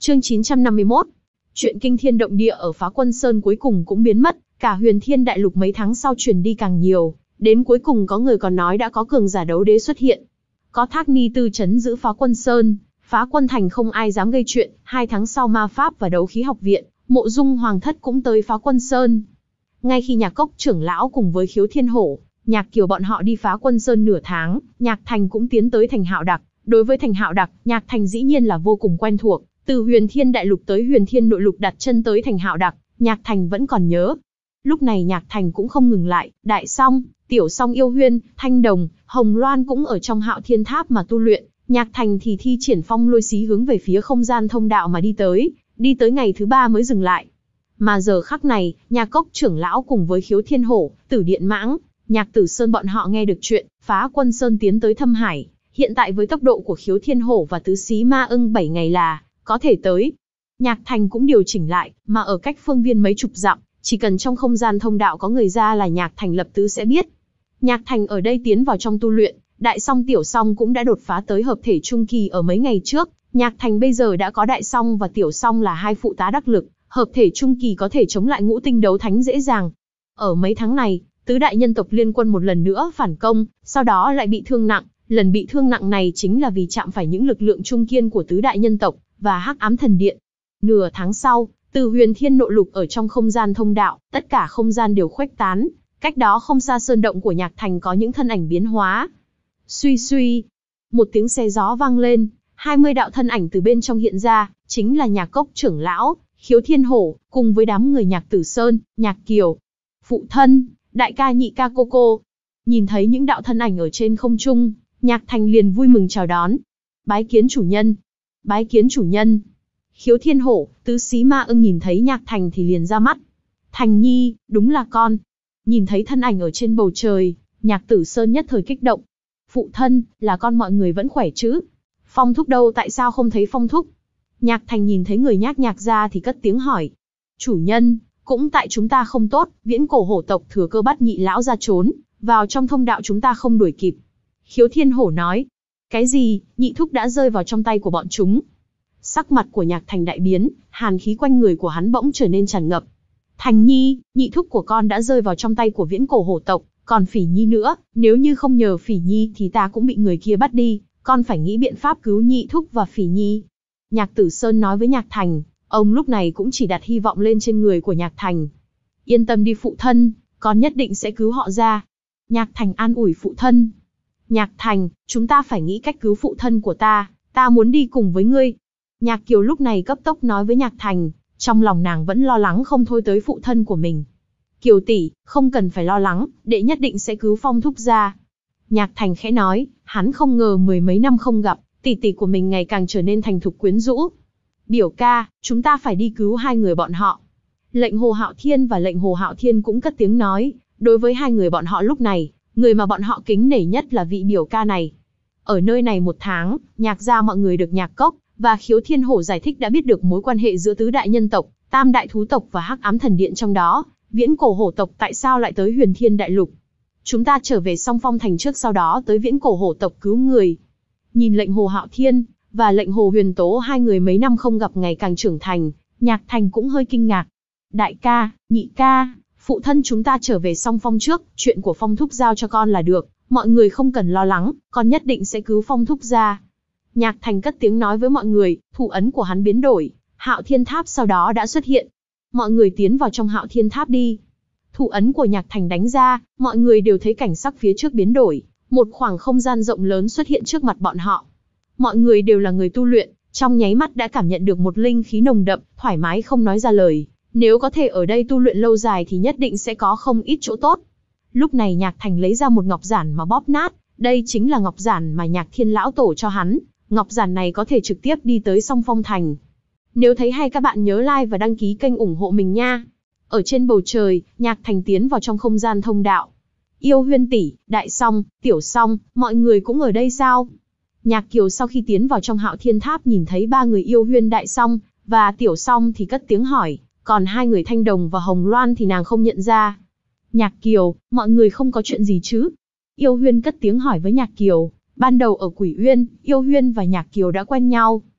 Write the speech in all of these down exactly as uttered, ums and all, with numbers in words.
Chương chín trăm năm mươi mốt. Chuyện kinh thiên động địa ở Phá Quân Sơn cuối cùng cũng biến mất, cả Huyền Thiên Đại Lục mấy tháng sau truyền đi càng nhiều, đến cuối cùng có người còn nói đã có cường giả đấu đế xuất hiện. Có Thác Ni Tư trấn giữ Phá Quân Sơn, Phá Quân Thành không ai dám gây chuyện, hai tháng sau Ma Pháp và Đấu Khí Học Viện, Mộ Dung Hoàng Thất cũng tới Phá Quân Sơn. Ngay khi Nhạc Cốc trưởng lão cùng với Khiếu Thiên Hổ, Nhạc Kiều bọn họ đi Phá Quân Sơn nửa tháng, Nhạc Thành cũng tiến tới thành Hạo Đặc. Đối với thành Hạo Đặc, Nhạc Thành dĩ nhiên là vô cùng quen thuộc, từ Huyền Thiên Đại Lục tới Huyền Thiên Nội Lục đặt chân tới thành Hạo Đặc, Nhạc Thành vẫn còn nhớ. Lúc này Nhạc Thành cũng không ngừng lại, Đại Song, Tiểu Song Yêu Huyên, Thanh Đồng, Hồng Loan cũng ở trong Hạo Thiên Tháp mà tu luyện, Nhạc Thành thì thi triển phong lôi xí hướng về phía không gian thông đạo mà đi tới, đi tới ngày thứ ba mới dừng lại. Mà giờ khắc này, Nhạc Cốc trưởng lão cùng với Khiếu Thiên Hổ, Tử Điện Mãng, Nhạc Tử Sơn bọn họ nghe được chuyện, Phá Quân Sơn tiến tới Thâm Hải, hiện tại với tốc độ của Khiếu Thiên Hổ và Tứ Xí Ma Ưng bảy ngày là có thể tới. Nhạc Thành cũng điều chỉnh lại, mà ở cách phương viên mấy chục dặm, chỉ cần trong không gian thông đạo có người ra là Nhạc Thành lập tức sẽ biết. Nhạc Thành ở đây tiến vào trong tu luyện, Đại Song Tiểu Song cũng đã đột phá tới hợp thể trung kỳ ở mấy ngày trước, Nhạc Thành bây giờ đã có Đại Song và Tiểu Song là hai phụ tá đắc lực, hợp thể trung kỳ có thể chống lại ngũ tinh đấu thánh dễ dàng. Ở mấy tháng này, tứ đại nhân tộc liên quân một lần nữa phản công, sau đó lại bị thương nặng, lần bị thương nặng này chính là vì chạm phải những lực lượng trung kiên của tứ đại nhân tộc và Hắc Ám Thần Điện. Nửa tháng sau, từ Huyền Thiên Nội Lục ở trong không gian thông đạo, tất cả không gian đều khuếch tán, cách đó không xa sơn động của Nhạc Thành có những thân ảnh biến hóa. Suy suy, một tiếng xe gió vang lên, hai mươi đạo thân ảnh từ bên trong hiện ra, chính là Nhạc Cốc trưởng lão, Khiếu Thiên Hổ, cùng với đám người Nhạc Tử Sơn, Nhạc Kiều, phụ thân, đại ca nhị ca cô cô. Nhìn thấy những đạo thân ảnh ở trên không trung, Nhạc Thành liền vui mừng chào đón. Bái kiến chủ nhân, bái kiến chủ nhân. Khiếu Thiên Hổ, Tứ Xí Ma Ưng nhìn thấy Nhạc Thành thì liền ra mắt. Thành nhi, đúng là con. Nhìn thấy thân ảnh ở trên bầu trời, Nhạc Tử Sơn nhất thời kích động. Phụ thân, là con mọi người vẫn khỏe chứ? Phong thúc đâu, tại sao không thấy Phong thúc? Nhạc Thành nhìn thấy người nhác nhạc ra thì cất tiếng hỏi. Chủ nhân, cũng tại chúng ta không tốt, viễn cổ hổ tộc thừa cơ bắt nhị lão ra trốn, vào trong thông đạo chúng ta không đuổi kịp. Khiếu Thiên Hổ nói. Cái gì, nhị thúc đã rơi vào trong tay của bọn chúng? Sắc mặt của Nhạc Thành đại biến, hàn khí quanh người của hắn bỗng trở nên tràn ngập. Thành nhi, nhị thúc của con đã rơi vào trong tay của viễn cổ hổ tộc, còn Phỉ Nhi nữa, nếu như không nhờ Phỉ Nhi thì ta cũng bị người kia bắt đi, con phải nghĩ biện pháp cứu nhị thúc và Phỉ Nhi. Nhạc Tử Sơn nói với Nhạc Thành, ông lúc này cũng chỉ đặt hy vọng lên trên người của Nhạc Thành. Yên tâm đi phụ thân, con nhất định sẽ cứu họ ra. Nhạc Thành an ủi phụ thân. Nhạc Thành, chúng ta phải nghĩ cách cứu phụ thân của ta, ta muốn đi cùng với ngươi. Nhạc Kiều lúc này cấp tốc nói với Nhạc Thành, trong lòng nàng vẫn lo lắng không thôi tới phụ thân của mình. Kiều tỷ, không cần phải lo lắng, đệ nhất định sẽ cứu Phong thúc ra. Nhạc Thành khẽ nói, hắn không ngờ mười mấy năm không gặp, tỷ tỷ của mình ngày càng trở nên thành thục quyến rũ. Biểu ca, chúng ta phải đi cứu hai người bọn họ. Lệnh Hồ Hạo Thiên và lệnh Hồ Hạo Thiên cũng cất tiếng nói, đối với hai người bọn họ lúc này, người mà bọn họ kính nể nhất là vị biểu ca này. Ở nơi này một tháng, Nhạc gia mọi người được Nhạc Cốc và Khiếu Thiên Hổ giải thích đã biết được mối quan hệ giữa tứ đại nhân tộc, tam đại thú tộc và Hắc Ám Thần Điện trong đó, viễn cổ hổ tộc tại sao lại tới Huyền Thiên Đại Lục. Chúng ta trở về Song Phong Thành trước, sau đó tới viễn cổ hổ tộc cứu người. Nhìn lệnh Hồ Hạo Thiên và lệnh Hồ Huyền Tố hai người mấy năm không gặp ngày càng trưởng thành, Nhạc Thành cũng hơi kinh ngạc. Đại ca, nhị ca, phụ thân chúng ta trở về Song Phong trước, chuyện của Phong thúc giao cho con là được, mọi người không cần lo lắng, con nhất định sẽ cứu Phong thúc ra. Nhạc Thành cất tiếng nói với mọi người, thủ ấn của hắn biến đổi, Hạo Thiên Tháp sau đó đã xuất hiện. Mọi người tiến vào trong Hạo Thiên Tháp đi. Thủ ấn của Nhạc Thành đánh ra, mọi người đều thấy cảnh sắc phía trước biến đổi, một khoảng không gian rộng lớn xuất hiện trước mặt bọn họ. Mọi người đều là người tu luyện, trong nháy mắt đã cảm nhận được một linh khí nồng đậm, thoải mái không nói ra lời. Nếu có thể ở đây tu luyện lâu dài thì nhất định sẽ có không ít chỗ tốt. Lúc này Nhạc Thành lấy ra một ngọc giản mà bóp nát, đây chính là ngọc giản mà Nhạc Thiên lão tổ cho hắn. Ngọc giản này có thể trực tiếp đi tới Song Phong Thành. Nếu thấy hay các bạn nhớ like và đăng ký kênh ủng hộ mình nha. Ở trên bầu trời, Nhạc Thành tiến vào trong không gian thông đạo. Yêu Huyên tỷ, Đại Song, Tiểu Song, mọi người cũng ở đây sao? Nhạc Kiều sau khi tiến vào trong Hạo Thiên Tháp nhìn thấy ba người Yêu Huyên, Đại Song và Tiểu Song thì cất tiếng hỏi, còn hai người Thanh Đồng và Hồng Loan thì nàng không nhận ra. Nhạc Kiều, mọi người không có chuyện gì chứ? Yêu Huyên cất tiếng hỏi với Nhạc Kiều. Ban đầu ở Quỷ Uyên, Yêu Huyên và Nhạc Kiều đã quen nhau.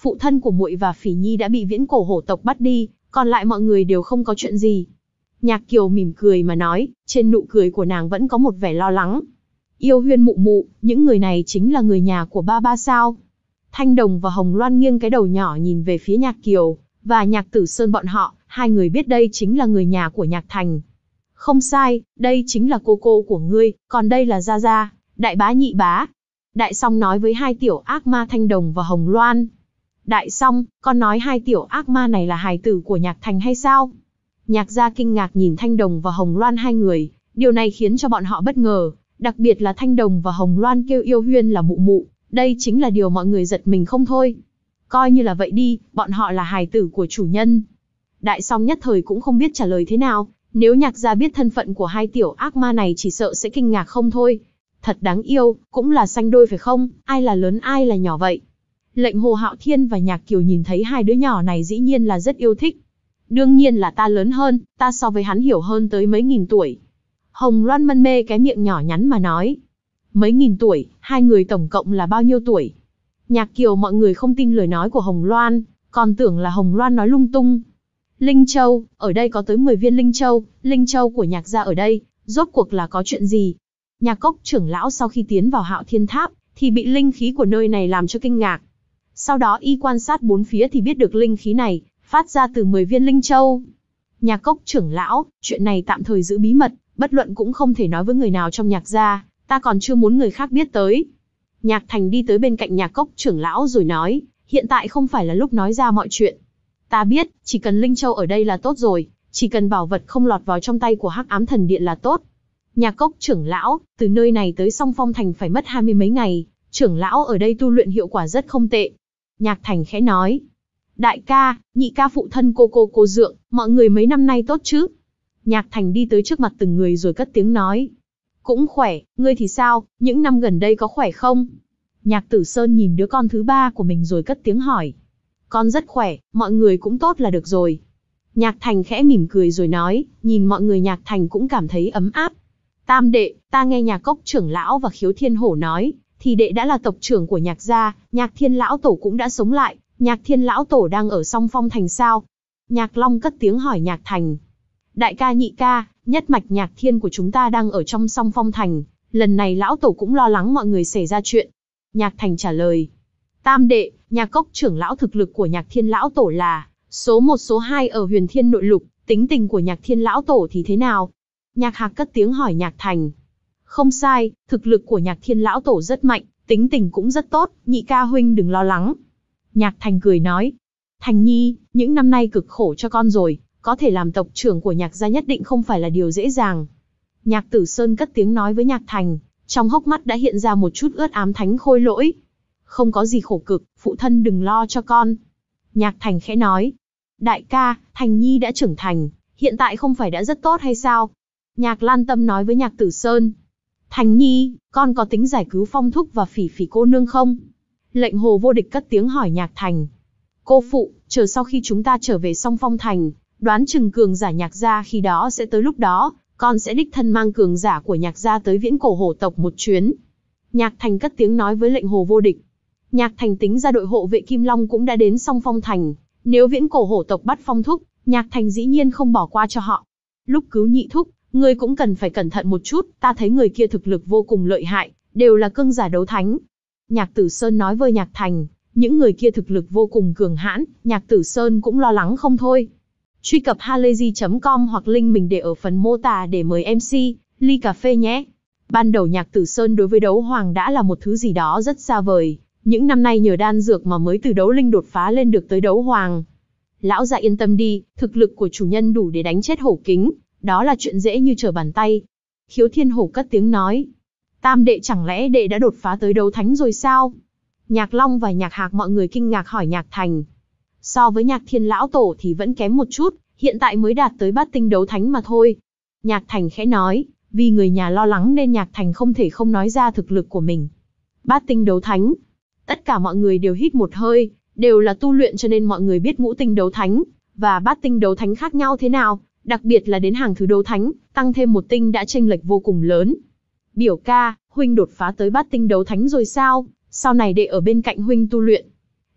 phụ thân của muội và Phỉ Nhi đã bị viễn cổ hổ tộc bắt đi, còn lại mọi người đều không có chuyện gì. Nhạc Kiều mỉm cười mà nói, trên nụ cười của nàng vẫn có một vẻ lo lắng. Yêu Huyên mụ mụ, những người này chính là người nhà của ba ba sao? Thanh Đồng và Hồng Loan nghiêng cái đầu nhỏ nhìn về phía Nhạc Kiều, và Nhạc Tử Sơn bọn họ, hai người biết đây chính là người nhà của Nhạc Thành. Không sai, đây chính là cô cô của ngươi, còn đây là Gia Gia, đại bá nhị bá. Đại Song nói với hai tiểu ác ma Thanh Đồng và Hồng Loan. Đại Song, con nói hai tiểu ác ma này là hài tử của Nhạc Thành hay sao? Nhạc Gia kinh ngạc nhìn Thanh Đồng và Hồng Loan hai người, điều này khiến cho bọn họ bất ngờ, đặc biệt là Thanh Đồng và Hồng Loan kêu Yêu Huyên là mụ mụ, đây chính là điều mọi người giật mình không thôi. Coi như là vậy đi, bọn họ là hài tử của chủ nhân. Đại Song nhất thời cũng không biết trả lời thế nào, nếu Nhạc Gia biết thân phận của hai tiểu ác ma này chỉ sợ sẽ kinh ngạc không thôi. Thật đáng yêu, cũng là sanh đôi phải không, ai là lớn ai là nhỏ vậy? Lệnh Hồ Hạo Thiên và Nhạc Kiều nhìn thấy hai đứa nhỏ này dĩ nhiên là rất yêu thích. Đương nhiên là ta lớn hơn, ta so với hắn hiểu hơn tới mấy nghìn tuổi. Hồng Loan mân mê cái miệng nhỏ nhắn mà nói. Mấy nghìn tuổi, hai người tổng cộng là bao nhiêu tuổi? Nhạc Kiều mọi người không tin lời nói của Hồng Loan, còn tưởng là Hồng Loan nói lung tung. Linh Châu, ở đây có tới mười viên Linh Châu, Linh Châu của Nhạc Gia ở đây, rốt cuộc là có chuyện gì? Nhạc Cốc trưởng lão sau khi tiến vào Hạo Thiên Tháp, thì bị linh khí của nơi này làm cho kinh ngạc. Sau đó y quan sát bốn phía thì biết được linh khí này, phát ra từ mười viên Linh Châu. Nhạc Cốc trưởng lão, chuyện này tạm thời giữ bí mật, bất luận cũng không thể nói với người nào trong Nhạc Gia, ta còn chưa muốn người khác biết tới. Nhạc Thành đi tới bên cạnh Nhạc Cốc trưởng lão rồi nói, hiện tại không phải là lúc nói ra mọi chuyện. Ta biết, chỉ cần Linh Châu ở đây là tốt rồi, chỉ cần bảo vật không lọt vào trong tay của Hắc Ám Thần Điện là tốt. Nhạc Cốc trưởng lão, từ nơi này tới Song Phong Thành phải mất hai mươi mấy ngày, trưởng lão ở đây tu luyện hiệu quả rất không tệ. Nhạc Thành khẽ nói, đại ca, nhị ca phụ thân cô cô cô dượng, mọi người mấy năm nay tốt chứ? Nhạc Thành đi tới trước mặt từng người rồi cất tiếng nói, cũng khỏe, ngươi thì sao, những năm gần đây có khỏe không? Nhạc Tử Sơn nhìn đứa con thứ ba của mình rồi cất tiếng hỏi, con rất khỏe, mọi người cũng tốt là được rồi. Nhạc Thành khẽ mỉm cười rồi nói, nhìn mọi người Nhạc Thành cũng cảm thấy ấm áp. Tam đệ, ta nghe Nhạc Cốc trưởng lão và Khiếu Thiên Hổ nói, thì đệ đã là tộc trưởng của Nhạc Gia, Nhạc Thiên lão tổ cũng đã sống lại, Nhạc Thiên lão tổ đang ở Song Phong Thành sao? Nhạc Long cất tiếng hỏi Nhạc Thành. Đại ca nhị ca, nhất mạch Nhạc Thiên của chúng ta đang ở trong Song Phong Thành, lần này lão tổ cũng lo lắng mọi người xảy ra chuyện. Nhạc Thành trả lời. Tam đệ, Nhạc Cốc trưởng lão thực lực của Nhạc Thiên lão tổ là số một số hai ở Huyền Thiên nội lục, tính tình của Nhạc Thiên lão tổ thì thế nào? Nhạc Hạc cất tiếng hỏi Nhạc Thành. Không sai, thực lực của Nhạc Thiên lão tổ rất mạnh, tính tình cũng rất tốt, nhị ca huynh đừng lo lắng. Nhạc Thành cười nói. Thành Nhi, những năm nay cực khổ cho con rồi, có thể làm tộc trưởng của Nhạc Gia nhất định không phải là điều dễ dàng. Nhạc Tử Sơn cất tiếng nói với Nhạc Thành, trong hốc mắt đã hiện ra một chút ướt ám thánh khôi lỗi. Không có gì khổ cực, phụ thân đừng lo cho con. Nhạc Thành khẽ nói. Đại ca, Thành Nhi đã trưởng thành, hiện tại không phải đã rất tốt hay sao? Nhạc Lan Tâm nói với Nhạc Tử Sơn. Thành Nhi, con có tính giải cứu Phong Thúc và Phỉ Phỉ cô nương không? Lệnh Hồ Vô Địch cất tiếng hỏi Nhạc Thành. Cô phụ, chờ sau khi chúng ta trở về Song Phong Thành, đoán chừng cường giả Nhạc Gia khi đó sẽ tới lúc đó, con sẽ đích thân mang cường giả của Nhạc Gia tới viễn cổ hổ tộc một chuyến. Nhạc Thành cất tiếng nói với Lệnh Hồ Vô Địch. Nhạc Thành tính ra đội hộ vệ Kim Long cũng đã đến Song Phong Thành, nếu viễn cổ hổ tộc bắt Phong Thúc, Nhạc Thành dĩ nhiên không bỏ qua cho họ. Lúc cứu nhị thúc, ngươi cũng cần phải cẩn thận một chút, ta thấy người kia thực lực vô cùng lợi hại, đều là cương giả đấu thánh. Nhạc Tử Sơn nói với Nhạc Thành, những người kia thực lực vô cùng cường hãn, Nhạc Tử Sơn cũng lo lắng không thôi. Truy cập halayzi chấm com hoặc link mình để ở phần mô tả để mời em xê, ly cà phê nhé. Ban đầu Nhạc Tử Sơn đối với đấu hoàng đã là một thứ gì đó rất xa vời, những năm nay nhờ đan dược mà mới từ đấu linh đột phá lên được tới đấu hoàng. Lão già yên tâm đi, thực lực của chủ nhân đủ để đánh chết hổ kính, đó là chuyện dễ như trở bàn tay. Khiếu Thiên Hổ cất tiếng nói. Tam đệ chẳng lẽ đệ đã đột phá tới đấu thánh rồi sao? Nhạc Long và Nhạc Hạc mọi người kinh ngạc hỏi Nhạc Thành. So với Nhạc Thiên lão tổ thì vẫn kém một chút, hiện tại mới đạt tới bát tinh đấu thánh mà thôi. Nhạc Thành khẽ nói, vì người nhà lo lắng nên Nhạc Thành không thể không nói ra thực lực của mình. Bát tinh đấu thánh. Tất cả mọi người đều hít một hơi, đều là tu luyện cho nên mọi người biết ngũ tinh đấu thánh và bát tinh đấu thánh khác nhau thế nào, đặc biệt là đến hàng thứ đấu thánh, tăng thêm một tinh đã chênh lệch vô cùng lớn. Biểu ca, huynh đột phá tới bát tinh đấu thánh rồi sao? Sau này đệ ở bên cạnh huynh tu luyện.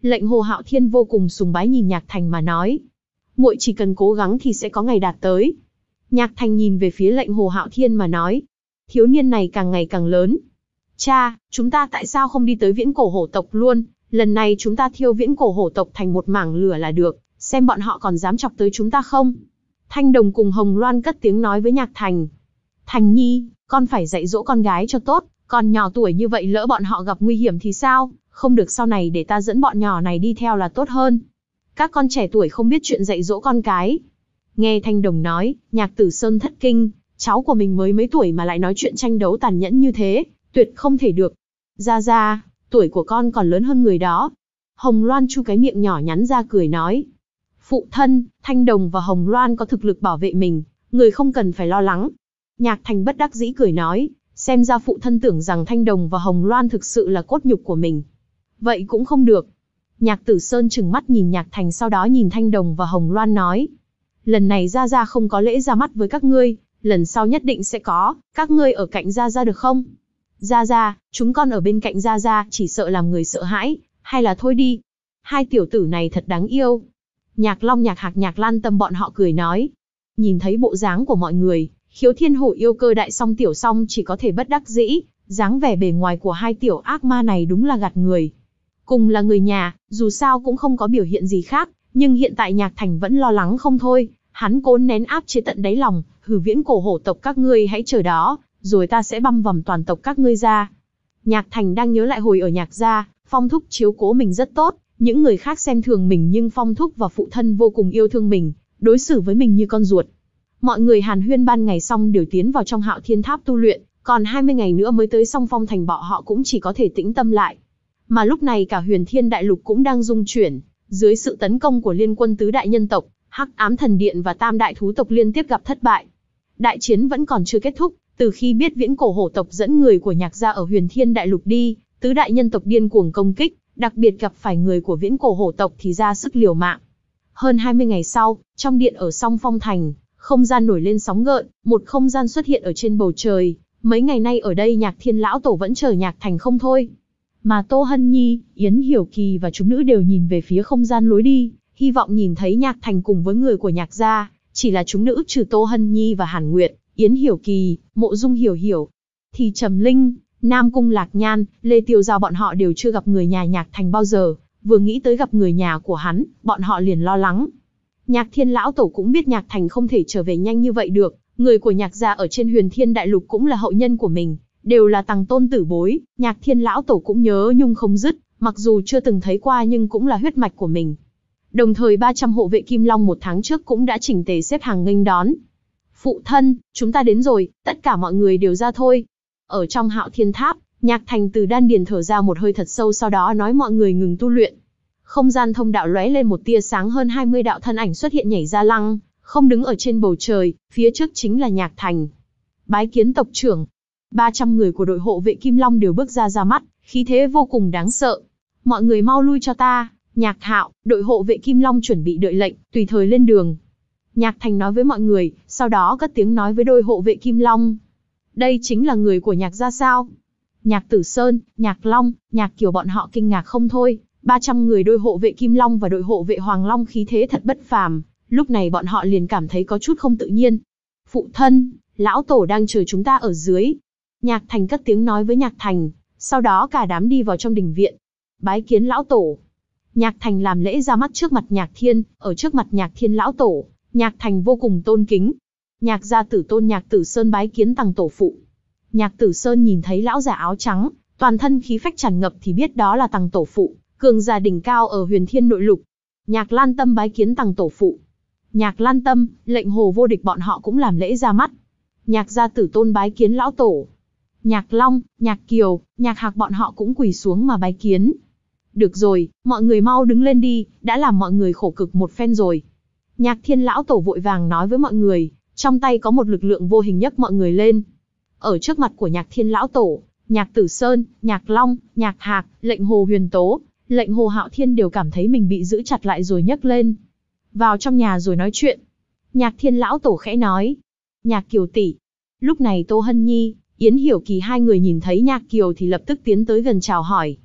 Lệnh Hồ Hạo Thiên vô cùng sùng bái nhìn Nhạc Thành mà nói. Muội chỉ cần cố gắng thì sẽ có ngày đạt tới. Nhạc Thành nhìn về phía Lệnh Hồ Hạo Thiên mà nói. Thiếu niên này càng ngày càng lớn. Cha, chúng ta tại sao không đi tới viễn cổ hổ tộc luôn? Lần này chúng ta thiêu viễn cổ hổ tộc thành một mảng lửa là được, xem bọn họ còn dám chọc tới chúng ta không? Thanh Đồng cùng Hồng Loan cất tiếng nói với Nhạc Thành. Thành Nhi, con phải dạy dỗ con gái cho tốt, còn nhỏ tuổi như vậy lỡ bọn họ gặp nguy hiểm thì sao? Không được, sau này để ta dẫn bọn nhỏ này đi theo là tốt hơn. Các con trẻ tuổi không biết chuyện dạy dỗ con cái. Nghe Thanh Đồng nói, Nhạc Tử Sơn thất kinh, cháu của mình mới mấy tuổi mà lại nói chuyện tranh đấu tàn nhẫn như thế, tuyệt không thể được. Ra ra, tuổi của con còn lớn hơn người đó. Hồng Loan chu cái miệng nhỏ nhắn ra cười nói. Phụ thân, Thanh Đồng và Hồng Loan có thực lực bảo vệ mình, người không cần phải lo lắng. Nhạc Thành bất đắc dĩ cười nói, xem ra phụ thân tưởng rằng Thanh Đồng và Hồng Loan thực sự là cốt nhục của mình. Vậy cũng không được. Nhạc Tử Sơn trừng mắt nhìn Nhạc Thành, sau đó nhìn Thanh Đồng và Hồng Loan nói. Lần này Gia Gia không có lễ ra mắt với các ngươi, lần sau nhất định sẽ có, các ngươi ở cạnh Gia Gia được không? Gia Gia, chúng con ở bên cạnh Gia Gia chỉ sợ làm người sợ hãi, hay là thôi đi. Hai tiểu tử này thật đáng yêu. Nhạc Long, Nhạc Hạc, Nhạc Lan Tâm bọn họ cười nói. Nhìn thấy bộ dáng của mọi người, Khiếu Thiên Hổ yêu cơ đại song tiểu song chỉ có thể bất đắc dĩ, dáng vẻ bề ngoài của hai tiểu ác ma này đúng là gạt người. Cùng là người nhà, dù sao cũng không có biểu hiện gì khác, nhưng hiện tại Nhạc Thành vẫn lo lắng không thôi, hắn cố nén áp chế tận đáy lòng, hừ viễn cổ hổ tộc các ngươi hãy chờ đó, rồi ta sẽ băm vằm toàn tộc các ngươi ra. Nhạc Thành đang nhớ lại hồi ở Nhạc gia, Phong Thúc chiếu cố mình rất tốt, những người khác xem thường mình nhưng Phong Thúc và phụ thân vô cùng yêu thương mình, đối xử với mình như con ruột. Mọi người hàn huyên ban ngày xong đều tiến vào trong Hạo Thiên Tháp tu luyện, còn hai mươi ngày nữa mới tới Song Phong Thành, bọn họ cũng chỉ có thể tĩnh tâm lại. Mà lúc này cả Huyền Thiên Đại Lục cũng đang rung chuyển, dưới sự tấn công của liên quân tứ đại nhân tộc, Hắc Ám Thần Điện và Tam đại thú tộc liên tiếp gặp thất bại. Đại chiến vẫn còn chưa kết thúc, từ khi biết viễn cổ hổ tộc dẫn người của Nhạc gia ở Huyền Thiên Đại Lục đi, tứ đại nhân tộc điên cuồng công kích, đặc biệt gặp phải người của viễn cổ hổ tộc thì ra sức liều mạng. Hơn hai mươi ngày sau, trong điện ở Song Phong Thành, không gian nổi lên sóng gợn, một không gian xuất hiện ở trên bầu trời. Mấy ngày nay ở đây Nhạc Thiên lão tổ vẫn chờ Nhạc Thành không thôi. Mà Tô Hân Nhi, Yến Hiểu Kỳ và chúng nữ đều nhìn về phía không gian lối đi, hy vọng nhìn thấy Nhạc Thành cùng với người của Nhạc gia. Chỉ là chúng nữ trừ Tô Hân Nhi và Hàn Nguyệt, Yến Hiểu Kỳ, Mộ Dung Hiểu Hiểu, thì Trầm Linh, Nam Cung Lạc Nhan, Lê Tiêu Giao bọn họ đều chưa gặp người nhà Nhạc Thành bao giờ. Vừa nghĩ tới gặp người nhà của hắn, bọn họ liền lo lắng. Nhạc Thiên lão tổ cũng biết Nhạc Thành không thể trở về nhanh như vậy được, người của Nhạc gia ở trên Huyền Thiên Đại Lục cũng là hậu nhân của mình, đều là tằng tôn tử bối, Nhạc Thiên lão tổ cũng nhớ nhung không dứt, mặc dù chưa từng thấy qua nhưng cũng là huyết mạch của mình. Đồng thời ba trăm hộ vệ Kim Long một tháng trước cũng đã chỉnh tề xếp hàng nghênh đón. Phụ thân, chúng ta đến rồi, tất cả mọi người đều ra thôi. Ở trong Hạo Thiên Tháp, Nhạc Thành từ đan điền thở ra một hơi thật sâu, sau đó nói mọi người ngừng tu luyện. Không gian thông đạo lóe lên một tia sáng, hơn hai mươi đạo thân ảnh xuất hiện nhảy ra lăng, không đứng ở trên bầu trời, phía trước chính là Nhạc Thành. Bái kiến tộc trưởng. ba trăm người của đội hộ vệ Kim Long đều bước ra ra mắt, khí thế vô cùng đáng sợ. Mọi người mau lui cho ta. Nhạc Hạo, đội hộ vệ Kim Long chuẩn bị đợi lệnh, tùy thời lên đường. Nhạc Thành nói với mọi người, sau đó cất tiếng nói với đội hộ vệ Kim Long. Đây chính là người của Nhạc gia sao? Nhạc Tử Sơn, Nhạc Long, Nhạc Kiều bọn họ kinh ngạc không thôi. ba trăm người đội hộ vệ Kim Long và đội hộ vệ Hoàng Long khí thế thật bất phàm. Lúc này bọn họ liền cảm thấy có chút không tự nhiên. Phụ thân, lão tổ đang chờ chúng ta ở dưới. Nhạc Thành cất tiếng nói với Nhạc Thành, sau đó cả đám đi vào trong đình viện. Bái kiến lão tổ. Nhạc Thành làm lễ ra mắt trước mặt Nhạc Thiên, ở trước mặt Nhạc Thiên lão tổ, Nhạc Thành vô cùng tôn kính. Nhạc gia tử tôn Nhạc Tử Sơn bái kiến tằng tổ phụ. Nhạc Tử Sơn nhìn thấy lão giả áo trắng, toàn thân khí phách tràn ngập thì biết đó là tằng tổ phụ, cường giả đỉnh cao ở Huyền Thiên nội lục. Nhạc Lan Tâm bái kiến tằng tổ phụ. Nhạc Lan Tâm, Lệnh Hồ vô địch bọn họ cũng làm lễ ra mắt. Nhạc gia tử tôn bái kiến lão tổ. Nhạc Long, Nhạc Kiều, Nhạc Hạc bọn họ cũng quỳ xuống mà bái kiến. Được rồi, mọi người mau đứng lên đi, đã làm mọi người khổ cực một phen rồi. Nhạc Thiên lão tổ vội vàng nói với mọi người, trong tay có một lực lượng vô hình nhấc mọi người lên. Ở trước mặt của Nhạc Thiên lão tổ, Nhạc Tử Sơn, Nhạc Long, Nhạc Hạc, Lệnh Hồ Huyền Tố, Lệnh Hồ Hạo Thiên đều cảm thấy mình bị giữ chặt lại rồi nhấc lên. Vào trong nhà rồi nói chuyện. Nhạc Thiên lão tổ khẽ nói, Nhạc Kiều tỷ. Lúc này Tô Hân Nhi, Yến Hiểu Kỳ hai người nhìn thấy Nhạc Kiều thì lập tức tiến tới gần chào hỏi.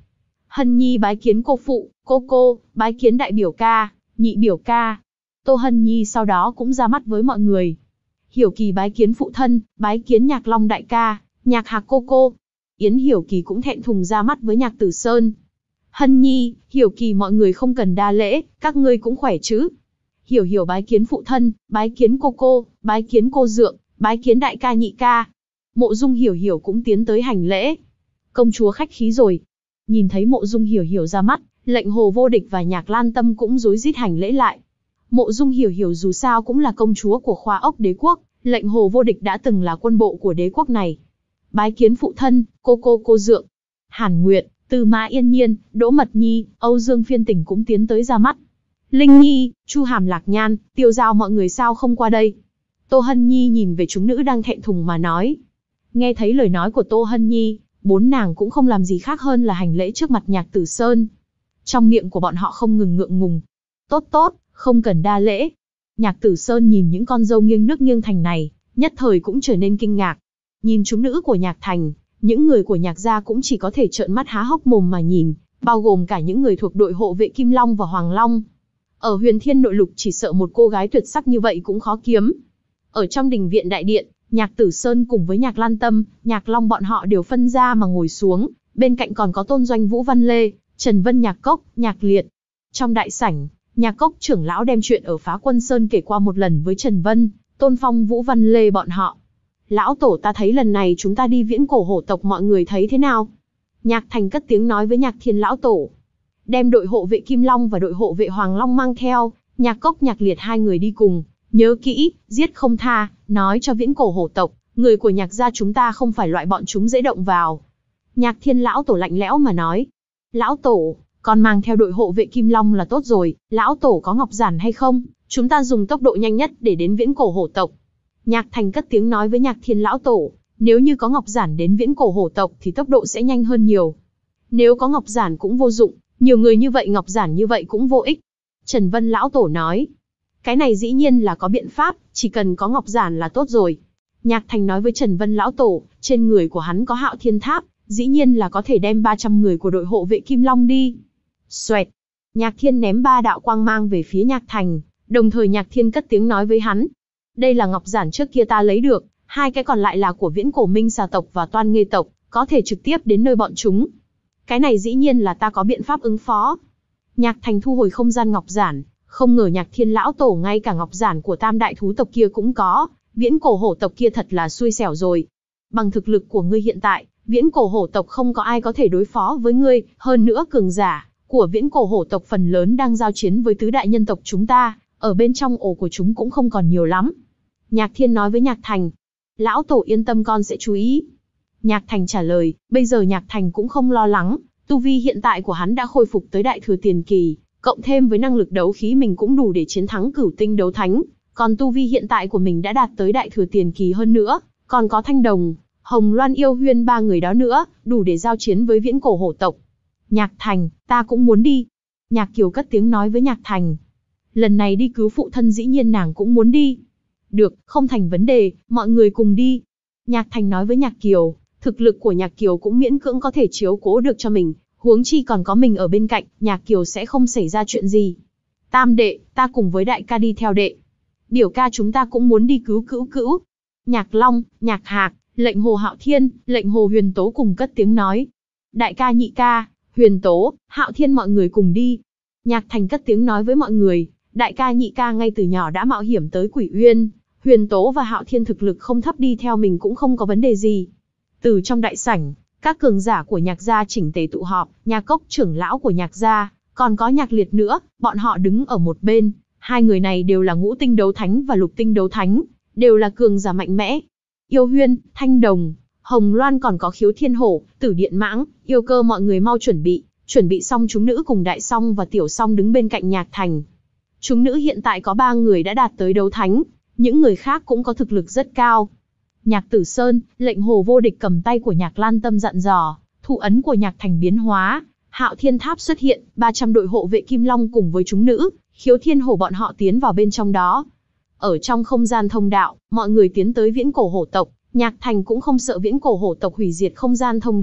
Hân Nhi bái kiến cô phụ, cô cô, bái kiến đại biểu ca, nhị biểu ca. Tô Hân Nhi sau đó cũng ra mắt với mọi người. Hiểu Kỳ bái kiến phụ thân, bái kiến Nhạc Long đại ca, Nhạc Hạc cô cô. Yến Hiểu Kỳ cũng thẹn thùng ra mắt với Nhạc Tử Sơn. Hân Nhi, Hiểu Kỳ mọi người không cần đa lễ, các ngươi cũng khỏe chứ. Hiểu Hiểu bái kiến phụ thân, bái kiến cô cô, bái kiến cô dượng, bái kiến đại ca nhị ca. Mộ Dung Hiểu Hiểu cũng tiến tới hành lễ. Công chúa khách khí rồi. Nhìn thấy Mộ Dung Hiểu Hiểu ra mắt, Lệnh Hồ Vô Địch và Nhạc Lan Tâm cũng rối rít hành lễ lại. Mộ Dung Hiểu Hiểu dù sao cũng là công chúa của Khoa Ốc Đế quốc, Lệnh Hồ Vô Địch đã từng là quân bộ của đế quốc này. Bái kiến phụ thân, cô cô cô dượng. Hàn Nguyệt, Tư Mã Yên Nhiên, Đỗ Mật Nhi, Âu Dương Phiên Tỉnh cũng tiến tới ra mắt. Linh Nhi, Chu Hàm Lạc Nhan, Tiêu Giao mọi người sao không qua đây? Tô Hân Nhi nhìn về chúng nữ đang thẹn thùng mà nói. Nghe thấy lời nói của Tô Hân Nhi, bốn nàng cũng không làm gì khác hơn là hành lễ trước mặt Nhạc Tử Sơn. Trong miệng của bọn họ không ngừng ngượng ngùng. Tốt tốt, không cần đa lễ. Nhạc Tử Sơn nhìn những con dâu nghiêng nước nghiêng thành này, nhất thời cũng trở nên kinh ngạc. Nhìn chúng nữ của Nhạc Thành, những người của Nhạc gia cũng chỉ có thể trợn mắt há hốc mồm mà nhìn, bao gồm cả những người thuộc đội hộ vệ Kim Long và Hoàng Long. Ở Huyền Thiên Nội Lục chỉ sợ một cô gái tuyệt sắc như vậy cũng khó kiếm. Ở trong đình viện đại điện, Nhạc Tử Sơn cùng với Nhạc Lan Tâm, Nhạc Long bọn họ đều phân ra mà ngồi xuống, bên cạnh còn có Tôn Doanh Vũ Văn Lê, Trần Vân Nhạc Cốc, Nhạc Liệt. Trong đại sảnh, Nhạc Cốc trưởng lão đem chuyện ở Phá Quân Sơn kể qua một lần với Trần Vân, Tôn Phong Vũ Văn Lê bọn họ. Lão tổ ta thấy lần này chúng ta đi viễn cổ hổ tộc mọi người thấy thế nào? Nhạc Thành cất tiếng nói với Nhạc Thiên lão tổ. Đem đội hộ vệ Kim Long và đội hộ vệ Hoàng Long mang theo, Nhạc Cốc Nhạc Liệt hai người đi cùng. Nhớ kỹ, giết không tha, nói cho viễn cổ hổ tộc, người của Nhạc gia chúng ta không phải loại bọn chúng dễ động vào. Nhạc Thiên lão tổ lạnh lẽo mà nói. Lão tổ, còn mang theo đội hộ vệ Kim Long là tốt rồi, lão tổ có ngọc giản hay không? Chúng ta dùng tốc độ nhanh nhất để đến viễn cổ hổ tộc. Nhạc Thành cất tiếng nói với Nhạc Thiên lão tổ, nếu như có ngọc giản đến viễn cổ hổ tộc thì tốc độ sẽ nhanh hơn nhiều. Nếu có ngọc giản cũng vô dụng, nhiều người như vậy ngọc giản như vậy cũng vô ích. Trần Vân lão tổ nói, cái này dĩ nhiên là có biện pháp, chỉ cần có ngọc giản là tốt rồi. Nhạc Thành nói với Trần Vân lão tổ, trên người của hắn có Hạo Thiên Tháp, dĩ nhiên là có thể đem ba trăm người của đội hộ vệ Kim Long đi. Xoẹt, Nhạc Thiên ném ba đạo quang mang về phía Nhạc Thành, đồng thời Nhạc Thiên cất tiếng nói với hắn. Đây là ngọc giản trước kia ta lấy được, hai cái còn lại là của viễn cổ Minh Xà tộc và Toan Nghê tộc, có thể trực tiếp đến nơi bọn chúng. Cái này dĩ nhiên là ta có biện pháp ứng phó. Nhạc Thành thu hồi không gian ngọc giản, không ngờ Nhạc Thiên lão tổ ngay cả ngọc giản của tam đại thú tộc kia cũng có, viễn cổ hổ tộc kia thật là xui xẻo rồi. Bằng thực lực của ngươi hiện tại, viễn cổ hổ tộc không có ai có thể đối phó với ngươi, hơn nữa cường giả của viễn cổ hổ tộc phần lớn đang giao chiến với tứ đại nhân tộc chúng ta, ở bên trong ổ của chúng cũng không còn nhiều lắm. Nhạc Thiên nói với Nhạc Thành, lão tổ yên tâm con sẽ chú ý. Nhạc Thành trả lời, bây giờ Nhạc Thành cũng không lo lắng, tu vi hiện tại của hắn đã khôi phục tới đại thừa tiền kỳ, cộng thêm với năng lực đấu khí mình cũng đủ để chiến thắng cửu tinh đấu thánh, còn tu vi hiện tại của mình đã đạt tới đại thừa tiền kỳ hơn nữa, còn có Thanh Đồng, Hồng Loan Yêu Huyên ba người đó nữa, đủ để giao chiến với viễn cổ hổ tộc. Nhạc Thành, ta cũng muốn đi. Nhạc Kiều cất tiếng nói với Nhạc Thành. Lần này đi cứu phụ thân dĩ nhiên nàng cũng muốn đi. Được, không thành vấn đề, mọi người cùng đi. Nhạc Thành nói với Nhạc Kiều, thực lực của Nhạc Kiều cũng miễn cưỡng có thể chiếu cố được cho mình, huống chi còn có mình ở bên cạnh, Nhạc Kiều sẽ không xảy ra chuyện gì. Tam đệ, ta cùng với đại ca đi theo đệ. Biểu ca chúng ta cũng muốn đi cứu cữu cữu. Nhạc Long, Nhạc Hạc, Lệnh Hồ Hạo Thiên, Lệnh Hồ Huyền Tố cùng cất tiếng nói. Đại ca nhị ca, Huyền Tố, Hạo Thiên mọi người cùng đi. Nhạc Thành cất tiếng nói với mọi người, đại ca nhị ca ngay từ nhỏ đã mạo hiểm tới Quỷ Uyên, Huyền Tố và Hạo Thiên thực lực không thấp đi theo mình cũng không có vấn đề gì. Từ trong đại sảnh, các cường giả của Nhạc gia chỉnh tề tụ họp, Nhạc Cốc trưởng lão của Nhạc gia, còn có Nhạc Liệt nữa, bọn họ đứng ở một bên, hai người này đều là ngũ tinh đấu thánh và lục tinh đấu thánh, đều là cường giả mạnh mẽ. Yêu Huyên, Thanh Đồng, Hồng Loan còn có Khiếu Thiên Hổ, Tử Điện Mãng, Yêu Cơ mọi người mau chuẩn bị, chuẩn bị xong chúng nữ cùng Đại Song và Tiểu Song đứng bên cạnh Nhạc Thành. Chúng nữ hiện tại có ba người đã đạt tới đấu thánh, những người khác cũng có thực lực rất cao. Nhạc Tử Sơn, Lệnh Hồ Vô Địch cầm tay của Nhạc Lan Tâm dặn dò, thủ ấn của Nhạc Thành biến hóa, Hạo Thiên Tháp xuất hiện, ba trăm đội hộ vệ Kim Long cùng với chúng nữ, Khiếu Thiên Hổ bọn họ tiến vào bên trong đó. Ở trong không gian thông đạo, mọi người tiến tới viễn cổ hổ tộc, Nhạc Thành cũng không sợ viễn cổ hổ tộc hủy diệt không gian thông đạo,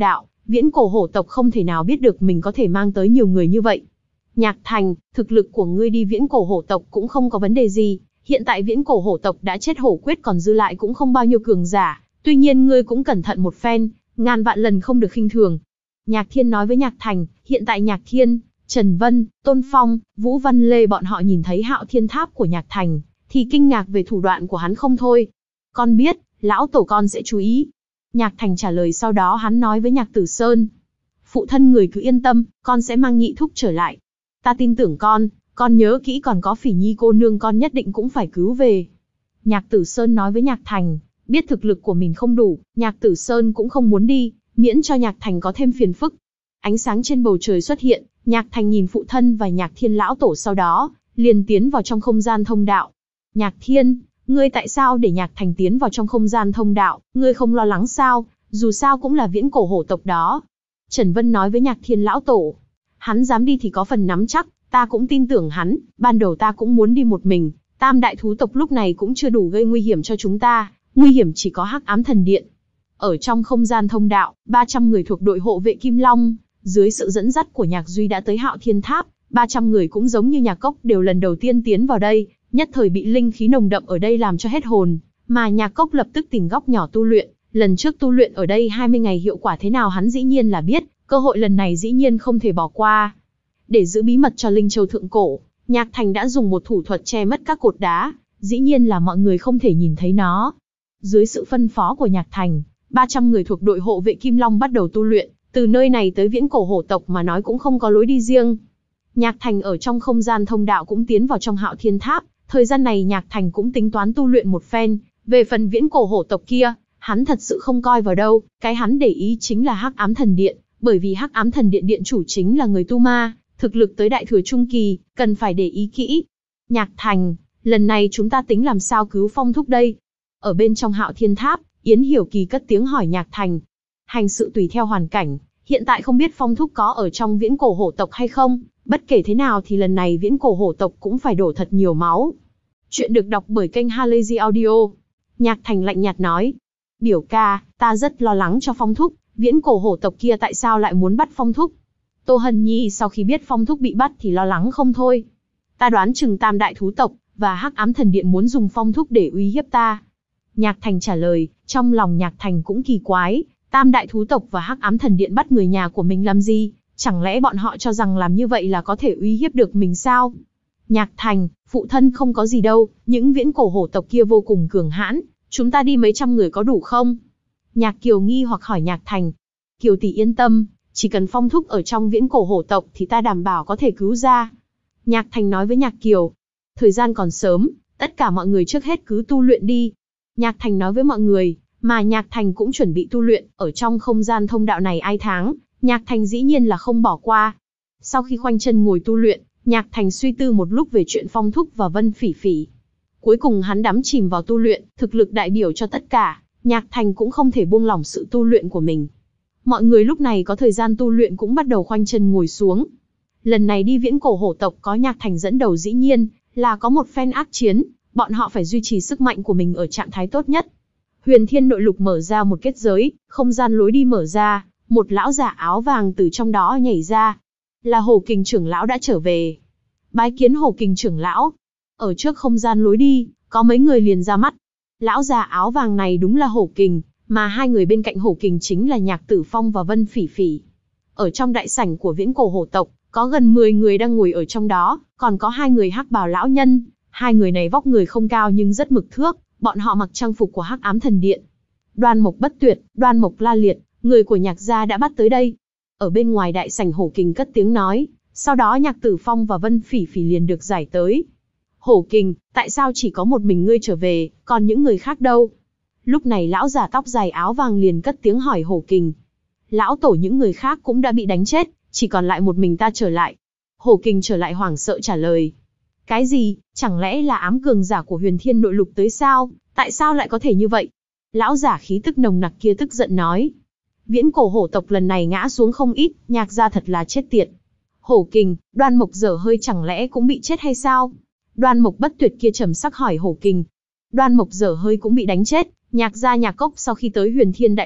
Viễn cổ hổ tộc không thể nào biết được mình có thể mang tới nhiều người như vậy. Nhạc Thành, thực lực của ngươi đi viễn cổ hổ tộc cũng không có vấn đề gì, hiện tại viễn cổ hổ tộc đã chết hổ quyết còn dư lại cũng không bao nhiêu cường giả, tuy nhiên ngươi cũng cẩn thận một phen, ngàn vạn lần không được khinh thường. Nhạc Thiên nói với Nhạc Thành, hiện tại Nhạc Thiên, Trần Vân, Tôn Phong, Vũ Văn Lê bọn họ nhìn thấy Hạo Thiên Tháp của Nhạc Thành, thì kinh ngạc về thủ đoạn của hắn không thôi. Con biết, lão tổ con sẽ chú ý. Nhạc Thành trả lời, sau đó hắn nói với Nhạc Tử Sơn. Phụ thân người cứ yên tâm, con sẽ mang nhị thúc trở lại. Ta tin tưởng con, con nhớ kỹ còn có Phỉ Nhi cô nương con nhất định cũng phải cứu về. Nhạc Tử Sơn nói với Nhạc Thành, biết thực lực của mình không đủ, Nhạc Tử Sơn cũng không muốn đi, miễn cho Nhạc Thành có thêm phiền phức. Ánh sáng trên bầu trời xuất hiện, Nhạc Thành nhìn phụ thân và Nhạc Thiên lão tổ, sau đó liền tiến vào trong không gian thông đạo. Nhạc Thiên, ngươi tại sao để Nhạc Thành tiến vào trong không gian thông đạo, ngươi không lo lắng sao, dù sao cũng là viễn cổ hổ tộc đó. Trần Vân nói với Nhạc Thiên lão tổ, hắn dám đi thì có phần nắm chắc, ta cũng tin tưởng hắn, ban đầu ta cũng muốn đi một mình, tam đại thú tộc lúc này cũng chưa đủ gây nguy hiểm cho chúng ta, nguy hiểm chỉ có Hắc Ám Thần Điện. Ở trong không gian thông đạo, ba trăm người thuộc đội hộ vệ Kim Long, dưới sự dẫn dắt của Nhạc Duy đã tới Hạo Thiên Tháp, ba trăm người cũng giống như Nhạc Cốc đều lần đầu tiên tiến vào đây, nhất thời bị linh khí nồng đậm ở đây làm cho hết hồn, mà Nhạc Cốc lập tức tìm góc nhỏ tu luyện, lần trước tu luyện ở đây hai mươi ngày hiệu quả thế nào hắn dĩ nhiên là biết, cơ hội lần này dĩ nhiên không thể bỏ qua. Để giữ bí mật cho Linh Châu Thượng Cổ, Nhạc Thành đã dùng một thủ thuật che mất các cột đá, dĩ nhiên là mọi người không thể nhìn thấy nó. Dưới sự phân phó của Nhạc Thành, ba trăm người thuộc đội hộ vệ Kim Long bắt đầu tu luyện, từ nơi này tới viễn cổ hổ tộc mà nói cũng không có lối đi riêng. Nhạc Thành ở trong không gian thông đạo cũng tiến vào trong Hạo Thiên Tháp, thời gian này Nhạc Thành cũng tính toán tu luyện một phen, về phần viễn cổ hổ tộc kia, hắn thật sự không coi vào đâu, cái hắn để ý chính là Hắc Ám Thần Điện, bởi vì Hắc Ám Thần Điện điện chủ chính là người tu ma, thực lực tới đại thừa trung kỳ, cần phải để ý kỹ. Nhạc Thành, lần này chúng ta tính làm sao cứu Phong thúc đây? Ở bên trong Hạo Thiên Tháp, Yến Hiểu Kỳ cất tiếng hỏi Nhạc Thành. Hành sự tùy theo hoàn cảnh, hiện tại không biết Phong thúc có ở trong viễn cổ hổ tộc hay không, bất kể thế nào thì lần này viễn cổ hổ tộc cũng phải đổ thật nhiều máu. Chuyện được đọc bởi kênh Halazy Audio. Nhạc Thành lạnh nhạt nói. Biểu ca, ta rất lo lắng cho Phong thúc, viễn cổ hổ tộc kia tại sao lại muốn bắt Phong thúc? Tô Hân Nhi sau khi biết Phong thúc bị bắt thì lo lắng không thôi. Ta đoán chừng tam đại thú tộc và Hắc Ám Thần Điện muốn dùng Phong thúc để uy hiếp ta. Nhạc Thành trả lời, trong lòng Nhạc Thành cũng kỳ quái, tam đại thú tộc và Hắc Ám Thần Điện bắt người nhà của mình làm gì? Chẳng lẽ bọn họ cho rằng làm như vậy là có thể uy hiếp được mình sao? Nhạc Thành, phụ thân không có gì đâu, những viễn cổ hổ tộc kia vô cùng cường hãn, chúng ta đi mấy trăm người có đủ không? Nhạc Kiều nghi hoặc hỏi Nhạc Thành. Kiều tỷ yên tâm, chỉ cần Phong thúc ở trong viễn cổ hổ tộc thì ta đảm bảo có thể cứu ra. Nhạc Thành nói với Nhạc Kiều. Thời gian còn sớm, tất cả mọi người trước hết cứ tu luyện đi. Nhạc Thành nói với mọi người, mà Nhạc Thành cũng chuẩn bị tu luyện, ở trong không gian thông đạo này ai tháng, Nhạc Thành dĩ nhiên là không bỏ qua. Sau khi khoanh chân ngồi tu luyện, Nhạc Thành suy tư một lúc về chuyện Phong thúc và Vân Phỉ Phỉ. Cuối cùng hắn đắm chìm vào tu luyện, thực lực đại biểu cho tất cả, Nhạc Thành cũng không thể buông lỏng sự tu luyện của mình. Mọi người lúc này có thời gian tu luyện cũng bắt đầu khoanh chân ngồi xuống. Lần này đi viễn cổ hổ tộc có Nhạc Thành dẫn đầu dĩ nhiên là có một phen ác chiến, bọn họ phải duy trì sức mạnh của mình ở trạng thái tốt nhất. Huyền Thiên Nội Lục mở ra một kết giới, không gian lối đi mở ra, một lão giả áo vàng từ trong đó nhảy ra. Là Hổ Kình trưởng lão đã trở về. Bái kiến Hổ Kình trưởng lão. Ở trước không gian lối đi, có mấy người liền ra mắt. Lão già áo vàng này đúng là Hổ Kình, mà hai người bên cạnh Hổ Kình chính là Nhạc Tử Phong và Vân Phỉ Phỉ. Ở trong đại sảnh của viễn cổ hổ tộc, có gần mười người đang ngồi ở trong đó, còn có hai người hắc bào lão nhân. Hai người này vóc người không cao nhưng rất mực thước, bọn họ mặc trang phục của Hắc Ám Thần Điện. Đoan Mộc Bất Tuyệt, Đoan Mộc La Liệt, người của Nhạc gia đã bắt tới đây. Ở bên ngoài đại sảnh Hổ Kình cất tiếng nói, sau đó Nhạc Tử Phong và Vân Phỉ Phỉ liền được giải tới. Hổ Kình, tại sao chỉ có một mình ngươi trở về, còn những người khác đâu? Lúc này lão già tóc dài áo vàng liền cất tiếng hỏi Hổ Kình. Lão tổ những người khác cũng đã bị đánh chết, chỉ còn lại một mình ta trở lại. Hổ Kình trở lại hoảng sợ trả lời. Cái gì, chẳng lẽ là ám cường giả của Huyền Thiên Nội Lục tới sao, tại sao lại có thể như vậy? Lão giả khí tức nồng nặc kia tức giận nói. Viễn cổ hổ tộc lần này ngã xuống không ít, Nhạc gia thật là chết tiệt. Hổ Kình, Đoan Mộc Dở Hơi chẳng lẽ cũng bị chết hay sao? Đoan Mộc Bất Tuyệt kia trầm sắc hỏi Hổ Kình. Đoan Mộc Dở Hơi cũng bị đánh chết, Nhạc gia Nhạc Cốc sau khi tới Huyền Thiên Đại Lục,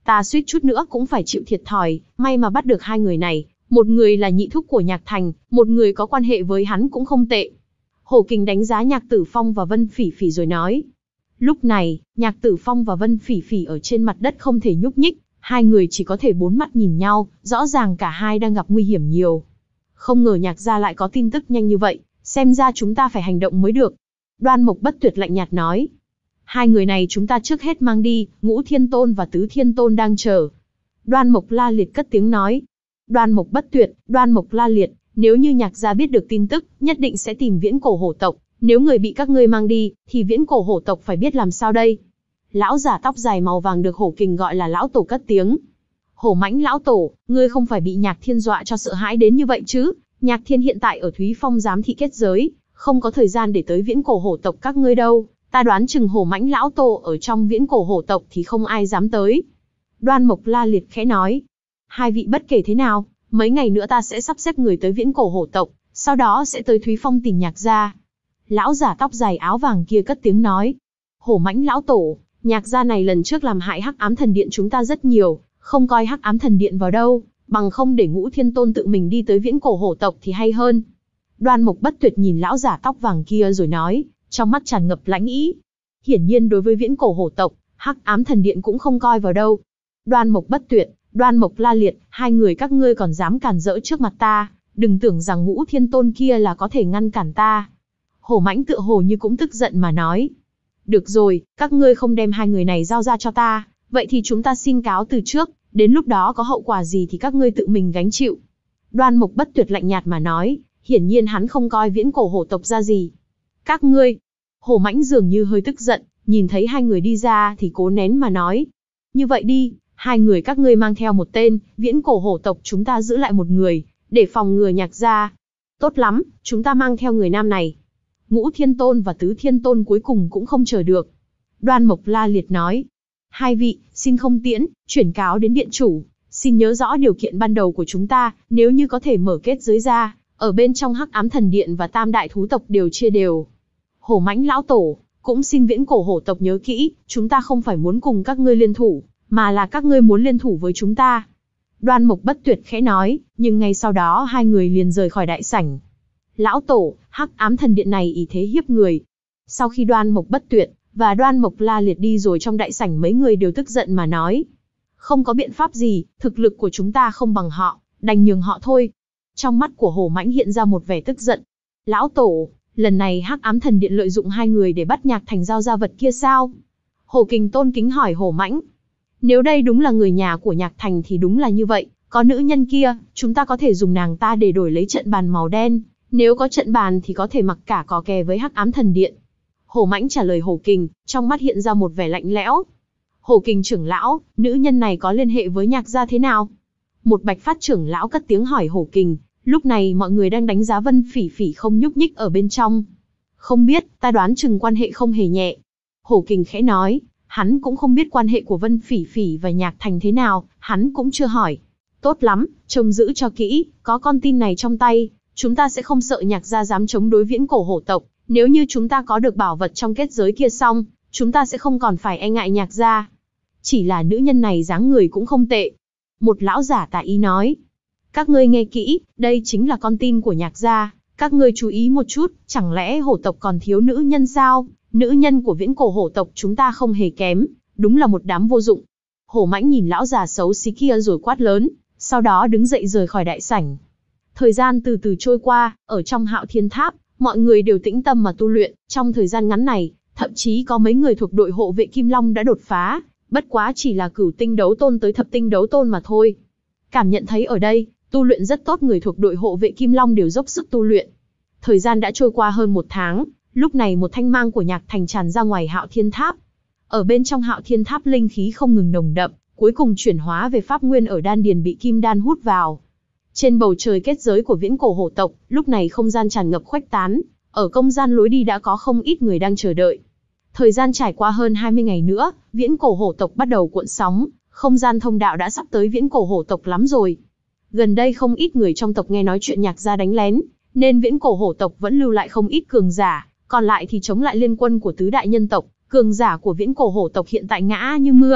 Ta suýt chút nữa cũng phải chịu thiệt thòi, may mà bắt được hai người này, một người là nhị thúc của Nhạc Thành, một người có quan hệ với hắn cũng không tệ. Hổ Kình đánh giá Nhạc Tử Phong và Vân Phỉ Phỉ rồi nói. Lúc này, Nhạc Tử Phong và Vân Phỉ Phỉ ở trên mặt đất không thể nhúc nhích, hai người chỉ có thể bốn mắt nhìn nhau, rõ ràng cả hai đang gặp nguy hiểm nhiều. Không ngờ Nhạc gia lại có tin tức nhanh như vậy, xem ra chúng ta phải hành động mới được. Đoan Mộc Bất Tuyệt lạnh nhạt nói. Hai người này chúng ta trước hết mang đi, Ngũ Thiên Tôn và Tứ Thiên Tôn đang chờ. Đoan Mộc La Liệt cất tiếng nói. Đoan Mộc Bất Tuyệt, Đoan Mộc La Liệt, nếu như Nhạc gia biết được tin tức, nhất định sẽ tìm Viễn Cổ Hổ tộc, nếu người bị các ngươi mang đi, thì Viễn Cổ Hổ tộc phải biết làm sao đây? Lão giả tóc dài màu vàng được Hổ Kình gọi là lão tổ cất tiếng. Hổ Mãnh lão tổ, ngươi không phải bị Nhạc Thiên dọa cho sợ hãi đến như vậy chứ? Nhạc Thiên hiện tại ở Thúy Phong giám thị kết giới, không có thời gian để tới Viễn Cổ Hổ tộc các ngươi đâu. Ta đoán chừng Hổ Mãnh lão tổ ở trong Viễn Cổ Hổ tộc thì không ai dám tới. Đoan Mộc La Liệt khẽ nói. Hai vị bất kể thế nào, mấy ngày nữa ta sẽ sắp xếp người tới Viễn Cổ Hổ tộc, sau đó sẽ tới Thúy Phong tìm Nhạc gia. Lão giả tóc dài áo vàng kia cất tiếng nói. Hổ Mãnh lão tổ, Nhạc gia này lần trước làm hại Hắc Ám Thần Điện chúng ta rất nhiều, không coi Hắc Ám Thần Điện vào đâu, bằng không để Ngũ Thiên Tôn tự mình đi tới Viễn Cổ Hổ tộc thì hay hơn. Đoan Mộc Bất Tuyệt nhìn lão giả tóc vàng kia rồi nói, trong mắt tràn ngập lãnh ý. Hiển nhiên đối với Viễn Cổ Hổ tộc, Hắc Ám Thần Điện cũng không coi vào đâu. Đoan Mộc Bất Tuyệt, Đoan Mộc La Liệt, hai người các ngươi còn dám cản rỡ trước mặt ta, đừng tưởng rằng Ngũ Thiên Tôn kia là có thể ngăn cản ta. Hổ Mãnh tựa hồ như cũng tức giận mà nói. Được rồi, các ngươi không đem hai người này giao ra cho ta, vậy thì chúng ta xin cáo từ trước, đến lúc đó có hậu quả gì thì các ngươi tự mình gánh chịu. Đoan Mộc Bất Tuyệt lạnh nhạt mà nói, hiển nhiên hắn không coi Viễn Cổ Hổ tộc ra gì. Các ngươi, Hổ Mãnh dường như hơi tức giận, nhìn thấy hai người đi ra thì cố nén mà nói. Như vậy đi, hai người các ngươi mang theo một tên, Viễn Cổ Hổ tộc chúng ta giữ lại một người, để phòng ngừa Nhạc gia. Tốt lắm, chúng ta mang theo người nam này. Ngũ Thiên Tôn và Tứ Thiên Tôn cuối cùng cũng không chờ được. Đoan Mộc La Liệt nói. Hai vị, xin không tiễn, chuyển cáo đến điện chủ. Xin nhớ rõ điều kiện ban đầu của chúng ta, nếu như có thể mở kết giới ra, ở bên trong Hắc Ám Thần Điện và Tam Đại Thú tộc đều chia đều. Hổ Mãnh lão tổ, cũng xin Viễn Cổ Hổ tộc nhớ kỹ, chúng ta không phải muốn cùng các ngươi liên thủ, mà là các ngươi muốn liên thủ với chúng ta. Đoan Mộc Bất Tuyệt khẽ nói, nhưng ngay sau đó hai người liền rời khỏi đại sảnh. Lão tổ, Hắc Ám Thần Điện này ý thế hiếp người. Sau khi Đoan Mộc Bất Tuyệt và Đoan Mộc La Liệt đi rồi, trong đại sảnh mấy người đều tức giận mà nói. Không có biện pháp gì, thực lực của chúng ta không bằng họ, đành nhường họ thôi. Trong mắt của Hổ Mãnh hiện ra một vẻ tức giận. Lão tổ, lần này Hắc Ám Thần Điện lợi dụng hai người để bắt Nhạc Thành giao ra vật kia sao? Hổ Kình tôn kính hỏi Hổ Mãnh. Nếu đây đúng là người nhà của Nhạc Thành thì đúng là như vậy, có nữ nhân kia, chúng ta có thể dùng nàng ta để đổi lấy trận bàn màu đen, nếu có trận bàn thì có thể mặc cả cò kè với Hắc Ám Thần Điện. Hổ Mãnh trả lời Hổ Kình, trong mắt hiện ra một vẻ lạnh lẽo. Hổ Kình trưởng lão, nữ nhân này có liên hệ với Nhạc gia thế nào? Một Bạch Phát trưởng lão cất tiếng hỏi Hổ Kình, lúc này mọi người đang đánh giá Vân Phỉ Phỉ không nhúc nhích ở bên trong. Không biết, ta đoán chừng quan hệ không hề nhẹ. Hổ Kình khẽ nói, hắn cũng không biết quan hệ của Vân Phỉ Phỉ và Nhạc Thành thế nào, hắn cũng chưa hỏi. Tốt lắm, trông giữ cho kỹ, có con tin này trong tay, chúng ta sẽ không sợ Nhạc gia dám chống đối Viễn Cổ Hổ tộc. Nếu như chúng ta có được bảo vật trong kết giới kia xong, chúng ta sẽ không còn phải e ngại Nhạc gia. Chỉ là nữ nhân này dáng người cũng không tệ. Một lão giả tà ý nói. Các ngươi nghe kỹ, đây chính là con tin của Nhạc gia. Các ngươi chú ý một chút, chẳng lẽ hổ tộc còn thiếu nữ nhân sao? Nữ nhân của Viễn Cổ Hổ tộc chúng ta không hề kém, đúng là một đám vô dụng. Hổ Mãnh nhìn lão già xấu xí kia rồi quát lớn, sau đó đứng dậy rời khỏi đại sảnh. Thời gian từ từ trôi qua, ở trong Hạo Thiên Tháp, mọi người đều tĩnh tâm mà tu luyện. Trong thời gian ngắn này, thậm chí có mấy người thuộc đội hộ vệ Kim Long đã đột phá, bất quá chỉ là cửu tinh đấu tôn tới thập tinh đấu tôn mà thôi. Cảm nhận thấy ở đây, tu luyện rất tốt, người thuộc đội hộ vệ Kim Long đều dốc sức tu luyện. Thời gian đã trôi qua hơn một tháng, lúc này một thanh mang của Nhạc Thành tràn ra ngoài Hạo Thiên Tháp. Ở bên trong Hạo Thiên Tháp linh khí không ngừng nồng đậm, cuối cùng chuyển hóa về pháp nguyên ở đan điền bị kim đan hút vào. Trên bầu trời kết giới của Viễn Cổ Hổ tộc, lúc này không gian tràn ngập khuếch tán, ở không gian lối đi đã có không ít người đang chờ đợi. Thời gian trải qua hơn hai mươi ngày nữa, Viễn Cổ Hổ tộc bắt đầu cuộn sóng, không gian thông đạo đã sắp tới Viễn Cổ Hổ tộc lắm rồi. Gần đây không ít người trong tộc nghe nói chuyện Nhạc gia đánh lén, nên Viễn Cổ Hổ tộc vẫn lưu lại không ít cường giả, còn lại thì chống lại liên quân của tứ đại nhân tộc. Cường giả của Viễn Cổ Hổ tộc hiện tại ngã như mưa,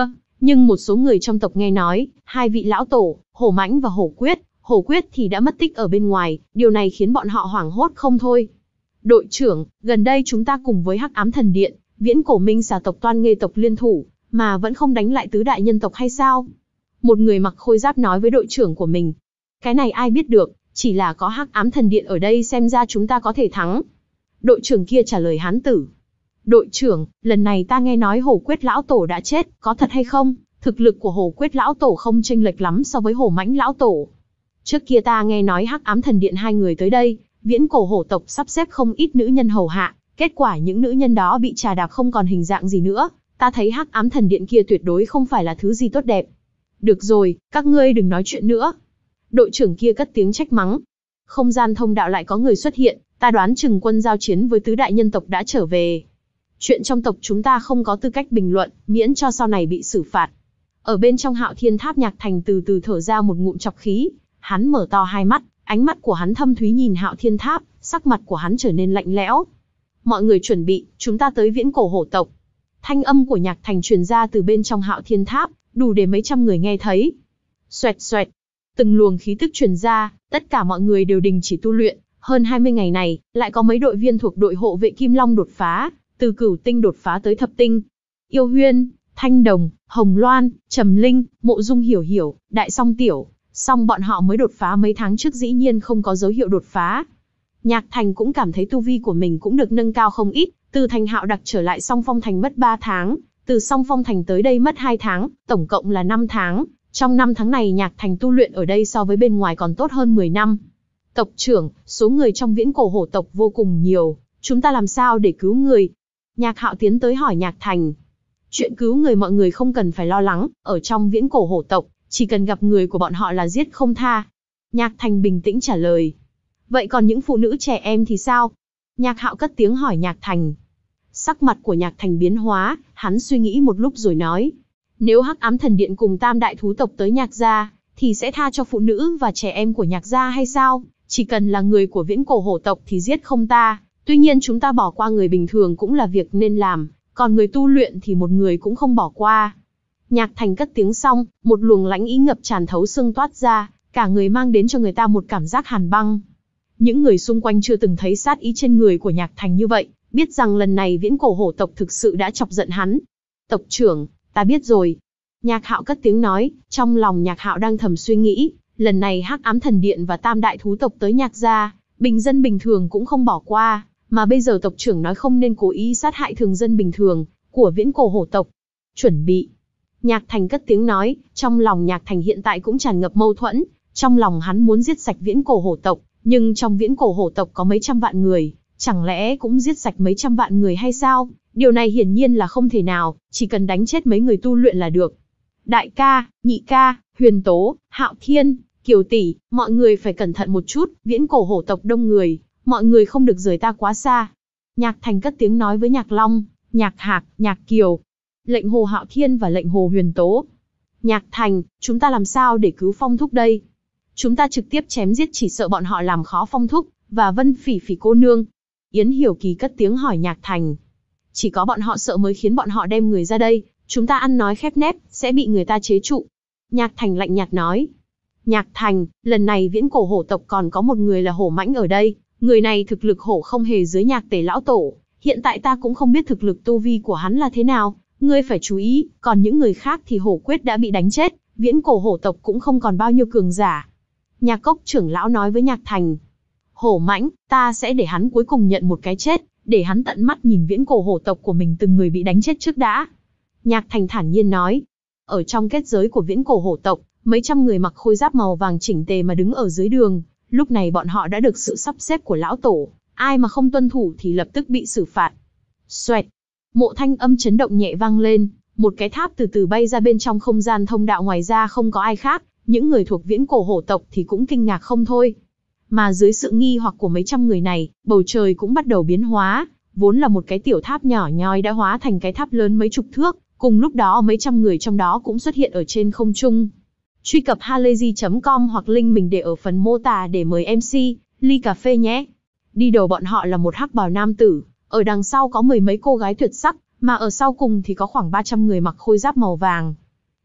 Nhưng một số người trong tộc nghe nói, hai vị lão tổ, Hổ Mãnh và Hổ Quyết, Hổ Quyết thì đã mất tích ở bên ngoài, điều này khiến bọn họ hoảng hốt không thôi. Đội trưởng, gần đây chúng ta cùng với Hắc Ám Thần Điện, Viễn Cổ Minh Xà tộc Toan Nghê tộc liên thủ, mà vẫn không đánh lại tứ đại nhân tộc hay sao? Một người mặc khôi giáp nói với đội trưởng của mình. Cái này ai biết được, chỉ là có Hắc Ám Thần Điện ở đây xem ra chúng ta có thể thắng. Đội trưởng kia trả lời hán tử. Đội trưởng, lần này ta nghe nói Hổ Quyết lão tổ đã chết, có thật hay không? Thực lực của Hổ Quyết lão tổ không chênh lệch lắm so với Hổ Mãnh lão tổ. Trước kia ta nghe nói Hắc Ám Thần Điện hai người tới đây, Viễn Cổ hổ tộc sắp xếp không ít nữ nhân hầu hạ, kết quả những nữ nhân đó bị trà đạp không còn hình dạng gì nữa, ta thấy Hắc Ám Thần Điện kia tuyệt đối không phải là thứ gì tốt đẹp. Được rồi, các ngươi đừng nói chuyện nữa. Đội trưởng kia cất tiếng trách mắng. Không gian thông đạo lại có người xuất hiện, ta đoán chừng quân giao chiến với tứ đại nhân tộc đã trở về. Chuyện trong tộc chúng ta không có tư cách bình luận, miễn cho sau này bị xử phạt. Ở bên trong Hạo Thiên Tháp, Nhạc Thành từ từ thở ra một ngụm trọc khí, hắn mở to hai mắt, ánh mắt của hắn thâm thúy nhìn Hạo Thiên Tháp, sắc mặt của hắn trở nên lạnh lẽo. Mọi người chuẩn bị, chúng ta tới Viễn Cổ hổ tộc. Thanh âm của Nhạc Thành truyền ra từ bên trong Hạo Thiên Tháp, đủ để mấy trăm người nghe thấy. Xoẹt xoẹt, từng luồng khí tức truyền ra, tất cả mọi người đều đình chỉ tu luyện. Hơn hai mươi ngày này, lại có mấy đội viên thuộc đội hộ vệ Kim Long đột phá, từ cửu tinh đột phá tới thập tinh. Yêu Huyên, Thanh Đồng, Hồng Loan, Trầm Linh, Mộ Dung Hiểu Hiểu, Đại Song Tiểu, song bọn họ mới đột phá mấy tháng trước dĩ nhiên không có dấu hiệu đột phá. Nhạc Thành cũng cảm thấy tu vi của mình cũng được nâng cao không ít, từ thành Hạo Đặc trở lại Song Phong Thành mất ba tháng, từ Song Phong Thành tới đây mất hai tháng, tổng cộng là năm tháng. Trong năm tháng này Nhạc Thành tu luyện ở đây so với bên ngoài còn tốt hơn mười năm. Tộc trưởng, số người trong Viễn Cổ hổ tộc vô cùng nhiều, chúng ta làm sao để cứu người? Nhạc Hạo tiến tới hỏi Nhạc Thành. Chuyện cứu người mọi người không cần phải lo lắng, ở trong Viễn Cổ hổ tộc, chỉ cần gặp người của bọn họ là giết không tha. Nhạc Thành bình tĩnh trả lời. Vậy còn những phụ nữ trẻ em thì sao? Nhạc Hạo cất tiếng hỏi Nhạc Thành. Sắc mặt của Nhạc Thành biến hóa, hắn suy nghĩ một lúc rồi nói. Nếu Hắc Ám Thần Điện cùng Tam Đại Thú tộc tới Nhạc gia, thì sẽ tha cho phụ nữ và trẻ em của Nhạc gia hay sao? Chỉ cần là người của Viễn Cổ hổ tộc thì giết không tha. Tuy nhiên chúng ta bỏ qua người bình thường cũng là việc nên làm, còn người tu luyện thì một người cũng không bỏ qua. Nhạc Thành cất tiếng xong, một luồng lãnh ý ngập tràn thấu xương toát ra, cả người mang đến cho người ta một cảm giác hàn băng. Những người xung quanh chưa từng thấy sát ý trên người của Nhạc Thành như vậy, biết rằng lần này Viễn Cổ hổ tộc thực sự đã chọc giận hắn. Tộc trưởng, ta biết rồi. Nhạc Hạo cất tiếng nói, trong lòng Nhạc Hạo đang thầm suy nghĩ, lần này Hắc Ám Thần Điện và Tam Đại Thú tộc tới Nhạc gia, bình dân bình thường cũng không bỏ qua, mà bây giờ tộc trưởng nói không nên cố ý sát hại thường dân bình thường của Viễn Cổ hổ tộc. Chuẩn bị. Nhạc Thành cất tiếng nói, trong lòng Nhạc Thành hiện tại cũng tràn ngập mâu thuẫn, trong lòng hắn muốn giết sạch Viễn Cổ hổ tộc, nhưng trong Viễn Cổ hổ tộc có mấy trăm vạn người, chẳng lẽ cũng giết sạch mấy trăm vạn người hay sao? Điều này hiển nhiên là không thể nào, chỉ cần đánh chết mấy người tu luyện là được. Đại ca, nhị ca, Huyền Tố, Hạo Thiên, Kiều tỷ, mọi người phải cẩn thận một chút, Viễn Cổ hổ tộc đông người, mọi người không được rời ta quá xa. Nhạc Thành cất tiếng nói với Nhạc Long, Nhạc Hạc, Nhạc Kiều, lệnh Hồ Hạo Thiên và lệnh Hồ Huyền Tố. Nhạc Thành, chúng ta làm sao để cứu Phong Thúc đây? Chúng ta trực tiếp chém giết chỉ sợ bọn họ làm khó Phong Thúc và Vân Phỉ Phỉ cô nương. Yến Hiểu Kỳ cất tiếng hỏi Nhạc Thành. Chỉ có bọn họ sợ mới khiến bọn họ đem người ra đây, chúng ta ăn nói khép nép, sẽ bị người ta chế trụ. Nhạc Thành lạnh nhạt nói. Nhạc Thành, lần này Viễn Cổ hổ tộc còn có một người là Hổ Mãnh ở đây, người này thực lực hổ không hề dưới Nhạc Tể lão tổ, hiện tại ta cũng không biết thực lực tu vi của hắn là thế nào, ngươi phải chú ý, còn những người khác thì Hổ Quyết đã bị đánh chết, Viễn Cổ hổ tộc cũng không còn bao nhiêu cường giả. Nhạc Cốc trưởng lão nói với Nhạc Thành. Hổ Mãnh, ta sẽ để hắn cuối cùng nhận một cái chết, để hắn tận mắt nhìn Viễn Cổ hổ tộc của mình từng người bị đánh chết trước đã. Nhạc Thành thản nhiên nói. Ở trong kết giới của Viễn Cổ hổ tộc, mấy trăm người mặc khôi giáp màu vàng chỉnh tề mà đứng ở dưới đường, lúc này bọn họ đã được sự sắp xếp của lão tổ, ai mà không tuân thủ thì lập tức bị xử phạt. Xoẹt, mộ thanh âm chấn động nhẹ vang lên, một cái tháp từ từ bay ra bên trong không gian thông đạo, ngoài ra không có ai khác, những người thuộc Viễn Cổ hổ tộc thì cũng kinh ngạc không thôi. Mà dưới sự nghi hoặc của mấy trăm người này, bầu trời cũng bắt đầu biến hóa, vốn là một cái tiểu tháp nhỏ nhoi đã hóa thành cái tháp lớn mấy chục thước, cùng lúc đó mấy trăm người trong đó cũng xuất hiện ở trên không trung. Truy cập halayzi chấm com hoặc link mình để ở phần mô tả để mời em xê, ly cà phê nhé. Đi đầu bọn họ là một hắc bào nam tử, ở đằng sau có mười mấy cô gái tuyệt sắc, mà ở sau cùng thì có khoảng ba trăm người mặc khôi giáp màu vàng.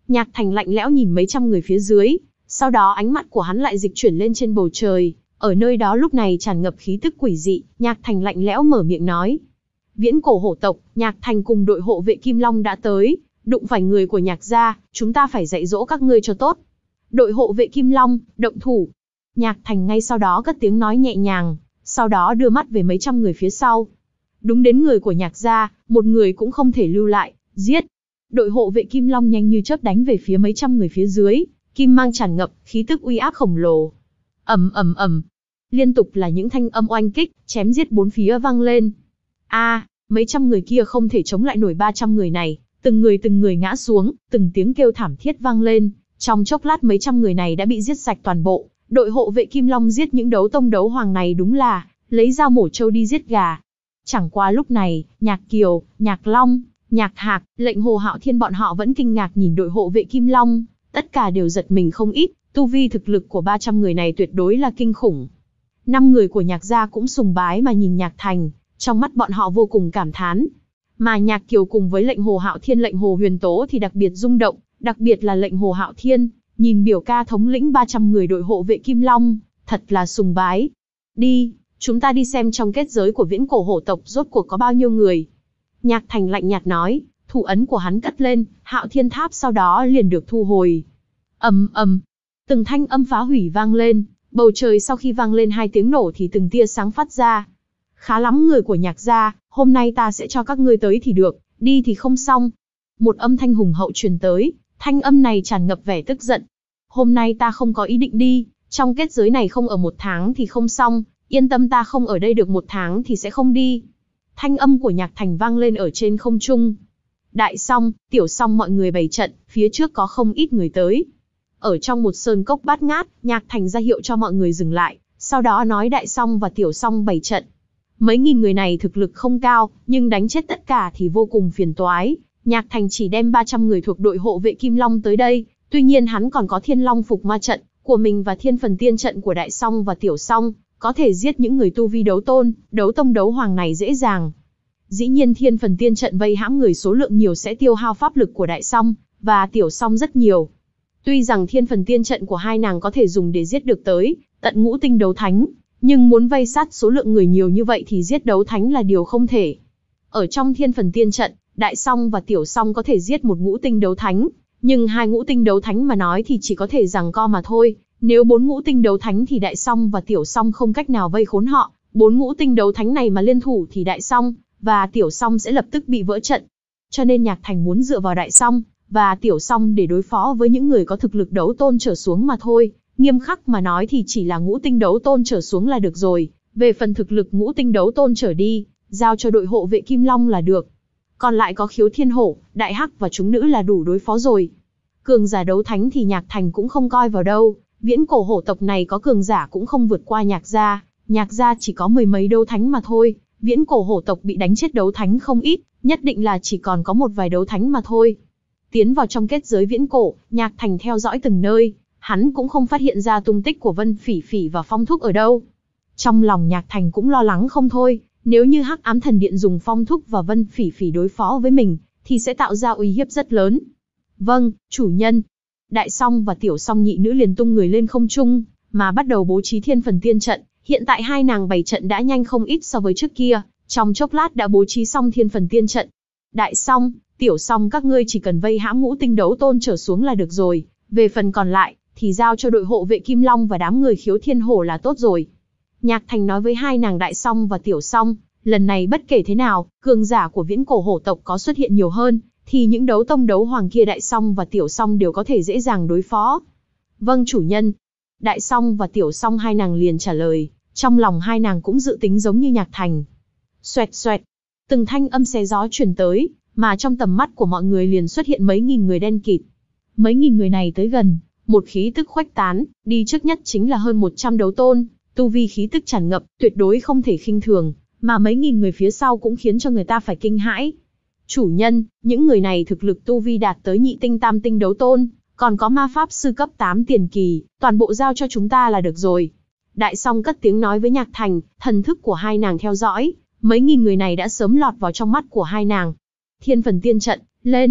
Nhạc Thành lạnh lẽo nhìn mấy trăm người phía dưới, sau đó ánh mắt của hắn lại dịch chuyển lên trên bầu trời, ở nơi đó lúc này tràn ngập khí tức quỷ dị. Nhạc Thành lạnh lẽo mở miệng nói: Viễn cổ hổ tộc, Nhạc Thành cùng đội hộ vệ Kim Long đã tới, đụng phải người của Nhạc gia, chúng ta phải dạy dỗ các ngươi cho tốt. Đội hộ vệ Kim Long, động thủ. Nhạc Thành ngay sau đó cất tiếng nói nhẹ nhàng, sau đó đưa mắt về mấy trăm người phía sau. Đúng đến người của Nhạc gia, một người cũng không thể lưu lại, giết. Đội hộ vệ Kim Long nhanh như chớp đánh về phía mấy trăm người phía dưới, kim mang tràn ngập, khí tức uy áp khổng lồ. Ầm ầm ầm, liên tục là những thanh âm oanh kích, chém giết bốn phía vang lên. A, mấy trăm người kia không thể chống lại nổi ba trăm người này, từng người từng người ngã xuống, từng tiếng kêu thảm thiết vang lên. Trong chốc lát mấy trăm người này đã bị giết sạch toàn bộ. Đội hộ vệ Kim Long giết những đấu tông đấu hoàng này đúng là lấy dao mổ trâu đi giết gà. Chẳng qua lúc này, Nhạc Kiều, Nhạc Long, Nhạc Hạc, Lệnh Hồ Hạo Thiên bọn họ vẫn kinh ngạc nhìn đội hộ vệ Kim Long, tất cả đều giật mình không ít, tu vi thực lực của ba trăm người này tuyệt đối là kinh khủng. Năm người của Nhạc gia cũng sùng bái mà nhìn Nhạc Thành, trong mắt bọn họ vô cùng cảm thán. Mà Nhạc Kiều cùng với Lệnh Hồ Hạo Thiên, Lệnh Hồ Huyền Tố thì đặc biệt rung động, đặc biệt là Lệnh Hồ Hạo Thiên, nhìn biểu ca thống lĩnh ba trăm người đội hộ vệ Kim Long, thật là sùng bái. Đi, chúng ta đi xem trong kết giới của viễn cổ hổ tộc rốt cuộc có bao nhiêu người. Nhạc Thành lạnh nhạt nói, thủ ấn của hắn cất lên, Hạo Thiên Tháp sau đó liền được thu hồi. Ầm ầm, từng thanh âm phá hủy vang lên, bầu trời sau khi vang lên hai tiếng nổ thì từng tia sáng phát ra. Khá lắm người của Nhạc gia, hôm nay ta sẽ cho các ngươi tới thì được, đi thì không xong. Một âm thanh hùng hậu truyền tới, thanh âm này tràn ngập vẻ tức giận. Hôm nay ta không có ý định đi, trong kết giới này không ở một tháng thì không xong, yên tâm ta không ở đây được một tháng thì sẽ không đi. Thanh âm của Nhạc Thành vang lên ở trên không trung. Đại Song, Tiểu Song mọi người bày trận, phía trước có không ít người tới. Ở trong một sơn cốc bát ngát, Nhạc Thành ra hiệu cho mọi người dừng lại, sau đó nói Đại Song và Tiểu Song bày trận. Mấy nghìn người này thực lực không cao, nhưng đánh chết tất cả thì vô cùng phiền toái. Nhạc Thành chỉ đem ba trăm người thuộc đội hộ vệ Kim Long tới đây, tuy nhiên hắn còn có Thiên Long Phục Ma trận của mình và Thiên Phần Tiên trận của Đại Song và Tiểu Song, có thể giết những người tu vi đấu tôn, đấu tông đấu hoàng này dễ dàng. Dĩ nhiên Thiên Phần Tiên trận vây hãm người số lượng nhiều sẽ tiêu hao pháp lực của Đại Song và Tiểu Song rất nhiều. Tuy rằng Thiên Phần Tiên trận của hai nàng có thể dùng để giết được tới tận ngũ tinh đấu thánh, nhưng muốn vây sát số lượng người nhiều như vậy thì giết đấu thánh là điều không thể. Ở trong Thiên Phần Tiên trận, Đại Song và Tiểu Song có thể giết một ngũ tinh đấu thánh, nhưng hai ngũ tinh đấu thánh mà nói thì chỉ có thể giằng co mà thôi. Nếu bốn ngũ tinh đấu thánh thì Đại Song và Tiểu Song không cách nào vây khốn họ, bốn ngũ tinh đấu thánh này mà liên thủ thì Đại Song và Tiểu Song sẽ lập tức bị vỡ trận. Cho nên Nhạc Thành muốn dựa vào Đại Song và Tiểu Song để đối phó với những người có thực lực đấu tôn trở xuống mà thôi. Nghiêm khắc mà nói thì chỉ là ngũ tinh đấu tôn trở xuống là được rồi, về phần thực lực ngũ tinh đấu tôn trở đi, giao cho đội hộ vệ Kim Long là được. Còn lại có Khiếu Thiên Hổ, Đại Hắc và chúng nữ là đủ đối phó rồi. Cường giả đấu thánh thì Nhạc Thành cũng không coi vào đâu, viễn cổ hổ tộc này có cường giả cũng không vượt qua Nhạc gia, Nhạc gia chỉ có mười mấy đấu thánh mà thôi, viễn cổ hổ tộc bị đánh chết đấu thánh không ít, nhất định là chỉ còn có một vài đấu thánh mà thôi. Tiến vào trong kết giới viễn cổ, Nhạc Thành theo dõi từng nơi, hắn cũng không phát hiện ra tung tích của Vân Phỉ Phỉ và Phong Thúc ở đâu. Trong lòng Nhạc Thành cũng lo lắng không thôi, nếu như Hắc Ám Thần Điện dùng Phong Thúc và Vân Phỉ Phỉ đối phó với mình, thì sẽ tạo ra uy hiếp rất lớn. Vâng, chủ nhân. Đại Song và Tiểu Song nhị nữ liền tung người lên không trung, mà bắt đầu bố trí Thiên Phần Tiên trận. Hiện tại hai nàng bày trận đã nhanh không ít so với trước kia, trong chốc lát đã bố trí xong Thiên Phần Tiên trận. Đại Song, Tiểu Song các ngươi chỉ cần vây hãm ngũ tinh đấu tôn trở xuống là được rồi, về phần còn lại thì giao cho đội hộ vệ Kim Long và đám người Khiếu Thiên Hổ là tốt rồi. Nhạc Thành nói với hai nàng Đại Song và Tiểu Song, lần này bất kể thế nào, cường giả của viễn cổ hổ tộc có xuất hiện nhiều hơn, thì những đấu tông đấu hoàng kia Đại Song và Tiểu Song đều có thể dễ dàng đối phó. Vâng chủ nhân. Đại Song và Tiểu Song hai nàng liền trả lời, trong lòng hai nàng cũng dự tính giống như Nhạc Thành. Xoẹt xoẹt, từng thanh âm xé gió truyền tới, mà trong tầm mắt của mọi người liền xuất hiện mấy nghìn người đen kịt. Mấy nghìn người này tới gần, một khí tức khuếch tán, đi trước nhất chính là hơn một trăm đấu tôn, tu vi khí tức tràn ngập, tuyệt đối không thể khinh thường, mà mấy nghìn người phía sau cũng khiến cho người ta phải kinh hãi. Chủ nhân, những người này thực lực tu vi đạt tới nhị tinh tam tinh đấu tôn, còn có ma pháp sư cấp tám tiền kỳ, toàn bộ giao cho chúng ta là được rồi. Đại Song cất tiếng nói với Nhạc Thành, thần thức của hai nàng theo dõi, mấy nghìn người này đã sớm lọt vào trong mắt của hai nàng. Thiên Phần Tiên trận, lên.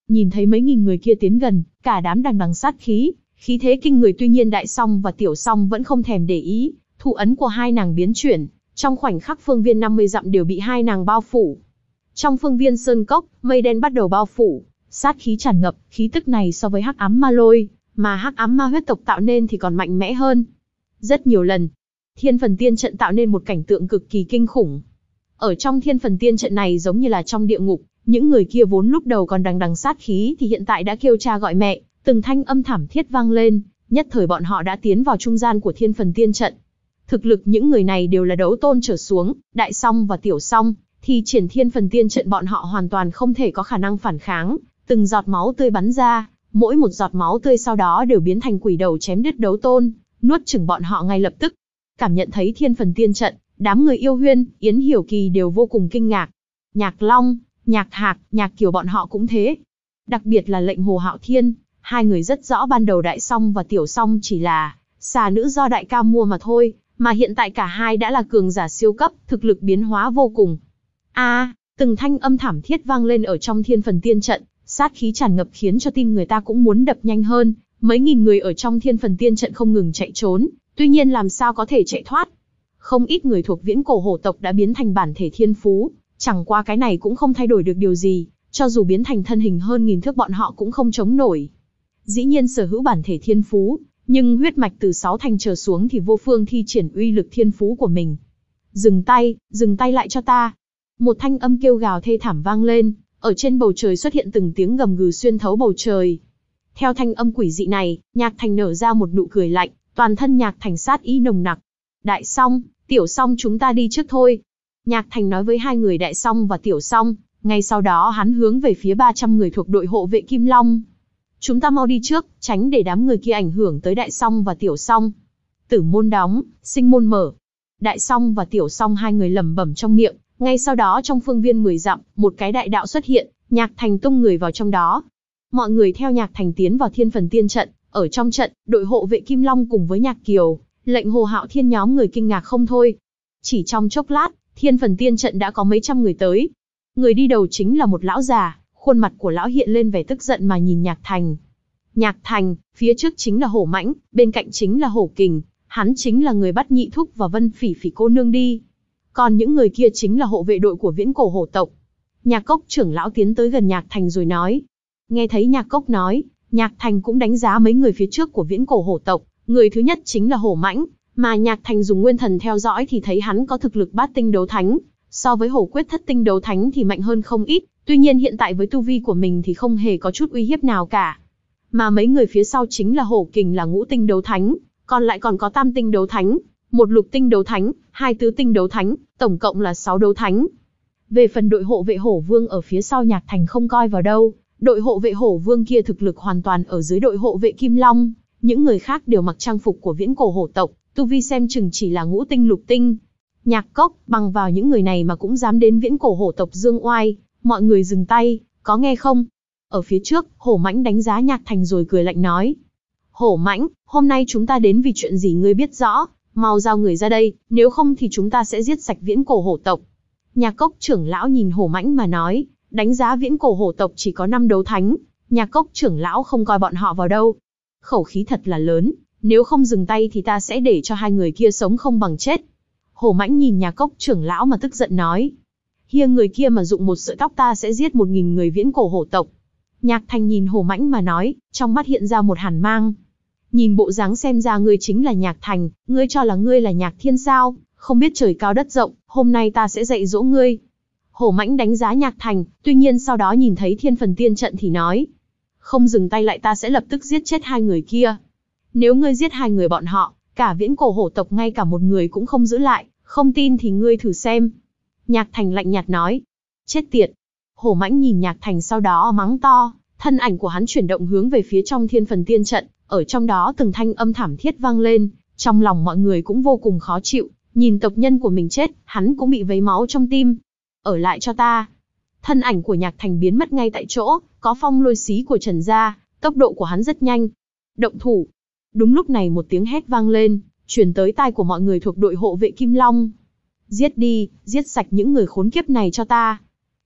Nhìn thấy mấy nghìn người kia tiến gần, cả đám đằng đằng sát khí, khí thế kinh người, tuy nhiên Đại Song và Tiểu Song vẫn không thèm để ý, thủ ấn của hai nàng biến chuyển, trong khoảnh khắc phương viên năm mươi dặm đều bị hai nàng bao phủ. Trong phương viên sơn cốc, mây đen bắt đầu bao phủ, sát khí tràn ngập, khí tức này so với Hắc Ám Ma Lôi mà Hắc Ám Ma huyết tộc tạo nên thì còn mạnh mẽ hơn. Rất nhiều lần, Thiên Phần Tiên trận tạo nên một cảnh tượng cực kỳ kinh khủng. Ở trong Thiên Phần Tiên trận này giống như là trong địa ngục, những người kia vốn lúc đầu còn đằng đằng sát khí thì hiện tại đã kêu cha gọi mẹ, từng thanh âm thảm thiết vang lên, nhất thời bọn họ đã tiến vào trung gian của Thiên Phần Tiên trận. Thực lực những người này đều là đấu tôn trở xuống, Đại Song và Tiểu Song thì triển Thiên Phần Tiên trận bọn họ hoàn toàn không thể có khả năng phản kháng, từng giọt máu tươi bắn ra, mỗi một giọt máu tươi sau đó đều biến thành quỷ đầu chém đứt đấu tôn, nuốt chửng bọn họ ngay lập tức. Cảm nhận thấy Thiên Phần Tiên trận, đám người Yêu Huyên, Yến Hiểu Kỳ đều vô cùng kinh ngạc. Nhạc Long, Nhạc Hạc, Nhạc Kiều bọn họ cũng thế. Đặc biệt là lệnh Hồ Hạo Thiên, hai người rất rõ ban đầu Đại Song và Tiểu Song chỉ là xà nữ do đại ca mua mà thôi, mà hiện tại cả hai đã là cường giả siêu cấp, thực lực biến hóa vô cùng. A, à, từng thanh âm thảm thiết vang lên ở trong Thiên Phần Tiên trận, sát khí tràn ngập khiến cho tim người ta cũng muốn đập nhanh hơn. Mấy nghìn người ở trong Thiên Phần Tiên trận không ngừng chạy trốn, tuy nhiên làm sao có thể chạy thoát. Không ít người thuộc Viễn Cổ Hổ tộc đã biến thành bản thể thiên phú, chẳng qua cái này cũng không thay đổi được điều gì, cho dù biến thành thân hình hơn nghìn thước bọn họ cũng không chống nổi. Dĩ nhiên sở hữu bản thể thiên phú, nhưng huyết mạch từ sáu thành trở xuống thì vô phương thi triển uy lực thiên phú của mình. Dừng tay, dừng tay lại cho ta. Một thanh âm kêu gào thê thảm vang lên, ở trên bầu trời xuất hiện từng tiếng gầm gừ xuyên thấu bầu trời. Theo thanh âm quỷ dị này, Nhạc Thành nở ra một nụ cười lạnh, toàn thân Nhạc Thành sát ý nồng nặc. Đại Song, Tiểu Song chúng ta đi trước thôi. Nhạc Thành nói với hai người Đại Song và Tiểu Song, ngay sau đó hắn hướng về phía ba trăm người thuộc đội hộ vệ Kim Long. Chúng ta mau đi trước, tránh để đám người kia ảnh hưởng tới Đại Song và Tiểu Song. Tử môn đóng, sinh môn mở. Đại Song và Tiểu Song hai người lẩm bẩm trong miệng, ngay sau đó trong phương viên mười dặm, một cái đại đạo xuất hiện, Nhạc Thành tung người vào trong đó. Mọi người theo Nhạc Thành tiến vào Thiên Phần Tiên trận, ở trong trận, đội hộ vệ Kim Long cùng với Nhạc Kiều, lệnh Hồ Hạo Thiên nhóm người kinh ngạc không thôi. Chỉ trong chốc lát, Thiên Phần Tiên trận đã có mấy trăm người tới. Người đi đầu chính là một lão già, khuôn mặt của lão hiện lên vẻ tức giận mà nhìn Nhạc Thành. Nhạc Thành, phía trước chính là Hổ Mãnh, bên cạnh chính là Hổ Kình, hắn chính là người bắt Nhị Thúc và Vân Phỉ Phỉ cô nương đi. Còn những người kia chính là hộ vệ đội của Viễn Cổ Hổ tộc. Nhạc Cốc trưởng lão tiến tới gần Nhạc Thành rồi nói. Nghe thấy Nhạc Cốc nói, Nhạc Thành cũng đánh giá mấy người phía trước của Viễn Cổ Hổ tộc. Người thứ nhất chính là Hổ Mãnh, mà Nhạc Thành dùng nguyên thần theo dõi thì thấy hắn có thực lực bát tinh đấu thánh, so với Hổ Quyết thất tinh đấu thánh thì mạnh hơn không ít, tuy nhiên hiện tại với tu vi của mình thì không hề có chút uy hiếp nào cả. Mà mấy người phía sau chính là Hổ Kình là ngũ tinh đấu thánh, còn lại còn có tam tinh đấu thánh, một lục tinh đấu thánh, hai tứ tinh đấu thánh, tổng cộng là sáu đấu thánh. Về phần đội hộ vệ Hổ Vương ở phía sau Nhạc Thành không coi vào đâu, đội hộ vệ Hổ Vương kia thực lực hoàn toàn ở dưới đội hộ vệ Kim Long, những người khác đều mặc trang phục của Viễn Cổ Hổ tộc, tu vi xem chừng chỉ là ngũ tinh lục tinh. Nhạc Cốc, bằng vào những người này mà cũng dám đến Viễn Cổ Hổ tộc dương oai, mọi người dừng tay, có nghe không? Ở phía trước, Hổ Mãnh đánh giá Nhạc Thành rồi cười lạnh nói. Hổ Mãnh, hôm nay chúng ta đến vì chuyện gì ngươi biết rõ, mau giao người ra đây, nếu không thì chúng ta sẽ giết sạch Viễn Cổ Hổ tộc. Nhạc Cốc trưởng lão nhìn Hổ Mãnh mà nói, đánh giá Viễn Cổ Hổ tộc chỉ có năm đấu thánh, Nhạc Cốc trưởng lão không coi bọn họ vào đâu. Khẩu khí thật là lớn, nếu không dừng tay thì ta sẽ để cho hai người kia sống không bằng chết. Hổ Mãnh nhìn Nhạc Cốc trưởng lão mà tức giận nói. Hiêng người kia mà dụng một sợi tóc ta sẽ giết một nghìn người Viễn Cổ Hổ tộc. Nhạc Thành nhìn Hổ Mãnh mà nói, trong mắt hiện ra một hàn mang. Nhìn bộ dáng xem ra ngươi chính là Nhạc Thành, ngươi cho là ngươi là Nhạc Thiên sao, không biết trời cao đất rộng, hôm nay ta sẽ dạy dỗ ngươi. Hổ Mãnh đánh giá Nhạc Thành, tuy nhiên sau đó nhìn thấy Thiên Phần Tiên trận thì nói. Không dừng tay lại ta sẽ lập tức giết chết hai người kia. Nếu ngươi giết hai người bọn họ, cả Viễn Cổ Hổ tộc ngay cả một người cũng không giữ lại, không tin thì ngươi thử xem. Nhạc Thành lạnh nhạt nói. Chết tiệt. Hổ Mãnh nhìn Nhạc Thành sau đó mắng to, thân ảnh của hắn chuyển động hướng về phía trong Thiên Phần Tiên trận, ở trong đó từng thanh âm thảm thiết vang lên, trong lòng mọi người cũng vô cùng khó chịu, nhìn tộc nhân của mình chết, hắn cũng bị vấy máu trong tim. Ở lại cho ta. Thân ảnh của Nhạc Thành biến mất ngay tại chỗ, có phong lôi xí của Trần gia, tốc độ của hắn rất nhanh. Động thủ. Đúng lúc này một tiếng hét vang lên, truyền tới tai của mọi người thuộc đội hộ vệ Kim Long. Giết đi, giết sạch những người khốn kiếp này cho ta.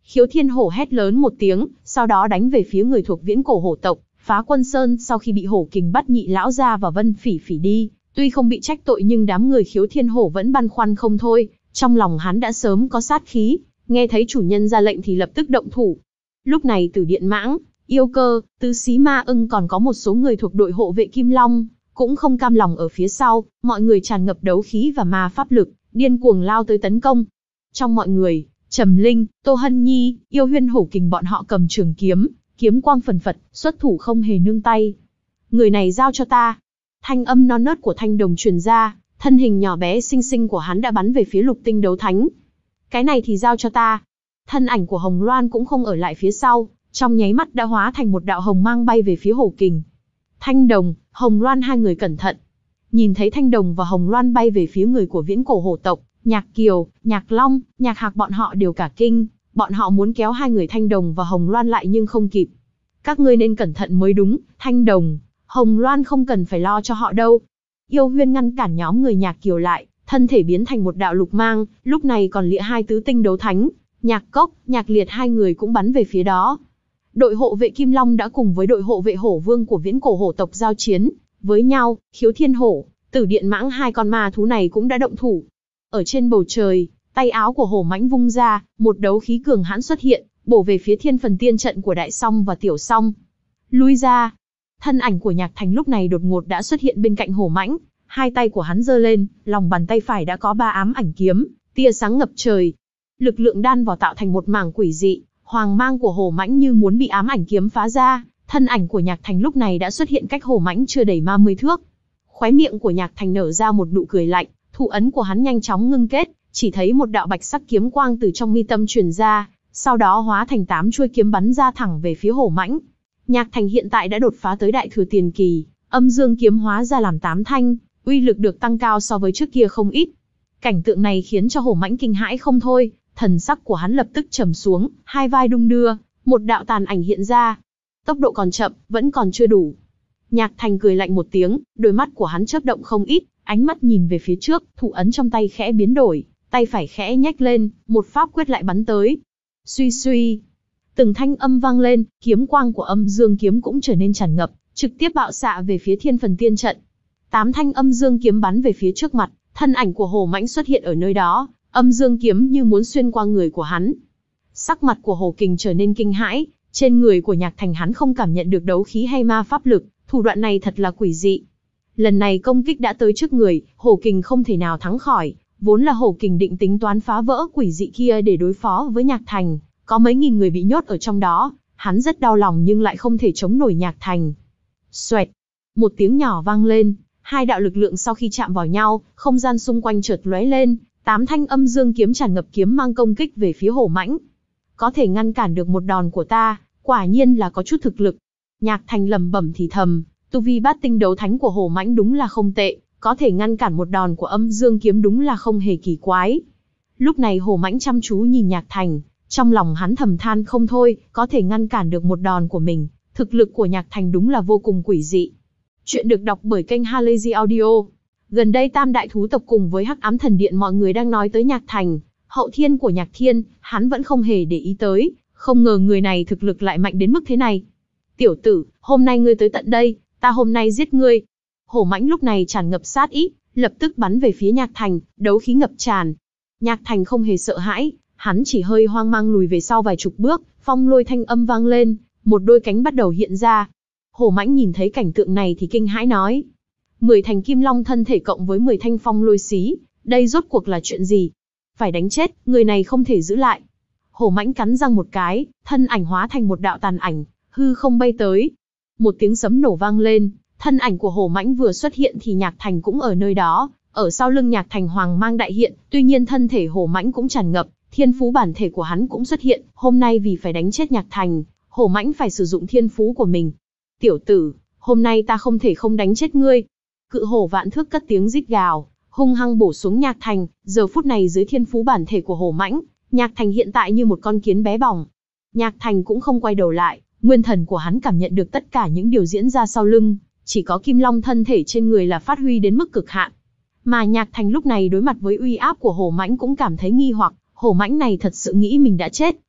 Khiếu Thiên Hổ hét lớn một tiếng, sau đó đánh về phía người thuộc Viễn Cổ Hổ tộc. Phá Quân Sơn sau khi bị Hổ Kình bắt Nhị lão gia và Vân Phỉ Phỉ đi, tuy không bị trách tội nhưng đám người Khiếu Thiên Hổ vẫn băn khoăn không thôi, trong lòng hắn đã sớm có sát khí, nghe thấy chủ nhân ra lệnh thì lập tức động thủ. Lúc này Tử Điện Mãng, Yêu Cơ, Tứ Xí Ma Ưng còn có một số người thuộc đội hộ vệ Kim Long, cũng không cam lòng ở phía sau, mọi người tràn ngập đấu khí và ma pháp lực, điên cuồng lao tới tấn công. Trong mọi người, Trầm Linh, Tô Hân Nhi, Yêu Huyên Hổ Kình bọn họ cầm trường kiếm, kiếm quang phần phật, xuất thủ không hề nương tay. Người này giao cho ta. Thanh âm non nớt của Thanh Đồng truyền ra, thân hình nhỏ bé xinh xinh của hắn đã bắn về phía Lục Tinh Đấu Thánh. Cái này thì giao cho ta. Thân ảnh của Hồng Loan cũng không ở lại phía sau, trong nháy mắt đã hóa thành một đạo hồng mang bay về phía Hổ Kình. Thanh Đồng, Hồng Loan hai người cẩn thận. Nhìn thấy Thanh Đồng và Hồng Loan bay về phía người của Viễn Cổ Hổ tộc, Nhạc Kiều, Nhạc Long, Nhạc Hạc bọn họ đều cả kinh, bọn họ muốn kéo hai người Thanh Đồng và Hồng Loan lại nhưng không kịp. Các ngươi nên cẩn thận mới đúng, Thanh Đồng, Hồng Loan không cần phải lo cho họ đâu. Yêu Huyên ngăn cản nhóm người Nhạc Kiều lại, thân thể biến thành một đạo lục mang, lúc này còn lịa hai tứ tinh đấu thánh, Nhạc Cốc, Nhạc Liệt hai người cũng bắn về phía đó. Đội hộ vệ Kim Long đã cùng với đội hộ vệ Hổ Vương của Viễn Cổ Hổ tộc giao chiến với nhau, Khiếu Thiên Hổ, Tử Điện Mãng hai con ma thú này cũng đã động thủ. Ở trên bầu trời, tay áo của Hổ Mãnh vung ra, một đấu khí cường hãn xuất hiện, bổ về phía Thiên Phần Tiên trận của Đại Song và Tiểu Song. Lui ra. Thân ảnh của Nhạc Thành lúc này đột ngột đã xuất hiện bên cạnh Hổ Mãnh, hai tay của hắn giơ lên, lòng bàn tay phải đã có ba ám ảnh kiếm, tia sáng ngập trời. Lực lượng đan vào tạo thành một mảng quỷ dị, hoàng mang của Hổ Mãnh như muốn bị ám ảnh kiếm phá ra, thân ảnh của Nhạc Thành lúc này đã xuất hiện cách Hổ Mãnh chưa đầy ba mươi thước. Khóe miệng của Nhạc Thành nở ra một nụ cười lạnh, thủ ấn của hắn nhanh chóng ngưng kết, chỉ thấy một đạo bạch sắc kiếm quang từ trong mi tâm truyền ra, sau đó hóa thành tám chuôi kiếm bắn ra thẳng về phía Hổ Mãnh. Nhạc Thành hiện tại đã đột phá tới đại thừa tiền kỳ, âm dương kiếm hóa ra làm tám thanh, uy lực được tăng cao so với trước kia không ít. Cảnh tượng này khiến cho Hổ Mãnh kinh hãi không thôi, thần sắc của hắn lập tức trầm xuống, hai vai đung đưa, một đạo tàn ảnh hiện ra. Tốc độ còn chậm, vẫn còn chưa đủ. Nhạc Thành cười lạnh một tiếng, đôi mắt của hắn chớp động không ít, ánh mắt nhìn về phía trước, thủ ấn trong tay khẽ biến đổi, tay phải khẽ nhếch lên, một pháp quyết lại bắn tới. Suy suy, từng thanh âm vang lên, kiếm quang của âm dương kiếm cũng trở nên tràn ngập, trực tiếp bạo xạ về phía Thiên Phần Tiên trận. Tám thanh âm dương kiếm bắn về phía trước mặt, thân ảnh của Hổ Mãnh xuất hiện ở nơi đó, âm dương kiếm như muốn xuyên qua người của hắn. Sắc mặt của Hổ Kình trở nên kinh hãi, trên người của Nhạc Thành hắn không cảm nhận được đấu khí hay ma pháp lực, thủ đoạn này thật là quỷ dị. Lần này công kích đã tới trước người, Hổ Kình không thể nào thắng khỏi, vốn là Hổ Kình định tính toán phá vỡ quỷ dị kia để đối phó với Nhạc Thành, có mấy nghìn người bị nhốt ở trong đó, hắn rất đau lòng nhưng lại không thể chống nổi Nhạc Thành. Xoẹt, một tiếng nhỏ vang lên, hai đạo lực lượng sau khi chạm vào nhau, không gian xung quanh chợt lóe lên, tám thanh âm dương kiếm tràn ngập kiếm mang công kích về phía Hổ Mãnh. Có thể ngăn cản được một đòn của ta, quả nhiên là có chút thực lực. Nhạc Thành lẩm bẩm thì thầm, tu vi bát tinh đấu thánh của Hổ Mãnh đúng là không tệ, có thể ngăn cản một đòn của âm dương kiếm đúng là không hề kỳ quái. Lúc này Hổ Mãnh chăm chú nhìn Nhạc Thành, trong lòng hắn thầm than không thôi, có thể ngăn cản được một đòn của mình, thực lực của Nhạc Thành đúng là vô cùng quỷ dị. Chuyện được đọc bởi kênh Halazy Audio. Gần đây Tam Đại Thú tộc cùng với Hắc Ám Thần Điện mọi người đang nói tới Nhạc Thành, hậu thiên của Nhạc Thiên, hắn vẫn không hề để ý tới, không ngờ người này thực lực lại mạnh đến mức thế này. Tiểu tử, hôm nay ngươi tới tận đây, ta hôm nay giết ngươi. Hổ Mãnh lúc này tràn ngập sát ý, lập tức bắn về phía Nhạc Thành, đấu khí ngập tràn. Nhạc Thành không hề sợ hãi, hắn chỉ hơi hoang mang lùi về sau vài chục bước, phong lôi thanh âm vang lên, một đôi cánh bắt đầu hiện ra. Hổ Mãnh nhìn thấy cảnh tượng này thì kinh hãi nói: Mười thành kim long thân thể cộng với mười thanh phong lôi xí, đây rốt cuộc là chuyện gì? Phải đánh chết, người này không thể giữ lại. Hổ Mãnh cắn răng một cái, thân ảnh hóa thành một đạo tàn ảnh, hư không bay tới. Một tiếng sấm nổ vang lên, thân ảnh của Hổ Mãnh vừa xuất hiện thì Nhạc Thành cũng ở nơi đó, ở sau lưng Nhạc Thành hoàng mang đại hiện, tuy nhiên thân thể Hổ Mãnh cũng tràn ngập, thiên phú bản thể của hắn cũng xuất hiện, hôm nay vì phải đánh chết Nhạc Thành, Hổ Mãnh phải sử dụng thiên phú của mình. Tiểu tử, hôm nay ta không thể không đánh chết ngươi. Cự hổ vạn thước cất tiếng rít gào, hung hăng bổ xuống Nhạc Thành, giờ phút này dưới thiên phú bản thể của Hổ Mãnh, Nhạc Thành hiện tại như một con kiến bé bỏng. Nhạc Thành cũng không quay đầu lại, nguyên thần của hắn cảm nhận được tất cả những điều diễn ra sau lưng, chỉ có kim long thân thể trên người là phát huy đến mức cực hạn. Mà Nhạc Thành lúc này đối mặt với uy áp của Hổ Mãnh cũng cảm thấy nghi hoặc, Hổ Mãnh này thật sự nghĩ mình đã chết,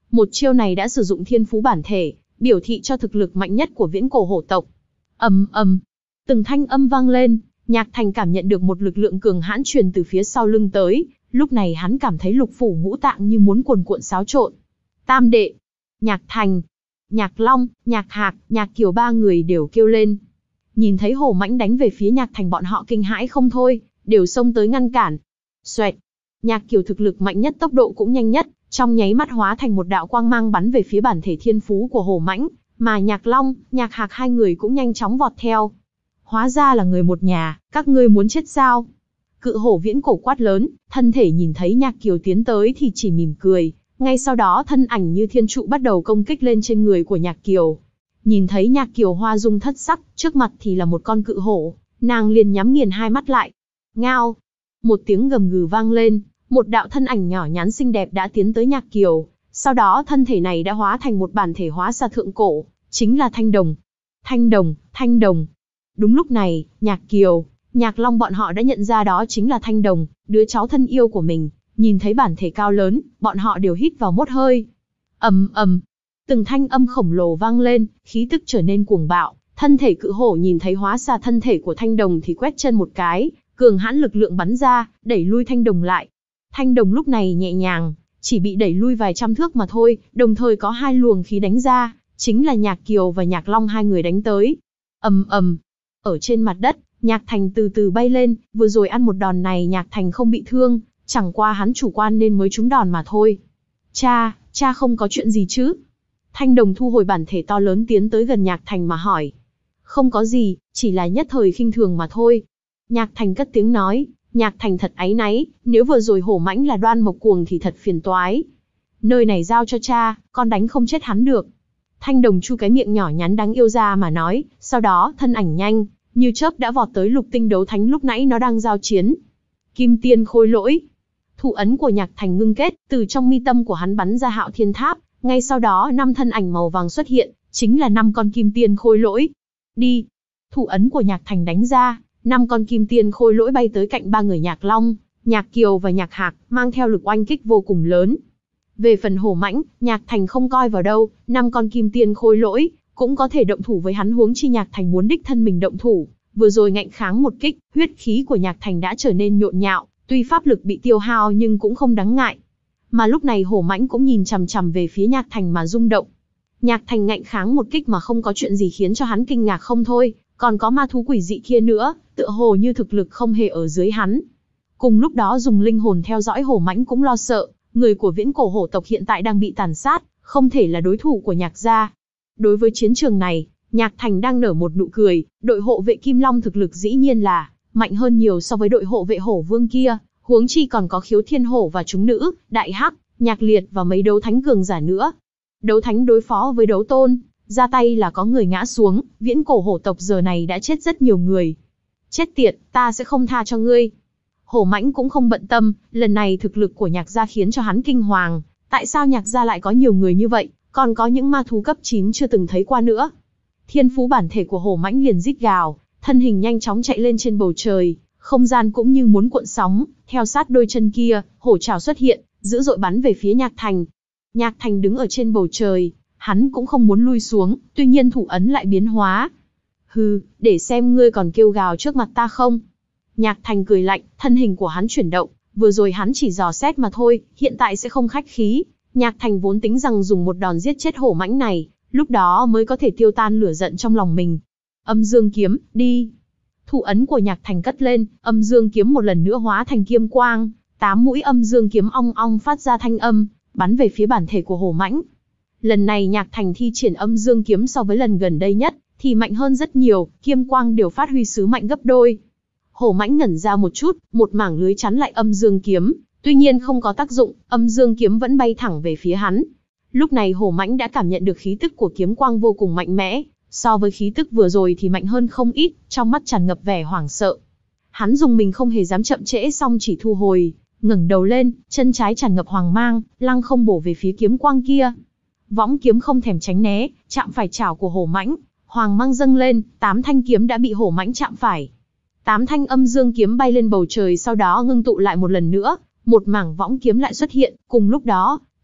Một chiêu này đã sử dụng thiên phú bản thể, biểu thị cho thực lực mạnh nhất của viễn cổ hổ tộc. Ầm ầm, từng thanh âm vang lên, Nhạc Thành cảm nhận được một lực lượng cường hãn truyền từ phía sau lưng tới, lúc này hắn cảm thấy lục phủ ngũ tạng như muốn cuồn cuộn xáo trộn. Tam đệ, Nhạc Thành, Nhạc Long, Nhạc Hạc, Nhạc Kiều ba người đều kêu lên. Nhìn thấy hổ mãnh đánh về phía Nhạc Thành, bọn họ kinh hãi không thôi, đều xông tới ngăn cản. Xoẹt, Nhạc Kiều thực lực mạnh nhất, tốc độ cũng nhanh nhất, trong nháy mắt hóa thành một đạo quang mang bắn về phía bản thể thiên phú của hổ mãnh, mà Nhạc Long, Nhạc Hạc hai người cũng nhanh chóng vọt theo. Hóa ra là người một nhà, các ngươi muốn chết sao? Cự hổ viễn cổ quát lớn, thân thể nhìn thấy Nhạc Kiều tiến tới thì chỉ mỉm cười, ngay sau đó thân ảnh như thiên trụ bắt đầu công kích lên trên người của Nhạc Kiều. Nhìn thấy Nhạc Kiều hoa dung thất sắc, trước mặt thì là một con cự hổ, nàng liền nhắm nghiền hai mắt lại. Ngao! Một tiếng gầm gừ vang lên, một đạo thân ảnh nhỏ nhắn xinh đẹp đã tiến tới Nhạc Kiều, sau đó thân thể này đã hóa thành một bản thể hóa xa thượng cổ, chính là Thanh Đồng. Thanh Đồng, Thanh Đồng. Đúng lúc này, Nhạc Kiều, Nhạc Long bọn họ đã nhận ra đó chính là Thanh Đồng, đứa cháu thân yêu của mình. Nhìn thấy bản thể cao lớn, bọn họ đều hít vào một hơi. Ầm ầm, từng thanh âm khổng lồ vang lên, khí tức trở nên cuồng bạo. Thân thể cự hổ nhìn thấy hóa xa thân thể của Thanh Đồng thì quét chân một cái, cường hãn lực lượng bắn ra, đẩy lui Thanh Đồng lại. Thanh Đồng lúc này nhẹ nhàng, chỉ bị đẩy lui vài trăm thước mà thôi, đồng thời có hai luồng khí đánh ra, chính là Nhạc Kiều và Nhạc Long hai người đánh tới. Ầm ầm, ở trên mặt đất, Nhạc Thành từ từ bay lên, vừa rồi ăn một đòn này Nhạc Thành không bị thương, chẳng qua hắn chủ quan nên mới trúng đòn mà thôi. Cha, cha không có chuyện gì chứ? Thanh Đồng thu hồi bản thể to lớn tiến tới gần Nhạc Thành mà hỏi. Không có gì, chỉ là nhất thời khinh thường mà thôi. Nhạc Thành cất tiếng nói, Nhạc Thành thật áy náy, nếu vừa rồi hổ mãnh là Đoan Mộc Cuồng thì thật phiền toái. Nơi này giao cho cha, con đánh không chết hắn được. Thanh Đồng chu cái miệng nhỏ nhắn đáng yêu ra mà nói, sau đó thân ảnh nhanh, như chớp đã vọt tới Lục Tinh Đấu Thánh lúc nãy nó đang giao chiến. Kim Tiên Khôi Lỗi. Thủ ấn của Nhạc Thành ngưng kết, từ trong mi tâm của hắn bắn ra Hạo Thiên Tháp, ngay sau đó năm thân ảnh màu vàng xuất hiện, chính là năm con Kim Tiên Khôi Lỗi. Đi. Thủ ấn của Nhạc Thành đánh ra, năm con Kim Tiên Khôi Lỗi bay tới cạnh ba người Nhạc Long, Nhạc Kiều và Nhạc Hạc, mang theo lực oanh kích vô cùng lớn. Về phần hổ mãnh, Nhạc Thành không coi vào đâu, năm con Kim Tiên Khôi Lỗi cũng có thể động thủ với hắn, huống chi Nhạc Thành muốn đích thân mình động thủ. Vừa rồi ngạnh kháng một kích, huyết khí của Nhạc Thành đã trở nên nhộn nhạo, tuy pháp lực bị tiêu hao nhưng cũng không đáng ngại. Mà lúc này hổ mãnh cũng nhìn chằm chằm về phía Nhạc Thành mà rung động. Nhạc Thành ngạnh kháng một kích mà không có chuyện gì khiến cho hắn kinh ngạc không thôi, còn có ma thú quỷ dị kia nữa, tựa hồ như thực lực không hề ở dưới hắn. Cùng lúc đó dùng linh hồn theo dõi hổ mãnh cũng lo sợ, người của viễn cổ hổ tộc hiện tại đang bị tàn sát, không thể là đối thủ của Nhạc gia. Đối với chiến trường này, Nhạc Thành đang nở một nụ cười, đội hộ vệ Kim Long thực lực dĩ nhiên là mạnh hơn nhiều so với đội hộ vệ Hổ Vương kia, huống chi còn có Khiếu Thiên Hổ và chúng nữ, Đại Hắc, Nhạc Liệt và mấy đấu thánh cường giả nữa. Đấu thánh đối phó với đấu tôn, ra tay là có người ngã xuống, viễn cổ hổ tộc giờ này đã chết rất nhiều người. Chết tiệt, ta sẽ không tha cho ngươi. Hổ mãnh cũng không bận tâm, lần này thực lực của Nhạc gia khiến cho hắn kinh hoàng, tại sao Nhạc gia lại có nhiều người như vậy, còn có những ma thú cấp chín chưa từng thấy qua nữa. Thiên phú bản thể của hổ mãnh liền rít gào, thân hình nhanh chóng chạy lên trên bầu trời, không gian cũng như muốn cuộn sóng, theo sát đôi chân kia, hổ trảo xuất hiện, dữ dội bắn về phía Nhạc Thành. Nhạc Thành đứng ở trên bầu trời, hắn cũng không muốn lui xuống, tuy nhiên thủ ấn lại biến hóa. Hừ, để xem ngươi còn kêu gào trước mặt ta không? Nhạc Thành cười lạnh, thân hình của hắn chuyển động, vừa rồi hắn chỉ dò xét mà thôi, hiện tại sẽ không khách khí. Nhạc Thành vốn tính rằng dùng một đòn giết chết hổ mãnh này, lúc đó mới có thể tiêu tan lửa giận trong lòng mình. Âm Dương Kiếm, đi. Thủ ấn của Nhạc Thành cất lên, Âm Dương Kiếm một lần nữa hóa thành kiếm quang, tám mũi Âm Dương Kiếm ong ong phát ra thanh âm, bắn về phía bản thể của hổ mãnh. Lần này Nhạc Thành thi triển Âm Dương Kiếm so với lần gần đây nhất thì mạnh hơn rất nhiều, kiếm quang đều phát huy sứ mạnh gấp đôi. Hổ mãnh ngẩn ra một chút, một mảng lưới chắn lại Âm Dương Kiếm, tuy nhiên không có tác dụng, Âm Dương Kiếm vẫn bay thẳng về phía hắn. Lúc này hổ mãnh đã cảm nhận được khí tức của kiếm quang vô cùng mạnh mẽ, so với khí tức vừa rồi thì mạnh hơn không ít, trong mắt tràn ngập vẻ hoảng sợ. Hắn dùng mình không hề dám chậm trễ, xong chỉ thu hồi, ngẩng đầu lên, chân trái tràn ngập hoàng mang, lăng không bổ về phía kiếm quang kia. Võng kiếm không thèm tránh né, chạm phải chảo của hổ mãnh, hoàng mang dâng lên, tám thanh kiếm đã bị hổ mãnh chạm phải. Tám thanh Âm Dương Kiếm bay lên bầu trời, sau đó ngưng tụ lại một lần nữa, một mảng võng kiếm lại xuất hiện, cùng lúc đó,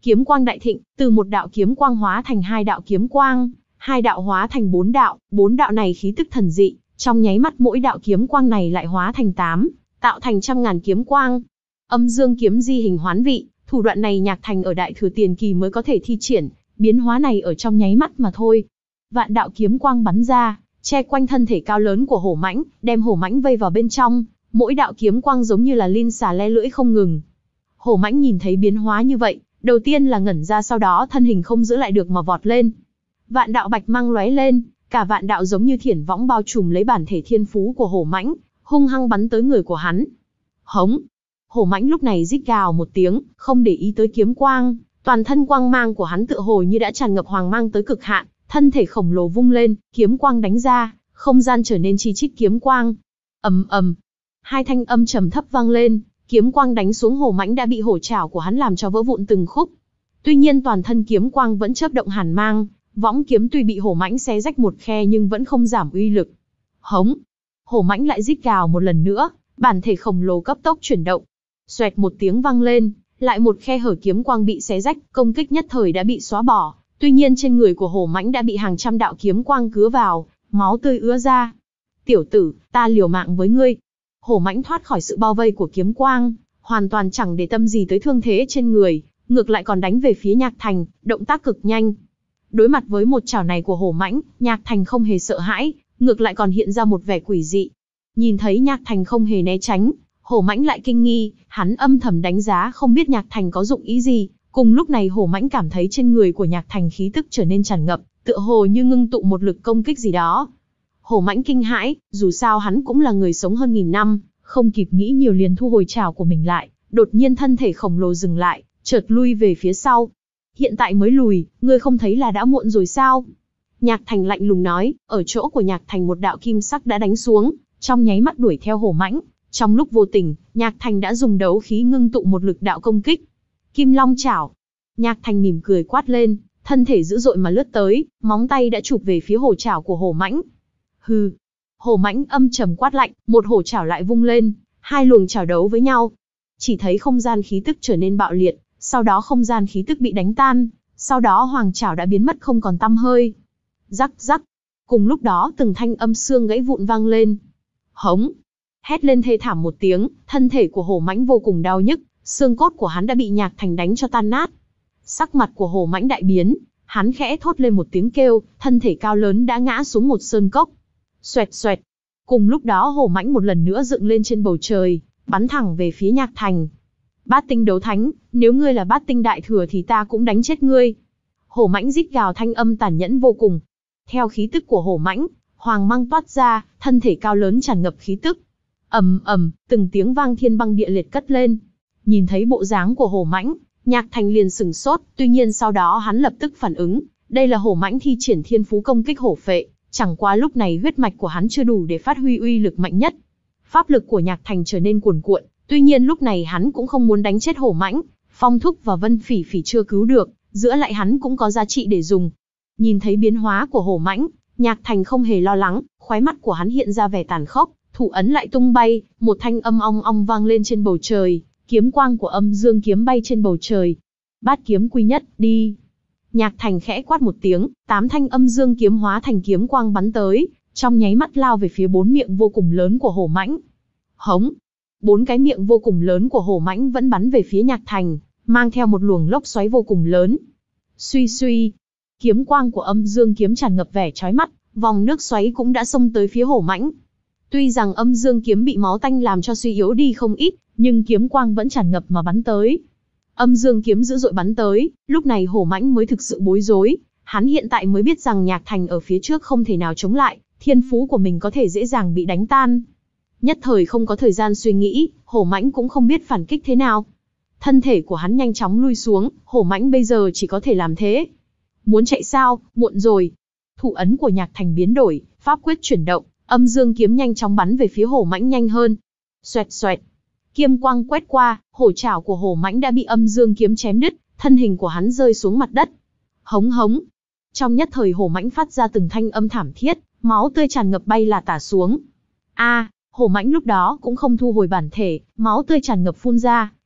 Kiếm quang đại thịnh, từ một đạo kiếm quang hóa thành hai đạo kiếm quang, hai đạo hóa thành bốn đạo, bốn đạo này khí tức thần dị, trong nháy mắt mỗi đạo kiếm quang này lại hóa thành tám, tạo thành trăm ngàn kiếm quang. Âm dương kiếm di hình hoán vị, thủ đoạn này Nhạc Thành ở đại thừa tiền kỳ mới có thể thi triển, biến hóa này ở trong nháy mắt mà thôi. Vạn đạo kiếm quang bắn ra, che quanh thân thể cao lớn của hổ mãnh, đem hổ mãnh vây vào bên trong, mỗi đạo kiếm quang giống như là linh xà le lưỡi không ngừng. Hổ mãnh nhìn thấy biến hóa như vậy, đầu tiên là ngẩn ra, sau đó thân hình không giữ lại được mà vọt lên. Vạn đạo bạch mang lóe lên, cả vạn đạo giống như thiển võng bao trùm lấy bản thể thiên phú của hổ mãnh, hung hăng bắn tới người của hắn. Hống! Hổ mãnh lúc này rít gào một tiếng, không để ý tới kiếm quang, toàn thân quang mang của hắn tựa hồ như đã tràn ngập hoàng mang tới cực hạn, thân thể khổng lồ vung lên, kiếm quang đánh ra, không gian trở nên chi chít kiếm quang. Ầm ầm, hai thanh âm trầm thấp vang lên, kiếm quang đánh xuống hổ mãnh đã bị hổ trảo của hắn làm cho vỡ vụn từng khúc. Tuy nhiên toàn thân kiếm quang vẫn chớp động hàn mang, võng kiếm tuy bị hổ mãnh xé rách một khe nhưng vẫn không giảm uy lực. Hống! Hổ mãnh lại rít gào một lần nữa, bản thể khổng lồ cấp tốc chuyển động. Xoẹt một tiếng vang lên, lại một khe hở kiếm quang bị xé rách, công kích nhất thời đã bị xóa bỏ. Tuy nhiên trên người của hổ mãnh đã bị hàng trăm đạo kiếm quang cứa vào, máu tươi ứa ra. Tiểu tử, ta liều mạng với ngươi. Hổ mãnh thoát khỏi sự bao vây của kiếm quang, hoàn toàn chẳng để tâm gì tới thương thế trên người, ngược lại còn đánh về phía Nhạc Thành, động tác cực nhanh. Đối mặt với một chảo này của hổ mãnh, Nhạc Thành không hề sợ hãi, ngược lại còn hiện ra một vẻ quỷ dị. Nhìn thấy Nhạc Thành không hề né tránh, hổ mãnh lại kinh nghi, hắn âm thầm đánh giá không biết Nhạc Thành có dụng ý gì. Cùng lúc này hổ mãnh cảm thấy trên người của Nhạc Thành khí tức trở nên tràn ngập, tựa hồ như ngưng tụ một lực công kích gì đó. Hổ mãnh kinh hãi, dù sao hắn cũng là người sống hơn nghìn năm, không kịp nghĩ nhiều liền thu hồi trảo của mình lại, đột nhiên thân thể khổng lồ dừng lại, chợt lui về phía sau. Hiện tại mới lùi, ngươi không thấy là đã muộn rồi sao? Nhạc Thành lạnh lùng nói, ở chỗ của Nhạc Thành một đạo kim sắc đã đánh xuống, trong nháy mắt đuổi theo hổ mãnh. Trong lúc vô tình, Nhạc Thành đã dùng đấu khí ngưng tụ một lực đạo công kích. Kim Long chảo. Nhạc Thành mỉm cười quát lên, thân thể dữ dội mà lướt tới, móng tay đã chụp về phía hổ chảo của hổ mãnh. Hừ. Hổ mãnh âm trầm quát lạnh, một hổ chảo lại vung lên, hai luồng chảo đấu với nhau. Chỉ thấy không gian khí tức trở nên bạo liệt, sau đó không gian khí tức bị đánh tan, sau đó hoàng chảo đã biến mất không còn tăm hơi. Rắc rắc. Cùng lúc đó từng thanh âm xương gãy vụn vang lên. Hống. Hét lên thê thảm một tiếng, thân thể của hổ mãnh vô cùng đau nhức, xương cốt của hắn đã bị Nhạc Thành đánh cho tan nát. Sắc mặt của hổ mãnh đại biến, hắn khẽ thốt lên một tiếng kêu, thân thể cao lớn đã ngã xuống một sơn cốc. Xoẹt xoẹt. Cùng lúc đó hổ mãnh một lần nữa dựng lên trên bầu trời, bắn thẳng về phía Nhạc Thành. Bát tinh đấu thánh, nếu ngươi là bát tinh đại thừa thì ta cũng đánh chết ngươi. Hổ mãnh rít gào thanh âm tàn nhẫn vô cùng. Theo khí tức của hổ mãnh, hoàng mang toát ra, thân thể cao lớn tràn ngập khí tức. Ầm ầm, từng tiếng vang thiên băng địa liệt cất lên. Nhìn thấy bộ dáng của hổ mãnh, Nhạc Thành liền sừng sốt, tuy nhiên sau đó hắn lập tức phản ứng, đây là hổ mãnh thi triển thiên phú công kích hổ phệ, chẳng qua lúc này huyết mạch của hắn chưa đủ để phát huy uy lực mạnh nhất. Pháp lực của Nhạc Thành trở nên cuồn cuộn, tuy nhiên lúc này hắn cũng không muốn đánh chết hổ mãnh, Phong Thúc và Vân Phỉ Phỉ chưa cứu được, giữa lại hắn cũng có giá trị để dùng. Nhìn thấy biến hóa của hổ mãnh, Nhạc Thành không hề lo lắng, khóe mắt của hắn hiện ra vẻ tàn khốc, thủ ấn lại tung bay, một thanh âm ong ong vang lên trên bầu trời, kiếm quang của âm dương kiếm bay trên bầu trời. Bát kiếm quy nhất, đi. Nhạc Thành khẽ quát một tiếng, tám thanh âm dương kiếm hóa thành kiếm quang bắn tới, trong nháy mắt lao về phía bốn miệng vô cùng lớn của hổ mãnh. Hống. Bốn cái miệng vô cùng lớn của hổ mãnh vẫn bắn về phía Nhạc Thành, mang theo một luồng lốc xoáy vô cùng lớn. Suy suy. Kiếm quang của âm dương kiếm tràn ngập vẻ chói mắt, vòng nước xoáy cũng đã xông tới phía hổ mãnh. Tuy rằng âm dương kiếm bị máu tanh làm cho suy yếu đi không ít, nhưng kiếm quang vẫn tràn ngập mà bắn tới. Âm dương kiếm dữ dội bắn tới, lúc này hổ mãnh mới thực sự bối rối, hắn hiện tại mới biết rằng Nhạc Thành ở phía trước không thể nào chống lại, thiên phú của mình có thể dễ dàng bị đánh tan. Nhất thời không có thời gian suy nghĩ, hổ mãnh cũng không biết phản kích thế nào. Thân thể của hắn nhanh chóng lui xuống, hổ mãnh bây giờ chỉ có thể làm thế. Muốn chạy sao, muộn rồi. Thủ ấn của Nhạc Thành biến đổi, pháp quyết chuyển động, âm dương kiếm nhanh chóng bắn về phía hổ mãnh nhanh hơn. Xoẹt xoẹt. Kiếm quang quét qua, hổ chảo của hổ mãnh đã bị âm dương kiếm chém đứt, thân hình của hắn rơi xuống mặt đất. Hống hống. Trong nhất thời hổ mãnh phát ra từng thanh âm thảm thiết, máu tươi tràn ngập bay là tả xuống. A, à, hổ mãnh lúc đó cũng không thu hồi bản thể, máu tươi tràn ngập phun ra,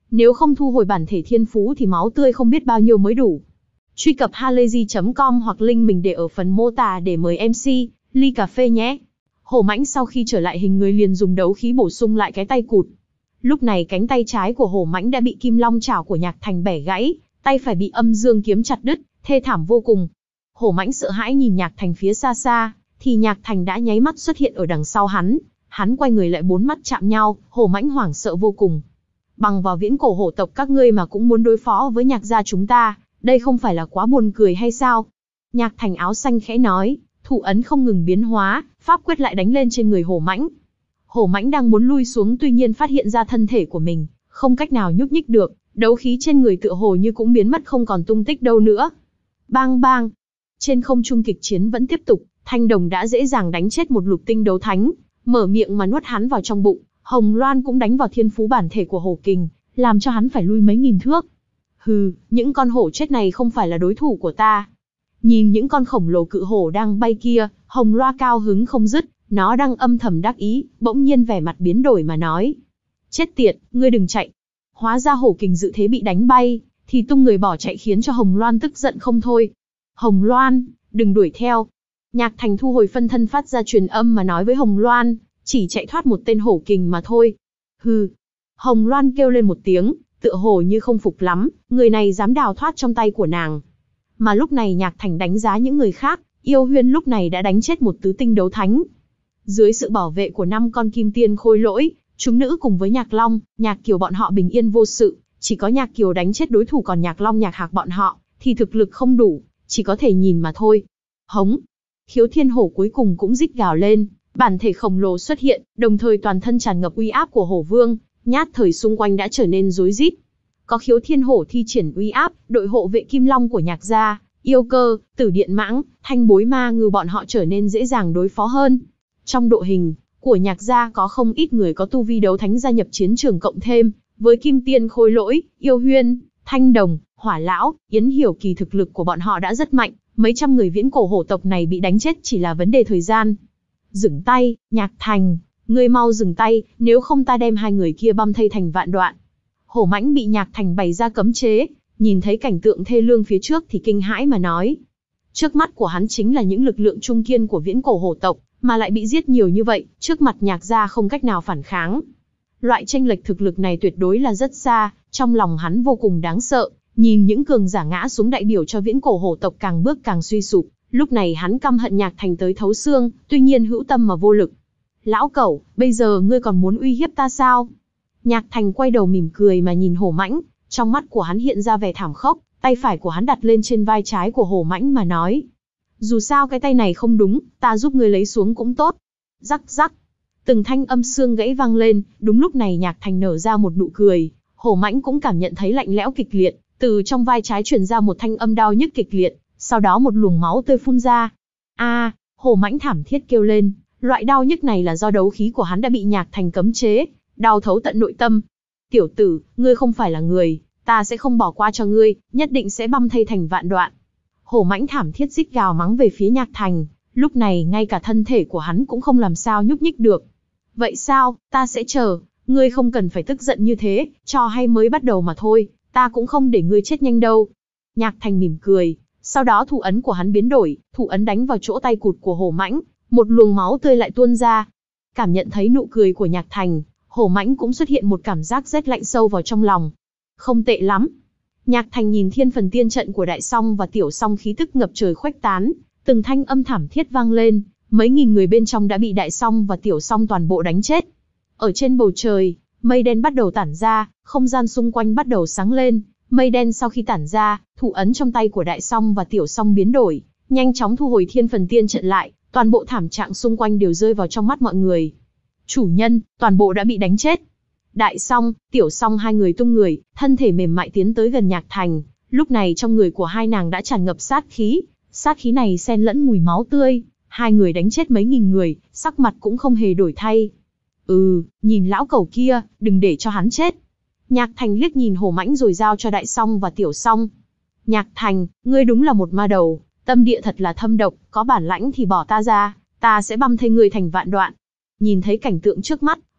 Nếu không thu hồi bản thể thiên phú thì máu tươi không biết bao nhiêu mới đủ. Truy cập halayzi chấm com hoặc link mình để ở phần mô tả để mời em xê, ly cà phê nhé. Hổ mãnh sau khi trở lại hình người liền dùng đấu khí bổ sung lại cái tay cụt. Lúc này cánh tay trái của hổ mãnh đã bị kim long chảo của Nhạc Thành bẻ gãy, tay phải bị âm dương kiếm chặt đứt, thê thảm vô cùng. Hổ mãnh sợ hãi nhìn Nhạc Thành phía xa xa, thì Nhạc Thành đã nháy mắt xuất hiện ở đằng sau hắn. Hắn quay người lại, bốn mắt chạm nhau, hổ mãnh hoảng sợ vô cùng. Bằng vào viễn cổ hổ tộc các ngươi mà cũng muốn đối phó với Nhạc gia chúng ta, đây không phải là quá buồn cười hay sao? Nhạc Thành áo xanh khẽ nói, thủ ấn không ngừng biến hóa, pháp quyết lại đánh lên trên người hổ mãnh. Hổ mãnh đang muốn lui xuống, tuy nhiên phát hiện ra thân thể của mình không cách nào nhúc nhích được, đấu khí trên người tựa hồ như cũng biến mất không còn tung tích đâu nữa. Bang bang, trên không trung kịch chiến vẫn tiếp tục. Thanh Đồng đã dễ dàng đánh chết một lục tinh đấu thánh, mở miệng mà nuốt hắn vào trong bụng. Hồng Loan cũng đánh vào thiên phú bản thể của hổ kình, làm cho hắn phải lui mấy nghìn thước. Hừ, những con hổ chết này không phải là đối thủ của ta. Nhìn những con khổng lồ cự hổ đang bay kia, Hồng Loa cao hứng không dứt, nó đang âm thầm đắc ý, bỗng nhiên vẻ mặt biến đổi mà nói. Chết tiệt, ngươi đừng chạy. Hóa ra hổ kình dự thế bị đánh bay, thì tung người bỏ chạy khiến cho Hồng Loan tức giận không thôi. Hồng Loan, đừng đuổi theo. Nhạc Thành thu hồi phân thân phát ra truyền âm mà nói với Hồng Loan, chỉ chạy thoát một tên hổ kình mà thôi. Hừ. Hồng Loan kêu lên một tiếng, tựa hồ như không phục lắm, người này dám đào thoát trong tay của nàng. Mà lúc này Nhạc Thành đánh giá những người khác, Yêu Huyên lúc này đã đánh chết một tứ tinh đấu thánh. Dưới sự bảo vệ của năm con kim tiên khôi lỗi, chúng nữ cùng với Nhạc Long, Nhạc Kiều bọn họ bình yên vô sự, chỉ có Nhạc Kiều đánh chết đối thủ, còn Nhạc Long, Nhạc Hạc bọn họ thì thực lực không đủ, chỉ có thể nhìn mà thôi. Hống. Khiếu Thiên Hổ cuối cùng cũng rít gào lên, bản thể khổng lồ xuất hiện, đồng thời toàn thân tràn ngập uy áp của Hổ Vương, nhát thời xung quanh đã trở nên rối rít. Có Khiếu Thiên Hổ thi triển uy áp, đội hộ vệ Kim Long của Nhạc gia, Yêu Cơ, Tử Điện Mãng, Thanh Bối Ma Ngư bọn họ trở nên dễ dàng đối phó hơn. Trong đội hình của Nhạc gia có không ít người có tu vi đấu thánh gia nhập chiến trường, cộng thêm với Kim Tiên khôi lỗi, Yêu Huyên, Thanh Đồng, Hỏa Lão, Yến Hiểu Kỳ, thực lực của bọn họ đã rất mạnh, mấy trăm người viễn cổ hổ tộc này bị đánh chết chỉ là vấn đề thời gian. Dừng tay, Nhạc Thành, ngươi mau dừng tay, nếu không ta đem hai người kia băm thây thành vạn đoạn. Hổ mãnh bị Nhạc Thành bày ra cấm chế, nhìn thấy cảnh tượng thê lương phía trước thì kinh hãi mà nói. Trước mắt của hắn chính là những lực lượng trung kiên của viễn cổ hổ tộc, mà lại bị giết nhiều như vậy, trước mặt Nhạc gia không cách nào phản kháng. Loại chênh lệch thực lực này tuyệt đối là rất xa, trong lòng hắn vô cùng đáng sợ, nhìn những cường giả ngã xuống đại biểu cho viễn cổ hổ tộc càng bước càng suy sụp, lúc này hắn căm hận Nhạc Thành tới thấu xương, tuy nhiên hữu tâm mà vô lực. Lão cẩu, bây giờ ngươi còn muốn uy hiếp ta sao? Nhạc Thành quay đầu mỉm cười mà nhìn hổ mãnh, trong mắt của hắn hiện ra vẻ thảm khốc, tay phải của hắn đặt lên trên vai trái của hổ mãnh mà nói. Dù sao cái tay này không đúng, ta giúp ngươi lấy xuống cũng tốt. Rắc rắc. Từng thanh âm xương gãy vang lên, đúng lúc này Nhạc Thành nở ra một nụ cười, hổ mãnh cũng cảm nhận thấy lạnh lẽo kịch liệt, từ trong vai trái truyền ra một thanh âm đau nhức kịch liệt, sau đó một luồng máu tươi phun ra. A, à, hổ mãnh thảm thiết kêu lên, loại đau nhức này là do đấu khí của hắn đã bị Nhạc Thành cấm chế, đau thấu tận nội tâm. Tiểu tử, ngươi không phải là người, ta sẽ không bỏ qua cho ngươi, nhất định sẽ băm thây thành vạn đoạn. Hổ mãnh thảm thiết rít gào mắng về phía Nhạc Thành, lúc này ngay cả thân thể của hắn cũng không làm sao nhúc nhích được. Vậy sao, ta sẽ chờ, ngươi không cần phải tức giận như thế, trò hay mới bắt đầu mà thôi, ta cũng không để ngươi chết nhanh đâu. Nhạc Thành mỉm cười, sau đó thủ ấn của hắn biến đổi, thủ ấn đánh vào chỗ tay cụt của hổ mãnh, một luồng máu tươi lại tuôn ra. Cảm nhận thấy nụ cười của Nhạc Thành, hổ mãnh cũng xuất hiện một cảm giác rét lạnh sâu vào trong lòng. Không tệ lắm. Nhạc Thành nhìn thiên phần tiên trận của Đại Song và Tiểu Song khí tức ngập trời khuếch tán, từng thanh âm thảm thiết vang lên, mấy nghìn người bên trong đã bị Đại Song và Tiểu Song toàn bộ đánh chết. Ở trên bầu trời, mây đen bắt đầu tản ra, không gian xung quanh bắt đầu sáng lên, mây đen sau khi tản ra, thủ ấn trong tay của Đại Song và Tiểu Song biến đổi, nhanh chóng thu hồi thiên phần tiên trận lại, toàn bộ thảm trạng xung quanh đều rơi vào trong mắt mọi người. Chủ nhân, toàn bộ đã bị đánh chết. Đại Song, Tiểu Song hai người tung người, thân thể mềm mại tiến tới gần Nhạc Thành, lúc này trong người của hai nàng đã tràn ngập sát khí, sát khí này xen lẫn mùi máu tươi, hai người đánh chết mấy nghìn người, sắc mặt cũng không hề đổi thay. Ừ, nhìn lão cẩu kia, đừng để cho hắn chết. Nhạc Thành liếc nhìn hổ mãnh rồi giao cho Đại Song và Tiểu Song. Nhạc Thành, ngươi đúng là một ma đầu, tâm địa thật là thâm độc, có bản lãnh thì bỏ ta ra, ta sẽ băm thây ngươi thành vạn đoạn. Nhìn thấy cảnh tượng trước mắt,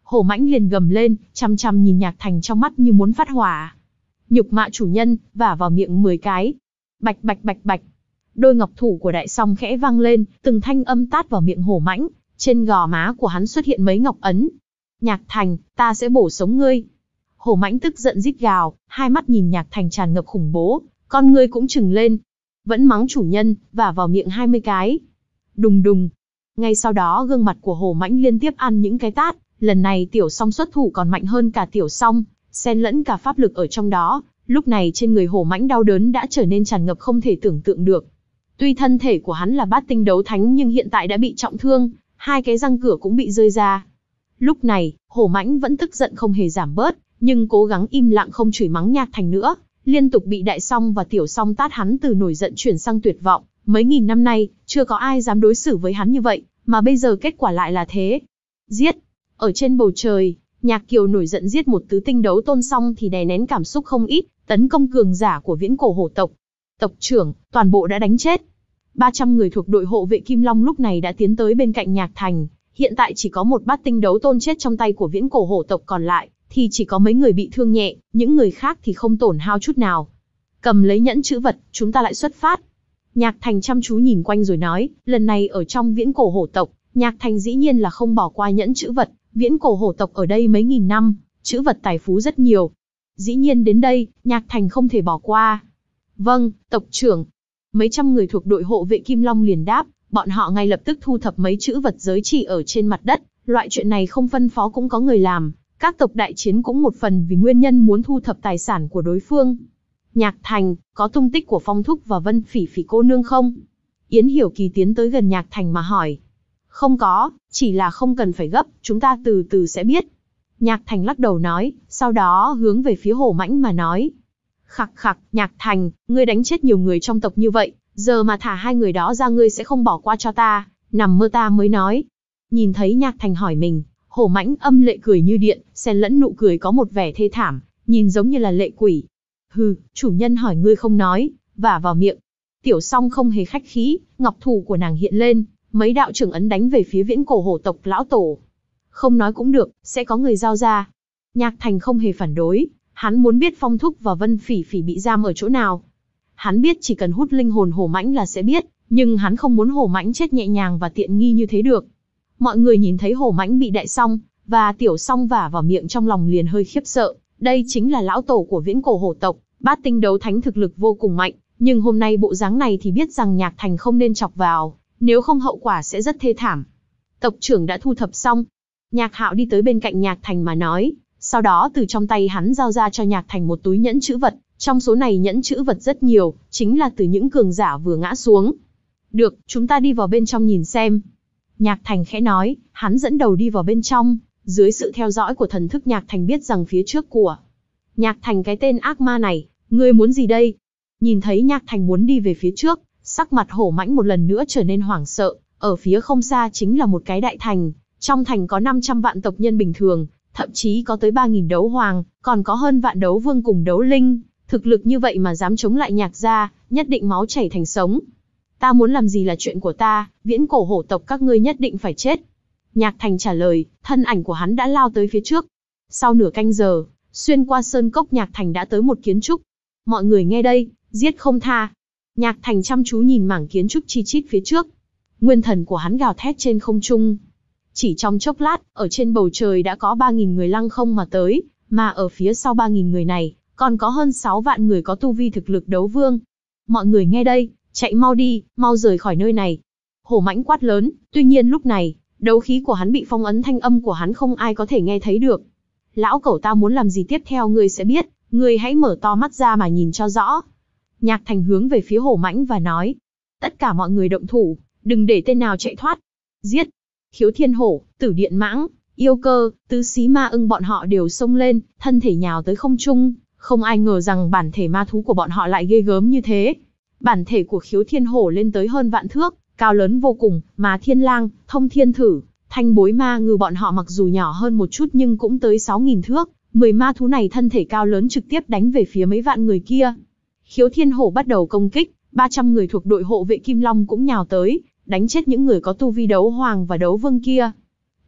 Hổ mãnh liền gầm lên, chăm chăm nhìn Nhạc Thành trong mắt như muốn phát hỏa. Nhục mạ chủ nhân, vả vào miệng mười cái. Bạch bạch bạch bạch. Đôi ngọc thủ của Đại Song khẽ vang lên, từng thanh âm tát vào miệng hổ mãnh, trên gò má của hắn xuất hiện mấy ngọc ấn. Nhạc Thành, ta sẽ bổ sống ngươi. Hổ mãnh tức giận rít gào, hai mắt nhìn Nhạc Thành tràn ngập khủng bố, con ngươi cũng trừng lên. Vẫn mắng chủ nhân, vả vào miệng hai mươi cái. Đùng đùng. Ngay sau đó gương mặt của hổ mãnh liên tiếp ăn những cái tát, lần này Tiểu Song xuất thủ còn mạnh hơn cả Tiểu Song, xen lẫn cả pháp lực ở trong đó. Lúc này trên người hổ mãnh đau đớn đã trở nên tràn ngập không thể tưởng tượng được. Tuy thân thể của hắn là bát tinh đấu thánh nhưng hiện tại đã bị trọng thương, hai cái răng cửa cũng bị rơi ra. Lúc này, hổ mãnh vẫn tức giận không hề giảm bớt, nhưng cố gắng im lặng không chửi mắng Nhạc Thành nữa, liên tục bị Đại Song và Tiểu Song tát hắn từ nổi giận chuyển sang tuyệt vọng. Mấy nghìn năm nay, chưa có ai dám đối xử với hắn như vậy, mà bây giờ kết quả lại là thế. Giết! Ở trên bầu trời, Nhạc Kiều nổi giận giết một tứ tinh đấu tôn xong thì đè nén cảm xúc không ít, tấn công cường giả của viễn cổ hổ tộc. Tộc trưởng, toàn bộ đã đánh chết. ba trăm người thuộc đội hộ vệ Kim Long lúc này đã tiến tới bên cạnh Nhạc Thành. Hiện tại chỉ có một bát tinh đấu tôn chết trong tay của viễn cổ hổ tộc, còn lại thì chỉ có mấy người bị thương nhẹ, những người khác thì không tổn hao chút nào. Cầm lấy nhẫn chữ vật, chúng ta lại xuất phát. Nhạc Thành chăm chú nhìn quanh rồi nói, lần này ở trong viễn cổ hổ tộc, Nhạc Thành dĩ nhiên là không bỏ qua nhẫn chữ vật, viễn cổ hổ tộc ở đây mấy nghìn năm, chữ vật tài phú rất nhiều. Dĩ nhiên đến đây, Nhạc Thành không thể bỏ qua. Vâng, tộc trưởng. Mấy trăm người thuộc đội hộ vệ Kim Long liền đáp, bọn họ ngay lập tức thu thập mấy chữ vật giới chỉ ở trên mặt đất, loại chuyện này không phân phó cũng có người làm, các tộc đại chiến cũng một phần vì nguyên nhân muốn thu thập tài sản của đối phương. Nhạc Thành, có tung tích của Phong Thúc và Vân Phỉ Phỉ cô nương không? Yến Hiểu Kỳ tiến tới gần Nhạc Thành mà hỏi. Không có, chỉ là không cần phải gấp, chúng ta từ từ sẽ biết. Nhạc Thành lắc đầu nói, sau đó hướng về phía hổ mãnh mà nói. Khặc khặc, Nhạc Thành, ngươi đánh chết nhiều người trong tộc như vậy, giờ mà thả hai người đó ra ngươi sẽ không bỏ qua cho ta, nằm mơ ta mới nói. Nhìn thấy Nhạc Thành hỏi mình, hổ mãnh âm lệ cười như điện, xen lẫn nụ cười có một vẻ thê thảm, nhìn giống như là lệ quỷ. Hừ, chủ nhân hỏi ngươi không nói, vả vào miệng. Tiểu Song không hề khách khí, ngọc thủ của nàng hiện lên, mấy đạo trưởng ấn đánh về phía viễn cổ hổ tộc lão tổ. Không nói cũng được, sẽ có người giao ra. Nhạc Thành không hề phản đối, hắn muốn biết Phong Thúc và Vân Phỉ Phỉ bị giam ở chỗ nào. Hắn biết chỉ cần hút linh hồn hổ mãnh là sẽ biết, nhưng hắn không muốn hổ mãnh chết nhẹ nhàng và tiện nghi như thế được. Mọi người nhìn thấy hổ mãnh bị Đại Song và Tiểu Song vả vào miệng trong lòng liền hơi khiếp sợ. Đây chính là lão tổ của viễn cổ hổ tộc, bát tinh đấu thánh thực lực vô cùng mạnh, nhưng hôm nay bộ dáng này thì biết rằng Nhạc Thành không nên chọc vào, nếu không hậu quả sẽ rất thê thảm. Tộc trưởng đã thu thập xong. Nhạc Hạo đi tới bên cạnh Nhạc Thành mà nói, sau đó từ trong tay hắn giao ra cho Nhạc Thành một túi nhẫn chữ vật, trong số này nhẫn chữ vật rất nhiều, chính là từ những cường giả vừa ngã xuống. Được, chúng ta đi vào bên trong nhìn xem. Nhạc Thành khẽ nói, hắn dẫn đầu đi vào bên trong, dưới sự theo dõi của thần thức Nhạc Thành biết rằng phía trước của Nhạc Thành cái tên ác ma này, ngươi muốn gì đây? Nhìn thấy Nhạc Thành muốn đi về phía trước, sắc mặt hổ mãnh một lần nữa trở nên hoảng sợ, ở phía không xa chính là một cái đại thành, trong thành có năm trăm vạn tộc nhân bình thường, thậm chí có tới ba nghìn đấu hoàng, còn có hơn vạn đấu vương cùng đấu linh, thực lực như vậy mà dám chống lại Nhạc gia, nhất định máu chảy thành sống. Ta muốn làm gì là chuyện của ta, viễn cổ hổ tộc các ngươi nhất định phải chết. Nhạc Thành trả lời, thân ảnh của hắn đã lao tới phía trước. Sau nửa canh giờ, xuyên qua sơn cốc Nhạc Thành đã tới một kiến trúc. Mọi người nghe đây, giết không tha. Nhạc Thành chăm chú nhìn mảng kiến trúc chi chít phía trước. Nguyên thần của hắn gào thét trên không trung. Chỉ trong chốc lát, ở trên bầu trời đã có ba nghìn người lăng không mà tới, mà ở phía sau ba nghìn người này, còn có hơn sáu vạn người có tu vi thực lực đấu vương. Mọi người nghe đây, chạy mau đi, mau rời khỏi nơi này. Hổ mãnh quát lớn, tuy nhiên lúc này, đấu khí của hắn bị phong ấn, thanh âm của hắn không ai có thể nghe thấy được. Lão cẩu, ta muốn làm gì tiếp theo ngươi sẽ biết, ngươi hãy mở to mắt ra mà nhìn cho rõ. Nhạc Thành hướng về phía hổ mãnh và nói, tất cả mọi người động thủ, đừng để tên nào chạy thoát. Giết! Khiếu Thiên Hổ, Tử Điện Mãng, Yêu Cơ, Tứ Xí Ma Ưng bọn họ đều xông lên, thân thể nhào tới không trung, không ai ngờ rằng bản thể ma thú của bọn họ lại ghê gớm như thế. Bản thể của Khiếu Thiên Hổ lên tới hơn vạn thước, cao lớn vô cùng, mà Thiên Lang, Thông Thiên Thử, Thanh Bối Ma Ngư bọn họ mặc dù nhỏ hơn một chút nhưng cũng tới sáu nghìn thước, mười ma thú này thân thể cao lớn trực tiếp đánh về phía mấy vạn người kia. Khiếu Thiên Hổ bắt đầu công kích, ba trăm người thuộc đội hộ vệ Kim Long cũng nhào tới, đánh chết những người có tu vi đấu hoàng và đấu vương kia.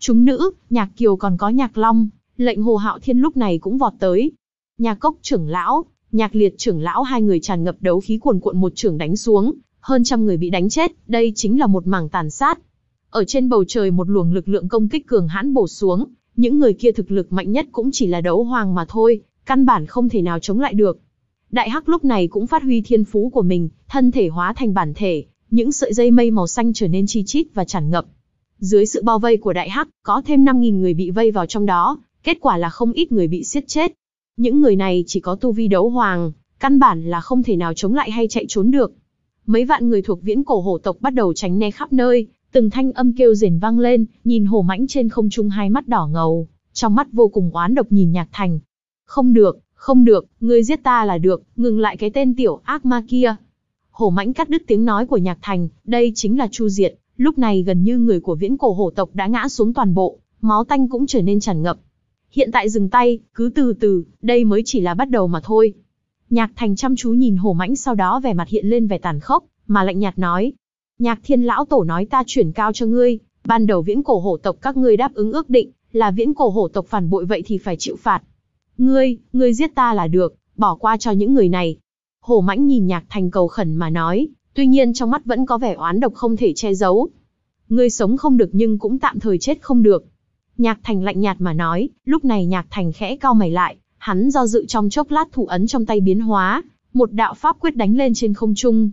Chúng nữ, Nhạc Kiều còn có Nhạc Long, lệnh Hồ Hạo Thiên lúc này cũng vọt tới. Nhạc Cốc trưởng lão, Nhạc Liệt trưởng lão hai người tràn ngập đấu khí cuồn cuộn một chưởng đánh xuống, hơn trăm người bị đánh chết, đây chính là một mảng tàn sát. Ở trên bầu trời một luồng lực lượng công kích cường hãn bổ xuống, những người kia thực lực mạnh nhất cũng chỉ là đấu hoàng mà thôi, căn bản không thể nào chống lại được. Đại Hắc lúc này cũng phát huy thiên phú của mình, thân thể hóa thành bản thể, những sợi dây mây màu xanh trở nên chi chít và tràn ngập. Dưới sự bao vây của Đại Hắc, có thêm năm nghìn người bị vây vào trong đó, kết quả là không ít người bị giết chết. Những người này chỉ có tu vi đấu hoàng, căn bản là không thể nào chống lại hay chạy trốn được. Mấy vạn người thuộc Viễn Cổ Hổ tộc bắt đầu tránh né khắp nơi, từng thanh âm kêu rền vang lên, nhìn Hổ Mãnh trên không trung hai mắt đỏ ngầu, trong mắt vô cùng oán độc nhìn Nhạc Thành. Không được, không được, ngươi giết ta là được, ngừng lại cái tên tiểu ác ma kia. Hổ Mãnh cắt đứt tiếng nói của Nhạc Thành, đây chính là chu diệt. Lúc này gần như người của Viễn Cổ Hổ tộc đã ngã xuống toàn bộ, máu tanh cũng trở nên tràn ngập. Hiện tại dừng tay, cứ từ từ, đây mới chỉ là bắt đầu mà thôi. Nhạc Thành chăm chú nhìn Hổ Mãnh, sau đó vẻ mặt hiện lên vẻ tàn khốc, mà lạnh nhạt nói. Nhạc Thiên lão tổ nói ta chuyển cao cho ngươi, ban đầu Viễn Cổ Hổ tộc các ngươi đáp ứng ước định, là Viễn Cổ Hổ tộc phản bội vậy thì phải chịu phạt. Ngươi, ngươi giết ta là được, bỏ qua cho những người này. Hổ Mãnh nhìn Nhạc Thành cầu khẩn mà nói, tuy nhiên trong mắt vẫn có vẻ oán độc không thể che giấu. Ngươi sống không được nhưng cũng tạm thời chết không được. Nhạc Thành lạnh nhạt mà nói, lúc này Nhạc Thành khẽ cau mày lại, hắn do dự trong chốc lát thủ ấn trong tay biến hóa, một đạo pháp quyết đánh lên trên không trung.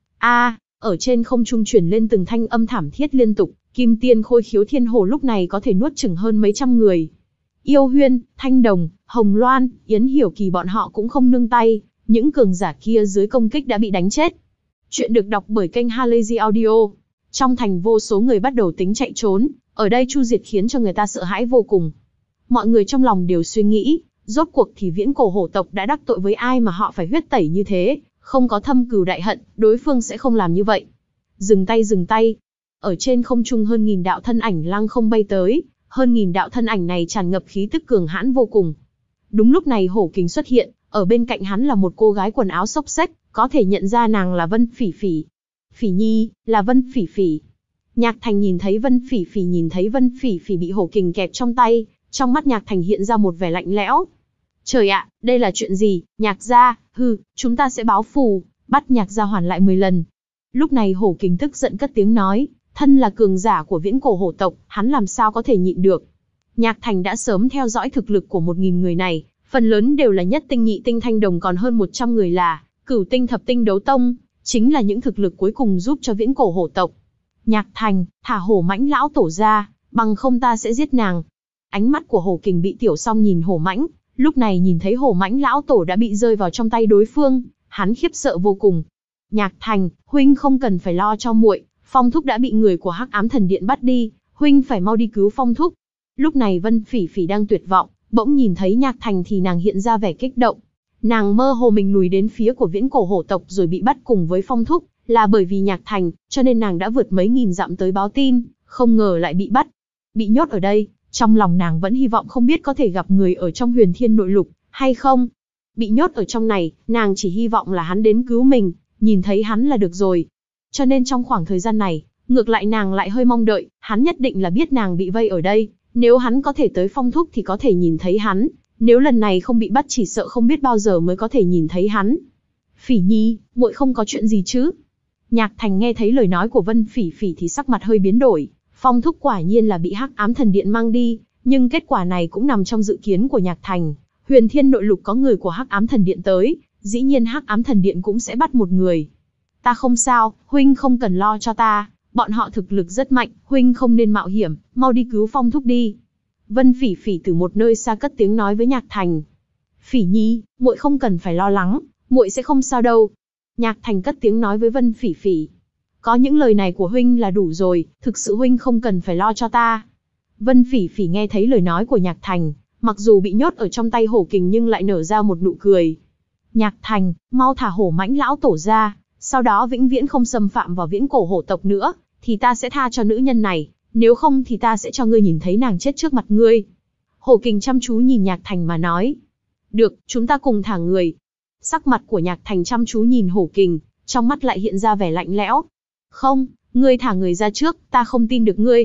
A, ở trên không trung truyền lên từng thanh âm thảm thiết liên tục, Kim Tiên Khôi Khiếu Thiên Hồ lúc này có thể nuốt chửng hơn mấy trăm người. Yêu Huyên, Thanh Đồng, Hồng Loan, Yến Hiểu Kỳ bọn họ cũng không nương tay, những cường giả kia dưới công kích đã bị đánh chết. Chuyện được đọc bởi kênh Halazy Audio. Trong thành vô số người bắt đầu tính chạy trốn, ở đây chu diệt khiến cho người ta sợ hãi vô cùng. Mọi người trong lòng đều suy nghĩ, rốt cuộc thì Viễn Cổ Hổ tộc đã đắc tội với ai mà họ phải huyết tẩy như thế, không có thâm cừu đại hận, đối phương sẽ không làm như vậy. Dừng tay dừng tay. Ở trên không trung hơn nghìn đạo thân ảnh lăng không bay tới, hơn nghìn đạo thân ảnh này tràn ngập khí tức cường hãn vô cùng. Đúng lúc này Hổ Kình xuất hiện, ở bên cạnh hắn là một cô gái quần áo xốc xếch, có thể nhận ra nàng là Vân Phỉ Phỉ. Phỉ Nhi, là Vân Phỉ Phỉ. Nhạc Thành nhìn thấy Vân Phỉ Phỉ nhìn thấy Vân Phỉ Phỉ bị Hổ Kình kẹp trong tay, trong mắt Nhạc Thành hiện ra một vẻ lạnh lẽo. Trời ạ, đây là chuyện gì? Nhạc gia, hừ, chúng ta sẽ báo phù, bắt Nhạc gia hoàn lại mười lần. Lúc này Hổ Kình tức giận cất tiếng nói, thân là cường giả của Viễn Cổ Hổ tộc, hắn làm sao có thể nhịn được. Nhạc Thành đã sớm theo dõi thực lực của một nghìn người này, phần lớn đều là nhất tinh nhị tinh thanh đồng, còn hơn một trăm người là cửu tinh thập tinh đấu tông, chính là những thực lực cuối cùng giúp cho Viễn Cổ Hổ tộc. Nhạc Thành, thả Hổ Mãnh lão tổ ra, bằng không ta sẽ giết nàng. Ánh mắt của Hổ Kình bị tiểu song nhìn Hổ Mãnh, lúc này nhìn thấy Hổ Mãnh lão tổ đã bị rơi vào trong tay đối phương, hắn khiếp sợ vô cùng. Nhạc Thành, huynh không cần phải lo cho muội, Phong thúc đã bị người của Hắc Ám Thần Điện bắt đi, huynh phải mau đi cứu Phong thúc. Lúc này Vân Phỉ Phỉ đang tuyệt vọng, bỗng nhìn thấy Nhạc Thành thì nàng hiện ra vẻ kích động. Nàng mơ hồ mình lùi đến phía của Viễn Cổ Hổ tộc rồi bị bắt cùng với Phong thúc, là bởi vì Nhạc Thành, cho nên nàng đã vượt mấy nghìn dặm tới báo tin, không ngờ lại bị bắt. Bị nhốt ở đây, trong lòng nàng vẫn hy vọng không biết có thể gặp người ở trong Huyền Thiên Nội Lục, hay không. Bị nhốt ở trong này, nàng chỉ hy vọng là hắn đến cứu mình, nhìn thấy hắn là được rồi. Cho nên trong khoảng thời gian này, ngược lại nàng lại hơi mong đợi, hắn nhất định là biết nàng bị vây ở đây, nếu hắn có thể tới Phong thúc thì có thể nhìn thấy hắn, nếu lần này không bị bắt chỉ sợ không biết bao giờ mới có thể nhìn thấy hắn. Phỉ Nhi, muội không có chuyện gì chứ? Nhạc Thành nghe thấy lời nói của Vân Phỉ Phỉ thì sắc mặt hơi biến đổi, Phong thúc quả nhiên là bị Hắc Ám Thần Điện mang đi, nhưng kết quả này cũng nằm trong dự kiến của Nhạc Thành. Huyền Thiên Nội Lục có người của Hắc Ám Thần Điện tới, dĩ nhiên Hắc Ám Thần Điện cũng sẽ bắt một người. Ta không sao, huynh không cần lo cho ta, bọn họ thực lực rất mạnh, huynh không nên mạo hiểm, mau đi cứu Phong thúc đi. Vân Phỉ Phỉ từ một nơi xa cất tiếng nói với Nhạc Thành. Phỉ Nhi, muội không cần phải lo lắng, muội sẽ không sao đâu. Nhạc Thành cất tiếng nói với Vân Phỉ Phỉ. Có những lời này của huynh là đủ rồi, thực sự huynh không cần phải lo cho ta. Vân Phỉ Phỉ nghe thấy lời nói của Nhạc Thành, mặc dù bị nhốt ở trong tay Hổ Kình nhưng lại nở ra một nụ cười. Nhạc Thành, mau thả Hổ Mãnh lão tổ ra, sau đó vĩnh viễn không xâm phạm vào Viễn Cổ Hổ tộc nữa, thì ta sẽ tha cho nữ nhân này, nếu không thì ta sẽ cho ngươi nhìn thấy nàng chết trước mặt ngươi. Hổ Kình chăm chú nhìn Nhạc Thành mà nói. Được, chúng ta cùng thả người. Sắc mặt của Nhạc Thành chăm chú nhìn Hổ Kình, trong mắt lại hiện ra vẻ lạnh lẽo. Không, ngươi thả người ra trước, ta không tin được ngươi.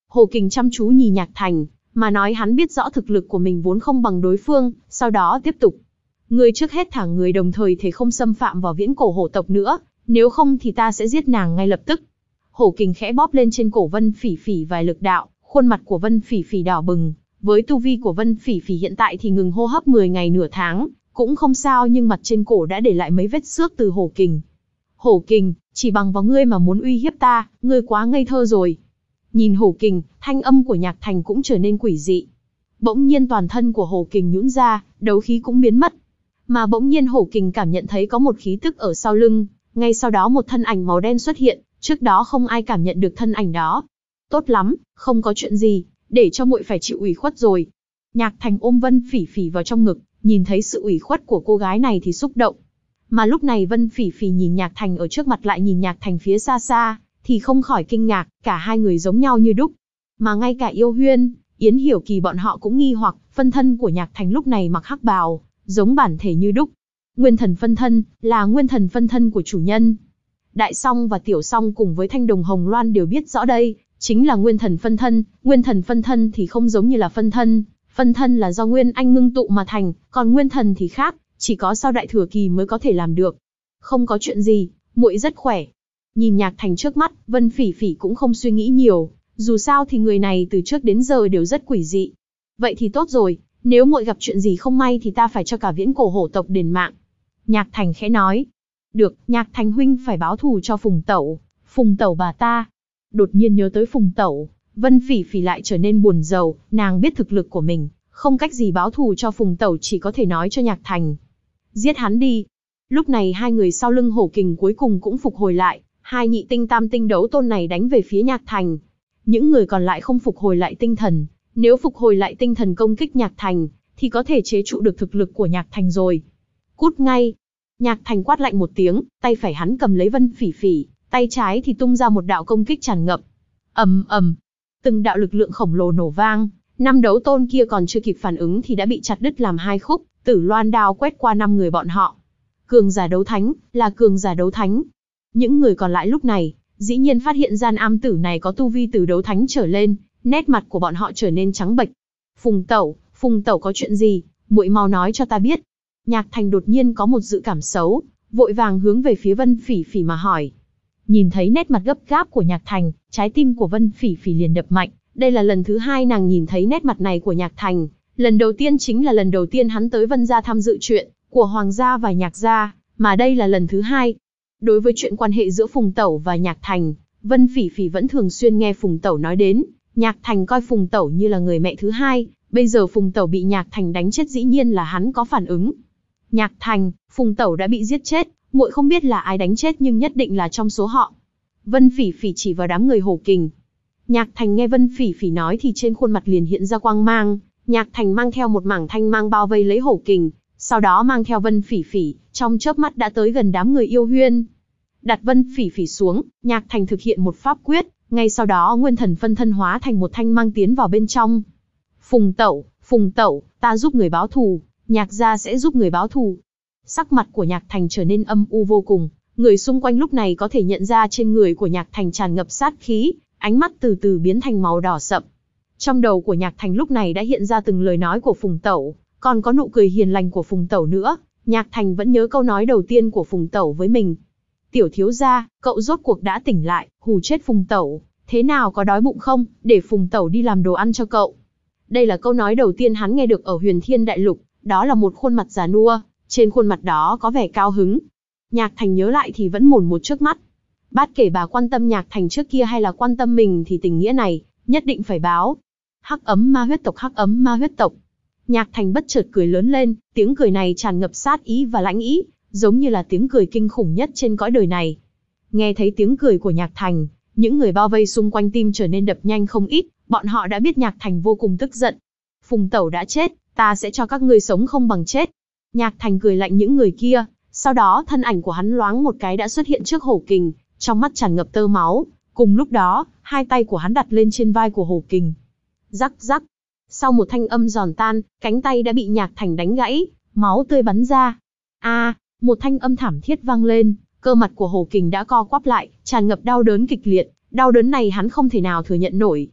Hồ Kình chăm chú nhìn Nhạc Thành, mà nói hắn biết rõ thực lực của mình vốn không bằng đối phương, sau đó tiếp tục. Ngươi trước hết thả người đồng thời thề không xâm phạm vào viễn cổ hổ tộc nữa, nếu không thì ta sẽ giết nàng ngay lập tức. Hổ Kình khẽ bóp lên trên cổ Vân Phỉ Phỉ vài lực đạo, khuôn mặt của Vân Phỉ Phỉ đỏ bừng. Với tu vi của Vân Phỉ Phỉ hiện tại thì ngừng hô hấp mười ngày nửa tháng, cũng không sao, nhưng mặt trên cổ đã để lại mấy vết xước từ Hổ Kình. Hổ Kình, chỉ bằng vào ngươi mà muốn uy hiếp ta, ngươi quá ngây thơ rồi. Nhìn Hổ Kình, thanh âm của Nhạc Thành cũng trở nên quỷ dị. Bỗng nhiên toàn thân của Hổ Kình nhũn ra, đấu khí cũng biến mất. Mà bỗng nhiên Hổ Kình cảm nhận thấy có một khí tức ở sau lưng, ngay sau đó một thân ảnh màu đen xuất hiện, trước đó không ai cảm nhận được thân ảnh đó. Tốt lắm, không có chuyện gì, để cho muội phải chịu ủy khuất rồi. Nhạc Thành ôm Vân Phỉ Phỉ vào trong ngực, nhìn thấy sự ủy khuất của cô gái này thì xúc động. Mà lúc này Vân Phỉ Phỉ nhìn Nhạc Thành ở trước mặt lại nhìn Nhạc Thành phía xa xa, thì không khỏi kinh ngạc, cả hai người giống nhau như đúc. Mà ngay cả Yêu Huyên, Yến Hiểu Kỳ bọn họ cũng nghi hoặc, phân thân của Nhạc Thành lúc này mặc hắc bào, giống bản thể như đúc. Nguyên thần phân thân, là nguyên thần phân thân của chủ nhân. Đại Song và Tiểu Song cùng với Thanh Đồng Hồng Loan đều biết rõ đây, chính là nguyên thần phân thân. Nguyên thần phân thân thì không giống như là phân thân, phân thân là do Nguyên Anh ngưng tụ mà thành, còn nguyên thần thì khác, chỉ có sau Đại Thừa Kỳ mới có thể làm được. Không có chuyện gì, muội rất khỏe. Nhìn Nhạc Thành trước mắt, Vân Phỉ Phỉ cũng không suy nghĩ nhiều, dù sao thì người này từ trước đến giờ đều rất quỷ dị. Vậy thì tốt rồi, nếu muội gặp chuyện gì không may thì ta phải cho cả viễn cổ hổ tộc đền mạng. Nhạc Thành khẽ nói. Được, Nhạc Thành huynh phải báo thù cho Phùng Tẩu, Phùng Tẩu bà ta. Đột nhiên nhớ tới Phùng Tẩu, Vân Phỉ Phỉ lại trở nên buồn rầu, nàng biết thực lực của mình, không cách gì báo thù cho Phùng Tẩu, chỉ có thể nói cho Nhạc Thành. Giết hắn đi. Lúc này hai người sau lưng Hổ Kình cuối cùng cũng phục hồi lại, hai nhị tinh tam tinh đấu tôn này đánh về phía Nhạc Thành. Những người còn lại không phục hồi lại tinh thần, nếu phục hồi lại tinh thần công kích Nhạc Thành, thì có thể chế trụ được thực lực của Nhạc Thành rồi. Cút ngay. Nhạc Thành quát lạnh một tiếng, tay phải hắn cầm lấy Vân Phỉ Phỉ, tay trái thì tung ra một đạo công kích tràn ngập. Ầm ầm, từng đạo lực lượng khổng lồ nổ vang, năm đấu tôn kia còn chưa kịp phản ứng thì đã bị chặt đứt làm hai khúc, Tử Loan đao quét qua năm người bọn họ. Cường giả đấu thánh, là cường giả đấu thánh. Những người còn lại lúc này, dĩ nhiên phát hiện gian am tử này có tu vi từ đấu thánh trở lên, nét mặt của bọn họ trở nên trắng bệch. Phùng Tẩu, Phùng Tẩu có chuyện gì, muội mau nói cho ta biết. Nhạc Thành đột nhiên có một dự cảm xấu, vội vàng hướng về phía Vân Phỉ Phỉ mà hỏi. Nhìn thấy nét mặt gấp gáp của Nhạc Thành, trái tim của Vân Phỉ Phỉ liền đập mạnh. Đây là lần thứ hai nàng nhìn thấy nét mặt này của Nhạc Thành. Lần đầu tiên chính là lần đầu tiên hắn tới Vân gia tham dự chuyện của Hoàng gia và Nhạc gia, mà đây là lần thứ hai. Đối với chuyện quan hệ giữa Phùng Tẩu và Nhạc Thành, Vân Phỉ Phỉ vẫn thường xuyên nghe Phùng Tẩu nói đến. Nhạc Thành coi Phùng Tẩu như là người mẹ thứ hai, bây giờ Phùng Tẩu bị Nhạc Thành đánh chết dĩ nhiên là hắn có phản ứng. Nhạc Thành, Phùng Tẩu đã bị giết chết, muội không biết là ai đánh chết nhưng nhất định là trong số họ. Vân Phỉ Phỉ chỉ vào đám người Hổ Kình. Nhạc Thành nghe Vân Phỉ Phỉ nói thì trên khuôn mặt liền hiện ra quang mang. Nhạc Thành mang theo một mảng thanh mang bao vây lấy Hổ Kình, sau đó mang theo Vân Phỉ Phỉ, trong chớp mắt đã tới gần đám người Yêu Huyên. Đặt Vân Phỉ Phỉ xuống, Nhạc Thành thực hiện một pháp quyết, ngay sau đó nguyên thần phân thân hóa thành một thanh mang tiến vào bên trong. Phùng Tẩu, Phùng Tẩu, ta giúp người báo thù, Nhạc gia sẽ giúp người báo thù. Sắc mặt của Nhạc Thành trở nên âm u vô cùng, người xung quanh lúc này có thể nhận ra trên người của Nhạc Thành tràn ngập sát khí, ánh mắt từ từ biến thành màu đỏ sậm. Trong đầu của Nhạc Thành lúc này đã hiện ra từng lời nói của Phùng Tẩu, còn có nụ cười hiền lành của Phùng Tẩu nữa. Nhạc Thành vẫn nhớ câu nói đầu tiên của Phùng Tẩu với mình. Tiểu thiếu gia, cậu rốt cuộc đã tỉnh lại, hù chết Phùng Tẩu, thế nào có đói bụng không, để Phùng Tẩu đi làm đồ ăn cho cậu. Đây là câu nói đầu tiên hắn nghe được ở Huyền Thiên Đại Lục, đó là một khuôn mặt già nua, trên khuôn mặt đó có vẻ cao hứng. Nhạc Thành nhớ lại thì vẫn mồn một trước mắt. Bát kể bà quan tâm Nhạc Thành trước kia hay là quan tâm mình thì tình nghĩa này, nhất định phải báo. Hắc ấm ma huyết tộc, hắc ấm ma huyết tộc. Nhạc Thành bất chợt cười lớn lên, tiếng cười này tràn ngập sát ý và lãnh ý, giống như là tiếng cười kinh khủng nhất trên cõi đời này. Nghe thấy tiếng cười của Nhạc Thành, những người bao vây xung quanh tim trở nên đập nhanh không ít, bọn họ đã biết Nhạc Thành vô cùng tức giận. Phùng Tẩu đã chết, ta sẽ cho các ngươi sống không bằng chết. Nhạc Thành cười lạnh những người kia, sau đó thân ảnh của hắn loáng một cái đã xuất hiện trước Hổ Kình, trong mắt tràn ngập tơ máu. Cùng lúc đó, hai tay của hắn đặt lên trên vai của Hổ Kình. Rắc rắc. Sau một thanh âm giòn tan, cánh tay đã bị Nhạc Thành đánh gãy, máu tươi bắn ra. A, à, một thanh âm thảm thiết vang lên, cơ mặt của Hổ Kình đã co quắp lại, tràn ngập đau đớn kịch liệt, đau đớn này hắn không thể nào thừa nhận nổi.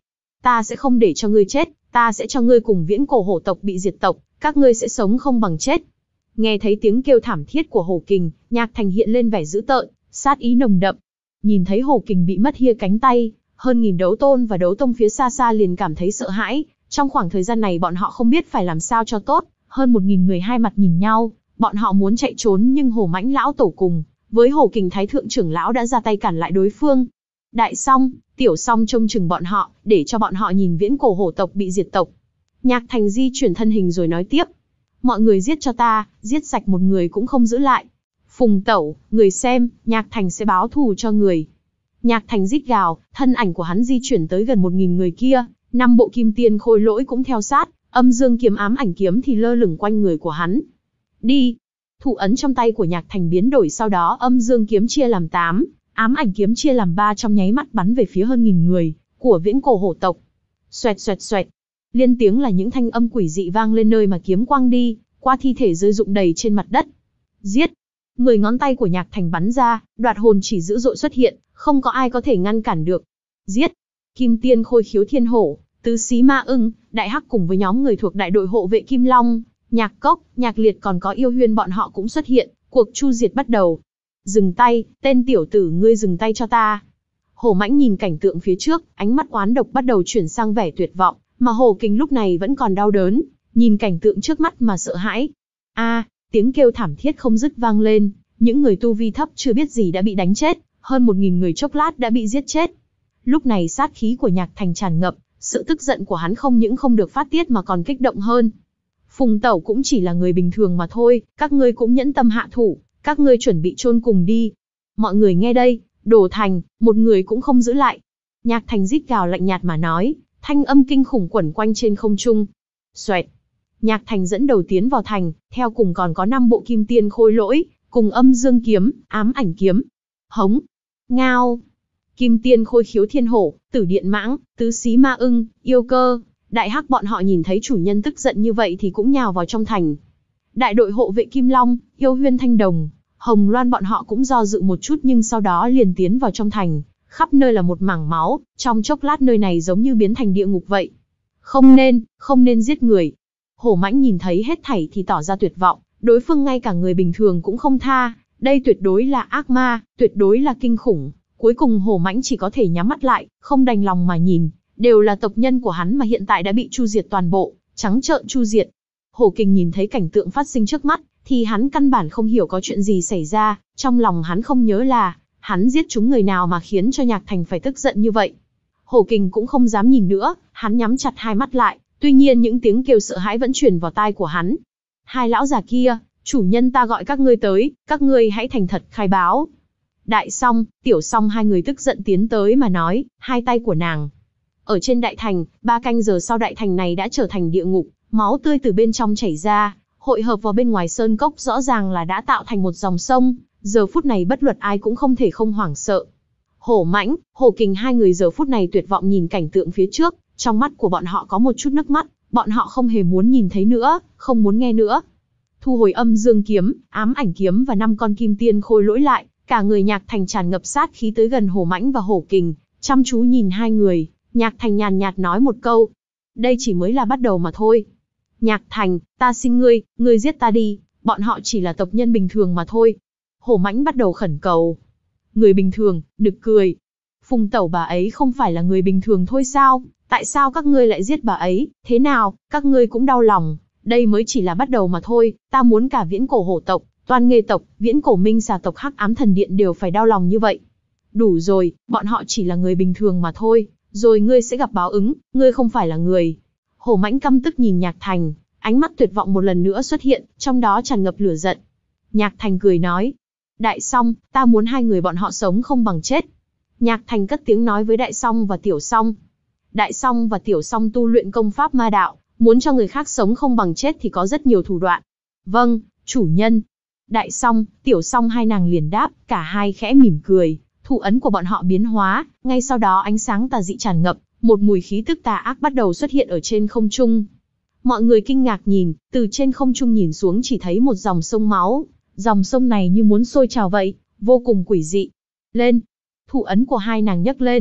ta sẽ không để cho ngươi chết, ta sẽ cho ngươi cùng viễn cổ hổ tộc bị diệt tộc, các ngươi sẽ sống không bằng chết. Nghe thấy tiếng kêu thảm thiết của Hổ Kình, Nhạc Thành hiện lên vẻ dữ tợn, sát ý nồng đậm. Nhìn thấy Hổ Kình bị mất hia cánh tay, hơn nghìn đấu tôn và đấu tông phía xa xa liền cảm thấy sợ hãi. Trong khoảng thời gian này bọn họ không biết phải làm sao cho tốt, hơn một nghìn người hai mặt nhìn nhau, bọn họ muốn chạy trốn nhưng Hổ Mãnh lão tổ cùng với Hổ Kình thái thượng trưởng lão đã ra tay cản lại đối phương. Đại Song, Tiểu Song trông chừng bọn họ, để cho bọn họ nhìn viễn cổ hổ tộc bị diệt tộc. Nhạc Thành di chuyển thân hình rồi nói tiếp. Mọi người giết cho ta, giết sạch một người cũng không giữ lại. Phùng Tẩu, người xem, Nhạc Thành sẽ báo thù cho người. Nhạc Thành rít gào, thân ảnh của hắn di chuyển tới gần một nghìn người kia, năm bộ kim tiên khôi lỗi cũng theo sát, âm dương kiếm ám ảnh kiếm thì lơ lửng quanh người của hắn. Đi! Thủ ấn trong tay của Nhạc Thành biến đổi, sau đó âm dương kiếm chia làm tám, ám ảnh kiếm chia làm ba, trong nháy mắt bắn về phía hơn nghìn người của viễn cổ hổ tộc. Xoẹt xoẹt xoẹt. Liên tiếng là những thanh âm quỷ dị vang lên nơi mà kiếm quang đi, qua thi thể rơi rụng đầy trên mặt đất. Giết! Mười ngón tay của Nhạc Thành bắn ra, đoạt hồn chỉ dữ dội xuất hiện, không có ai có thể ngăn cản được. Giết! Kim Tiên Khôi Khiếu Thiên Hổ, Tứ Xí Ma Ưng, Đại Hắc cùng với nhóm người thuộc đại đội hộ vệ Kim Long, Nhạc Cốc, Nhạc Liệt còn có Yêu Huyên bọn họ cũng xuất hiện, cuộc chu diệt bắt đầu. Dừng tay, tên tiểu tử ngươi dừng tay cho ta. Hổ Mãnh nhìn cảnh tượng phía trước, ánh mắt oán độc bắt đầu chuyển sang vẻ tuyệt vọng, mà Hổ Kình lúc này vẫn còn đau đớn, nhìn cảnh tượng trước mắt mà sợ hãi. A, tiếng kêu thảm thiết không dứt vang lên, những người tu vi thấp chưa biết gì đã bị đánh chết, hơn một nghìn người chốc lát đã bị giết chết. Lúc này sát khí của Nhạc Thành tràn ngập, sự tức giận của hắn không những không được phát tiết mà còn kích động hơn. Phùng Tẩu cũng chỉ là người bình thường mà thôi, các ngươi cũng nhẫn tâm hạ thủ, các ngươi chuẩn bị chôn cùng đi. Mọi người nghe đây, đổ thành, một người cũng không giữ lại. Nhạc Thành rít gào lạnh nhạt mà nói, thanh âm kinh khủng quẩn quanh trên không trung. Xoẹt. Nhạc Thành dẫn đầu tiến vào thành, theo cùng còn có năm bộ kim tiên khôi lỗi, cùng âm dương kiếm, ám ảnh kiếm. Hống. Ngao. Kim Tiên Khôi Khiếu Thiên Hổ, Tử Điện Mãng, Tứ Xí Ma Ưng, Yêu Cơ, Đại Hắc bọn họ nhìn thấy chủ nhân tức giận như vậy thì cũng nhào vào trong thành. Đại đội hộ vệ Kim Long, Yêu Huyên Thanh Đồng, Hồng Loan bọn họ cũng do dự một chút nhưng sau đó liền tiến vào trong thành, khắp nơi là một mảng máu, trong chốc lát nơi này giống như biến thành địa ngục vậy. Không nên, không nên giết người. Hổ Mãnh nhìn thấy hết thảy thì tỏ ra tuyệt vọng, đối phương ngay cả người bình thường cũng không tha, đây tuyệt đối là ác ma, tuyệt đối là kinh khủng. Cuối cùng Hổ Mãnh chỉ có thể nhắm mắt lại, không đành lòng mà nhìn, đều là tộc nhân của hắn mà hiện tại đã bị chu diệt toàn bộ, trắng trợn chu diệt. Hổ Kình nhìn thấy cảnh tượng phát sinh trước mắt, thì hắn căn bản không hiểu có chuyện gì xảy ra, trong lòng hắn không nhớ là, hắn giết chúng người nào mà khiến cho Nhạc Thành phải tức giận như vậy. Hổ Kình cũng không dám nhìn nữa, hắn nhắm chặt hai mắt lại, tuy nhiên những tiếng kêu sợ hãi vẫn truyền vào tai của hắn. Hai lão già kia, chủ nhân ta gọi các ngươi tới, các ngươi hãy thành thật khai báo. Đại Song, Tiểu Song hai người tức giận tiến tới mà nói, hai tay của nàng. Ở trên đại thành, ba canh giờ sau đại thành này đã trở thành địa ngục, máu tươi từ bên trong chảy ra, hội hợp vào bên ngoài sơn cốc rõ ràng là đã tạo thành một dòng sông, giờ phút này bất luận ai cũng không thể không hoảng sợ. Hổ Mãnh, Hổ Kình hai người giờ phút này tuyệt vọng nhìn cảnh tượng phía trước, trong mắt của bọn họ có một chút nước mắt, bọn họ không hề muốn nhìn thấy nữa, không muốn nghe nữa. Thu hồi âm dương kiếm, ám ảnh kiếm và năm con kim tiên khôi lỗi lại, cả người Nhạc Thành tràn ngập sát khí tới gần Hổ Mãnh và Hổ Kình, chăm chú nhìn hai người, Nhạc Thành nhàn nhạt nói một câu. Đây chỉ mới là bắt đầu mà thôi. Nhạc Thành, ta xin ngươi, ngươi giết ta đi, bọn họ chỉ là tộc nhân bình thường mà thôi. Hổ Mãnh bắt đầu khẩn cầu. Người bình thường, nực cười. Phùng Tẩu bà ấy không phải là người bình thường thôi sao? Tại sao các ngươi lại giết bà ấy? Thế nào, các ngươi cũng đau lòng. Đây mới chỉ là bắt đầu mà thôi, ta muốn cả viễn cổ hổ tộc, Toan Nghê tộc, viễn cổ minh xà tộc Hắc Ám Thần Điện đều phải đau lòng như vậy. Đủ rồi, bọn họ chỉ là người bình thường mà thôi, rồi ngươi sẽ gặp báo ứng, ngươi không phải là người. Hổ Mãnh căm tức nhìn Nhạc Thành, ánh mắt tuyệt vọng một lần nữa xuất hiện, trong đó tràn ngập lửa giận. Nhạc Thành cười nói, Đại Song, ta muốn hai người bọn họ sống không bằng chết. Nhạc Thành cất tiếng nói với Đại Song và Tiểu Song. Đại Song và Tiểu Song tu luyện công pháp ma đạo, muốn cho người khác sống không bằng chết thì có rất nhiều thủ đoạn. Vâng, chủ nhân. Đại Song, Tiểu Song hai nàng liền đáp, cả hai khẽ mỉm cười, thủ ấn của bọn họ biến hóa, ngay sau đó ánh sáng tà dị tràn ngập, một mùi khí tức tà ác bắt đầu xuất hiện ở trên không trung. Mọi người kinh ngạc nhìn, từ trên không trung nhìn xuống chỉ thấy một dòng sông máu, dòng sông này như muốn sôi trào vậy, vô cùng quỷ dị. Lên, thủ ấn của hai nàng nhấc lên,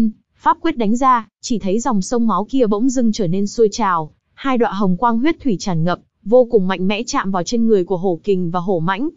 Pháp quyết đánh ra, chỉ thấy dòng sông máu kia bỗng dưng trở nên sôi trào, hai đọa hồng quang huyết thủy tràn ngập, vô cùng mạnh mẽ chạm vào trên người của Hổ Kình và Hổ Mãnh.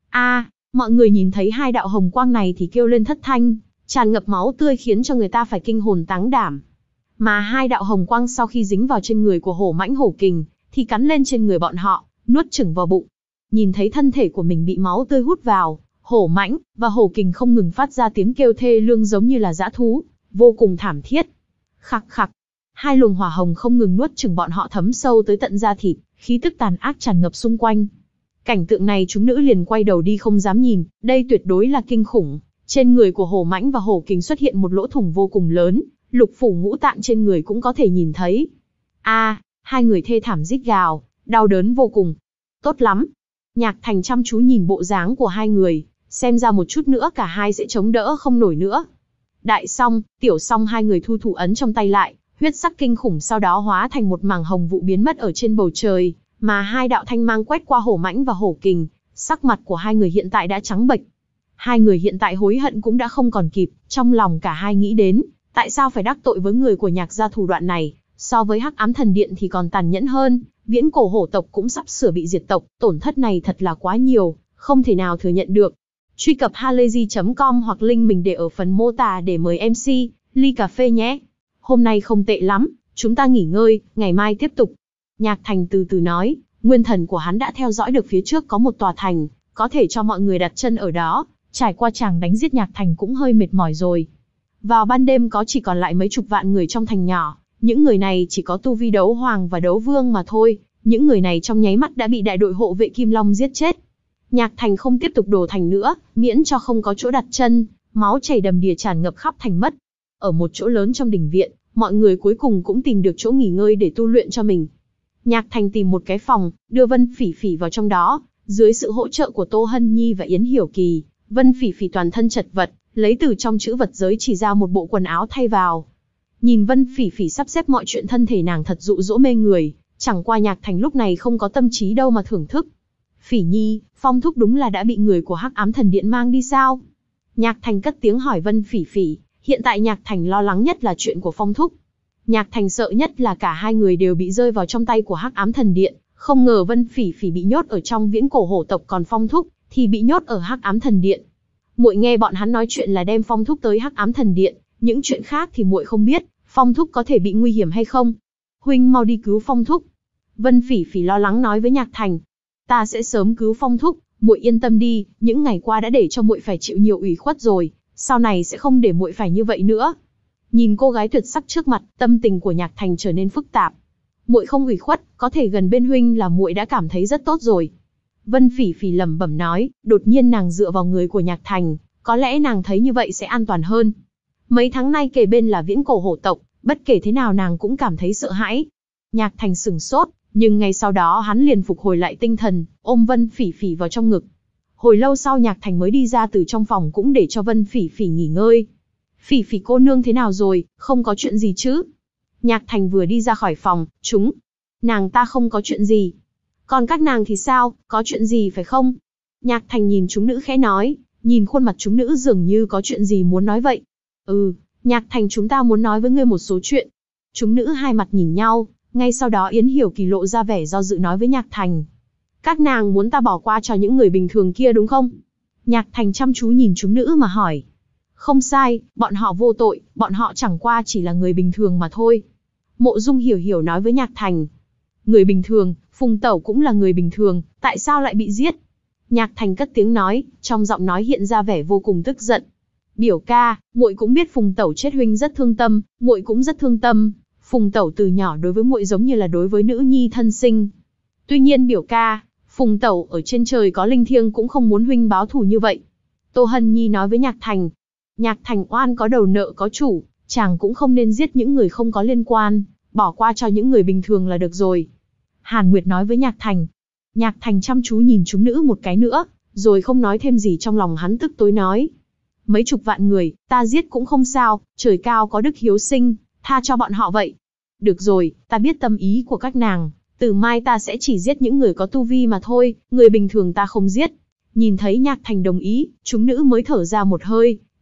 A, mọi người nhìn thấy hai đạo hồng quang này thì kêu lên thất thanh, tràn ngập máu tươi khiến cho người ta phải kinh hồn táng đảm. Mà hai đạo hồng quang sau khi dính vào trên người của Hổ Mãnh Hổ Kình, thì cắn lên trên người bọn họ, nuốt chửng vào bụng. Nhìn thấy thân thể của mình bị máu tươi hút vào, Hổ Mãnh và Hổ Kình không ngừng phát ra tiếng kêu thê lương giống như là dã thú, vô cùng thảm thiết. Khặc khặc, hai luồng hỏa hồng không ngừng nuốt chửng bọn họ thấm sâu tới tận da thịt, khí tức tàn ác tràn ngập xung quanh. Cảnh tượng này chúng nữ liền quay đầu đi không dám nhìn, đây tuyệt đối là kinh khủng. Trên người của Hổ Mãnh và Hổ Kình xuất hiện một lỗ thủng vô cùng lớn, lục phủ ngũ tạng trên người cũng có thể nhìn thấy. A, à, hai người thê thảm rít gào, đau đớn vô cùng. Tốt lắm. Nhạc Thành chăm chú nhìn bộ dáng của hai người, xem ra một chút nữa cả hai sẽ chống đỡ không nổi nữa. Đại Song, Tiểu Song hai người thu thủ ấn trong tay lại, huyết sắc kinh khủng sau đó hóa thành một mảng hồng vụ biến mất ở trên bầu trời, mà hai đạo thanh mang quét qua Hổ Mãnh và Hổ Kình, sắc mặt của hai người hiện tại đã trắng bệch. Hai người hiện tại hối hận cũng đã không còn kịp, trong lòng cả hai nghĩ đến, tại sao phải đắc tội với người của Nhạc gia thủ đoạn này, so với Hắc Ám Thần Điện thì còn tàn nhẫn hơn, viễn cổ hổ tộc cũng sắp sửa bị diệt tộc, tổn thất này thật là quá nhiều, không thể nào thừa nhận được. Truy cập halayzi chấm com hoặc link mình để ở phần mô tả để mời em xê, ly cà phê nhé. Hôm nay không tệ lắm, chúng ta nghỉ ngơi, ngày mai tiếp tục. Nhạc Thành từ từ nói, nguyên thần của hắn đã theo dõi được phía trước có một tòa thành, có thể cho mọi người đặt chân ở đó, trải qua chàng đánh giết Nhạc Thành cũng hơi mệt mỏi rồi. Vào ban đêm có chỉ còn lại mấy chục vạn người trong thành nhỏ, những người này chỉ có tu vi đấu hoàng và đấu vương mà thôi, những người này trong nháy mắt đã bị đại đội hộ vệ Kim Long giết chết. Nhạc Thành không tiếp tục đổ thành nữa, miễn cho không có chỗ đặt chân, máu chảy đầm đìa tràn ngập khắp thành mất. Ở một chỗ lớn trong đình viện, mọi người cuối cùng cũng tìm được chỗ nghỉ ngơi để tu luyện cho mình. Nhạc Thành tìm một cái phòng, đưa Vân Phỉ Phỉ vào trong đó, dưới sự hỗ trợ của Tô Hân Nhi và Yến Hiểu Kỳ, Vân Phỉ Phỉ toàn thân chật vật, lấy từ trong chữ vật giới chỉ ra một bộ quần áo thay vào. Nhìn Vân Phỉ Phỉ sắp xếp mọi chuyện thân thể nàng thật dụ dỗ mê người, chẳng qua Nhạc Thành lúc này không có tâm trí đâu mà thưởng thức. Phỉ Nhi, Phong thúc đúng là đã bị người của Hắc Ám Thần Điện mang đi sao? Nhạc Thành cất tiếng hỏi Vân Phỉ Phỉ, hiện tại Nhạc Thành lo lắng nhất là chuyện của Phong thúc. Nhạc Thành sợ nhất là cả hai người đều bị rơi vào trong tay của Hắc Ám Thần Điện, không ngờ Vân Phỉ Phỉ bị nhốt ở trong viễn cổ hổ tộc còn Phong thúc thì bị nhốt ở Hắc Ám Thần Điện. Muội nghe bọn hắn nói chuyện là đem Phong thúc tới Hắc Ám Thần Điện, những chuyện khác thì muội không biết, Phong thúc có thể bị nguy hiểm hay không? Huynh mau đi cứu Phong thúc. Vân Phỉ Phỉ lo lắng nói với Nhạc Thành. Ta sẽ sớm cứu Phong thúc, muội yên tâm đi, những ngày qua đã để cho muội phải chịu nhiều ủy khuất rồi, sau này sẽ không để muội phải như vậy nữa. Nhìn cô gái tuyệt sắc trước mặt, tâm tình của Nhạc Thành trở nên phức tạp. Muội không ủy khuất, có thể gần bên huynh là muội đã cảm thấy rất tốt rồi. Vân Phỉ Phỉ lẩm bẩm nói, đột nhiên nàng dựa vào người của Nhạc Thành, có lẽ nàng thấy như vậy sẽ an toàn hơn. Mấy tháng nay kề bên là viễn cổ hổ tộc, bất kể thế nào nàng cũng cảm thấy sợ hãi. Nhạc Thành sửng sốt, nhưng ngay sau đó hắn liền phục hồi lại tinh thần, ôm Vân Phỉ Phỉ vào trong ngực. Hồi lâu sau Nhạc Thành mới đi ra từ trong phòng cũng để cho Vân Phỉ Phỉ nghỉ ngơi. Phỉ Phỉ cô nương thế nào rồi, không có chuyện gì chứ? Nhạc Thành vừa đi ra khỏi phòng, chúng, nàng ta không có chuyện gì. Còn các nàng thì sao, có chuyện gì phải không? Nhạc Thành nhìn chúng nữ khẽ nói, nhìn khuôn mặt chúng nữ dường như có chuyện gì muốn nói vậy. Ừ, Nhạc Thành chúng ta muốn nói với ngươi một số chuyện. Chúng nữ hai mặt nhìn nhau, ngay sau đó Yến Hiểu Kỳ lộ ra vẻ do dự nói với Nhạc Thành. Các nàng muốn ta bỏ qua cho những người bình thường kia đúng không? Nhạc Thành chăm chú nhìn chúng nữ mà hỏi. Không sai, bọn họ vô tội, bọn họ chẳng qua chỉ là người bình thường mà thôi. Mộ Dung Hiểu Hiểu nói với Nhạc Thành. Người bình thường, Phùng Tẩu cũng là người bình thường, tại sao lại bị giết? Nhạc Thành cất tiếng nói, trong giọng nói hiện ra vẻ vô cùng tức giận. Biểu ca, muội cũng biết Phùng Tẩu chết huynh rất thương tâm, muội cũng rất thương tâm. Phùng Tẩu từ nhỏ đối với muội giống như là đối với nữ nhi thân sinh. Tuy nhiên biểu ca, Phùng Tẩu ở trên trời có linh thiêng cũng không muốn huynh báo thù như vậy. Tô Hân Nhi nói với Nhạc Thành. Nhạc Thành oan có đầu nợ có chủ, chàng cũng không nên giết những người không có liên quan, bỏ qua cho những người bình thường là được rồi. Hàn Nguyệt nói với Nhạc Thành. Nhạc Thành chăm chú nhìn chúng nữ một cái nữa, rồi không nói thêm gì, trong lòng hắn tức tối nói. Mấy chục vạn người, ta giết cũng không sao, trời cao có đức hiếu sinh, tha cho bọn họ vậy. Được rồi, ta biết tâm ý của các nàng, từ mai ta sẽ chỉ giết những người có tu vi mà thôi, người bình thường ta không giết. Nhìn thấy Nhạc Thành đồng ý, chúng nữ mới thở ra một hơi,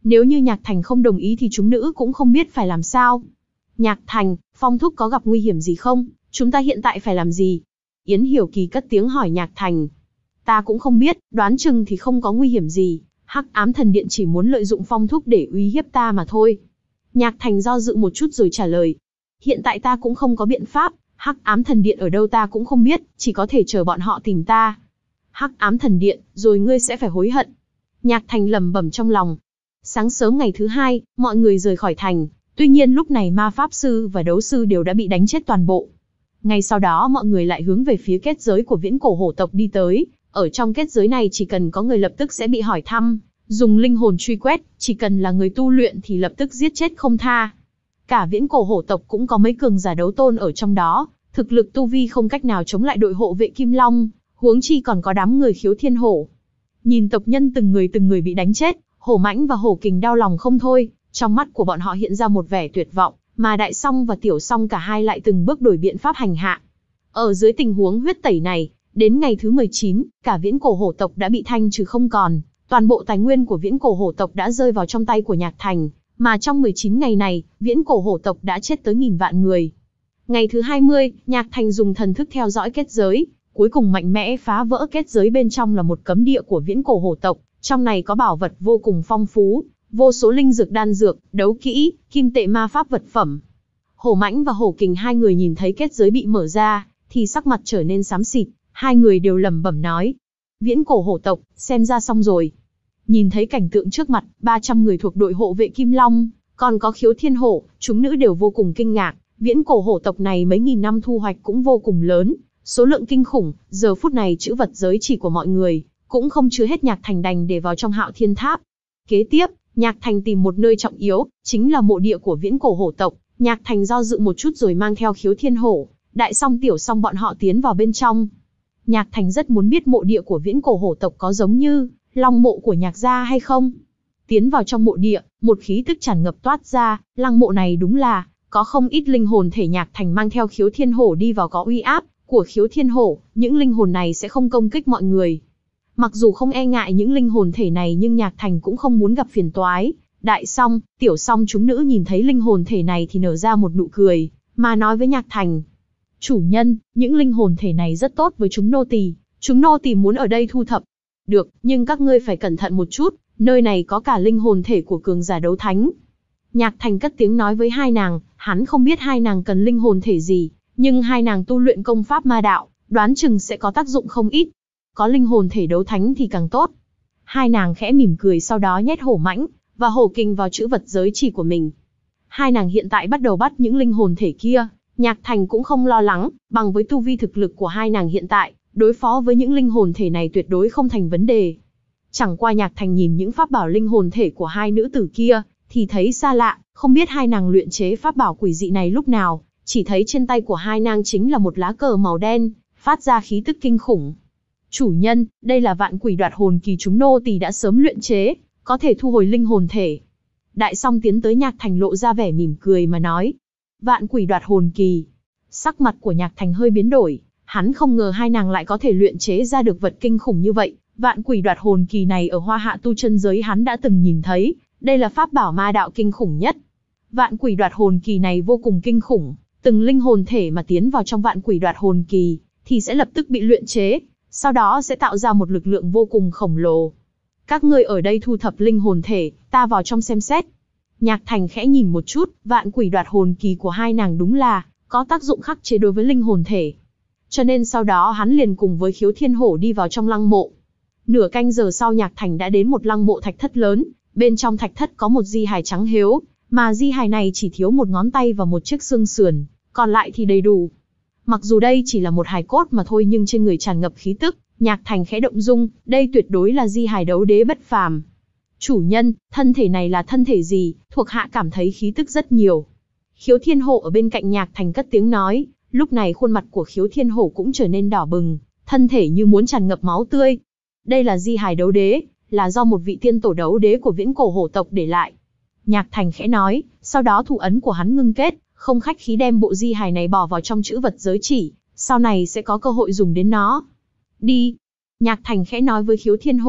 Nếu như Nhạc Thành không đồng ý thì chúng nữ cũng không biết phải làm sao. Nhạc Thành, Phong thúc có gặp nguy hiểm gì không? Chúng ta hiện tại phải làm gì? Yến Hiểu Kỳ cất tiếng hỏi Nhạc Thành. Ta cũng không biết, đoán chừng thì không có nguy hiểm gì. Hắc Ám Thần Điện chỉ muốn lợi dụng Phong thúc để uy hiếp ta mà thôi. Nhạc Thành do dự một chút rồi trả lời. Hiện tại ta cũng không có biện pháp, Hắc Ám Thần Điện ở đâu ta cũng không biết, chỉ có thể chờ bọn họ tìm ta. Hắc Ám Thần Điện, rồi ngươi sẽ phải hối hận. Nhạc Thành lẩm bẩm trong lòng. Sáng sớm ngày thứ hai, mọi người rời khỏi thành. Tuy nhiên lúc này ma pháp sư và đấu sư đều đã bị đánh chết toàn bộ. Ngay sau đó mọi người lại hướng về phía kết giới của viễn cổ hổ tộc đi tới. Ở trong kết giới này chỉ cần có người lập tức sẽ bị hỏi thăm. Dùng linh hồn truy quét, chỉ cần là người tu luyện thì lập tức giết chết không tha. Cả viễn cổ hổ tộc cũng có mấy cường giả đấu tôn ở trong đó. Thực lực tu vi không cách nào chống lại đội hộ vệ Kim Long. Huống chi còn có đám người khiếu thiên hổ. Nhìn tộc nhân từng người từng người bị đánh chết, Hổ Mãnh và Hổ Kình đau lòng không thôi. Trong mắt của bọn họ hiện ra một vẻ tuyệt vọng, mà Đại Song và Tiểu Song cả hai lại từng bước đổi biện pháp hành hạ. Ở dưới tình huống huyết tẩy này, đến ngày thứ mười chín, cả viễn cổ hổ tộc đã bị thanh trừ không còn, toàn bộ tài nguyên của viễn cổ hổ tộc đã rơi vào trong tay của Nhạc Thành, mà trong mười chín ngày này, viễn cổ hổ tộc đã chết tới nghìn vạn người. Ngày thứ hai mươi, Nhạc Thành dùng thần thức theo dõi kết giới, cuối cùng mạnh mẽ phá vỡ kết giới. Bên trong là một cấm địa của viễn cổ hổ tộc, trong này có bảo vật vô cùng phong phú. Vô số linh dược đan dược, đấu kỹ, kim tệ ma pháp vật phẩm. Hổ Mãnh và Hổ Kình hai người nhìn thấy kết giới bị mở ra, thì sắc mặt trở nên xám xịt, hai người đều lẩm bẩm nói. Viễn cổ hổ tộc, xem ra xong rồi. Nhìn thấy cảnh tượng trước mặt, ba trăm người thuộc đội hộ vệ Kim Long, còn có khiếu thiên hổ, chúng nữ đều vô cùng kinh ngạc. Viễn cổ hổ tộc này mấy nghìn năm thu hoạch cũng vô cùng lớn, số lượng kinh khủng, giờ phút này trữ vật giới chỉ của mọi người, cũng không chứa hết. Nhạc Thành đành để vào trong Hạo Thiên Tháp. Kế tiếp, Nhạc Thành tìm một nơi trọng yếu, chính là mộ địa của viễn cổ hổ tộc. Nhạc Thành do dự một chút rồi mang theo khiếu thiên hổ, Đại Song, Tiểu Song bọn họ tiến vào bên trong. Nhạc Thành rất muốn biết mộ địa của viễn cổ hổ tộc có giống như long mộ của Nhạc gia hay không. Tiến vào trong mộ địa, một khí tức tràn ngập toát ra, lăng mộ này đúng là có không ít linh hồn thể. Nhạc Thành mang theo khiếu thiên hổ đi vào, có uy áp của khiếu thiên hổ, những linh hồn này sẽ không công kích mọi người. Mặc dù không e ngại những linh hồn thể này nhưng Nhạc Thành cũng không muốn gặp phiền toái. Đại Song, Tiểu Song chúng nữ nhìn thấy linh hồn thể này thì nở ra một nụ cười, mà nói với Nhạc Thành. Chủ nhân, những linh hồn thể này rất tốt với chúng nô tỳ, chúng nô tỳ muốn ở đây thu thập. Được, nhưng các ngươi phải cẩn thận một chút, nơi này có cả linh hồn thể của cường giả đấu thánh. Nhạc Thành cất tiếng nói với hai nàng, hắn không biết hai nàng cần linh hồn thể gì, nhưng hai nàng tu luyện công pháp ma đạo, đoán chừng sẽ có tác dụng không ít. Có linh hồn thể đấu thánh thì càng tốt. Hai nàng khẽ mỉm cười, sau đó nhét Hổ Mãnh và Hổ Kình vào trữ vật giới chỉ của mình. Hai nàng hiện tại bắt đầu bắt những linh hồn thể kia. Nhạc Thành cũng không lo lắng, bằng với tu vi thực lực của hai nàng hiện tại, đối phó với những linh hồn thể này tuyệt đối không thành vấn đề. Chẳng qua Nhạc Thành nhìn những pháp bảo linh hồn thể của hai nữ tử kia, thì thấy xa lạ, không biết hai nàng luyện chế pháp bảo quỷ dị này lúc nào, chỉ thấy trên tay của hai nàng chính là một lá cờ màu đen, phát ra khí tức kinh khủng. Chủ nhân, đây là vạn quỷ đoạt hồn kỳ, chúng nô tỳ đã sớm luyện chế, có thể thu hồi linh hồn thể. Đại Song tiến tới Nhạc Thành lộ ra vẻ mỉm cười mà nói. Vạn quỷ đoạt hồn kỳ. Sắc mặt của Nhạc Thành hơi biến đổi, hắn không ngờ hai nàng lại có thể luyện chế ra được vật kinh khủng như vậy. Vạn quỷ đoạt hồn kỳ này ở Hoa Hạ tu chân giới hắn đã từng nhìn thấy, đây là pháp bảo ma đạo kinh khủng nhất. Vạn quỷ đoạt hồn kỳ này vô cùng kinh khủng, từng linh hồn thể mà tiến vào trong vạn quỷ đoạt hồn kỳ, thì sẽ lập tức bị luyện chế, sau đó sẽ tạo ra một lực lượng vô cùng khổng lồ. Các ngươi ở đây thu thập linh hồn thể, ta vào trong xem xét. Nhạc Thành khẽ nhìn một chút, vạn quỷ đoạt hồn kỳ của hai nàng đúng là có tác dụng khắc chế đối với linh hồn thể. Cho nên sau đó hắn liền cùng với khiếu thiên hổ đi vào trong lăng mộ. Nửa canh giờ sau Nhạc Thành đã đến một lăng mộ thạch thất lớn, bên trong thạch thất có một di hài trắng hếu, mà di hài này chỉ thiếu một ngón tay và một chiếc xương sườn, còn lại thì đầy đủ. Mặc dù đây chỉ là một hài cốt mà thôi nhưng trên người tràn ngập khí tức, Nhạc Thành khẽ động dung, đây tuyệt đối là di hài đấu đế bất phàm. Chủ nhân, thân thể này là thân thể gì? Thuộc hạ cảm thấy khí tức rất nhiều. Khiếu thiên hổ ở bên cạnh Nhạc Thành cất tiếng nói, lúc này khuôn mặt của khiếu thiên hổ cũng trở nên đỏ bừng, thân thể như muốn tràn ngập máu tươi. Đây là di hài đấu đế, là do một vị tiên tổ đấu đế của viễn cổ hổ tộc để lại. Nhạc Thành khẽ nói, sau đó thủ ấn của hắn ngưng kết, không khách khí đem bộ di hài này bỏ vào trong trữ vật giới chỉ, sau này sẽ có cơ hội dùng đến nó. Đi. Nhạc Thành khẽ nói với khiếu thiên hổ,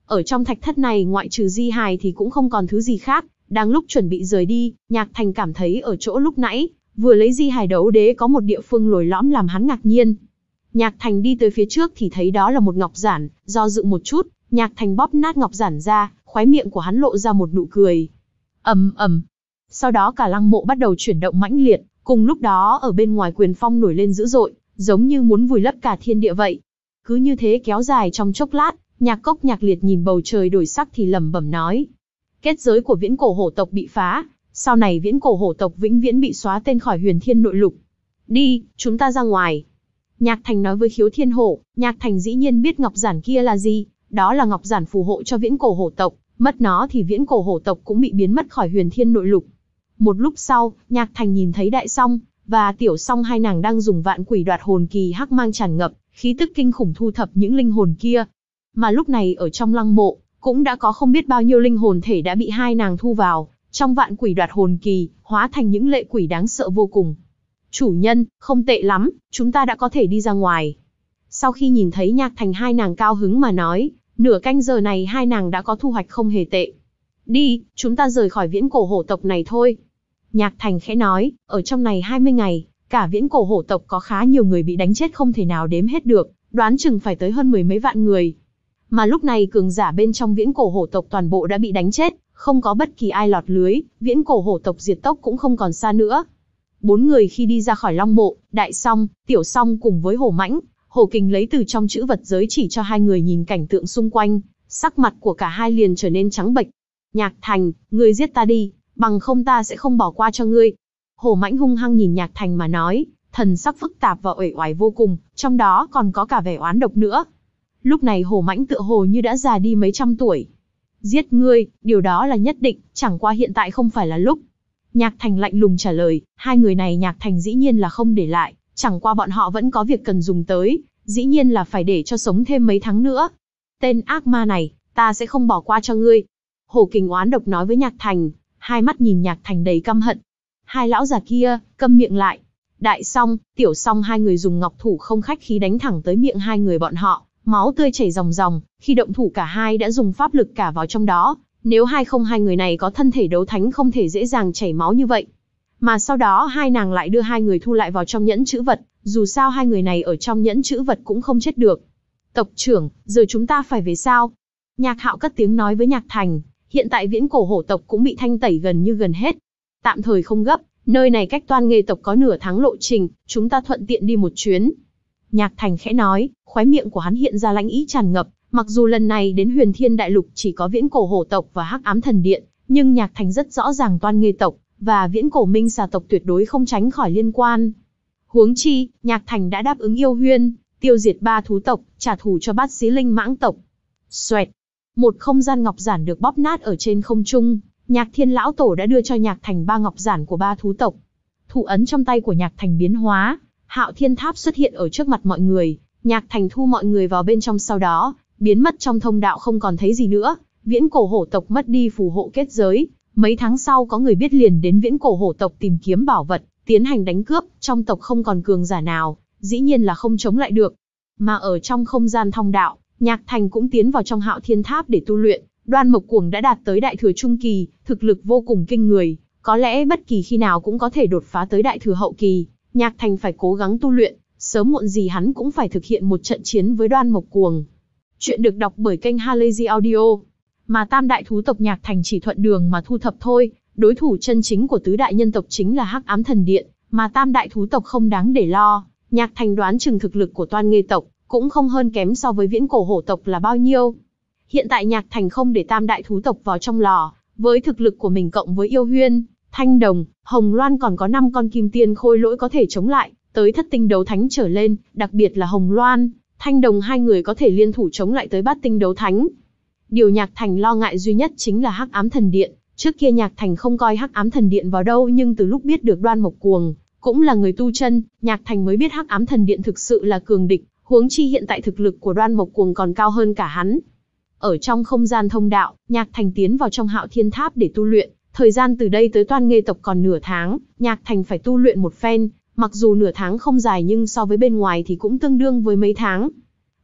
Ở trong thạch thất này ngoại trừ di hài thì cũng không còn thứ gì khác. Đang lúc chuẩn bị rời đi, Nhạc Thành cảm thấy ở chỗ lúc nãy, vừa lấy di hài đấu đế có một địa phương lồi lõm làm hắn ngạc nhiên. Nhạc Thành đi tới phía trước thì thấy đó là một ngọc giản, do dự một chút, Nhạc Thành bóp nát ngọc giản ra, khóe miệng của hắn lộ ra một nụ cười. Ầm ầm. Sau đó cả lăng mộ bắt đầu chuyển động mãnh liệt, cùng lúc đó ở bên ngoài quyền phong nổi lên dữ dội, giống như muốn vùi lấp cả thiên địa vậy. Cứ như thế kéo dài trong chốc lát, Nhạc Cốc Nhạc Liệt nhìn bầu trời đổi sắc thì lẩm bẩm nói: kết giới của viễn cổ hổ tộc bị phá, sau này viễn cổ hổ tộc vĩnh viễn bị xóa tên khỏi huyền thiên nội lục. Đi, chúng ta ra ngoài. Nhạc Thành nói với Khiếu Thiên Hổ. Nhạc Thành dĩ nhiên biết ngọc giản kia là gì, đó là ngọc giản phù hộ cho viễn cổ hổ tộc, mất nó thì viễn cổ hổ tộc cũng bị biến mất khỏi huyền thiên nội lục. Một lúc sau, Nhạc Thành nhìn thấy Đại Song và Tiểu Song hai nàng đang dùng vạn quỷ đoạt hồn kỳ hắc mang tràn ngập, khí tức kinh khủng thu thập những linh hồn kia. Mà lúc này ở trong lăng mộ, cũng đã có không biết bao nhiêu linh hồn thể đã bị hai nàng thu vào, trong vạn quỷ đoạt hồn kỳ, hóa thành những lệ quỷ đáng sợ vô cùng. Chủ nhân, không tệ lắm, chúng ta đã có thể đi ra ngoài. Sau khi nhìn thấy Nhạc Thành hai nàng cao hứng mà nói, nửa canh giờ này hai nàng đã có thu hoạch không hề tệ. Đi, chúng ta rời khỏi viễn cổ hổ tộc này thôi. Nhạc Thành khẽ nói, ở trong này hai mươi ngày, cả viễn cổ hổ tộc có khá nhiều người bị đánh chết không thể nào đếm hết được, đoán chừng phải tới hơn mười mấy vạn người. Mà lúc này cường giả bên trong viễn cổ hổ tộc toàn bộ đã bị đánh chết, không có bất kỳ ai lọt lưới, viễn cổ hổ tộc diệt tốc cũng không còn xa nữa. Bốn người khi đi ra khỏi long mộ, Đại Song, Tiểu Song cùng với Hổ Mãnh, Hổ Kình lấy từ trong chữ vật giới chỉ cho hai người nhìn cảnh tượng xung quanh, sắc mặt của cả hai liền trở nên trắng bệch. Nhạc Thành, ngươi giết ta đi, bằng không ta sẽ không bỏ qua cho ngươi. Hổ Mãnh hung hăng nhìn Nhạc Thành mà nói, thần sắc phức tạp và uể oải vô cùng, trong đó còn có cả vẻ oán độc nữa. Lúc này Hổ Mãnh tựa hồ như đã già đi mấy trăm tuổi. Giết ngươi, điều đó là nhất định, chẳng qua hiện tại không phải là lúc. Nhạc Thành lạnh lùng trả lời, hai người này Nhạc Thành dĩ nhiên là không để lại, chẳng qua bọn họ vẫn có việc cần dùng tới, dĩ nhiên là phải để cho sống thêm mấy tháng nữa. Tên ác ma này, ta sẽ không bỏ qua cho ngươi. Hổ Kình oán độc nói với Nhạc Thành, hai mắt nhìn Nhạc Thành đầy căm hận. Hai lão già kia, câm miệng lại. Đại Song, Tiểu Song hai người dùng ngọc thủ không khách khí đánh thẳng tới miệng hai người bọn họ, máu tươi chảy ròng ròng, khi động thủ cả hai đã dùng pháp lực cả vào trong đó. Nếu hai không hai người này có thân thể đấu thánh không thể dễ dàng chảy máu như vậy. Mà sau đó hai nàng lại đưa hai người thu lại vào trong nhẫn chữ vật, dù sao hai người này ở trong nhẫn chữ vật cũng không chết được. Tộc trưởng, giờ chúng ta phải về sao? Nhạc Hạo cất tiếng nói với Nhạc Thành, hiện tại viễn cổ hổ tộc cũng bị thanh tẩy gần như gần hết. Tạm thời không gấp, nơi này cách Toan Nghê tộc có nửa tháng lộ trình, chúng ta thuận tiện đi một chuyến. Nhạc Thành khẽ nói, khóe miệng của hắn hiện ra lãnh ý tràn ngập. Mặc dù lần này đến Huyền Thiên Đại Lục chỉ có viễn cổ hổ tộc và hắc ám thần điện, nhưng Nhạc Thành rất rõ ràng Toan Nghê tộc và viễn cổ minh xà tộc tuyệt đối không tránh khỏi liên quan. Huống chi, Nhạc Thành đã đáp ứng yêu huyên, tiêu diệt ba thú tộc, trả thù cho bát xí linh mãng tộc. Xoẹt, một không gian ngọc giản được bóp nát ở trên không trung. Nhạc Thiên lão tổ đã đưa cho Nhạc Thành ba ngọc giản của ba thú tộc. Thủ ấn trong tay của Nhạc Thành biến hóa, Hạo Thiên Tháp xuất hiện ở trước mặt mọi người. Nhạc Thành thu mọi người vào bên trong, sau đó biến mất trong thông đạo không còn thấy gì nữa. Viễn cổ hổ tộc mất đi phù hộ kết giới. Mấy tháng sau có người biết liền đến viễn cổ hổ tộc tìm kiếm bảo vật, tiến hành đánh cướp. Trong tộc không còn cường giả nào, dĩ nhiên là không chống lại được. Mà ở trong không gian thông đạo, Nhạc Thành cũng tiến vào trong Hạo Thiên Tháp để tu luyện. Đoan Mộc Cuồng đã đạt tới đại thừa trung kỳ, thực lực vô cùng kinh người. Có lẽ bất kỳ khi nào cũng có thể đột phá tới đại thừa hậu kỳ. Nhạc Thành phải cố gắng tu luyện, sớm muộn gì hắn cũng phải thực hiện một trận chiến với Đoan Mộc Cuồng. Chuyện được đọc bởi kênh Halazy Audio. Mà tam đại thú tộc Nhạc Thành chỉ thuận đường mà thu thập thôi, đối thủ chân chính của tứ đại nhân tộc chính là Hắc Ám Thần Điện, mà tam đại thú tộc không đáng để lo. Nhạc Thành đoán chừng thực lực của Toan Nghê tộc cũng không hơn kém so với viễn cổ hổ tộc là bao nhiêu. Hiện tại Nhạc Thành không để tam đại thú tộc vào trong lò, với thực lực của mình cộng với Yêu Huyên, Thanh Đồng, Hồng Loan còn có năm con kim tiên khôi lỗi có thể chống lại, tới thất tinh đấu thánh trở lên, đặc biệt là Hồng Loan, Thanh Đồng hai người có thể liên thủ chống lại tới bát tinh đấu thánh. Điều Nhạc Thành lo ngại duy nhất chính là Hắc Ám Thần Điện. Trước kia Nhạc Thành không coi Hắc Ám Thần Điện vào đâu, nhưng từ lúc biết được Đoan Mộc Cuồng cũng là người tu chân, Nhạc Thành mới biết Hắc Ám Thần Điện thực sự là cường địch, huống chi hiện tại thực lực của Đoan Mộc Cuồng còn cao hơn cả hắn. Ở trong không gian thông đạo, Nhạc Thành tiến vào trong Hạo Thiên Tháp để tu luyện. Thời gian từ đây tới Toan Nghê tộc còn nửa tháng, Nhạc Thành phải tu luyện một phen, mặc dù nửa tháng không dài nhưng so với bên ngoài thì cũng tương đương với mấy tháng.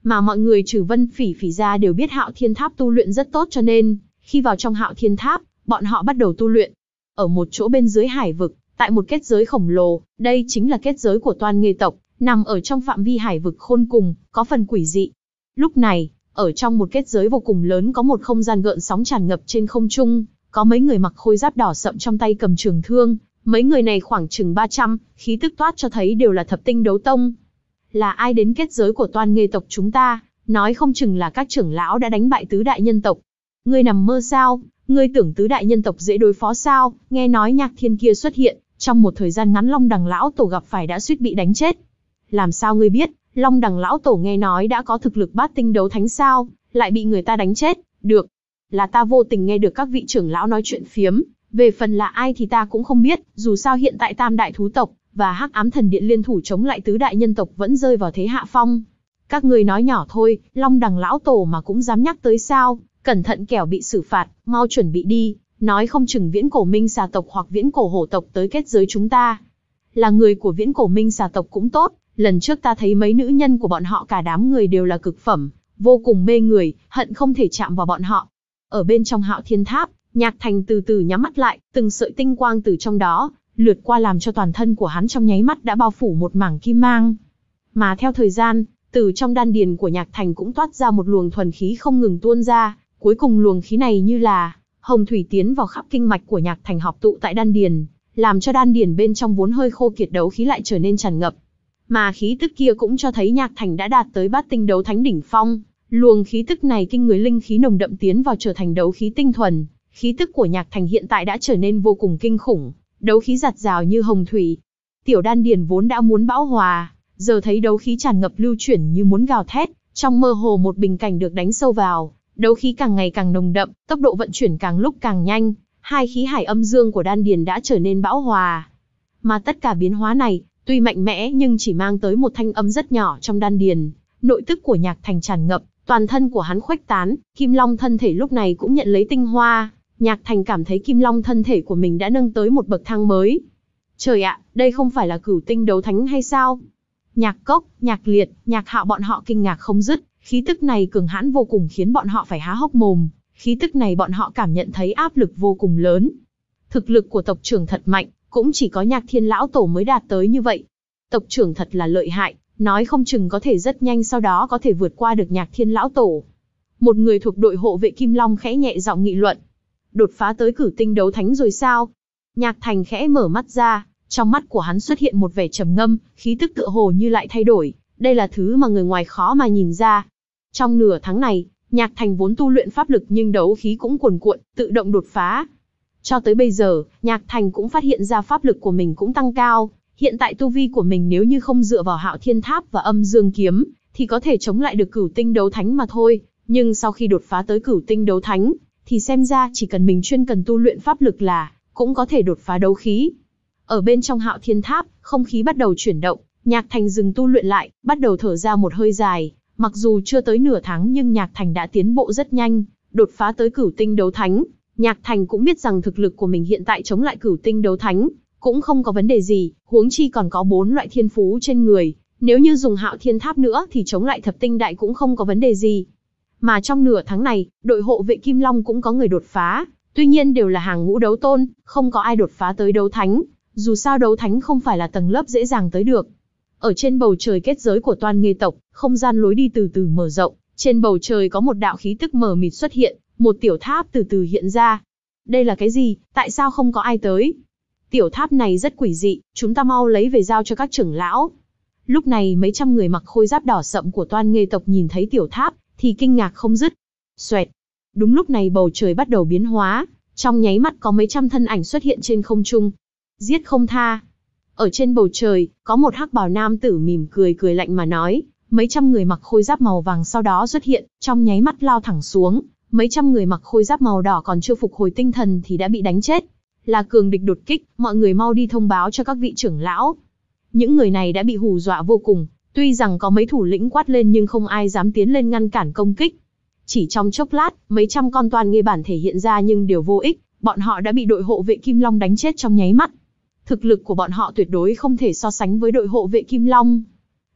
Mà mọi người trừ Vân Phỉ Phỉ ra đều biết Hạo Thiên Tháp tu luyện rất tốt cho nên, khi vào trong Hạo Thiên Tháp, bọn họ bắt đầu tu luyện. Ở một chỗ bên dưới hải vực, tại một kết giới khổng lồ, đây chính là kết giới của Toan Nghê tộc, nằm ở trong phạm vi hải vực khôn cùng, có phần quỷ dị. Lúc này, ở trong một kết giới vô cùng lớn có một không gian gợn sóng tràn ngập trên không trung, có mấy người mặc khôi giáp đỏ sậm trong tay cầm trường thương, mấy người này khoảng chừng ba trăm, khí tức toát cho thấy đều là thập tinh đấu tông. Là ai đến kết giới của Toan Nghê tộc chúng ta, nói không chừng là các trưởng lão đã đánh bại tứ đại nhân tộc. Ngươi nằm mơ sao, ngươi tưởng tứ đại nhân tộc dễ đối phó sao, nghe nói Nhạc Thiên kia xuất hiện, trong một thời gian ngắn Long Đằng lão tổ gặp phải đã suýt bị đánh chết. Làm sao ngươi biết, Long Đằng lão tổ nghe nói đã có thực lực bát tinh đấu thánh sao, lại bị người ta đánh chết, được. Là ta vô tình nghe được các vị trưởng lão nói chuyện phiếm, về phần là ai thì ta cũng không biết, dù sao hiện tại Tam đại thú tộc và Hắc Ám Thần Điện liên thủ chống lại tứ đại nhân tộc vẫn rơi vào thế hạ phong. Các ngươi nói nhỏ thôi, Long Đằng lão tổ mà cũng dám nhắc tới sao, cẩn thận kẻo bị xử phạt, mau chuẩn bị đi, nói không chừng Viễn Cổ Minh Xà tộc hoặc Viễn Cổ Hổ tộc tới kết giới chúng ta. Là người của Viễn Cổ Minh Xà tộc cũng tốt, lần trước ta thấy mấy nữ nhân của bọn họ cả đám người đều là cực phẩm, vô cùng mê người, hận không thể chạm vào bọn họ. Ở bên trong Hạo Thiên Tháp, Nhạc Thành từ từ nhắm mắt lại, từng sợi tinh quang từ trong đó lướt qua làm cho toàn thân của hắn trong nháy mắt đã bao phủ một mảng kim mang. Mà theo thời gian, từ trong đan điền của Nhạc Thành cũng toát ra một luồng thuần khí không ngừng tuôn ra, cuối cùng luồng khí này như là hồng thủy tiến vào khắp kinh mạch của Nhạc Thành họp tụ tại đan điền, làm cho đan điền bên trong vốn hơi khô kiệt đấu khí lại trở nên tràn ngập. Mà khí tức kia cũng cho thấy Nhạc Thành đã đạt tới bát tinh đấu thánh đỉnh phong, luồng khí tức này kinh người linh khí nồng đậm tiến vào trở thành đấu khí tinh thuần, khí tức của Nhạc Thành hiện tại đã trở nên vô cùng kinh khủng, đấu khí giạt rào như hồng thủy. Tiểu đan điền vốn đã muốn bão hòa, giờ thấy đấu khí tràn ngập lưu chuyển như muốn gào thét, trong mơ hồ một bình cảnh được đánh sâu vào, đấu khí càng ngày càng nồng đậm, tốc độ vận chuyển càng lúc càng nhanh, hai khí hải âm dương của đan điền đã trở nên bão hòa. Mà tất cả biến hóa này, tuy mạnh mẽ nhưng chỉ mang tới một thanh âm rất nhỏ trong đan điền, nội tức của Nhạc Thành tràn ngập, toàn thân của hắn khuếch tán, Kim Long thân thể lúc này cũng nhận lấy tinh hoa, Nhạc Thành cảm thấy Kim Long thân thể của mình đã nâng tới một bậc thang mới. Trời ạ, đây không phải là cửu tinh đấu thánh hay sao? Nhạc Cốc, Nhạc Liệt, Nhạc Hạo bọn họ kinh ngạc không dứt, khí tức này cường hãn vô cùng khiến bọn họ phải há hốc mồm, khí tức này bọn họ cảm nhận thấy áp lực vô cùng lớn. Thực lực của tộc trưởng thật mạnh, cũng chỉ có Nhạc Thiên lão tổ mới đạt tới như vậy. Tộc trưởng thật là lợi hại, nói không chừng có thể rất nhanh sau đó có thể vượt qua được Nhạc Thiên lão tổ. Một người thuộc đội hộ vệ Kim Long khẽ nhẹ giọng nghị luận. Đột phá tới cửu tinh đấu thánh rồi sao? Nhạc Thành khẽ mở mắt ra, trong mắt của hắn xuất hiện một vẻ trầm ngâm, khí tức tựa hồ như lại thay đổi, đây là thứ mà người ngoài khó mà nhìn ra. Trong nửa tháng này, Nhạc Thành vốn tu luyện pháp lực nhưng đấu khí cũng cuồn cuộn, tự động đột phá. Cho tới bây giờ, Nhạc Thành cũng phát hiện ra pháp lực của mình cũng tăng cao, hiện tại tu vi của mình nếu như không dựa vào Hạo Thiên Tháp và Âm Dương Kiếm, thì có thể chống lại được cửu tinh đấu thánh mà thôi, nhưng sau khi đột phá tới cửu tinh đấu thánh, thì xem ra chỉ cần mình chuyên cần tu luyện pháp lực là cũng có thể đột phá đấu khí. Ở bên trong Hạo Thiên Tháp, không khí bắt đầu chuyển động, Nhạc Thành dừng tu luyện lại, bắt đầu thở ra một hơi dài, mặc dù chưa tới nửa tháng nhưng Nhạc Thành đã tiến bộ rất nhanh, đột phá tới cửu tinh đấu thánh. Nhạc Thành cũng biết rằng thực lực của mình hiện tại chống lại cửu tinh đấu thánh cũng không có vấn đề gì, huống chi còn có bốn loại thiên phú trên người, nếu như dùng Hạo Thiên Tháp nữa thì chống lại thập tinh đại cũng không có vấn đề gì. Mà trong nửa tháng này, đội hộ vệ Kim Long cũng có người đột phá, tuy nhiên đều là hàng ngũ đấu tôn, không có ai đột phá tới đấu thánh, dù sao đấu thánh không phải là tầng lớp dễ dàng tới được. Ở trên bầu trời kết giới của Toan Nghê tộc, không gian lối đi từ từ mở rộng, trên bầu trời có một đạo khí tức mờ mịt xuất hiện, một tiểu tháp từ từ hiện ra. Đây là cái gì, tại sao không có ai tới? Tiểu tháp này rất quỷ dị, chúng ta mau lấy về giao cho các trưởng lão. Lúc này mấy trăm người mặc khôi giáp đỏ sậm của Toan Nghê tộc nhìn thấy tiểu tháp, thì kinh ngạc không dứt. Xoẹt. Đúng lúc này bầu trời bắt đầu biến hóa, trong nháy mắt có mấy trăm thân ảnh xuất hiện trên không trung. Giết không tha. Ở trên bầu trời, có một hắc bào nam tử mỉm cười cười lạnh mà nói, mấy trăm người mặc khôi giáp màu vàng sau đó xuất hiện, trong nháy mắt lao thẳng xuống, mấy trăm người mặc khôi giáp màu đỏ còn chưa phục hồi tinh thần thì đã bị đánh chết. Là cường địch đột kích, mọi người mau đi thông báo cho các vị trưởng lão. Những người này đã bị hù dọa vô cùng, tuy rằng có mấy thủ lĩnh quát lên nhưng không ai dám tiến lên ngăn cản công kích. Chỉ trong chốc lát, mấy trăm con Toan Nghê bản thể hiện ra nhưng đều vô ích, bọn họ đã bị đội hộ vệ Kim Long đánh chết trong nháy mắt. Thực lực của bọn họ tuyệt đối không thể so sánh với đội hộ vệ Kim Long.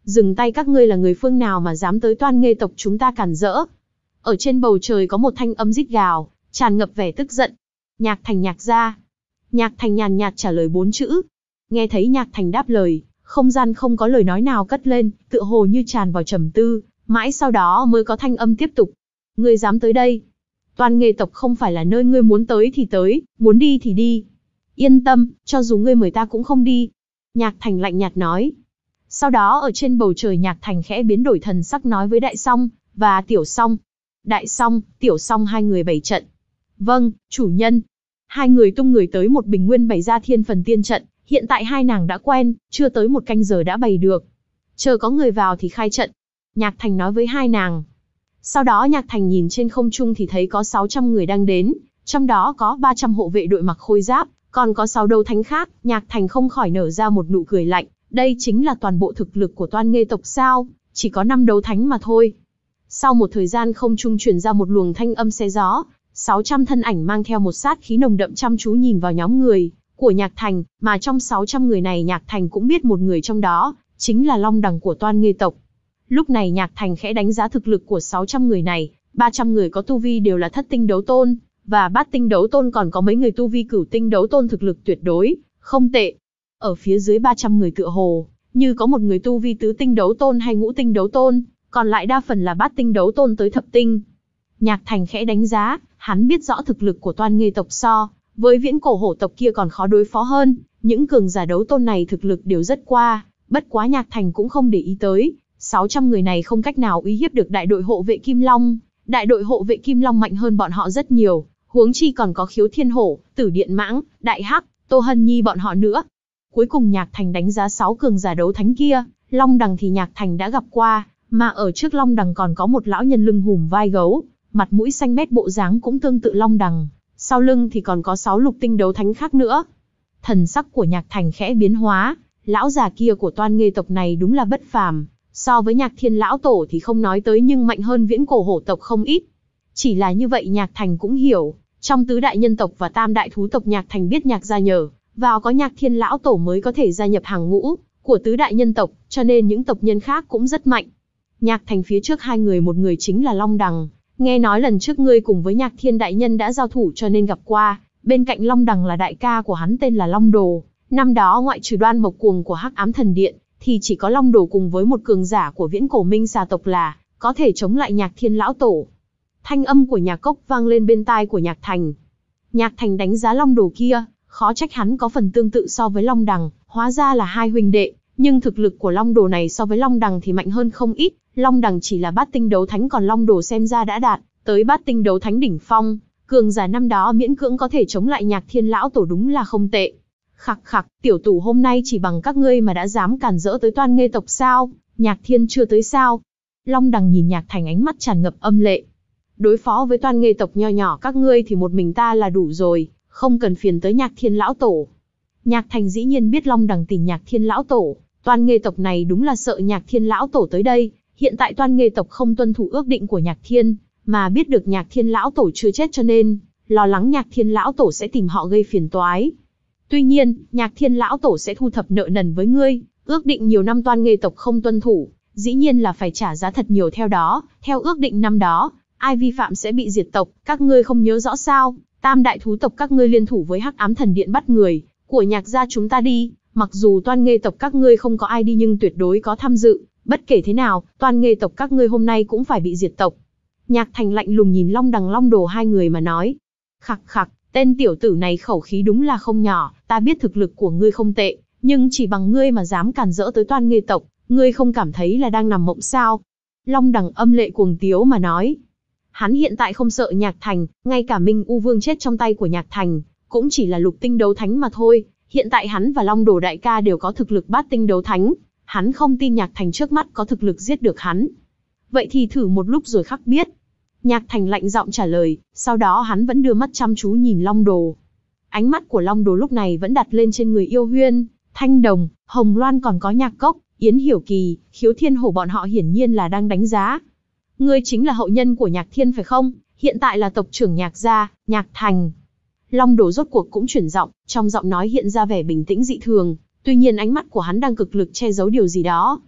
Dừng tay, các ngươi là người phương nào mà dám tới Toan Nghê tộc chúng ta cản rỡ? Ở trên bầu trời có một thanh âm rít gào, tràn ngập vẻ tức giận. Nhạc Thành, Nhạc gia. Nhạc Thành nhàn nhạt trả lời bốn chữ. Nghe thấy Nhạc Thành đáp lời, không gian không có lời nói nào cất lên, tựa hồ như tràn vào trầm tư, mãi sau đó mới có thanh âm tiếp tục. Ngươi dám tới đây? Toan Nghê tộc không phải là nơi ngươi muốn tới thì tới, muốn đi thì đi. Yên tâm, cho dù ngươi mời ta cũng không đi. Nhạc Thành lạnh nhạt nói. Sau đó ở trên bầu trời Nhạc Thành khẽ biến đổi thần sắc nói với Đại Song và Tiểu Song. Đại Song, Tiểu Song hai người bày trận. Vâng, chủ nhân. Hai người tung người tới một bình nguyên bày ra thiên phần tiên trận, hiện tại hai nàng đã quen, chưa tới một canh giờ đã bày được. Chờ có người vào thì khai trận. Nhạc Thành nói với hai nàng. Sau đó Nhạc Thành nhìn trên không trung thì thấy có sáu trăm người đang đến, trong đó có ba trăm hộ vệ đội mặc khôi giáp, còn có sáu đấu thánh khác. Nhạc Thành không khỏi nở ra một nụ cười lạnh, đây chính là toàn bộ thực lực của Toan Nghê tộc sao? Chỉ có năm đấu thánh mà thôi. Sau một thời gian không trung truyền ra một luồng thanh âm xé gió, sáu trăm thân ảnh mang theo một sát khí nồng đậm chăm chú nhìn vào nhóm người của Nhạc Thành, mà trong sáu trăm người này Nhạc Thành cũng biết một người trong đó, chính là Long Đằng của Toan Nghê tộc. Lúc này Nhạc Thành khẽ đánh giá thực lực của sáu trăm người này, ba trăm người có tu vi đều là thất tinh đấu tôn, và bát tinh đấu tôn, còn có mấy người tu vi cửu tinh đấu tôn, thực lực tuyệt đối, không tệ. Ở phía dưới ba trăm người tựa hồ, như có một người tu vi tứ tinh đấu tôn hay ngũ tinh đấu tôn, còn lại đa phần là bát tinh đấu tôn tới thập tinh. Nhạc Thành khẽ đánh giá, hắn biết rõ thực lực của Toan Nghê tộc so với viễn cổ hổ tộc kia còn khó đối phó hơn, những cường giả đấu tôn này thực lực đều rất qua, bất quá Nhạc Thành cũng không để ý tới, sáu trăm người này không cách nào uy hiếp được đại đội hộ vệ Kim Long, đại đội hộ vệ Kim Long mạnh hơn bọn họ rất nhiều, huống chi còn có Khiếu Thiên Hổ, Tử Điện Mãng, Đại Hắc, Tô Hân Nhi bọn họ nữa. Cuối cùng Nhạc Thành đánh giá sáu cường giả đấu thánh kia, Long Đằng thì Nhạc Thành đã gặp qua, mà ở trước Long Đằng còn có một lão nhân lưng hùm vai gấu, mặt mũi xanh mét, bộ dáng cũng tương tự Long Đằng, sau lưng thì còn có sáu lục tinh đấu thánh khác nữa. Thần sắc của Nhạc Thành khẽ biến hóa, lão già kia của Toan Nghê tộc này đúng là bất phàm, so với Nhạc Thiên lão tổ thì không nói tới, nhưng mạnh hơn viễn cổ hổ tộc không ít. Chỉ là như vậy Nhạc Thành cũng hiểu, trong tứ đại nhân tộc và tam đại thú tộc Nhạc Thành biết Nhạc gia nhờ vào có Nhạc Thiên lão tổ mới có thể gia nhập hàng ngũ của tứ đại nhân tộc, cho nên những tộc nhân khác cũng rất mạnh. Nhạc Thành phía trước hai người, một người chính là Long Đằng, nghe nói lần trước ngươi cùng với Nhạc Thiên đại nhân đã giao thủ cho nên gặp qua, bên cạnh Long Đằng là đại ca của hắn tên là Long Đồ, năm đó ngoại trừ Đoan Mộc Cuồng của Hắc Ám Thần Điện, thì chỉ có Long Đồ cùng với một cường giả của viễn cổ Minh Xà tộc là có thể chống lại Nhạc Thiên lão tổ. Thanh âm của Nhạc Cốc vang lên bên tai của Nhạc Thành. Nhạc Thành đánh giá Long Đồ kia, khó trách hắn có phần tương tự so với Long Đằng, hóa ra là hai huynh đệ, nhưng thực lực của Long Đồ này so với Long Đằng thì mạnh hơn không ít. Long Đằng chỉ là bát tinh đấu thánh, còn Long Đồ xem ra đã đạt tới bát tinh đấu thánh đỉnh phong, cường giả năm đó miễn cưỡng có thể chống lại Nhạc Thiên lão tổ, đúng là không tệ. Khặc khặc, tiểu tử hôm nay chỉ bằng các ngươi mà đã dám cản rỡ tới Toan Nghê tộc sao? Nhạc Thiên chưa tới sao? Long Đằng nhìn Nhạc Thành ánh mắt tràn ngập âm lệ. Đối phó với Toan Nghê tộc nho nhỏ các ngươi thì một mình ta là đủ rồi, không cần phiền tới Nhạc Thiên lão tổ. Nhạc Thành dĩ nhiên biết Long Đằng tìm Nhạc Thiên lão tổ, Toan Nghê tộc này đúng là sợ Nhạc Thiên lão tổ tới đây. Hiện tại Toan Nghê tộc không tuân thủ ước định của Nhạc Thiên, mà biết được Nhạc Thiên lão tổ chưa chết cho nên lo lắng Nhạc Thiên lão tổ sẽ tìm họ gây phiền toái. Tuy nhiên, Nhạc Thiên lão tổ sẽ thu thập nợ nần với ngươi, ước định nhiều năm Toan Nghê tộc không tuân thủ, dĩ nhiên là phải trả giá thật nhiều theo đó, theo ước định năm đó, ai vi phạm sẽ bị diệt tộc, các ngươi không nhớ rõ sao? Tam đại thú tộc các ngươi liên thủ với Hắc Ám Thần Điện bắt người của Nhạc gia chúng ta đi, mặc dù Toan Nghê tộc các ngươi không có ai đi nhưng tuyệt đối có tham dự, bất kể thế nào, Toan Nghê tộc các ngươi hôm nay cũng phải bị diệt tộc. Nhạc Thành lạnh lùng nhìn Long Đằng Long Đồ hai người mà nói. Khặc khặc, tên tiểu tử này khẩu khí đúng là không nhỏ, ta biết thực lực của ngươi không tệ, nhưng chỉ bằng ngươi mà dám cản rỡ tới Toan Nghê tộc, ngươi không cảm thấy là đang nằm mộng sao? Long Đằng âm lệ cuồng tiếu mà nói. Hắn hiện tại không sợ Nhạc Thành, ngay cả Minh U Vương chết trong tay của Nhạc Thành, cũng chỉ là lục tinh đấu thánh mà thôi, hiện tại hắn và Long Đồ đại ca đều có thực lực bát tinh đấu thánh, hắn không tin Nhạc Thành trước mắt có thực lực giết được hắn. Vậy thì thử một lúc rồi khắc biết. Nhạc Thành lạnh giọng trả lời, sau đó hắn vẫn đưa mắt chăm chú nhìn Long Đồ. Ánh mắt của Long Đồ lúc này vẫn đặt lên trên người Yêu Huyên, Thanh Đồng, Hồng Loan, còn có Nhạc Cốc, Yến Hiểu Kỳ, Khiếu Thiên Hổ, bọn họ hiển nhiên là đang đánh giá. Ngươi chính là hậu nhân của Nhạc Thiên phải không? Hiện tại là tộc trưởng Nhạc gia, Nhạc Thành. Long Đồ rốt cuộc cũng chuyển giọng, trong giọng nói hiện ra vẻ bình tĩnh dị thường, tuy nhiên ánh mắt của hắn đang cực lực che giấu điều gì đó.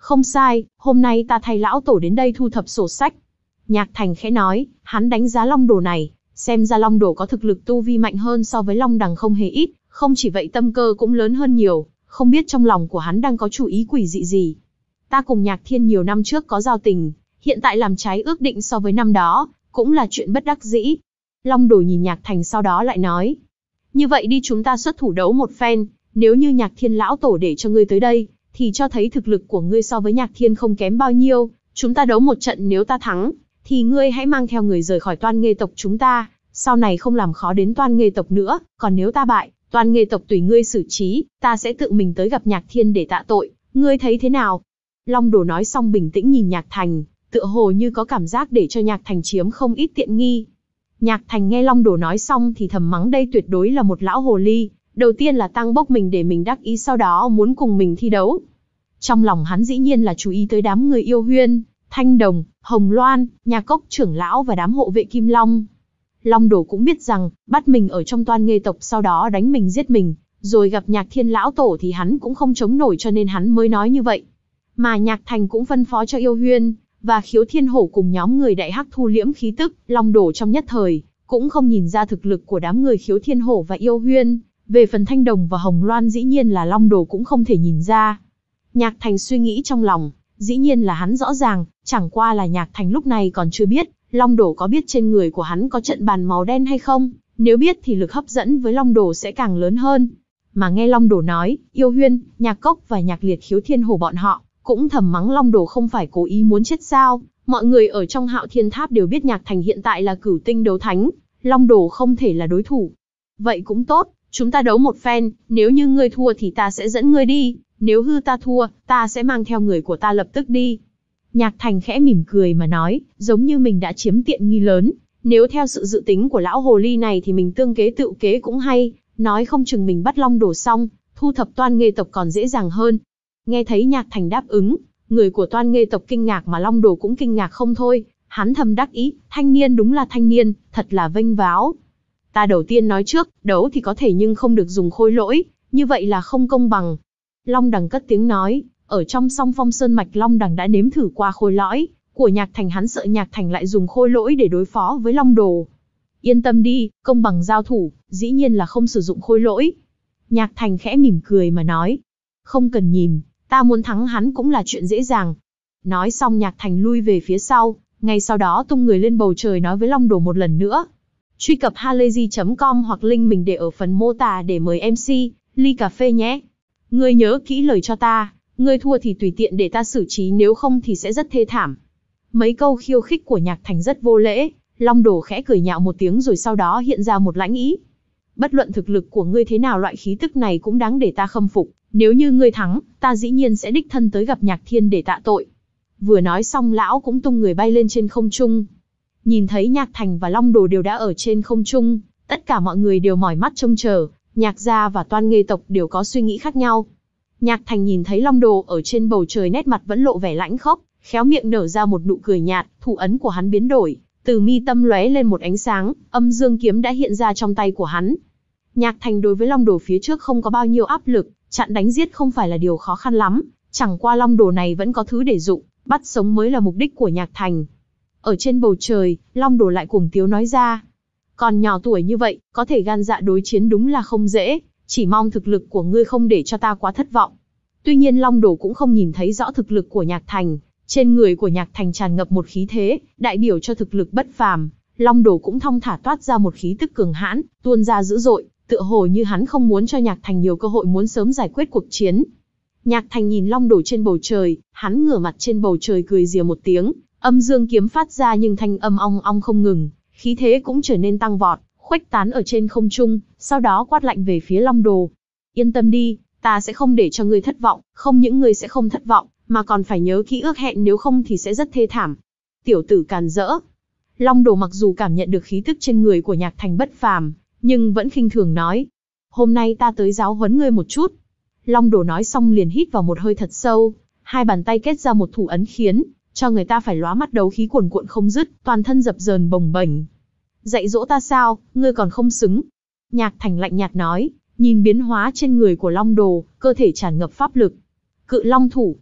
Không sai, hôm nay ta thay lão tổ đến đây thu thập sổ sách. Nhạc Thành khẽ nói, hắn đánh giá Long Đồ này, xem ra Long Đồ có thực lực tu vi mạnh hơn so với Long Đằng không hề ít, không chỉ vậy tâm cơ cũng lớn hơn nhiều, không biết trong lòng của hắn đang có chủ ý quỷ dị gì. Ta cùng Nhạc Thiên nhiều năm trước có giao tình, hiện tại làm trái ước định so với năm đó, cũng là chuyện bất đắc dĩ. Long Đồ nhìn Nhạc Thành sau đó lại nói, như vậy đi chúng ta xuất thủ đấu một phen, nếu như Nhạc Thiên lão tổ để cho ngươi tới đây, thì cho thấy thực lực của ngươi so với Nhạc Thiên không kém bao nhiêu, chúng ta đấu một trận nếu ta thắng, thì ngươi hãy mang theo người rời khỏi Toan Nghê tộc chúng ta, sau này không làm khó đến Toan Nghê tộc nữa, còn nếu ta bại, Toan Nghê tộc tùy ngươi xử trí, ta sẽ tự mình tới gặp Nhạc Thiên để tạ tội, ngươi thấy thế nào? Long Đồ nói xong bình tĩnh nhìn Nhạc Thành, tựa hồ như có cảm giác để cho Nhạc Thành chiếm không ít tiện nghi. Nhạc Thành nghe Long Đồ nói xong thì thầm mắng đây tuyệt đối là một lão hồ ly, đầu tiên là tăng bốc mình để mình đắc ý sau đó muốn cùng mình thi đấu. Trong lòng hắn dĩ nhiên là chú ý tới đám người Yêu Huyên, Thanh Đồng, Hồng Loan, Nhà Cốc trưởng lão và đám hộ vệ Kim Long. Long Đồ cũng biết rằng, bắt mình ở trong Toan Nghê tộc sau đó đánh mình giết mình, rồi gặp Nhạc Thiên lão tổ thì hắn cũng không chống nổi cho nên hắn mới nói như vậy. Mà Nhạc Thành cũng phân phó cho Yêu Huyên và Khiếu Thiên Hổ cùng nhóm người Đại Hắc thu liễm khí tức, Long Đồ trong nhất thời cũng không nhìn ra thực lực của đám người Khiếu Thiên Hổ và Yêu Huyên. Về phần Thanh Đồng và Hồng Loan dĩ nhiên là Long Đồ cũng không thể nhìn ra. Nhạc Thành suy nghĩ trong lòng, dĩ nhiên là hắn rõ ràng, chẳng qua là Nhạc Thành lúc này còn chưa biết, Long Đồ có biết trên người của hắn có trận bàn màu đen hay không, nếu biết thì lực hấp dẫn với Long Đồ sẽ càng lớn hơn. Mà nghe Long Đồ nói, Yêu Huyên, Nhạc Cốc và Nhạc Liệt Khiếu Thiên Hổ bọn họ, cũng thầm mắng Long Đồ không phải cố ý muốn chết sao, mọi người ở trong Hạo Thiên Tháp đều biết Nhạc Thành hiện tại là cửu tinh đấu thánh, Long Đồ không thể là đối thủ. Vậy cũng tốt, chúng ta đấu một phen, nếu như ngươi thua thì ta sẽ dẫn ngươi đi, nếu hư ta thua, ta sẽ mang theo người của ta lập tức đi. Nhạc Thành khẽ mỉm cười mà nói, giống như mình đã chiếm tiện nghi lớn, nếu theo sự dự tính của lão hồ ly này thì mình tương kế tựu kế cũng hay, nói không chừng mình bắt Long Đồ xong, thu thập Toan Nghê tộc còn dễ dàng hơn. Nghe thấy Nhạc Thành đáp ứng, người của Toan Nghê tộc kinh ngạc mà Long Đồ cũng kinh ngạc không thôi, hắn thầm đắc ý, thanh niên đúng là thanh niên, thật là vênh váo. Ta đầu tiên nói trước, đấu thì có thể nhưng không được dùng khôi lỗi, như vậy là không công bằng. Long Đằng cất tiếng nói, ở trong Song Phong Sơn Mạch Long Đằng đã nếm thử qua khôi lỗi của Nhạc Thành, hắn sợ Nhạc Thành lại dùng khôi lỗi để đối phó với Long Đồ. Yên tâm đi, công bằng giao thủ, dĩ nhiên là không sử dụng khôi lỗi. Nhạc Thành khẽ mỉm cười mà nói, không cần nhìn, ta muốn thắng hắn cũng là chuyện dễ dàng. Nói xong Nhạc Thành lui về phía sau, ngay sau đó tung người lên bầu trời nói với Long Đồ một lần nữa. Truy cập halayzi chấm com hoặc link mình để ở phần mô tả để mời em xê, ly cà phê nhé. Ngươi nhớ kỹ lời cho ta, ngươi thua thì tùy tiện để ta xử trí, nếu không thì sẽ rất thê thảm. Mấy câu khiêu khích của Nhạc Thành rất vô lễ, Long Đồ khẽ cười nhạo một tiếng rồi sau đó hiện ra một lãnh ý. Bất luận thực lực của ngươi thế nào, loại khí tức này cũng đáng để ta khâm phục, nếu như ngươi thắng, ta dĩ nhiên sẽ đích thân tới gặp Nhạc Thiên để tạ tội. Vừa nói xong lão cũng tung người bay lên trên không trung. Nhìn thấy Nhạc Thành và Long Đồ đều đã ở trên không trung, tất cả mọi người đều mỏi mắt trông chờ, Nhạc gia và Toan Nghê tộc đều có suy nghĩ khác nhau. Nhạc Thành nhìn thấy Long Đồ ở trên bầu trời, nét mặt vẫn lộ vẻ lãnh khốc, khéo miệng nở ra một nụ cười nhạt, thủ ấn của hắn biến đổi, từ mi tâm lóe lên một ánh sáng, âm dương kiếm đã hiện ra trong tay của hắn. Nhạc Thành đối với Long Đồ phía trước không có bao nhiêu áp lực, chặn đánh giết không phải là điều khó khăn lắm, chẳng qua Long Đồ này vẫn có thứ để dụng, bắt sống mới là mục đích của Nhạc Thành. Ở trên bầu trời, Long Đồ lại cuồng tiếu nói ra, còn nhỏ tuổi như vậy, có thể gan dạ đối chiến đúng là không dễ, chỉ mong thực lực của ngươi không để cho ta quá thất vọng. Tuy nhiên Long Đồ cũng không nhìn thấy rõ thực lực của Nhạc Thành, trên người của Nhạc Thành tràn ngập một khí thế, đại biểu cho thực lực bất phàm. Long Đồ cũng thong thả toát ra một khí tức cường hãn, tuôn ra dữ dội, tựa hồ như hắn không muốn cho Nhạc Thành nhiều cơ hội, muốn sớm giải quyết cuộc chiến. Nhạc Thành nhìn Long Đồ trên bầu trời, hắn ngửa mặt trên bầu trời cười rìa một tiếng, âm dương kiếm phát ra nhưng thanh âm ong ong không ngừng, khí thế cũng trở nên tăng vọt, khuếch tán ở trên không trung, sau đó quát lạnh về phía Long Đồ. Yên tâm đi, ta sẽ không để cho ngươi thất vọng, không những ngươi sẽ không thất vọng, mà còn phải nhớ kỹ ước hẹn, nếu không thì sẽ rất thê thảm. Tiểu tử càn rỡ. Long Đồ mặc dù cảm nhận được khí tức trên người của Nhạc Thành bất phàm, nhưng vẫn khinh thường nói, hôm nay ta tới giáo huấn ngươi một chút. Long Đồ nói xong liền hít vào một hơi thật sâu, hai bàn tay kết ra một thủ ấn khiến cho người ta phải lóa mắt, đấu khí cuồn cuộn không dứt, toàn thân dập dờn bồng bềnh. Dạy dỗ ta sao, ngươi còn không xứng. Nhạc Thành lạnh nhạt nói, nhìn biến hóa trên người của Long Đồ, cơ thể tràn ngập pháp lực. Cự Long thủ.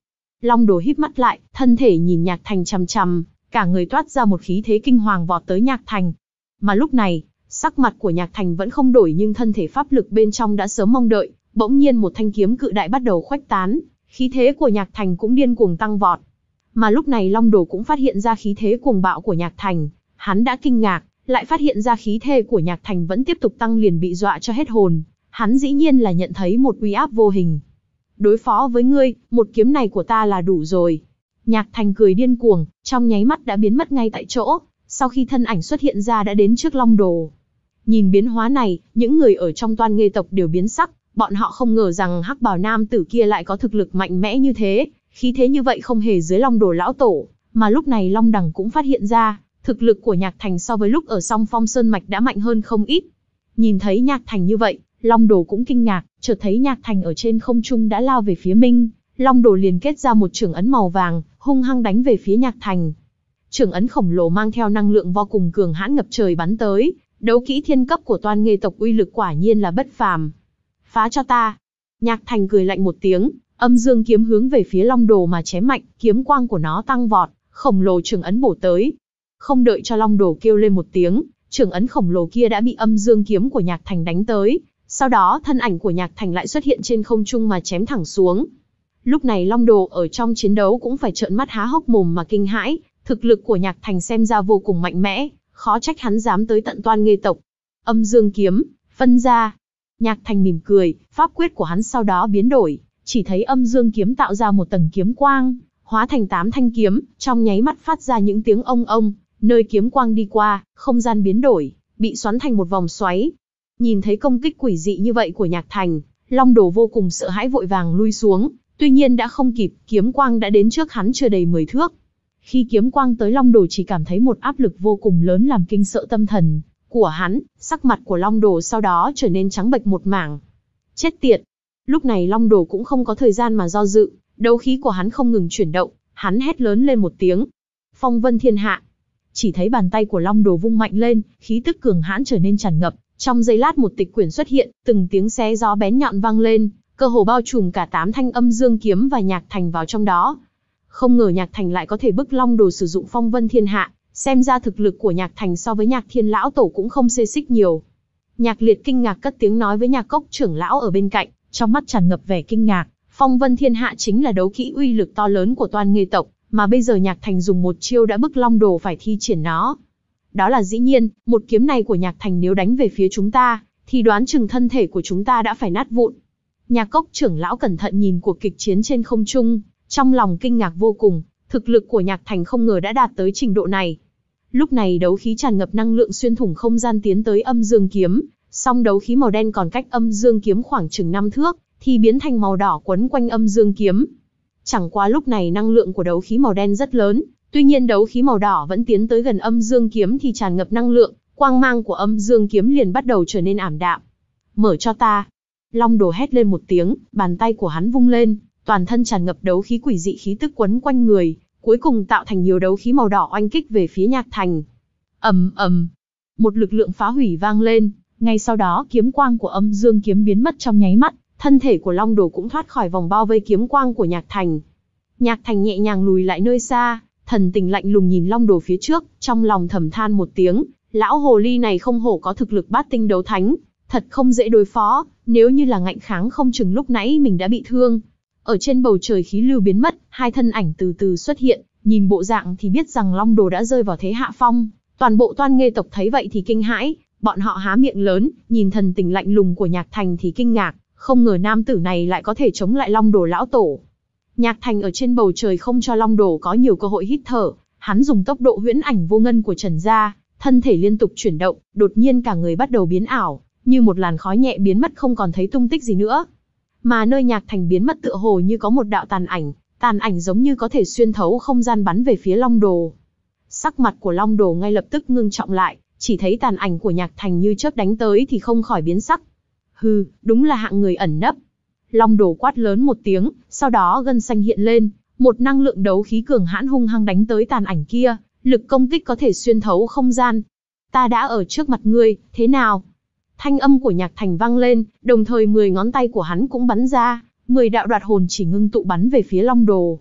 Long Đồ híp mắt lại, thân thể nhìn Nhạc Thành chằm chằm, cả người toát ra một khí thế kinh hoàng vọt tới Nhạc Thành. Mà lúc này, sắc mặt của Nhạc Thành vẫn không đổi nhưng thân thể pháp lực bên trong đã sớm mong đợi, bỗng nhiên một thanh kiếm cự đại bắt đầu khuếch tán, khí thế của Nhạc Thành cũng điên cuồng tăng vọt. Mà lúc này Long Đồ cũng phát hiện ra khí thế cuồng bạo của Nhạc Thành, hắn đã kinh ngạc, lại phát hiện ra khí thế của Nhạc Thành vẫn tiếp tục tăng liền bị dọa cho hết hồn, hắn dĩ nhiên là nhận thấy một uy áp vô hình. Đối phó với ngươi, một kiếm này của ta là đủ rồi. Nhạc Thành cười điên cuồng, trong nháy mắt đã biến mất ngay tại chỗ, sau khi thân ảnh xuất hiện ra đã đến trước Long Đồ. Nhìn biến hóa này, những người ở trong Toan Nghê tộc đều biến sắc, bọn họ không ngờ rằng hắc bào nam tử kia lại có thực lực mạnh mẽ như thế, khí thế như vậy không hề dưới Long Đồ lão tổ, mà lúc này Long Đằng cũng phát hiện ra, thực lực của Nhạc Thành so với lúc ở Song Phong Sơn Mạch đã mạnh hơn không ít. Nhìn thấy Nhạc Thành như vậy, Long Đồ cũng kinh ngạc, chợt thấy Nhạc Thành ở trên không trung đã lao về phía mình, Long Đồ liền kết ra một chưởng ấn màu vàng, hung hăng đánh về phía Nhạc Thành. Chưởng ấn khổng lồ mang theo năng lượng vô cùng cường hãn ngập trời bắn tới, đấu kỹ thiên cấp của Toan Nghê tộc uy lực quả nhiên là bất phàm. Phá cho ta! Nhạc Thành cười lạnh một tiếng, âm dương kiếm hướng về phía Long Đồ mà chém mạnh, kiếm quang của nó tăng vọt, khổng lồ chưởng ấn bổ tới. Không đợi cho Long Đồ kêu lên một tiếng, chưởng ấn khổng lồ kia đã bị âm dương kiếm của Nhạc Thành đánh tới. Sau đó thân ảnh của Nhạc Thành lại xuất hiện trên không trung mà chém thẳng xuống. Lúc này Long Đồ ở trong chiến đấu cũng phải trợn mắt há hốc mồm mà kinh hãi, thực lực của Nhạc Thành xem ra vô cùng mạnh mẽ, khó trách hắn dám tới tận Toan Nghê tộc. Âm dương kiếm, phân ra. Nhạc Thành mỉm cười, pháp quyết của hắn sau đó biến đổi, chỉ thấy âm dương kiếm tạo ra một tầng kiếm quang, hóa thành tám thanh kiếm, trong nháy mắt phát ra những tiếng ông ông, nơi kiếm quang đi qua, không gian biến đổi, bị xoắn thành một vòng xoáy. Nhìn thấy công kích quỷ dị như vậy của Nhạc Thành, Long Đồ vô cùng sợ hãi vội vàng lui xuống, tuy nhiên đã không kịp, kiếm quang đã đến trước hắn chưa đầy mười thước. Khi kiếm quang tới Long Đồ chỉ cảm thấy một áp lực vô cùng lớn làm kinh sợ tâm thần của hắn, sắc mặt của Long Đồ sau đó trở nên trắng bệch một mảng. Chết tiệt! Lúc này Long Đồ cũng không có thời gian mà do dự, đấu khí của hắn không ngừng chuyển động, hắn hét lớn lên một tiếng. Phong vân thiên hạ! Chỉ thấy bàn tay của Long Đồ vung mạnh lên, khí tức cường hãn trở nên tràn ngập, trong giây lát một tịch quyển xuất hiện, từng tiếng xé gió bén nhọn vang lên, cơ hồ bao trùm cả tám thanh âm dương kiếm và Nhạc Thành vào trong đó. Không ngờ Nhạc Thành lại có thể bức Long Đồ sử dụng phong vân thiên hạ, xem ra thực lực của Nhạc Thành so với Nhạc Thiên lão tổ cũng không xê xích nhiều. Nhạc Liệt kinh ngạc cất tiếng nói với Nhạc Cốc trưởng lão ở bên cạnh, trong mắt tràn ngập vẻ kinh ngạc, phong vân thiên hạ chính là đấu kỹ uy lực to lớn của Toan Nghê tộc, mà bây giờ Nhạc Thành dùng một chiêu đã bức Long Đồ phải thi triển nó. Đó là dĩ nhiên, một kiếm này của Nhạc Thành nếu đánh về phía chúng ta, thì đoán chừng thân thể của chúng ta đã phải nát vụn. Nhạc Cốc trưởng lão cẩn thận nhìn cuộc kịch chiến trên không trung, trong lòng kinh ngạc vô cùng, thực lực của Nhạc Thành không ngờ đã đạt tới trình độ này. Lúc này đấu khí tràn ngập năng lượng xuyên thủng không gian tiến tới âm dương kiếm, song đấu khí màu đen còn cách âm dương kiếm khoảng chừng năm thước, thì biến thành màu đỏ quấn quanh âm dương kiếm. Chẳng qua lúc này năng lượng của đấu khí màu đen rất lớn, tuy nhiên đấu khí màu đỏ vẫn tiến tới gần âm dương kiếm thì tràn ngập năng lượng, quang mang của âm dương kiếm liền bắt đầu trở nên ảm đạm. Mở cho ta! Long Đồ hét lên một tiếng, bàn tay của hắn vung lên, toàn thân tràn ngập đấu khí quỷ dị khí tức quấn quanh người, cuối cùng tạo thành nhiều đấu khí màu đỏ oanh kích về phía Nhạc Thành. Ầm ầm, một lực lượng phá hủy vang lên, ngay sau đó kiếm quang của âm dương kiếm biến mất trong nháy mắt, thân thể của Long Đồ cũng thoát khỏi vòng bao vây kiếm quang của Nhạc Thành. Nhạc Thành nhẹ nhàng lùi lại nơi xa, thần tình lạnh lùng nhìn Long Đồ phía trước, trong lòng thầm than một tiếng, lão hồ ly này không hổ có thực lực bát tinh đấu thánh, thật không dễ đối phó, nếu như là ngạnh kháng không chừng lúc nãy mình đã bị thương. Ở trên bầu trời khí lưu biến mất, hai thân ảnh từ từ xuất hiện, nhìn bộ dạng thì biết rằng Long Đồ đã rơi vào thế hạ phong. Toàn bộ Toan Nghê tộc thấy vậy thì kinh hãi, bọn họ há miệng lớn, nhìn thần tình lạnh lùng của Nhạc Thành thì kinh ngạc, không ngờ nam tử này lại có thể chống lại Long Đồ lão tổ. Nhạc Thành ở trên bầu trời không cho Long Đồ có nhiều cơ hội hít thở, hắn dùng tốc độ huyễn ảnh vô ngân của Trần gia, thân thể liên tục chuyển động, đột nhiên cả người bắt đầu biến ảo, như một làn khói nhẹ biến mất không còn thấy tung tích gì nữa. Mà nơi Nhạc Thành biến mất tựa hồ như có một đạo tàn ảnh, tàn ảnh giống như có thể xuyên thấu không gian bắn về phía Long Đồ. Sắc mặt của Long Đồ ngay lập tức ngưng trọng lại, chỉ thấy tàn ảnh của Nhạc Thành như chớp đánh tới thì không khỏi biến sắc. Hừ, đúng là hạng người ẩn nấp. Long Đồ quát lớn một tiếng, sau đó gân xanh hiện lên, một năng lượng đấu khí cường hãn hung hăng đánh tới tàn ảnh kia, lực công kích có thể xuyên thấu không gian. Ta đã ở trước mặt ngươi, thế nào? Thanh âm của Nhạc Thành vang lên, đồng thời mười ngón tay của hắn cũng bắn ra, mười đạo đoạt hồn chỉ ngưng tụ bắn về phía Long Đồ.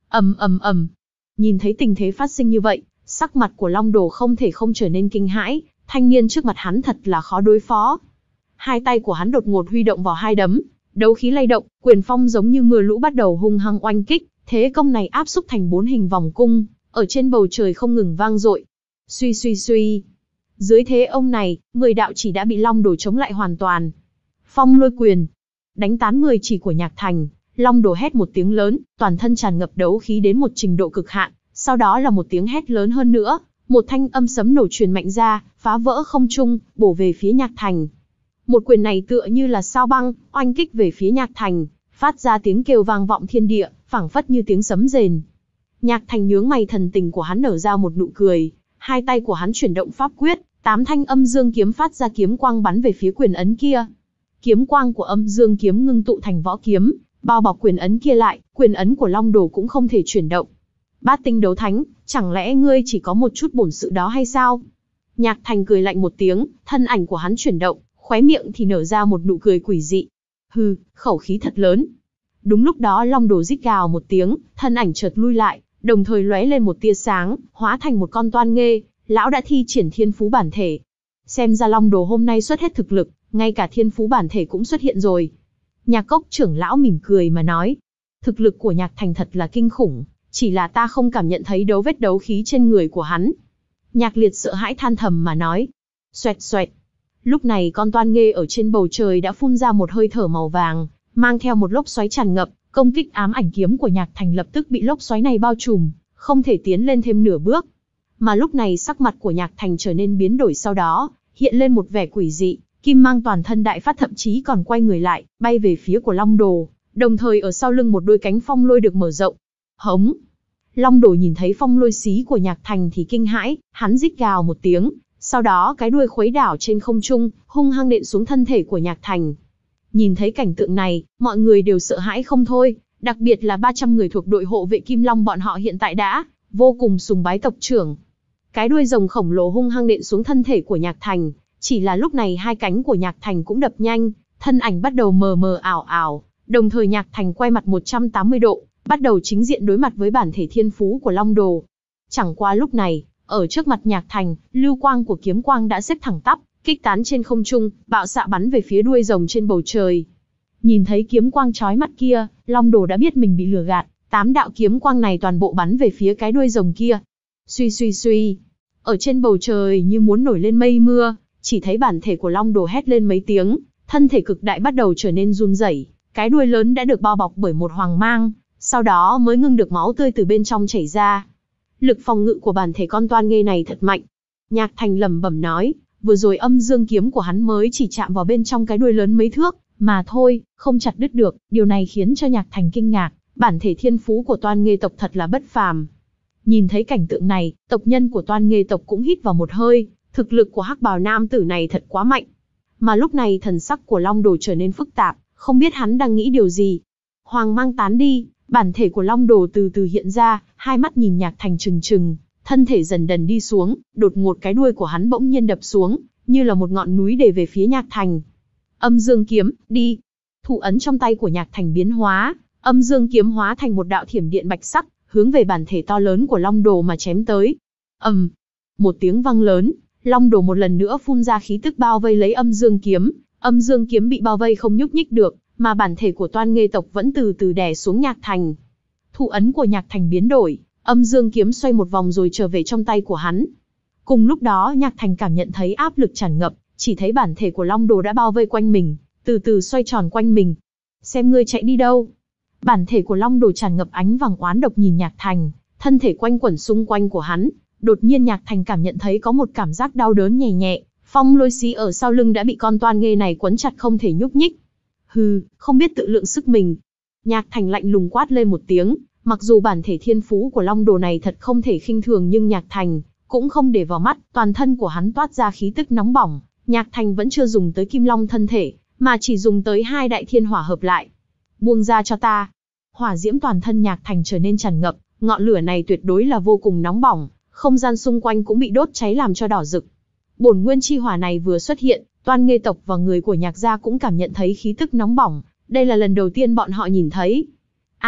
ầm ầm ầm. Nhìn thấy tình thế phát sinh như vậy, sắc mặt của Long Đồ không thể không trở nên kinh hãi, thanh niên trước mặt hắn thật là khó đối phó. Hai tay của hắn đột ngột huy động vào hai đấm, đấu khí lay động, quyền phong giống như mưa lũ bắt đầu hung hăng oanh kích, thế công này áp xúc thành bốn hình vòng cung, ở trên bầu trời không ngừng vang dội. Suy suy suy. Dưới thế ông này, mười đạo chỉ đã bị Long Đồ chống lại hoàn toàn. Phong lôi quyền, đánh tán mười chỉ của Nhạc Thành. Long Đồ hét một tiếng lớn, toàn thân tràn ngập đấu khí đến một trình độ cực hạn, sau đó là một tiếng hét lớn hơn nữa, một thanh âm sấm nổ truyền mạnh ra, phá vỡ không trung, bổ về phía Nhạc Thành. Một quyền này tựa như là sao băng, oanh kích về phía Nhạc Thành, phát ra tiếng kêu vang vọng thiên địa, phảng phất như tiếng sấm rền. Nhạc Thành nhướng mày, thần tình của hắn nở ra một nụ cười, hai tay của hắn chuyển động pháp quyết, tám thanh âm dương kiếm phát ra kiếm quang bắn về phía quyền ấn kia. Kiếm quang của âm dương kiếm ngưng tụ thành võ kiếm, bao bọc quyền ấn kia lại, quyền ấn của Long Đồ cũng không thể chuyển động. Bát tinh đấu thánh, chẳng lẽ ngươi chỉ có một chút bổn sự đó hay sao? Nhạc Thành cười lạnh một tiếng, thân ảnh của hắn chuyển động, khóe miệng thì nở ra một nụ cười quỷ dị. Hừ, khẩu khí thật lớn. Đúng lúc đó Long Đồ rít gào một tiếng, thân ảnh chợt lui lại, đồng thời lóe lên một tia sáng, hóa thành một con toan nghê, lão đã thi triển thiên phú bản thể. Xem ra Long Đồ hôm nay xuất hết thực lực, ngay cả thiên phú bản thể cũng xuất hiện rồi. Nhạc Cốc trưởng lão mỉm cười mà nói, thực lực của Nhạc Thành thật là kinh khủng, chỉ là ta không cảm nhận thấy đấu vết đấu khí trên người của hắn. Nhạc Liệt sợ hãi than thầm mà nói. Xoẹt xoẹt. Lúc này con toan nghê ở trên bầu trời đã phun ra một hơi thở màu vàng, mang theo một lốc xoáy tràn ngập, công kích ám ảnh kiếm của Nhạc Thành lập tức bị lốc xoáy này bao trùm, không thể tiến lên thêm nửa bước. Mà lúc này sắc mặt của Nhạc Thành trở nên biến đổi, sau đó hiện lên một vẻ quỷ dị, kim mang toàn thân đại phát, thậm chí còn quay người lại, bay về phía của Long Đồ, đồng thời ở sau lưng một đôi cánh phong lôi được mở rộng. Hống! Long Đồ nhìn thấy phong lôi xí của Nhạc Thành thì kinh hãi, hắn rít gào một tiếng, sau đó cái đuôi khuấy đảo trên không trung, hung hăng nện xuống thân thể của Nhạc Thành. Nhìn thấy cảnh tượng này, mọi người đều sợ hãi không thôi, đặc biệt là ba trăm người thuộc đội hộ vệ Kim Long, bọn họ hiện tại đã vô cùng sùng bái tộc trưởng. Cái đuôi rồng khổng lồ hung hăng nện xuống thân thể của Nhạc Thành, chỉ là lúc này hai cánh của Nhạc Thành cũng đập nhanh, thân ảnh bắt đầu mờ mờ ảo ảo, đồng thời Nhạc Thành quay mặt một trăm tám mươi độ, bắt đầu chính diện đối mặt với bản thể thiên phú của Long Đồ. Chẳng qua lúc này, ở trước mặt Nhạc Thành, lưu quang của kiếm quang đã xếp thẳng tắp, kích tán trên không trung, bạo xạ bắn về phía đuôi rồng trên bầu trời. Nhìn thấy kiếm quang chói mắt kia, Long Đồ đã biết mình bị lừa gạt, tám đạo kiếm quang này toàn bộ bắn về phía cái đuôi rồng kia. Suy suy suy, ở trên bầu trời như muốn nổi lên mây mưa, chỉ thấy bản thể của Long Đồ hét lên mấy tiếng, thân thể cực đại bắt đầu trở nên run rẩy, cái đuôi lớn đã được bao bọc bởi một hoàng mang, sau đó mới ngưng được máu tươi từ bên trong chảy ra. Lực phòng ngự của bản thể con toan nghê này thật mạnh. Nhạc Thành lẩm bẩm nói, vừa rồi âm dương kiếm của hắn mới chỉ chạm vào bên trong cái đuôi lớn mấy thước, mà thôi, không chặt đứt được, điều này khiến cho Nhạc Thành kinh ngạc, bản thể thiên phú của toan nghê tộc thật là bất phàm. Nhìn thấy cảnh tượng này, tộc nhân của toan nghê tộc cũng hít vào một hơi, thực lực của hắc bào nam tử này thật quá mạnh. Mà lúc này thần sắc của Long Đồ trở nên phức tạp, không biết hắn đang nghĩ điều gì. Hoàng mang tán đi, bản thể của Long Đồ từ từ hiện ra, hai mắt nhìn Nhạc Thành trừng trừng, thân thể dần dần đi xuống, đột ngột cái đuôi của hắn bỗng nhiên đập xuống, như là một ngọn núi để về phía Nhạc Thành. Âm dương kiếm, đi. Thủ ấn trong tay của Nhạc Thành biến hóa, âm dương kiếm hóa thành một đạo thiểm điện bạch sắc, hướng về bản thể to lớn của Long Đồ mà chém tới. ầm, um, một tiếng vang lớn, Long Đồ một lần nữa phun ra khí tức bao vây lấy âm dương kiếm, âm dương kiếm bị bao vây không nhúc nhích được, mà bản thể của toan nghê tộc vẫn từ từ đè xuống Nhạc Thành. Thủ ấn của Nhạc Thành biến đổi, âm dương kiếm xoay một vòng rồi trở về trong tay của hắn. Cùng lúc đó Nhạc Thành cảm nhận thấy áp lực tràn ngập, chỉ thấy bản thể của Long Đồ đã bao vây quanh mình, từ từ xoay tròn quanh mình. Xem ngươi chạy đi đâu. Bản thể của Long Đồ tràn ngập ánh vàng oán độc nhìn Nhạc Thành, thân thể quanh quẩn xung quanh của hắn. Đột nhiên Nhạc Thành cảm nhận thấy có một cảm giác đau đớn nhẹ nhẹ, phong lôi xí ở sau lưng đã bị con toan nghê này quấn chặt không thể nhúc nhích. Hừ, không biết tự lượng sức mình. Nhạc Thành lạnh lùng quát lên một tiếng, mặc dù bản thể thiên phú của Long Đồ này thật không thể khinh thường, nhưng Nhạc Thành cũng không để vào mắt, toàn thân của hắn toát ra khí tức nóng bỏng. Nhạc Thành vẫn chưa dùng tới Kim Long thân thể, mà chỉ dùng tới hai đại thiên hỏa hợp lại. Buông ra cho ta. Hỏa diễm toàn thân Nhạc Thành trở nên tràn ngập, ngọn lửa này tuyệt đối là vô cùng nóng bỏng, không gian xung quanh cũng bị đốt cháy làm cho đỏ rực. Bổn nguyên chi hỏa này vừa xuất hiện, toan nghê tộc và người của Nhạc gia cũng cảm nhận thấy khí tức nóng bỏng, đây là lần đầu tiên bọn họ nhìn thấy. A,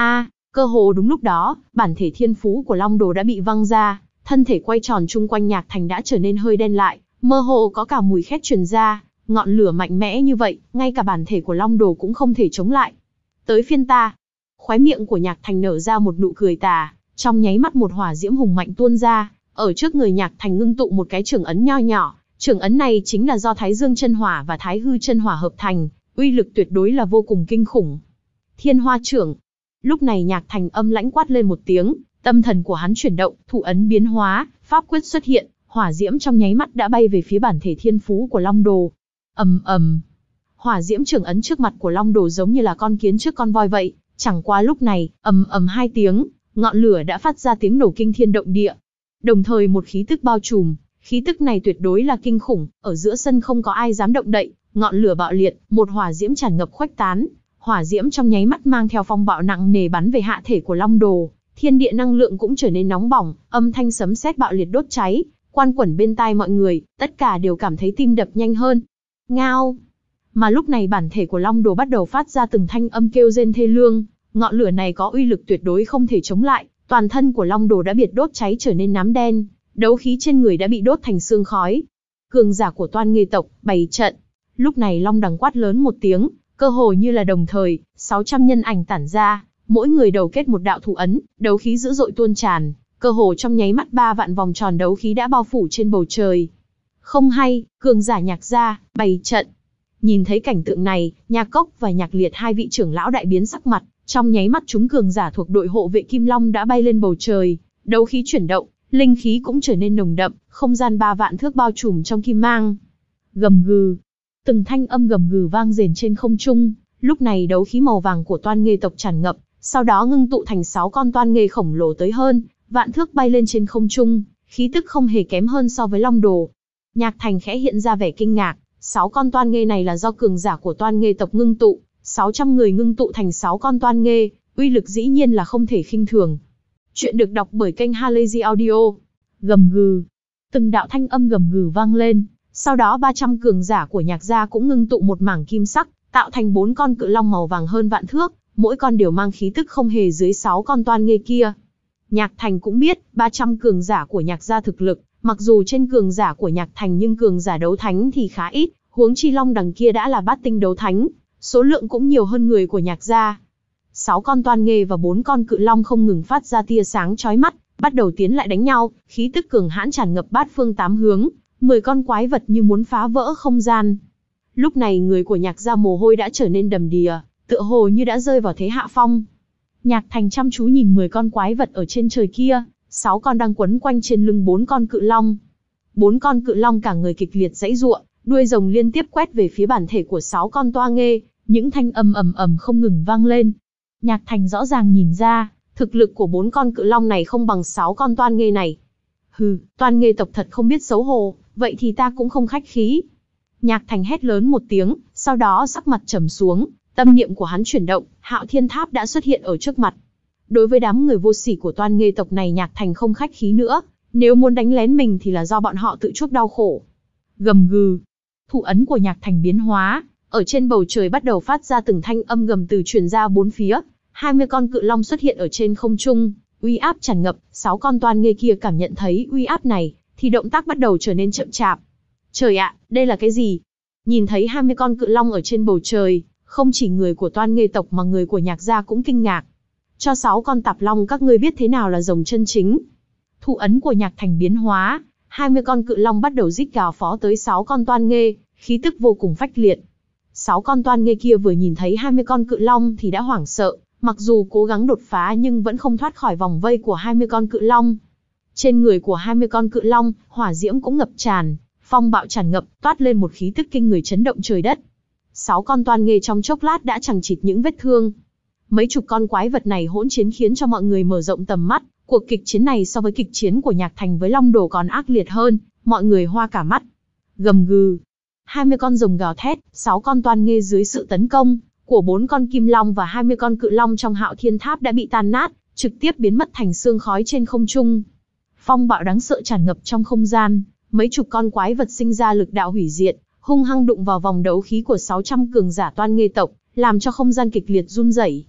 Cơ hồ đúng lúc đó, bản thể thiên phú của Long Đồ đã bị văng ra, thân thể quay tròn chung quanh Nhạc Thành đã trở nên hơi đen lại, mơ hồ có cả mùi khét truyền ra, ngọn lửa mạnh mẽ như vậy, ngay cả bản thể của Long Đồ cũng không thể chống lại. Tới phiên ta. Khóe miệng của Nhạc Thành nở ra một nụ cười tà, trong nháy mắt một hỏa diễm hùng mạnh tuôn ra, ở trước người Nhạc Thành ngưng tụ một cái trường ấn nho nhỏ, trường ấn này chính là do Thái Dương chân hỏa và Thái Hư chân hỏa hợp thành, uy lực tuyệt đối là vô cùng kinh khủng. Thiên Hoa Trưởng. Lúc này Nhạc Thành âm lãnh quát lên một tiếng, tâm thần của hắn chuyển động, thủ ấn biến hóa, pháp quyết xuất hiện, hỏa diễm trong nháy mắt đã bay về phía bản thể thiên phú của Long Đồ. Ầm ầm. Hỏa diễm trường ấn trước mặt của Long Đồ giống như là con kiến trước con voi vậy, chẳng qua lúc này, ầm ầm hai tiếng, ngọn lửa đã phát ra tiếng nổ kinh thiên động địa. Đồng thời một khí tức bao trùm, khí tức này tuyệt đối là kinh khủng, ở giữa sân không có ai dám động đậy, ngọn lửa bạo liệt, một hỏa diễm tràn ngập khuếch tán, hỏa diễm trong nháy mắt mang theo phong bạo nặng nề bắn về hạ thể của Long Đồ, thiên địa năng lượng cũng trở nên nóng bỏng, âm thanh sấm sét bạo liệt đốt cháy, quan quẩn bên tai mọi người, tất cả đều cảm thấy tim đập nhanh hơn. Ngao. Mà lúc này bản thể của Long Đồ bắt đầu phát ra từng thanh âm kêu rên thê lương, ngọn lửa này có uy lực tuyệt đối không thể chống lại, toàn thân của Long Đồ đã biệt đốt cháy trở nên nám đen, đấu khí trên người đã bị đốt thành xương khói. Cường giả của Toan Nghê tộc, bày trận. Lúc này Long Đằng quát lớn một tiếng, cơ hồ như là đồng thời, sáu trăm nhân ảnh tản ra, mỗi người đầu kết một đạo thủ ấn, đấu khí dữ dội tuôn tràn, cơ hồ trong nháy mắt ba vạn vòng tròn đấu khí đã bao phủ trên bầu trời. Không hay, cường giả Nhạc gia, bày trận. Nhìn thấy cảnh tượng này, Nhạc Cốc và Nhạc Liệt hai vị trưởng lão đại biến sắc mặt, trong nháy mắt chúng cường giả thuộc đội hộ vệ Kim Long đã bay lên bầu trời, đấu khí chuyển động, linh khí cũng trở nên nồng đậm, không gian ba vạn thước bao trùm trong kim mang. Gầm gừ, từng thanh âm gầm gừ vang rền trên không trung, lúc này đấu khí màu vàng của Toan Nghê tộc tràn ngập, sau đó ngưng tụ thành sáu con Toan Nghê khổng lồ tới hơn vạn thước bay lên trên không trung, khí tức không hề kém hơn so với Long Đồ. Nhạc Thành khẽ hiện ra vẻ kinh ngạc, sáu con Toan Nghê này là do cường giả của Toan Nghê tộc ngưng tụ, sáu trăm người ngưng tụ thành sáu con Toan Nghê, uy lực dĩ nhiên là không thể khinh thường. Chuyện được đọc bởi kênh Halazy Audio. Gầm gừ, từng đạo thanh âm gầm gừ vang lên, sau đó ba trăm cường giả của Nhạc gia cũng ngưng tụ một mảng kim sắc, tạo thành bốn con cự long màu vàng hơn vạn thước, mỗi con đều mang khí tức không hề dưới sáu con Toan Nghê kia. Nhạc Thành cũng biết, ba trăm cường giả của Nhạc gia thực lực, mặc dù trên cường giả của Nhạc Thành nhưng cường giả đấu thánh thì khá ít, huống chi Long đằng kia đã là bát tinh đấu thánh, số lượng cũng nhiều hơn người của Nhạc gia. Sáu con Toan Nghê và bốn con cự long không ngừng phát ra tia sáng chói mắt, bắt đầu tiến lại đánh nhau, khí tức cường hãn tràn ngập bát phương tám hướng, mười con quái vật như muốn phá vỡ không gian. Lúc này người của Nhạc gia mồ hôi đã trở nên đầm đìa, tựa hồ như đã rơi vào thế hạ phong. Nhạc Thành chăm chú nhìn mười con quái vật ở trên trời kia, sáu con đang quấn quanh trên lưng bốn con cự long. Bốn con cự long cả người kịch liệt giãy giụa, đuôi rồng liên tiếp quét về phía bản thể của sáu con Toan Nghê, những thanh âm ầm ầm không ngừng vang lên. Nhạc Thành rõ ràng nhìn ra, thực lực của bốn con cự long này không bằng sáu con Toan Nghê này. Hừ, Toan Nghê tộc thật không biết xấu hổ, vậy thì ta cũng không khách khí. Nhạc Thành hét lớn một tiếng, sau đó sắc mặt trầm xuống, tâm niệm của hắn chuyển động, Hạo Thiên Tháp đã xuất hiện ở trước mặt. Đối với đám người vô sỉ của Toan Nghê tộc này Nhạc Thành không khách khí nữa, nếu muốn đánh lén mình thì là do bọn họ tự chuốc đau khổ. Gầm gừ, thủ ấn của Nhạc Thành biến hóa, ở trên bầu trời bắt đầu phát ra từng thanh âm gầm từ truyền ra bốn phía, hai mươi con cự long xuất hiện ở trên không trung, uy áp tràn ngập, sáu con Toan Nghê kia cảm nhận thấy uy áp này, thì động tác bắt đầu trở nên chậm chạp. Trời ạ, đây là cái gì? Nhìn thấy hai mươi con cự long ở trên bầu trời, không chỉ người của Toan Nghê tộc mà người của Nhạc gia cũng kinh ngạc. Cho sáu con tạp long các ngươi biết thế nào là rồng chân chính. Thủ ấn của Nhạc Thành biến hóa, hai mươi con cự long bắt đầu rít gào phó tới sáu con Toan Nghê, khí tức vô cùng phách liệt. Sáu con Toan Nghê kia vừa nhìn thấy hai mươi con cự long thì đã hoảng sợ, mặc dù cố gắng đột phá nhưng vẫn không thoát khỏi vòng vây của hai mươi con cự long. Trên người của hai mươi con cự long, hỏa diễm cũng ngập tràn, phong bạo tràn ngập, toát lên một khí tức kinh người chấn động trời đất. Sáu con Toan Nghê trong chốc lát đã chằng chịt những vết thương. Mấy chục con quái vật này hỗn chiến khiến cho mọi người mở rộng tầm mắt, cuộc kịch chiến này so với kịch chiến của Nhạc Thành với Long Đồ còn ác liệt hơn, mọi người hoa cả mắt. Gầm gừ, hai mươi con rồng gào thét, sáu con Toan Nghê dưới sự tấn công của bốn con kim long và hai mươi con cự long trong Hạo Thiên Tháp đã bị tan nát, trực tiếp biến mất thành sương khói trên không trung. Phong bạo đáng sợ tràn ngập trong không gian, mấy chục con quái vật sinh ra lực đạo hủy diệt, hung hăng đụng vào vòng đấu khí của sáu trăm cường giả Toan Nghê tộc, làm cho không gian kịch liệt run rẩy.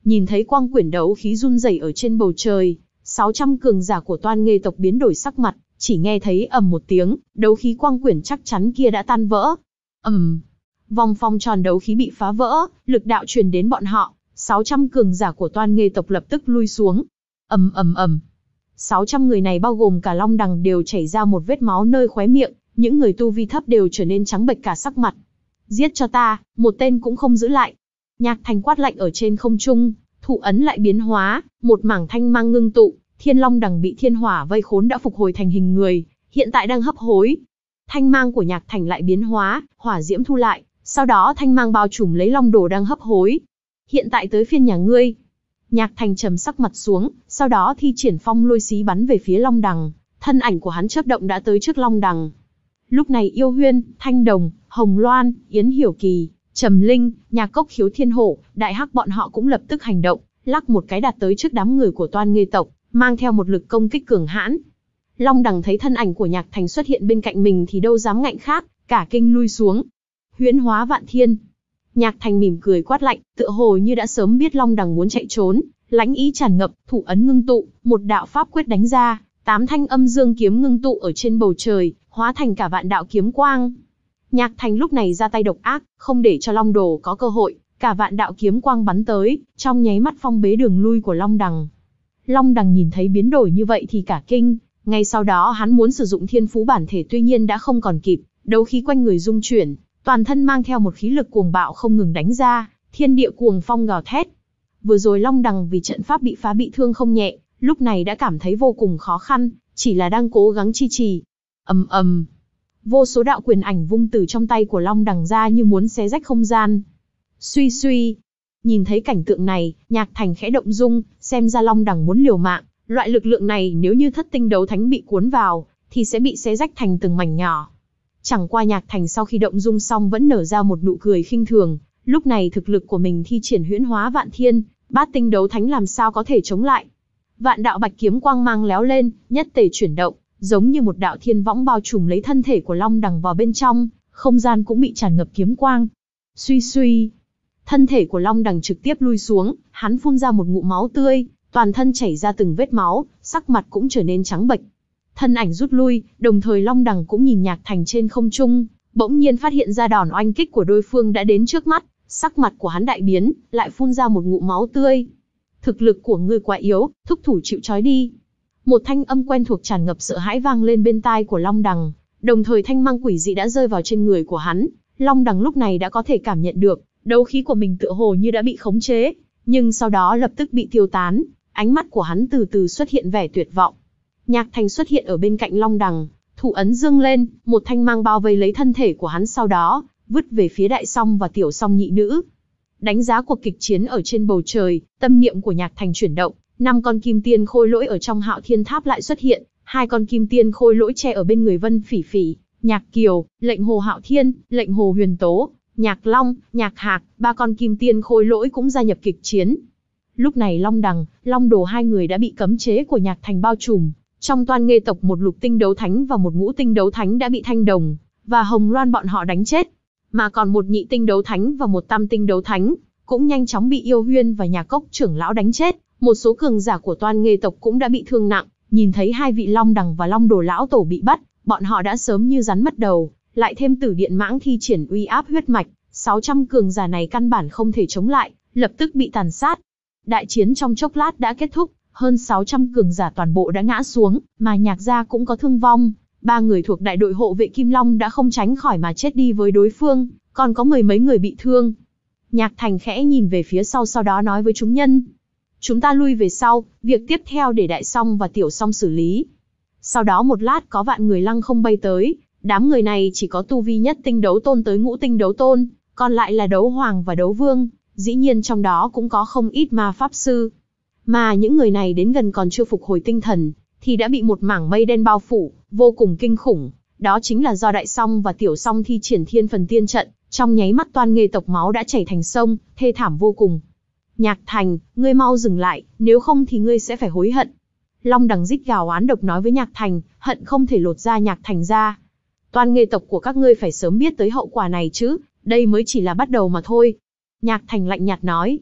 Nhìn thấy quang quyển đấu khí run rẩy ở trên bầu trời, sáu trăm cường giả của Toan Nghê tộc biến đổi sắc mặt, chỉ nghe thấy ầm một tiếng, đấu khí quang quyển chắc chắn kia đã tan vỡ. Ầm, vòng phong tròn đấu khí bị phá vỡ, lực đạo truyền đến bọn họ, sáu trăm cường giả của Toan Nghê tộc lập tức lui xuống. Ầm ầm ầm. sáu trăm người này bao gồm cả Long Đằng đều chảy ra một vết máu nơi khóe miệng, những người tu vi thấp đều trở nên trắng bệch cả sắc mặt. Giết cho ta, một tên cũng không giữ lại. Nhạc Thành quát lạnh ở trên không trung, thủ ấn lại biến hóa, một mảng thanh mang ngưng tụ, Thiên Long Đằng bị thiên hỏa vây khốn đã phục hồi thành hình người, hiện tại đang hấp hối. Thanh mang của Nhạc Thành lại biến hóa, hỏa diễm thu lại, sau đó thanh mang bao trùm lấy Long Đồ đang hấp hối. Hiện tại tới phiên nhà ngươi. Nhạc Thành trầm sắc mặt xuống, sau đó thi triển phong lôi xí bắn về phía Long Đằng, thân ảnh của hắn chớp động đã tới trước Long Đằng. Lúc này Yêu Huyên, Thanh Đồng, Hồng Loan, Yến Hiểu Kỳ, Trầm Linh, Nhà Cốc Khiếu Thiên Hổ, Đại Hắc bọn họ cũng lập tức hành động, lắc một cái đạt tới trước đám người của Toan Nghê tộc, mang theo một lực công kích cường hãn. Long Đằng thấy thân ảnh của Nhạc Thành xuất hiện bên cạnh mình thì đâu dám ngạnh khác, cả kinh lui xuống. Huyễn hóa vạn thiên. Nhạc Thành mỉm cười quát lạnh, tựa hồ như đã sớm biết Long Đằng muốn chạy trốn, lãnh ý tràn ngập, thủ ấn ngưng tụ, một đạo pháp quyết đánh ra, tám thanh âm dương kiếm ngưng tụ ở trên bầu trời, hóa thành cả vạn đạo kiếm quang. Nhạc Thành lúc này ra tay độc ác, không để cho Long Đồ có cơ hội, cả vạn đạo kiếm quang bắn tới, trong nháy mắt phong bế đường lui của Long Đằng. Long Đằng nhìn thấy biến đổi như vậy thì cả kinh, ngay sau đó hắn muốn sử dụng thiên phú bản thể tuy nhiên đã không còn kịp, đấu khí quanh người rung chuyển, toàn thân mang theo một khí lực cuồng bạo không ngừng đánh ra, thiên địa cuồng phong gào thét. Vừa rồi Long Đằng vì trận pháp bị phá bị thương không nhẹ, lúc này đã cảm thấy vô cùng khó khăn, chỉ là đang cố gắng chi trì. Ầm ầm, vô số đạo quyền ảnh vung từ trong tay của Long Đằng ra như muốn xé rách không gian. Suy suy, nhìn thấy cảnh tượng này, Nhạc Thành khẽ động dung, xem ra Long Đằng muốn liều mạng, loại lực lượng này nếu như thất tinh đấu thánh bị cuốn vào, thì sẽ bị xé rách thành từng mảnh nhỏ. Chẳng qua Nhạc Thành sau khi động dung xong vẫn nở ra một nụ cười khinh thường, lúc này thực lực của mình thi triển huyễn hóa vạn thiên, bát tinh đấu thánh làm sao có thể chống lại. Vạn đạo bạch kiếm quang mang léo lên, nhất tề chuyển động, giống như một đạo thiên võng bao trùm lấy thân thể của Long Đằng vào bên trong, không gian cũng bị tràn ngập kiếm quang. Suy suy, thân thể của Long Đằng trực tiếp lui xuống, hắn phun ra một ngụm máu tươi, toàn thân chảy ra từng vết máu, sắc mặt cũng trở nên trắng bệch. Thân ảnh rút lui, đồng thời Long Đằng cũng nhìn Nhạc Thành trên không trung, bỗng nhiên phát hiện ra đòn oanh kích của đối phương đã đến trước mắt, sắc mặt của hắn đại biến, lại phun ra một ngụm máu tươi. Thực lực của ngươi quá yếu, thúc thủ chịu trói đi. Một thanh âm quen thuộc tràn ngập sợ hãi vang lên bên tai của Long Đằng, đồng thời thanh mang quỷ dị đã rơi vào trên người của hắn. Long Đằng lúc này đã có thể cảm nhận được, đấu khí của mình tựa hồ như đã bị khống chế, nhưng sau đó lập tức bị tiêu tán, ánh mắt của hắn từ từ xuất hiện vẻ tuyệt vọng. Nhạc Thành xuất hiện ở bên cạnh Long Đằng, thủ ấn dương lên, một thanh mang bao vây lấy thân thể của hắn, sau đó vứt về phía Đại Song và Tiểu Song nhị nữ. Đánh giá cuộc kịch chiến ở trên bầu trời, tâm niệm của Nhạc Thành chuyển động, năm con kim tiên khôi lỗi ở trong Hạo Thiên Tháp lại xuất hiện, hai con kim tiên khôi lỗi che ở bên người Vân Phỉ Phỉ, Nhạc Kiều, Lệnh Hồ Hạo Thiên, Lệnh Hồ Huyền Tố, Nhạc Long, Nhạc Hạc, ba con kim tiên khôi lỗi cũng gia nhập kịch chiến. Lúc này Long Đằng, Long Đồ hai người đã bị cấm chế của Nhạc Thành bao trùm. Trong Toan Nghê tộc một lục tinh đấu thánh và một ngũ tinh đấu thánh đã bị Thanh Đồng và Hồng Loan bọn họ đánh chết, mà còn một nhị tinh đấu thánh và một tam tinh đấu thánh cũng nhanh chóng bị Yêu Huyên và Nhà Cốc trưởng lão đánh chết. Một số cường giả của Toan Nghê tộc cũng đã bị thương nặng. Nhìn thấy hai vị Long Đằng và Long Đồ lão tổ bị bắt, bọn họ đã sớm như rắn mất đầu. Lại thêm Tử Điện Mãng thi triển uy áp huyết mạch, sáu trăm cường giả này căn bản không thể chống lại, lập tức bị tàn sát. Đại chiến trong chốc lát đã kết thúc, hơn sáu trăm cường giả toàn bộ đã ngã xuống, mà Nhạc gia cũng có thương vong. Ba người thuộc đại đội hộ vệ Kim Long đã không tránh khỏi mà chết đi với đối phương, còn có mười mấy người bị thương. Nhạc Thành khẽ nhìn về phía sau, sau đó nói với chúng nhân: chúng ta lui về sau, việc tiếp theo để Đại Song và Tiểu Song xử lý. Sau đó một lát có vạn người lăng không bay tới, đám người này chỉ có tu vi nhất tinh đấu tôn tới ngũ tinh đấu tôn, còn lại là đấu hoàng và đấu vương, dĩ nhiên trong đó cũng có không ít ma pháp sư. Mà những người này đến gần còn chưa phục hồi tinh thần, thì đã bị một mảng mây đen bao phủ, vô cùng kinh khủng. Đó chính là do Đại Song và Tiểu Song thi triển Thiên Phần Tiên trận, trong nháy mắt Toan Nghê tộc máu đã chảy thành sông, thê thảm vô cùng. Nhạc Thành, ngươi mau dừng lại, nếu không thì ngươi sẽ phải hối hận. Long Đằng rít gào oán độc nói với Nhạc Thành, hận không thể lột da Nhạc Thành ra. Toan Nghê tộc của các ngươi phải sớm biết tới hậu quả này chứ, đây mới chỉ là bắt đầu mà thôi. Nhạc Thành lạnh nhạt nói.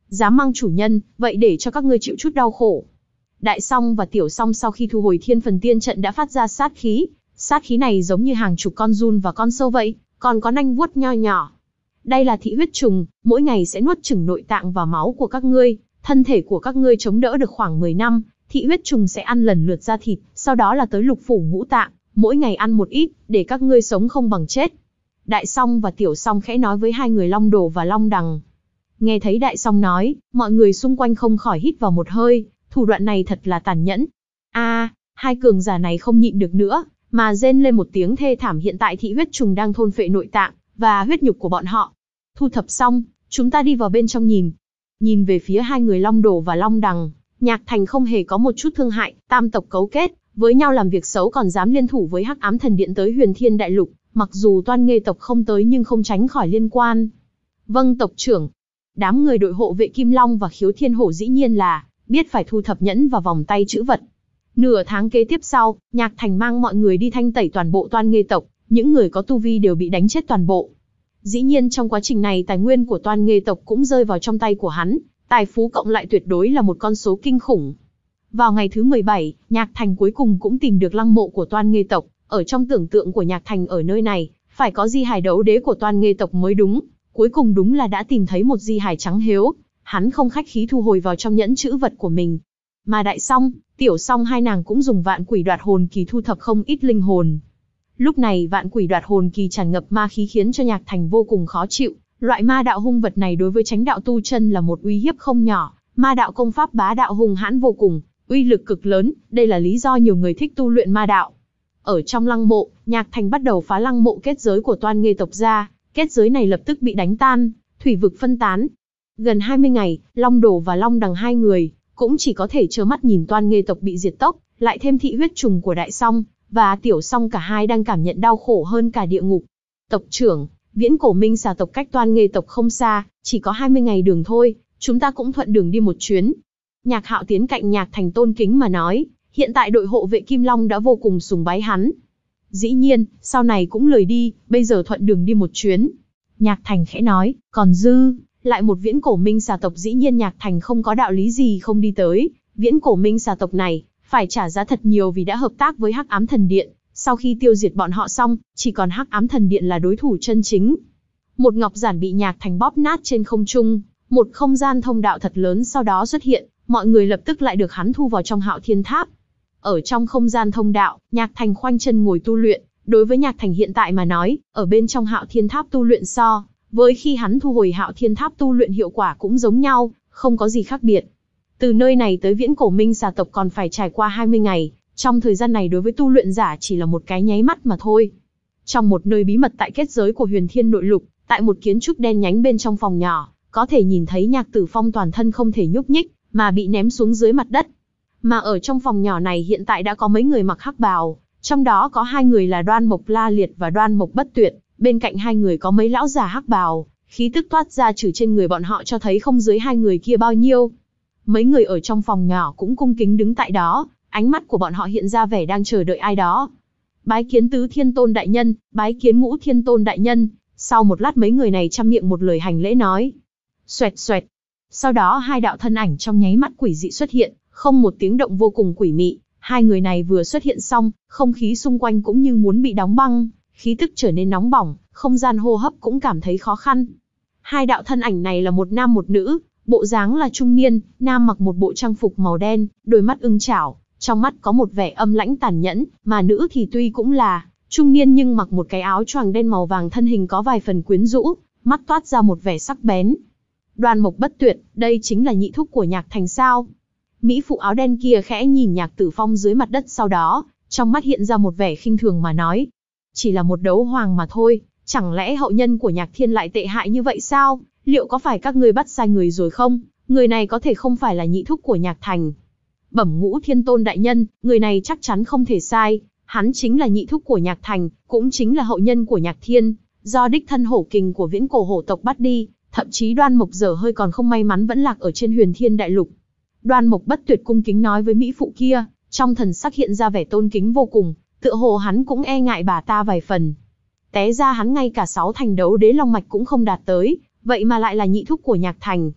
Dám mang chủ nhân, vậy để cho các ngươi chịu chút đau khổ. Đại Song và Tiểu Song sau khi thu hồi Thiên Phần Tiên trận đã phát ra sát khí, sát khí này giống như hàng chục con giun và con sâu vậy, còn có nanh vuốt nho nhỏ. Đây là thị huyết trùng, mỗi ngày sẽ nuốt chửng nội tạng và máu của các ngươi, thân thể của các ngươi chống đỡ được khoảng mười năm, thị huyết trùng sẽ ăn lần lượt ra thịt, sau đó là tới lục phủ ngũ tạng, mỗi ngày ăn một ít, để các ngươi sống không bằng chết. Đại Song và Tiểu Song khẽ nói với hai người Long Đồ và Long Đằng. Nghe thấy Đại Song nói, mọi người xung quanh không khỏi hít vào một hơi, thủ đoạn này thật là tàn nhẫn. A, à, hai cường giả này không nhịn được nữa, mà rên lên một tiếng thê thảm. Hiện tại thị huyết trùng đang thôn phệ nội tạng và huyết nhục của bọn họ. Thu thập xong, chúng ta đi vào bên trong nhìn. Nhìn về phía hai người Long Đồ và Long Đằng, Nhạc Thành không hề có một chút thương hại. Tam tộc cấu kết với nhau làm việc xấu còn dám liên thủ với Hắc Ám Thần Điện tới Huyền Thiên Đại Lục, mặc dù Toan Nghê tộc không tới nhưng không tránh khỏi liên quan. Vâng tộc trưởng. Đám người đội hộ vệ Kim Long và Khiếu Thiên Hổ dĩ nhiên là biết phải thu thập nhẫn và vòng tay chữ vật. Nửa tháng kế tiếp sau, Nhạc Thành mang mọi người đi thanh tẩy toàn bộ Toan Nghê tộc, những người có tu vi đều bị đánh chết toàn bộ. Dĩ nhiên trong quá trình này tài nguyên của Toan Nghê tộc cũng rơi vào trong tay của hắn, tài phú cộng lại tuyệt đối là một con số kinh khủng. Vào ngày thứ mười bảy, Nhạc Thành cuối cùng cũng tìm được lăng mộ của Toan Nghê tộc, ở trong tưởng tượng của Nhạc Thành ở nơi này, phải có di hài đấu đế của Toan Nghê tộc mới đúng, cuối cùng đúng là đã tìm thấy một di hài trắng hếu, hắn không khách khí thu hồi vào trong nhẫn chữ vật của mình. Mà Đại Song, Tiểu Song hai nàng cũng dùng Vạn Quỷ Đoạt Hồn Kỳ thu thập không ít linh hồn. Lúc này Vạn Quỷ Đoạt Hồn Kỳ tràn ngập ma khí khiến cho Nhạc Thành vô cùng khó chịu, loại ma đạo hung vật này đối với chánh đạo tu chân là một uy hiếp không nhỏ, ma đạo công pháp bá đạo hung hãn vô cùng, uy lực cực lớn, đây là lý do nhiều người thích tu luyện ma đạo. Ở trong lăng mộ, Nhạc Thành bắt đầu phá lăng mộ kết giới của Toan Nghê tộc ra, kết giới này lập tức bị đánh tan, thủy vực phân tán. Gần hai mươi ngày, Long Đồ và Long Đằng hai người cũng chỉ có thể trơ mắt nhìn Toan Nghê tộc bị diệt tốc, lại thêm thị huyết trùng của Đại Song và Tiểu Song, cả hai đang cảm nhận đau khổ hơn cả địa ngục. Tộc trưởng, Viễn Cổ Minh Xà tộc cách Toan Nghê tộc không xa, chỉ có hai mươi ngày đường thôi, chúng ta cũng thuận đường đi một chuyến. Nhạc Hạo tiến cạnh Nhạc Thành tôn kính mà nói, hiện tại đội hộ vệ Kim Long đã vô cùng sùng bái hắn. Dĩ nhiên, sau này cũng lười đi, bây giờ thuận đường đi một chuyến. Nhạc Thành khẽ nói, còn dư, lại một Viễn Cổ Minh Xà tộc, dĩ nhiên Nhạc Thành không có đạo lý gì không đi tới. Viễn Cổ Minh Xà tộc này, phải trả giá thật nhiều vì đã hợp tác với Hắc Ám Thần Điện. Sau khi tiêu diệt bọn họ xong, chỉ còn Hắc Ám Thần Điện là đối thủ chân chính. Một ngọc giản bị Nhạc Thành bóp nát trên không trung, một không gian thông đạo thật lớn sau đó xuất hiện, mọi người lập tức lại được hắn thu vào trong Hạo Thiên Tháp. Ở trong không gian thông đạo, Nhạc Thành khoanh chân ngồi tu luyện. Đối với Nhạc Thành hiện tại mà nói, ở bên trong Hạo Thiên Tháp tu luyện so với khi hắn thu hồi Hạo Thiên Tháp tu luyện hiệu quả cũng giống nhau, không có gì khác biệt. Từ nơi này tới Viễn Cổ Minh Xà tộc còn phải trải qua hai mươi ngày, trong thời gian này đối với tu luyện giả chỉ là một cái nháy mắt mà thôi. Trong một nơi bí mật tại kết giới của Huyền Thiên Nội Lục, tại một kiến trúc đen nhánh bên trong phòng nhỏ, có thể nhìn thấy Nhạc Tử Phong toàn thân không thể nhúc nhích, mà bị ném xuống dưới mặt đất. Mà ở trong phòng nhỏ này hiện tại đã có mấy người mặc hắc bào, trong đó có hai người là Đoan Mộc La Liệt và Đoan Mộc Bất Tuyệt, bên cạnh hai người có mấy lão già hắc bào, khí tức toát ra trừ trên người bọn họ cho thấy không dưới hai người kia bao nhiêu. Mấy người ở trong phòng nhỏ cũng cung kính đứng tại đó, ánh mắt của bọn họ hiện ra vẻ đang chờ đợi ai đó. Bái kiến Tứ Thiên Tôn đại nhân, bái kiến Ngũ Thiên Tôn đại nhân. Sau một lát mấy người này chăm miệng một lời hành lễ nói. Xoẹt xoẹt. Sau đó hai đạo thân ảnh trong nháy mắt quỷ dị xuất hiện, không một tiếng động vô cùng quỷ mị. Hai người này vừa xuất hiện xong, không khí xung quanh cũng như muốn bị đóng băng, khí tức trở nên nóng bỏng, không gian hô hấp cũng cảm thấy khó khăn. Hai đạo thân ảnh này là một nam một nữ, bộ dáng là trung niên, nam mặc một bộ trang phục màu đen, đôi mắt ưng chảo, trong mắt có một vẻ âm lãnh tàn nhẫn, mà nữ thì tuy cũng là trung niên nhưng mặc một cái áo choàng đen màu vàng, thân hình có vài phần quyến rũ, mắt toát ra một vẻ sắc bén. Đoan Mộc Bất Tuyệt, đây chính là nhị thúc của Nhạc Thành sao? Mỹ phụ áo đen kia khẽ nhìn Nhạc Tử Phong dưới mặt đất, sau đó, trong mắt hiện ra một vẻ khinh thường mà nói. Chỉ là một đấu hoàng mà thôi, chẳng lẽ hậu nhân của Nhạc Thiên lại tệ hại như vậy sao? Liệu có phải các ngươi bắt sai người rồi không? Người này có thể không phải là nhị thúc của Nhạc Thành. Bẩm Ngũ Thiên Tôn đại nhân, người này chắc chắn không thể sai. Hắn chính là nhị thúc của Nhạc Thành, cũng chính là hậu nhân của Nhạc Thiên, do đích thân hổ kình của Viễn Cổ hổ tộc bắt đi. Thậm chí Đoan Mộc dở hơi còn không may mắn vẫn lạc ở trên Huyền Thiên Đại Lục. Đoan Mộc Bất Tuyệt cung kính nói với mỹ phụ kia, trong thần sắc hiện ra vẻ tôn kính vô cùng, tựa hồ hắn cũng e ngại bà ta vài phần. Té ra hắn ngay cả sáu thành đấu đế long mạch cũng không đạt tới, vậy mà lại là nhị thúc của Nhạc Thành.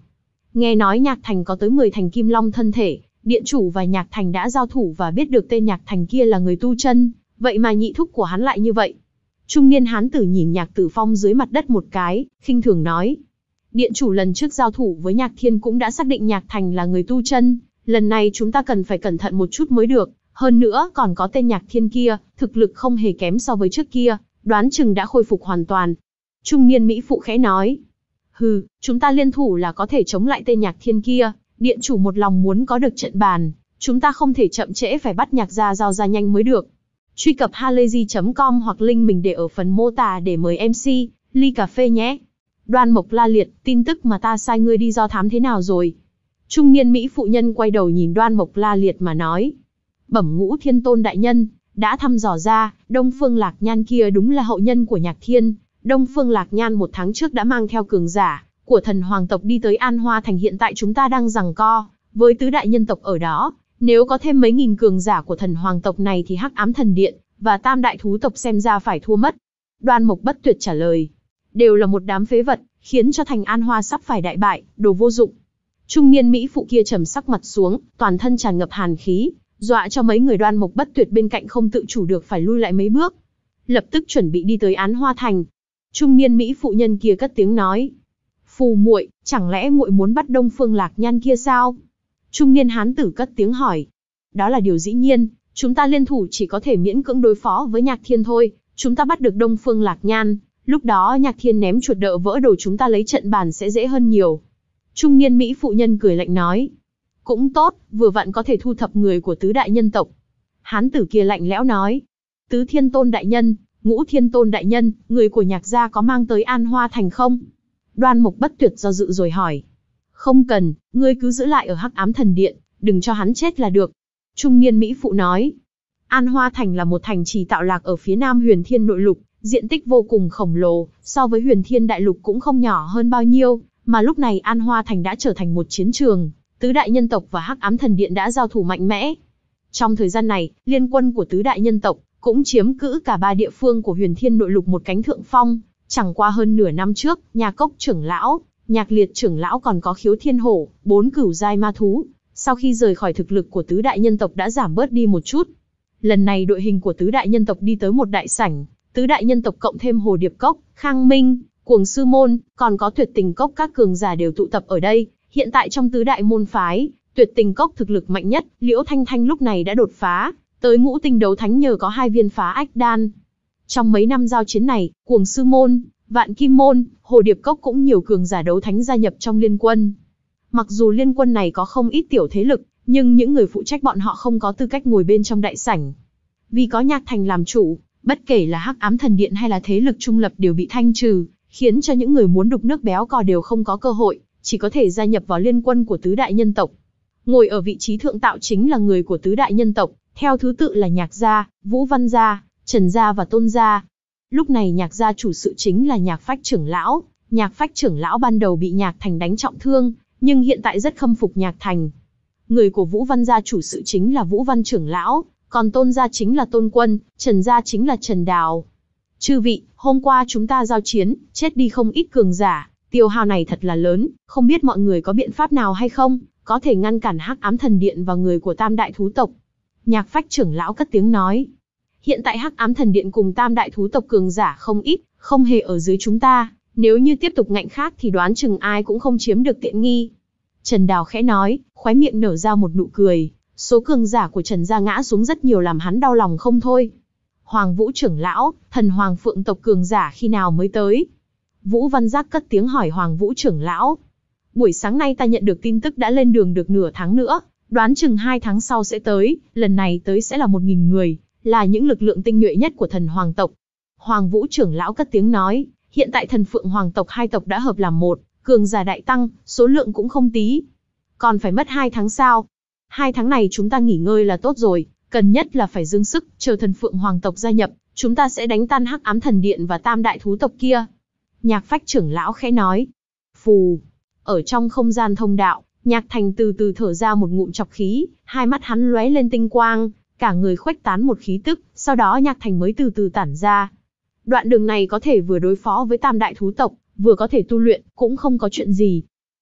Nghe nói Nhạc Thành có tới mười thành kim long thân thể, điện chủ và Nhạc Thành đã giao thủ và biết được tên Nhạc Thành kia là người tu chân, vậy mà nhị thúc của hắn lại như vậy. Trung niên hán tử nhìn Nhạc Tử Phong dưới mặt đất một cái, khinh thường nói. Điện chủ lần trước giao thủ với Nhạc Thiên cũng đã xác định Nhạc Thành là người tu chân, lần này chúng ta cần phải cẩn thận một chút mới được, hơn nữa còn có tên Nhạc Thiên kia, thực lực không hề kém so với trước kia, đoán chừng đã khôi phục hoàn toàn. Trung niên mỹ phụ khẽ nói. Hừ, chúng ta liên thủ là có thể chống lại tên Nhạc Thiên kia, điện chủ một lòng muốn có được trận bàn, chúng ta không thể chậm trễ, phải bắt Nhạc gia giao ra nhanh mới được. Truy cập halayzi chấm com hoặc link mình để ở phần mô tả để mời em xê, ly cà phê nhé. Đoan Mộc la liệt, tin tức mà ta sai ngươi đi do thám thế nào rồi? Trung niên mỹ phụ nhân quay đầu nhìn Đoan Mộc la liệt mà nói. Bẩm Ngũ Thiên Tôn đại nhân, đã thăm dò ra, Đông Phương Lạc Nhan kia đúng là hậu nhân của Nhạc Thiên. Đông Phương Lạc Nhan một tháng trước đã mang theo cường giả của thần hoàng tộc đi tới An Hoa Thành, hiện tại chúng ta đang giằng co với tứ đại nhân tộc ở đó. Nếu có thêm mấy nghìn cường giả của thần hoàng tộc này thì Hắc Ám Thần Điện và Tam Đại Thú tộc xem ra phải thua mất. Đoan Mộc Bất Tuyệt trả lời. Đều là một đám phế vật, khiến cho thành An Hoa sắp phải đại bại, đồ vô dụng. Trung niên mỹ phụ kia trầm sắc mặt xuống, toàn thân tràn ngập hàn khí, dọa cho mấy người Đoan Mộc Bất Tuyệt bên cạnh không tự chủ được phải lui lại mấy bước. Lập tức chuẩn bị đi tới Án Hoa Thành. Trung niên mỹ phụ nhân kia cất tiếng nói. Phù muội, chẳng lẽ muội muốn bắt Đông Phương Lạc Nhan kia sao? Trung niên hán tử cất tiếng hỏi. Đó là điều dĩ nhiên, chúng ta liên thủ chỉ có thể miễn cưỡng đối phó với Nhạc Thiên thôi, chúng ta bắt được Đông Phương Lạc Nhan, lúc đó Nhạc Thiên ném chuột đợ vỡ đồ chúng ta lấy trận bàn sẽ dễ hơn nhiều. Trung niên mỹ phụ nhân cười lạnh nói. Cũng tốt, vừa vặn có thể thu thập người của tứ đại nhân tộc. Hán tử kia lạnh lẽo nói. Tứ Thiên Tôn đại nhân, Ngũ Thiên Tôn đại nhân, người của Nhạc gia có mang tới An Hoa Thành không? Đoan Mộc Bất Tuyệt do dự rồi hỏi. Không cần, ngươi cứ giữ lại ở Hắc Ám Thần Điện, đừng cho hắn chết là được. Trung niên mỹ phụ nói. An Hoa Thành là một thành trì tạo lạc ở phía nam Huyền Thiên Nội Lục, diện tích vô cùng khổng lồ, so với Huyền Thiên Đại Lục cũng không nhỏ hơn bao nhiêu, mà lúc này An Hoa Thành đã trở thành một chiến trường, tứ đại nhân tộc và Hắc Ám Thần Điện đã giao thủ mạnh mẽ. Trong thời gian này, liên quân của tứ đại nhân tộc cũng chiếm cữ cả ba địa phương của Huyền Thiên Nội Lục một cánh thượng phong. Chẳng qua hơn nửa năm trước, Nhà Cốc trưởng lão, Nhạc Liệt trưởng lão còn có Khiếu Thiên Hổ, bốn cửu giai ma thú, sau khi rời khỏi thực lực của tứ đại nhân tộc đã giảm bớt đi một chút. Lần này đội hình của tứ đại nhân tộc đi tới một đại sảnh, tứ đại nhân tộc cộng thêm Hồ Điệp Cốc, Khang Minh, Cuồng Sư Môn, còn có Tuyệt Tình Cốc, các cường giả đều tụ tập ở đây. Hiện tại trong tứ đại môn phái, Tuyệt Tình Cốc thực lực mạnh nhất, Liễu Thanh Thanh lúc này đã đột phá tới ngũ tinh đấu thánh nhờ có hai viên phá ách đan. Trong mấy năm giao chiến này, Cuồng Sư Môn, Vạn Kim Môn, Hồ Điệp Cốc cũng nhiều cường giả đấu thánh gia nhập trong liên quân. Mặc dù liên quân này có không ít tiểu thế lực, nhưng những người phụ trách bọn họ không có tư cách ngồi bên trong đại sảnh. Vì có Nhạc Thành làm chủ, bất kể là Hắc Ám Thần Điện hay là thế lực trung lập đều bị thanh trừ, khiến cho những người muốn đục nước béo cò đều không có cơ hội, chỉ có thể gia nhập vào liên quân của tứ đại nhân tộc. Ngồi ở vị trí thượng tạo chính là người của tứ đại nhân tộc, theo thứ tự là Nhạc gia, Vũ Văn gia, Trần gia và Tôn gia. Lúc này Nhạc gia chủ sự chính là Nhạc Phách trưởng lão. Nhạc Phách trưởng lão ban đầu bị Nhạc Thành đánh trọng thương, nhưng hiện tại rất khâm phục Nhạc Thành. Người của Vũ Văn gia chủ sự chính là Vũ Văn trưởng lão, còn Tôn gia chính là Tôn Quân, Trần gia chính là Trần Đào. Chư vị, hôm qua chúng ta giao chiến, chết đi không ít cường giả, tiêu hao này thật là lớn, không biết mọi người có biện pháp nào hay không, có thể ngăn cản Hắc Ám Thần Điện và người của Tam Đại Thú tộc. Nhạc Phách trưởng lão cất tiếng nói. Hiện tại Hắc Ám Thần Điện cùng Tam Đại Thú tộc cường giả không ít, không hề ở dưới chúng ta, nếu như tiếp tục ngạnh khác thì đoán chừng ai cũng không chiếm được tiện nghi. Trần Đào khẽ nói, khóe miệng nở ra một nụ cười, số cường giả của Trần gia ngã xuống rất nhiều làm hắn đau lòng không thôi. Hoàng Vũ trưởng lão, thần Hoàng Phượng tộc cường giả khi nào mới tới? Vũ Văn Giác cất tiếng hỏi Hoàng Vũ trưởng lão. Buổi sáng nay ta nhận được tin tức đã lên đường được nửa tháng nữa, đoán chừng hai tháng sau sẽ tới, lần này tới sẽ là một nghìn người, là những lực lượng tinh nhuệ nhất của thần Hoàng tộc. Hoàng Vũ trưởng lão cất tiếng nói, hiện tại thần Phượng Hoàng tộc hai tộc đã hợp làm một, cường giả đại tăng, số lượng cũng không tí. Còn phải mất hai tháng sao? Hai tháng này chúng ta nghỉ ngơi là tốt rồi, cần nhất là phải dương sức, chờ thần Phượng Hoàng tộc gia nhập, chúng ta sẽ đánh tan Hắc Ám Thần Điện và Tam Đại Thú tộc kia. Nhạc Phách trưởng lão khẽ nói. Phù. Ở trong không gian thông đạo, Nhạc Thành từ từ thở ra một ngụm trọc khí, hai mắt hắn lóe lên tinh quang, cả người khuếch tán một khí tức, sau đó Nhạc Thành mới từ từ tản ra. Đoạn đường này có thể vừa đối phó với Tam Đại Thú tộc, vừa có thể tu luyện, cũng không có chuyện gì.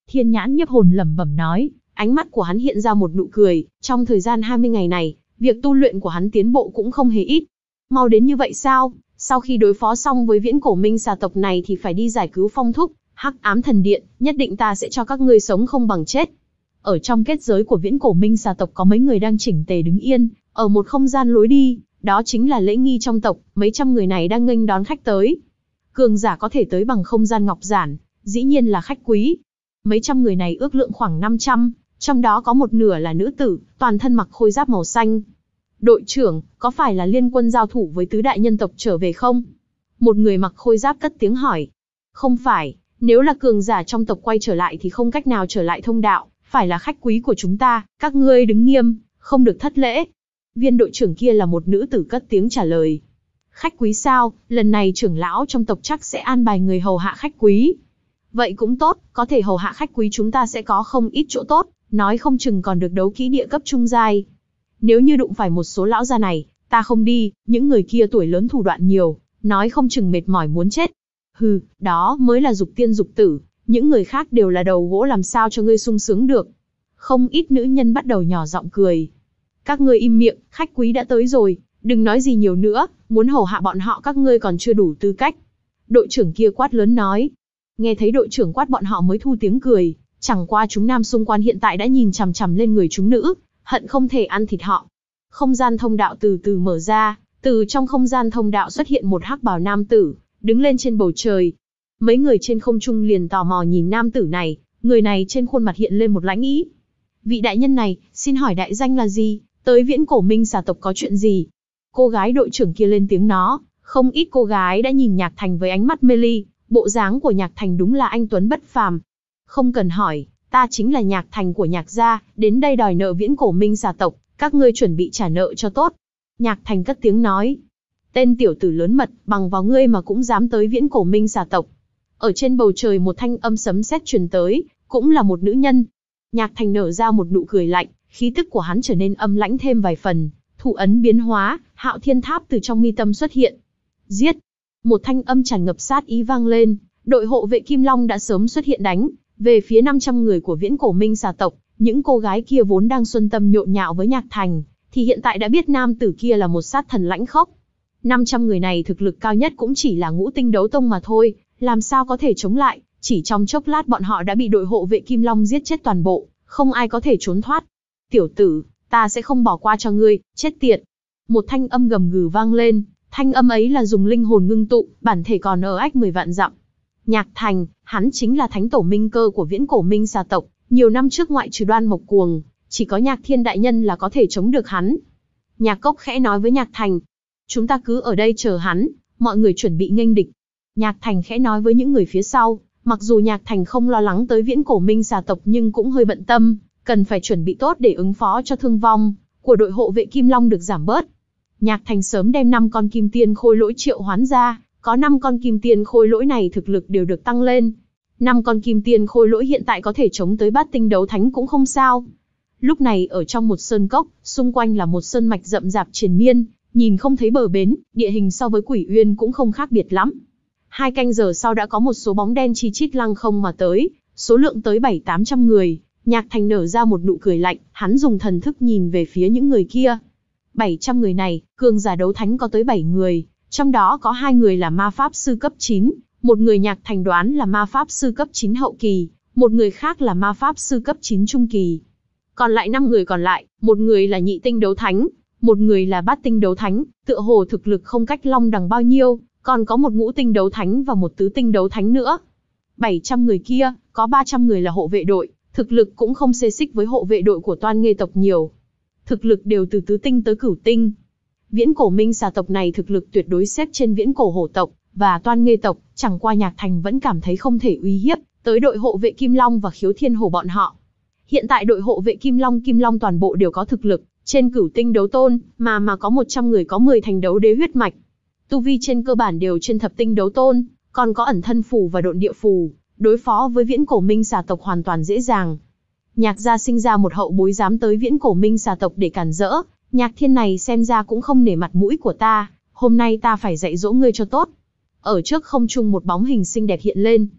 Thiên Nhãn Nhiếp Hồn lẩm bẩm nói, ánh mắt của hắn hiện ra một nụ cười, trong thời gian hai mươi ngày này, việc tu luyện của hắn tiến bộ cũng không hề ít. Mau đến như vậy sao? Sau khi đối phó xong với viễn cổ minh xà tộc này thì phải đi giải cứu Phong Thúc, Hắc Ám Thần Điện, nhất định ta sẽ cho các ngươi sống không bằng chết. Ở trong kết giới của viễn cổ minh xà tộc có mấy người đang chỉnh tề đứng yên, ở một không gian lối đi, đó chính là lễ nghi trong tộc, mấy trăm người này đang nghênh đón khách tới. Cường giả có thể tới bằng không gian ngọc giản, dĩ nhiên là khách quý. Mấy trăm người này ước lượng khoảng năm trăm, trong đó có một nửa là nữ tử, toàn thân mặc khôi giáp màu xanh. Đội trưởng, có phải là liên quân giao thủ với tứ đại nhân tộc trở về không? Một người mặc khôi giáp cất tiếng hỏi. Không phải, nếu là cường giả trong tộc quay trở lại thì không cách nào trở lại thông đạo, phải là khách quý của chúng ta, các ngươi đứng nghiêm, không được thất lễ. Viên đội trưởng kia là một nữ tử cất tiếng trả lời. Khách quý sao, lần này trưởng lão trong tộc chắc sẽ an bài người hầu hạ khách quý. Vậy cũng tốt, có thể hầu hạ khách quý chúng ta sẽ có không ít chỗ tốt, nói không chừng còn được đấu kỹ địa cấp trung giai. Nếu như đụng phải một số lão già này, ta không đi, những người kia tuổi lớn thủ đoạn nhiều, nói không chừng mệt mỏi muốn chết. Hừ, đó mới là dục tiên dục tử, những người khác đều là đầu gỗ làm sao cho ngươi sung sướng được. Không ít nữ nhân bắt đầu nhỏ giọng cười. Các ngươi im miệng, khách quý đã tới rồi, đừng nói gì nhiều nữa, muốn hầu hạ bọn họ các ngươi còn chưa đủ tư cách. Đội trưởng kia quát lớn nói. Nghe thấy đội trưởng quát bọn họ mới thu tiếng cười, chẳng qua chúng nam xung quanh hiện tại đã nhìn chằm chằm lên người chúng nữ, hận không thể ăn thịt họ. Không gian thông đạo từ từ mở ra, từ trong không gian thông đạo xuất hiện một hắc bào nam tử, đứng lên trên bầu trời. Mấy người trên không trung liền tò mò nhìn nam tử này, người này trên khuôn mặt hiện lên một lãnh ý. Vị đại nhân này, xin hỏi đại danh là gì, tới viễn cổ minh xà tộc có chuyện gì? Cô gái đội trưởng kia lên tiếng nó, không ít cô gái đã nhìn Nhạc Thành với ánh mắt mê ly, bộ dáng của Nhạc Thành đúng là anh tuấn bất phàm. Không cần hỏi, ta chính là Nhạc Thành của Nhạc gia, đến đây đòi nợ viễn cổ minh xà tộc, các ngươi chuẩn bị trả nợ cho tốt. Nhạc Thành cất tiếng nói. Tên tiểu tử lớn mật, bằng vào ngươi mà cũng dám tới viễn cổ minh xà tộc. Ở trên bầu trời một thanh âm sấm sét truyền tới, cũng là một nữ nhân. Nhạc Thành nở ra một nụ cười lạnh, khí tức của hắn trở nên âm lãnh thêm vài phần, thủ ấn biến hóa, Hạo Thiên Tháp từ trong mi tâm xuất hiện. Giết! Một thanh âm tràn ngập sát ý vang lên, đội hộ vệ Kim Long đã sớm xuất hiện đánh về phía năm trăm người của viễn cổ minh xà tộc. Những cô gái kia vốn đang xuân tâm nhộn nhạo với Nhạc Thành, thì hiện tại đã biết nam tử kia là một sát thần lãnh khốc. năm trăm người này thực lực cao nhất cũng chỉ là ngũ tinh đấu tông mà thôi, làm sao có thể chống lại, chỉ trong chốc lát bọn họ đã bị đội hộ vệ Kim Long giết chết toàn bộ, không ai có thể trốn thoát. Tiểu tử, ta sẽ không bỏ qua cho ngươi, chết tiệt. Một thanh âm gầm gừ vang lên, thanh âm ấy là dùng linh hồn ngưng tụ, bản thể còn ở ách mười vạn dặm. Nhạc Thành, hắn chính là thánh tổ minh cơ của viễn cổ minh xà tộc, nhiều năm trước ngoại trừ Đoan Mộc Cuồng, chỉ có Nhạc Thiên đại nhân là có thể chống được hắn. Nhạc Cốc khẽ nói với Nhạc Thành, chúng ta cứ ở đây chờ hắn, mọi người chuẩn bị nghênh địch. Nhạc Thành khẽ nói với những người phía sau, mặc dù Nhạc Thành không lo lắng tới viễn cổ minh xà tộc nhưng cũng hơi bận tâm, cần phải chuẩn bị tốt để ứng phó cho thương vong của đội hộ vệ Kim Long được giảm bớt. Nhạc Thành sớm đem năm con kim tiên khôi lỗi triệu hoán ra, có năm con kim tiên khôi lỗi này thực lực đều được tăng lên. năm con kim tiên khôi lỗi hiện tại có thể chống tới bát tinh đấu thánh cũng không sao. Lúc này ở trong một sơn cốc, xung quanh là một sơn mạch rậm rạp triền miên, nhìn không thấy bờ bến, địa hình so với Quỷ Uyên cũng không khác biệt lắm. Hai canh giờ sau đã có một số bóng đen chi chít lăng không mà tới, số lượng tới bảy tám trăm người. Nhạc Thành nở ra một nụ cười lạnh, hắn dùng thần thức nhìn về phía những người kia. bảy trăm người này, cường giả đấu thánh có tới bảy người, trong đó có hai người là ma pháp sư cấp chín, một người Nhạc Thành đoán là ma pháp sư cấp chín hậu kỳ, một người khác là ma pháp sư cấp chín trung kỳ. Còn lại năm người còn lại, một người là nhị tinh đấu thánh, một người là bát tinh đấu thánh, tựa hồ thực lực không cách Long Đằng bao nhiêu, còn có một ngũ tinh đấu thánh và một tứ tinh đấu thánh nữa. bảy trăm người kia, có ba trăm người là hộ vệ đội, thực lực cũng không xê xích với hộ vệ đội của Toan Nghê tộc nhiều. Thực lực đều từ tứ tinh tới cửu tinh. Viễn cổ minh xà tộc này thực lực tuyệt đối xếp trên viễn cổ hổ tộc và Toan Nghê tộc, chẳng qua Nhạc Thành vẫn cảm thấy không thể uy hiếp tới đội hộ vệ Kim Long và Khiếu Thiên Hổ bọn họ. Hiện tại đội hộ vệ Kim Long Kim Long toàn bộ đều có thực lực trên cửu tinh đấu tôn, mà mà có một trăm người có mười thành đấu đế huyết mạch. Tu vi trên cơ bản đều trên thập tinh đấu tôn, còn có ẩn thân phù và độn địa phù, đối phó với viễn cổ minh xà tộc hoàn toàn dễ dàng. Nhạc gia sinh ra một hậu bối dám tới viễn cổ minh xà tộc để cản rỡ, Nhạc Thiên này xem ra cũng không nể mặt mũi của ta, hôm nay ta phải dạy dỗ ngươi cho tốt. Ở trước không trung một bóng hình xinh đẹp hiện lên.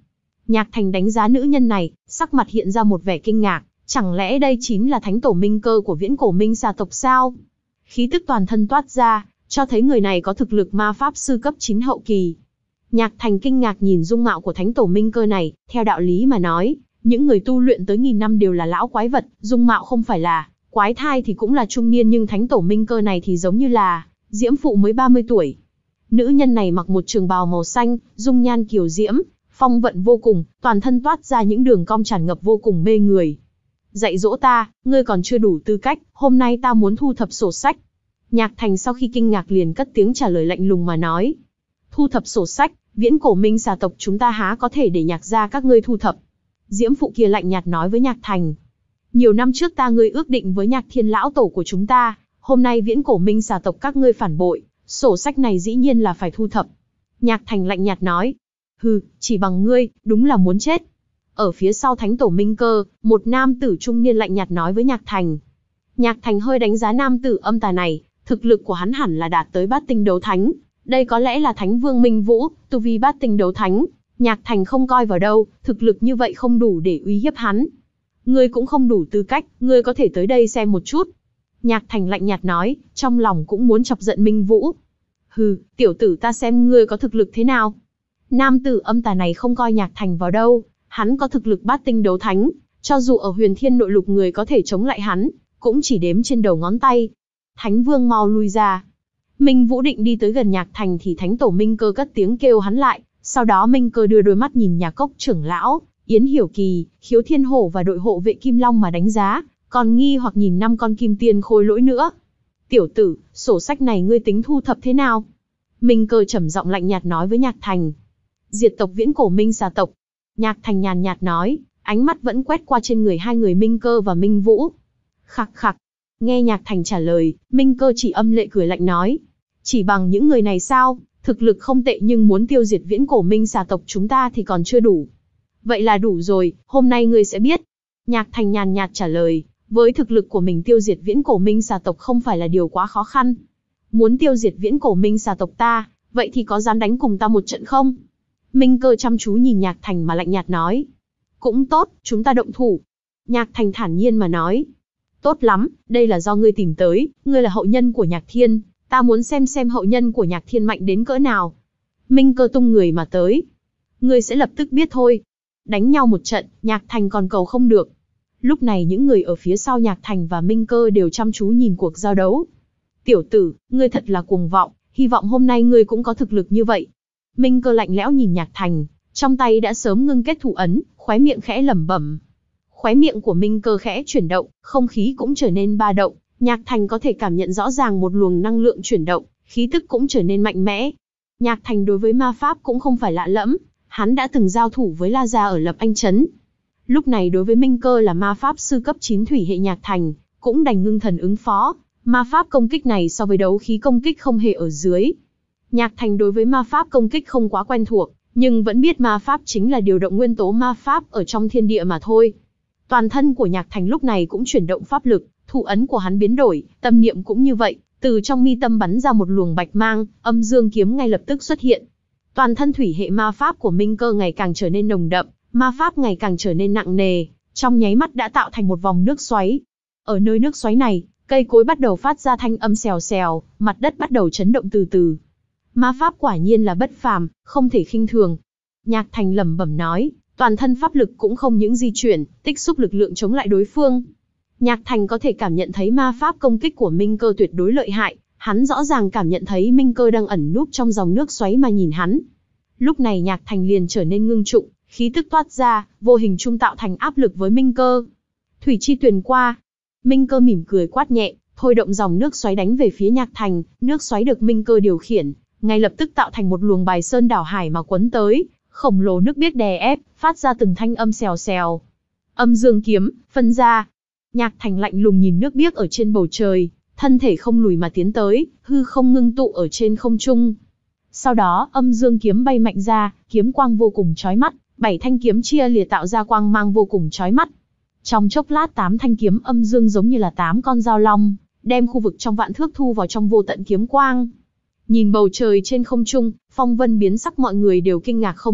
Nhạc Thành đánh giá nữ nhân này, sắc mặt hiện ra một vẻ kinh ngạc, chẳng lẽ đây chính là thánh tổ Minh Cơ của viễn cổ Minh xà tộc sao? Khí tức toàn thân toát ra, cho thấy người này có thực lực ma pháp sư cấp chín hậu kỳ. Nhạc Thành kinh ngạc nhìn dung mạo của thánh tổ Minh Cơ này, theo đạo lý mà nói, những người tu luyện tới nghìn năm đều là lão quái vật, dung mạo không phải là quái thai thì cũng là trung niên, nhưng thánh tổ Minh Cơ này thì giống như là diễm phụ mới ba mươi tuổi. Nữ nhân này mặc một trường bào màu xanh, dung nhan kiều diễm, phong vận vô cùng, toàn thân toát ra những đường cong tràn ngập vô cùng mê người. Dạy dỗ ta, ngươi còn chưa đủ tư cách, hôm nay ta muốn thu thập sổ sách. Nhạc Thành sau khi kinh ngạc liền cất tiếng trả lời lạnh lùng mà nói. Thu thập sổ sách, viễn cổ Minh xà tộc chúng ta há có thể để Nhạc gia các ngươi thu thập. Diễm phụ kia lạnh nhạt nói với Nhạc Thành. Nhiều năm trước ta ngươi ước định với Nhạc Thiên lão tổ của chúng ta, hôm nay viễn cổ Minh xà tộc các ngươi phản bội, sổ sách này dĩ nhiên là phải thu thập. Nhạc Thành lạnh nhạt nói. Hừ, chỉ bằng ngươi, đúng là muốn chết. Ở phía sau thánh tổ Minh Cơ, một nam tử trung niên lạnh nhạt nói với Nhạc Thành. Nhạc Thành hơi đánh giá nam tử âm tà này, thực lực của hắn hẳn là đạt tới bát tinh đấu thánh. Đây có lẽ là Thánh Vương Minh Vũ, tu vi bát tinh đấu thánh. Nhạc Thành không coi vào đâu, thực lực như vậy không đủ để uy hiếp hắn. Ngươi cũng không đủ tư cách, ngươi có thể tới đây xem một chút. Nhạc Thành lạnh nhạt nói, trong lòng cũng muốn chọc giận Minh Vũ. Hừ, tiểu tử ta xem ngươi có thực lực thế nào. Nam tử âm tà này không coi Nhạc Thành vào đâu, hắn có thực lực bát tinh đấu thánh, cho dù ở huyền thiên nội lục người có thể chống lại hắn, cũng chỉ đếm trên đầu ngón tay. Thánh Vương mau lui ra. Minh Vũ định đi tới gần Nhạc Thành thì thánh tổ Minh Cơ cất tiếng kêu hắn lại, sau đó Minh Cơ đưa đôi mắt nhìn nhà cốc trưởng lão, Yến Hiểu Kỳ, Khiếu Thiên Hổ và đội hộ vệ Kim Long mà đánh giá, còn nghi hoặc nhìn năm con kim tiên khôi lỗi nữa. Tiểu tử, sổ sách này ngươi tính thu thập thế nào? Minh Cơ trầm giọng lạnh nhạt nói với Nhạc Thành. Diệt tộc viễn cổ Minh xà tộc. Nhạc Thành nhàn nhạt nói, ánh mắt vẫn quét qua trên người hai người Minh Cơ và Minh Vũ. Khặc khặc. Nghe Nhạc Thành trả lời, Minh Cơ chỉ âm lệ cười lạnh nói. Chỉ bằng những người này sao, thực lực không tệ nhưng muốn tiêu diệt viễn cổ Minh xà tộc chúng ta thì còn chưa đủ. Vậy là đủ rồi, hôm nay ngươi sẽ biết. Nhạc Thành nhàn nhạt trả lời, với thực lực của mình tiêu diệt viễn cổ Minh xà tộc không phải là điều quá khó khăn. Muốn tiêu diệt viễn cổ Minh xà tộc ta, vậy thì có dám đánh cùng ta một trận không? Minh Cơ chăm chú nhìn Nhạc Thành mà lạnh nhạt nói. Cũng tốt, chúng ta động thủ. Nhạc Thành thản nhiên mà nói. Tốt lắm, đây là do ngươi tìm tới, ngươi là hậu nhân của Nhạc Thiên, ta muốn xem xem hậu nhân của Nhạc Thiên mạnh đến cỡ nào. Minh Cơ tung người mà tới. Ngươi sẽ lập tức biết thôi. Đánh nhau một trận, Nhạc Thành còn cầu không được. Lúc này những người ở phía sau Nhạc Thành và Minh Cơ đều chăm chú nhìn cuộc giao đấu. Tiểu tử, ngươi thật là cuồng vọng, hy vọng hôm nay ngươi cũng có thực lực như vậy. Minh Cơ lạnh lẽo nhìn Nhạc Thành, trong tay đã sớm ngưng kết thủ ấn, khóe miệng khẽ lẩm bẩm. Khóe miệng của Minh Cơ khẽ chuyển động, không khí cũng trở nên ba động, Nhạc Thành có thể cảm nhận rõ ràng một luồng năng lượng chuyển động, khí tức cũng trở nên mạnh mẽ. Nhạc Thành đối với ma pháp cũng không phải lạ lẫm, hắn đã từng giao thủ với La Gia ở Lập Anh Trấn. Lúc này đối với Minh Cơ là ma pháp sư cấp chín thủy hệ, Nhạc Thành cũng đành ngưng thần ứng phó. Ma pháp công kích này so với đấu khí công kích không hề ở dưới. Nhạc Thành đối với ma pháp công kích không quá quen thuộc, nhưng vẫn biết ma pháp chính là điều động nguyên tố ma pháp ở trong thiên địa mà thôi. Toàn thân của Nhạc Thành lúc này cũng chuyển động pháp lực, thủ ấn của hắn biến đổi, tâm niệm cũng như vậy, từ trong mi tâm bắn ra một luồng bạch mang, âm dương kiếm ngay lập tức xuất hiện. Toàn thân thủy hệ ma pháp của Minh Cơ ngày càng trở nên nồng đậm, ma pháp ngày càng trở nên nặng nề, trong nháy mắt đã tạo thành một vòng nước xoáy. Ở nơi nước xoáy này, cây cối bắt đầu phát ra thanh âm xèo xèo, mặt đất bắt đầu chấn động từ từ. Ma pháp quả nhiên là bất phàm, không thể khinh thường. Nhạc Thành lẩm bẩm nói, toàn thân pháp lực cũng không những di chuyển, tích xúc lực lượng chống lại đối phương. Nhạc Thành có thể cảm nhận thấy ma pháp công kích của Minh Cơ tuyệt đối lợi hại, hắn rõ ràng cảm nhận thấy Minh Cơ đang ẩn núp trong dòng nước xoáy mà nhìn hắn. Lúc này Nhạc Thành liền trở nên ngưng trụng, khí tức toát ra, vô hình trung tạo thành áp lực với Minh Cơ. Thủy chi tuyền qua. Minh Cơ mỉm cười quát nhẹ, thôi động dòng nước xoáy đánh về phía Nhạc Thành, nước xoáy được Minh Cơ điều khiển, ngay lập tức tạo thành một luồng bài sơn đảo hải mà quấn tới, khổng lồ nước biếc đè ép, phát ra từng thanh âm xèo xèo. Âm dương kiếm, phân ra. Nhạc Thành lạnh lùng nhìn nước biếc ở trên bầu trời, thân thể không lùi mà tiến tới, hư không ngưng tụ ở trên không trung. Sau đó, âm dương kiếm bay mạnh ra, kiếm quang vô cùng chói mắt, bảy thanh kiếm chia lìa tạo ra quang mang vô cùng chói mắt. Trong chốc lát tám thanh kiếm âm dương giống như là tám con dao long, đem khu vực trong vạn thước thu vào trong vô tận kiếm quang. Nhìn bầu trời trên không trung, phong vân biến sắc, mọi người đều kinh ngạc không ít,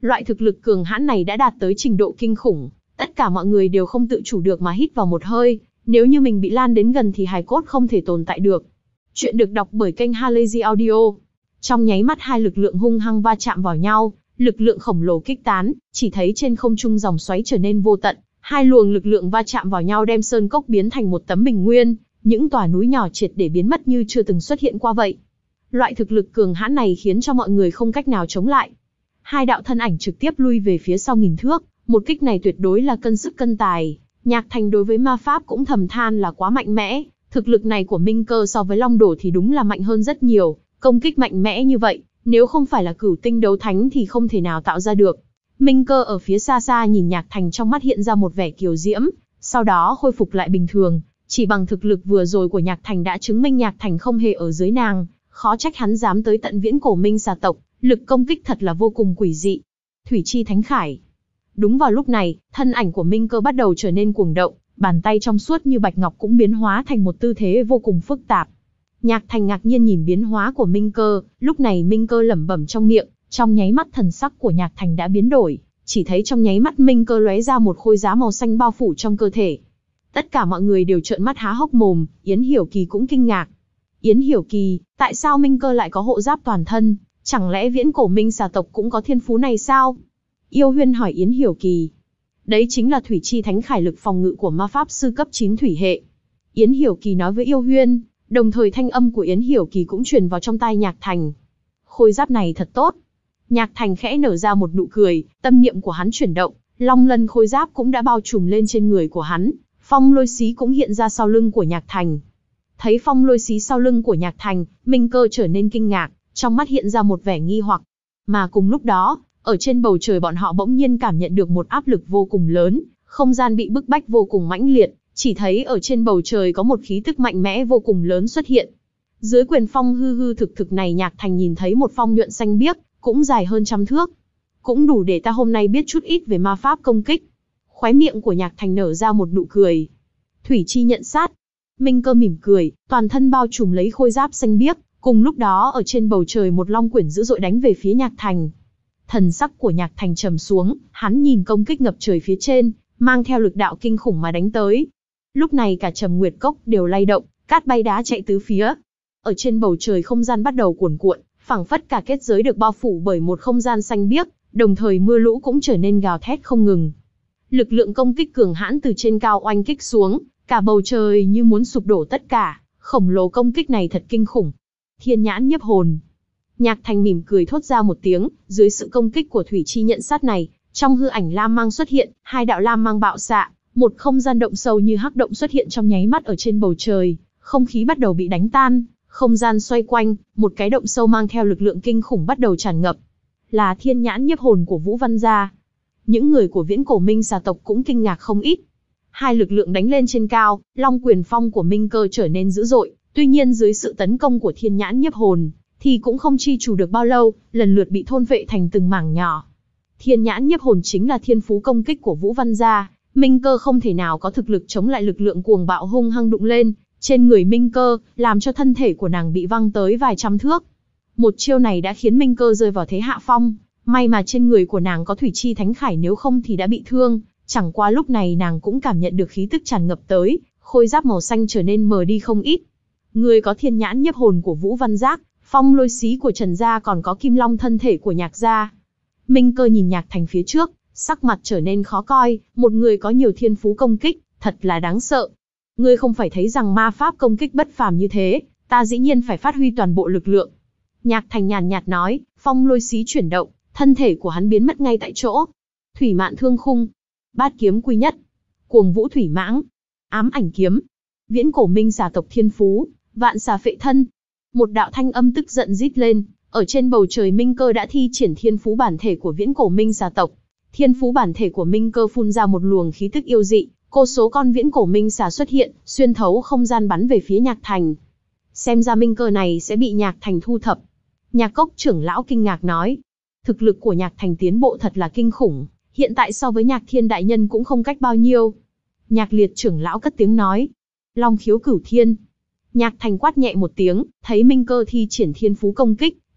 Loại thực lực cường hãn này đã đạt tới trình độ kinh khủng, tất cả mọi người đều không tự chủ được mà hít vào một hơi, nếu như mình bị lan đến gần thì hài cốt không thể tồn tại được. Chuyện được đọc bởi kênh Halazy Audio. Trong nháy mắt hai lực lượng hung hăng va chạm vào nhau, lực lượng khổng lồ kích tán, chỉ thấy trên không trung dòng xoáy trở nên vô tận, hai luồng lực lượng va chạm vào nhau đem sơn cốc biến thành một tấm bình nguyên, những tòa núi nhỏ triệt để biến mất như chưa từng xuất hiện qua vậy. Loại thực lực cường hãn này khiến cho mọi người không cách nào chống lại. Hai đạo thân ảnh trực tiếp lui về phía sau nghìn thước, một kích này tuyệt đối là cân sức cân tài. Nhạc Thành đối với ma pháp cũng thầm than là quá mạnh mẽ, thực lực này của Minh Cơ so với Long Đổ thì đúng là mạnh hơn rất nhiều, công kích mạnh mẽ như vậy, nếu không phải là cửu tinh đấu thánh thì không thể nào tạo ra được. Minh Cơ ở phía xa xa nhìn Nhạc Thành, trong mắt hiện ra một vẻ kiều diễm, sau đó khôi phục lại bình thường, chỉ bằng thực lực vừa rồi của Nhạc Thành đã chứng minh Nhạc Thành không hề ở dưới nàng, khó trách hắn dám tới tận Viễn Cổ Minh Xà tộc, lực công kích thật là vô cùng quỷ dị. Thủy chi thánh khải. Đúng vào lúc này, thân ảnh của Minh Cơ bắt đầu trở nên cuồng động, bàn tay trong suốt như bạch ngọc cũng biến hóa thành một tư thế vô cùng phức tạp. Nhạc Thành ngạc nhiên nhìn biến hóa của Minh Cơ, lúc này Minh Cơ lẩm bẩm trong miệng, trong nháy mắt thần sắc của Nhạc Thành đã biến đổi, chỉ thấy trong nháy mắt Minh Cơ lóe ra một khôi giá màu xanh bao phủ trong cơ thể. Tất cả mọi người đều trợn mắt há hốc mồm, Yến Hiểu Kỳ cũng kinh ngạc. Yến Hiểu Kỳ, tại sao Minh Cơ lại có hộ giáp toàn thân? Chẳng lẽ Viễn Cổ Minh Xà tộc cũng có thiên phú này sao? Yêu Huyên hỏi Yến Hiểu Kỳ. Đấy chính là thủy chi thánh khải, lực phòng ngự của ma pháp sư cấp chín thủy hệ. Yến Hiểu Kỳ nói với Yêu Huyên, đồng thời thanh âm của Yến Hiểu Kỳ cũng truyền vào trong tai Nhạc Thành. Khôi giáp này thật tốt. Nhạc Thành khẽ nở ra một nụ cười, tâm niệm của hắn chuyển động, long lân khôi giáp cũng đã bao trùm lên trên người của hắn, phong lôi xí cũng hiện ra sau lưng của Nhạc Thành. Thấy phong lôi xí sau lưng của Nhạc Thành, Minh Cơ trở nên kinh ngạc, trong mắt hiện ra một vẻ nghi hoặc. Mà cùng lúc đó, ở trên bầu trời bọn họ bỗng nhiên cảm nhận được một áp lực vô cùng lớn, không gian bị bức bách vô cùng mãnh liệt, chỉ thấy ở trên bầu trời có một khí tức mạnh mẽ vô cùng lớn xuất hiện. Dưới quyền phong hư hư thực thực này, Nhạc Thành nhìn thấy một phong nhuận xanh biếc, cũng dài hơn trăm thước. Cũng đủ để ta hôm nay biết chút ít về ma pháp công kích. Khóe miệng của Nhạc Thành nở ra một nụ cười. Thủy chi nhận sát. Minh Cơ mỉm cười, toàn thân bao trùm lấy khôi giáp xanh biếc, cùng lúc đó ở trên bầu trời một long quyển dữ dội đánh về phía Nhạc Thành. Thần sắc của Nhạc Thành trầm xuống, hắn nhìn công kích ngập trời phía trên, mang theo lực đạo kinh khủng mà đánh tới. Lúc này cả Trầm Nguyệt Cốc đều lay động, cát bay đá chạy tứ phía. Ở trên bầu trời không gian bắt đầu cuồn cuộn, phảng phất cả kết giới được bao phủ bởi một không gian xanh biếc, đồng thời mưa lũ cũng trở nên gào thét không ngừng. Lực lượng công kích cường hãn từ trên cao oanh kích xuống, cả bầu trời như muốn sụp đổ tất cả, khổng lồ công kích này thật kinh khủng. Thiên nhãn nhiếp hồn. Nhạc Thành mỉm cười thốt ra một tiếng, dưới sự công kích của thủy chi nhận sát này, trong hư ảnh lam mang xuất hiện, hai đạo lam mang bạo xạ, một không gian động sâu như hắc động xuất hiện trong nháy mắt ở trên bầu trời, không khí bắt đầu bị đánh tan, không gian xoay quanh, một cái động sâu mang theo lực lượng kinh khủng bắt đầu tràn ngập. Là thiên nhãn nhiếp hồn của Vũ Văn gia. Những người của Viễn Cổ Minh Xà tộc cũng kinh ngạc không ít. Hai lực lượng đánh lên trên cao, long quyền phong của Minh Cơ trở nên dữ dội, tuy nhiên dưới sự tấn công của thiên nhãn nhiếp hồn, thì cũng không chi chủ được bao lâu, lần lượt bị thôn vệ thành từng mảng nhỏ. Thiên nhãn nhiếp hồn chính là thiên phú công kích của Vũ Văn gia, Minh Cơ không thể nào có thực lực chống lại lực lượng cuồng bạo hung hăng đụng lên trên người Minh Cơ, làm cho thân thể của nàng bị văng tới vài trăm thước. Một chiêu này đã khiến Minh Cơ rơi vào thế hạ phong, may mà trên người của nàng có thủy chi thánh khải, nếu không thì đã bị thương. Chẳng qua lúc này nàng cũng cảm nhận được khí tức tràn ngập tới, khôi giáp màu xanh trở nên mờ đi không ít. Người có thiên nhãn nhiếp hồn của Vũ Văn Giác, phong lôi xí của Trần gia, còn có kim long thân thể của Nhạc gia. Minh Cơ nhìn Nhạc Thành phía trước, sắc mặt trở nên khó coi, một người có nhiều thiên phú công kích, thật là đáng sợ. Ngươi không phải thấy rằng ma pháp công kích bất phàm như thế, ta dĩ nhiên phải phát huy toàn bộ lực lượng. Nhạc Thành nhàn nhạt nói, phong lôi xí chuyển động, thân thể của hắn biến mất ngay tại chỗ. Thủy mạn thương khung, bát kiếm quy nhất, cuồng vũ thủy mãng, ám ảnh kiếm, Viễn Cổ Minh Xà tộc thiên phú, vạn xà phệ thân. Một đạo thanh âm tức giận rít lên, ở trên bầu trời Minh Cơ đã thi triển thiên phú bản thể của Viễn Cổ Minh Xà tộc. Thiên phú bản thể của Minh Cơ phun ra một luồng khí tức yêu dị, vô số con Viễn Cổ Minh Xà xuất hiện, xuyên thấu không gian bắn về phía Nhạc Thành. Xem ra Minh Cơ này sẽ bị Nhạc Thành thu thập. Nhạc Cốc trưởng lão kinh ngạc nói, thực lực của Nhạc Thành tiến bộ thật là kinh khủng, hiện tại so với Nhạc Thiên đại nhân cũng không cách bao nhiêu. Nhạc Liệt trưởng lão cất tiếng nói, Long khiếu cửu thiên. Nhạc Thành quát nhẹ một tiếng, thấy Minh Cơ thi triển thiên phú công kích,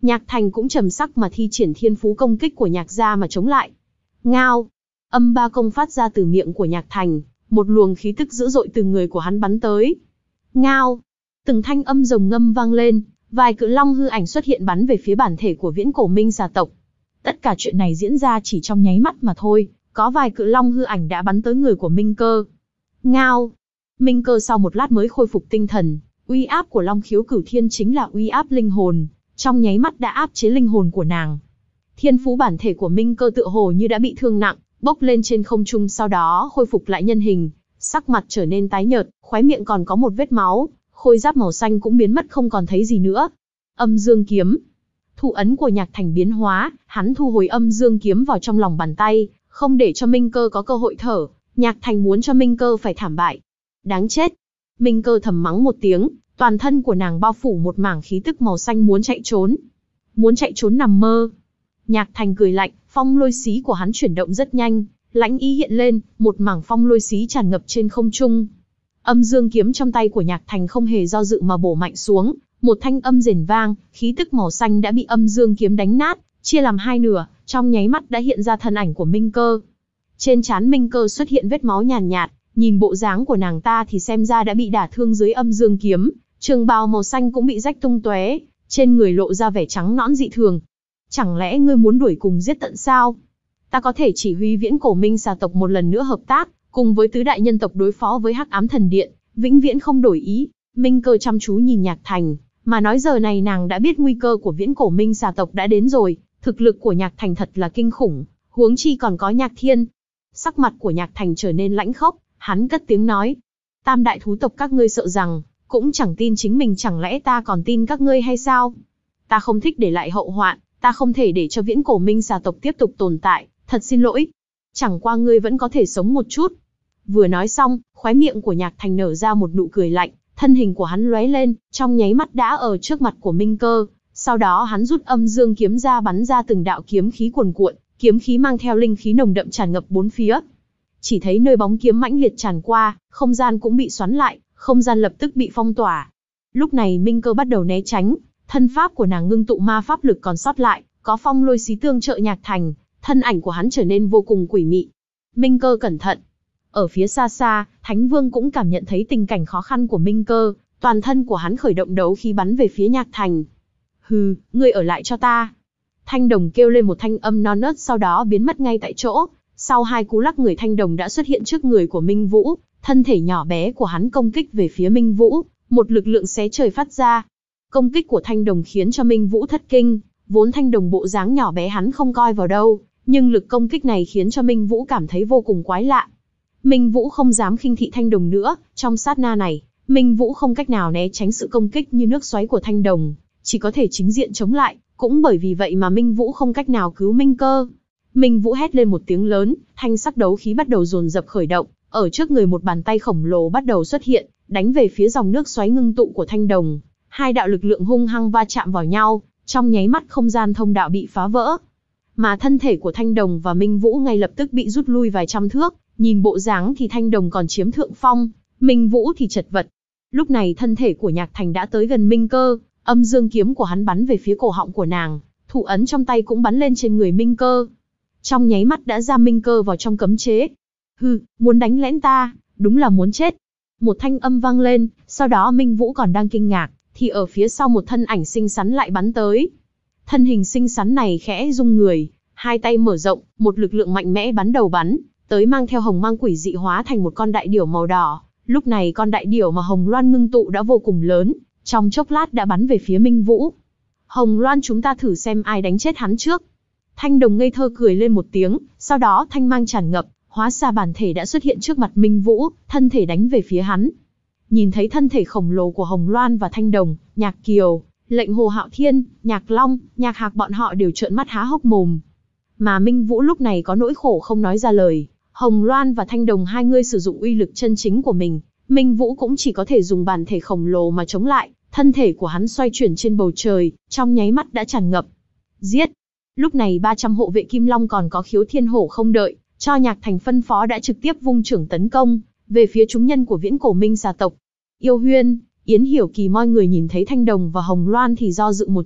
Nhạc Thành cũng trầm sắc mà thi triển thiên phú công kích của Nhạc gia mà chống lại. Ngao! Âm ba công phát ra từ miệng của Nhạc Thành, một luồng khí tức dữ dội từ người của hắn bắn tới. Ngao! Từng thanh âm rồng ngâm vang lên, vài cự long hư ảnh xuất hiện bắn về phía bản thể của Viễn Cổ Minh xà tộc. Tất cả chuyện này diễn ra chỉ trong nháy mắt mà thôi, có vài cự long hư ảnh đã bắn tới người của Minh Cơ. Ngao! Minh Cơ sau một lát mới khôi phục tinh thần, uy áp của Long Khiếu Cửu Thiên chính là uy áp linh hồn, trong nháy mắt đã áp chế linh hồn của nàng. Thiên phú bản thể của Minh Cơ tựa hồ như đã bị thương nặng, bốc lên trên không trung sau đó khôi phục lại nhân hình, sắc mặt trở nên tái nhợt, khóe miệng còn có một vết máu, khôi giáp màu xanh cũng biến mất không còn thấy gì nữa. Âm Dương Kiếm. Thủ ấn của Nhạc Thành biến hóa, hắn thu hồi Âm Dương Kiếm vào trong lòng bàn tay, không để cho Minh Cơ có cơ hội thở. Nhạc Thành muốn cho Minh Cơ phải thảm bại. Đáng chết! Minh Cơ thầm mắng một tiếng, toàn thân của nàng bao phủ một mảng khí tức màu xanh muốn chạy trốn. Muốn chạy trốn nằm mơ. Nhạc Thành cười lạnh, phong lôi xí của hắn chuyển động rất nhanh, lãnh ý hiện lên, một mảng phong lôi xí tràn ngập trên không trung. Âm Dương Kiếm trong tay của Nhạc Thành không hề do dự mà bổ mạnh xuống, một thanh âm rền vang, khí tức màu xanh đã bị Âm Dương Kiếm đánh nát, chia làm hai nửa, trong nháy mắt đã hiện ra thân ảnh của Minh Cơ. Trên trán Minh Cơ xuất hiện vết máu nhàn nhạt, nhìn bộ dáng của nàng ta thì xem ra đã bị đả thương dưới Âm Dương Kiếm, trường bào màu xanh cũng bị rách tung tóe, trên người lộ ra vẻ trắng nõn dị thường. Chẳng lẽ ngươi muốn đuổi cùng giết tận sao? Ta có thể chỉ huy Viễn Cổ Minh xà tộc một lần nữa hợp tác, cùng với tứ đại nhân tộc đối phó với Hắc Ám Thần Điện, vĩnh viễn không đổi ý. Minh Cơ chăm chú nhìn Nhạc Thành, mà nói giờ này nàng đã biết nguy cơ của Viễn Cổ Minh xà tộc đã đến rồi, thực lực của Nhạc Thành thật là kinh khủng, huống chi còn có Nhạc Thiên. Sắc mặt của Nhạc Thành trở nên lãnh khốc, hắn cất tiếng nói: Tam đại thú tộc các ngươi sợ rằng, cũng chẳng tin chính mình, chẳng lẽ ta còn tin các ngươi hay sao? Ta không thích để lại hậu hoạn, ta không thể để cho Viễn Cổ Minh xà tộc tiếp tục tồn tại, thật xin lỗi. Chẳng qua ngươi vẫn có thể sống một chút. Vừa nói xong, khóe miệng của Nhạc Thành nở ra một nụ cười lạnh, thân hình của hắn lóe lên, trong nháy mắt đã ở trước mặt của Minh Cơ. Sau đó hắn rút Âm Dương Kiếm ra bắn ra từng đạo kiếm khí cuồn cuộn, kiếm khí mang theo linh khí nồng đậm tràn ngập bốn phía. Chỉ thấy nơi bóng kiếm mãnh liệt tràn qua, không gian cũng bị xoắn lại, không gian lập tức bị phong tỏa. Lúc này Minh Cơ bắt đầu né tránh, thân pháp của nàng ngưng tụ ma pháp lực còn sót lại, có phong lôi xí tương trợ Nhạc Thành, thân ảnh của hắn trở nên vô cùng quỷ mị. Minh Cơ cẩn thận. Ở phía xa xa, Thánh Vương cũng cảm nhận thấy tình cảnh khó khăn của Minh Cơ, toàn thân của hắn khởi động đấu khí bắn về phía Nhạc Thành. Hừ, ngươi ở lại cho ta. Thanh Đồng kêu lên một thanh âm non nớt sau đó biến mất ngay tại chỗ. Sau hai cú lắc người, Thanh Đồng đã xuất hiện trước người của Minh Vũ, thân thể nhỏ bé của hắn công kích về phía Minh Vũ, một lực lượng xé trời phát ra. Công kích của Thanh Đồng khiến cho Minh Vũ thất kinh, vốn Thanh Đồng bộ dáng nhỏ bé hắn không coi vào đâu, nhưng lực công kích này khiến cho Minh Vũ cảm thấy vô cùng quái lạ. Minh Vũ không dám khinh thị Thanh Đồng nữa, trong sát na này, Minh Vũ không cách nào né tránh sự công kích như nước xoáy của Thanh Đồng, chỉ có thể chính diện chống lại, cũng bởi vì vậy mà Minh Vũ không cách nào cứu Minh Cơ. Minh Vũ hét lên một tiếng lớn, thanh sắc đấu khí bắt đầu dồn dập khởi động, ở trước người một bàn tay khổng lồ bắt đầu xuất hiện, đánh về phía dòng nước xoáy ngưng tụ của Thanh Đồng. Hai đạo lực lượng hung hăng va chạm vào nhau, trong nháy mắt không gian thông đạo bị phá vỡ. Mà thân thể của Thanh Đồng và Minh Vũ ngay lập tức bị rút lui vài trăm thước, nhìn bộ dáng thì Thanh Đồng còn chiếm thượng phong, Minh Vũ thì chật vật. Lúc này thân thể của Nhạc Thành đã tới gần Minh Cơ, Âm Dương Kiếm của hắn bắn về phía cổ họng của nàng, thủ ấn trong tay cũng bắn lên trên người Minh Cơ. Trong nháy mắt đã giam Minh Cơ vào trong cấm chế. Hừ, muốn đánh lén ta, đúng là muốn chết. Một thanh âm vang lên, sau đó Minh Vũ còn đang kinh ngạc, thì ở phía sau một thân ảnh xinh xắn lại bắn tới. Thân hình xinh xắn này khẽ rung người, hai tay mở rộng, một lực lượng mạnh mẽ bắn đầu bắn, tới mang theo hồng mang quỷ dị hóa thành một con đại điểu màu đỏ. Lúc này con đại điểu mà Hồng Loan ngưng tụ đã vô cùng lớn, trong chốc lát đã bắn về phía Minh Vũ. Hồng Loan, chúng ta thử xem ai đánh chết hắn trước. Thanh Đồng ngây thơ cười lên một tiếng, sau đó thanh mang tràn ngập, hóa ra bản thể đã xuất hiện trước mặt Minh Vũ, thân thể đánh về phía hắn. Nhìn thấy thân thể khổng lồ của Hồng Loan và Thanh Đồng, Nhạc Kiều, Lệnh Hồ Hạo Thiên, Nhạc Long, Nhạc Hạc bọn họ đều trợn mắt há hốc mồm. Mà Minh Vũ lúc này có nỗi khổ không nói ra lời. Hồng Loan và Thanh Đồng hai người sử dụng uy lực chân chính của mình, Minh Vũ cũng chỉ có thể dùng bản thể khổng lồ mà chống lại, thân thể của hắn xoay chuyển trên bầu trời, trong nháy mắt đã tràn ngập. Giết! Lúc này ba trăm hộ vệ Kim Long còn có Khiếu Thiên Hổ không đợi cho Nhạc Thành phân phó đã trực tiếp vung chưởng tấn công về phía chúng nhân của Viễn Cổ Minh xà tộc. Yêu Huyên, Yến Hiểu Kỳ mọi người nhìn thấy Thanh Đồng và Hồng Loan thì do dự một chút,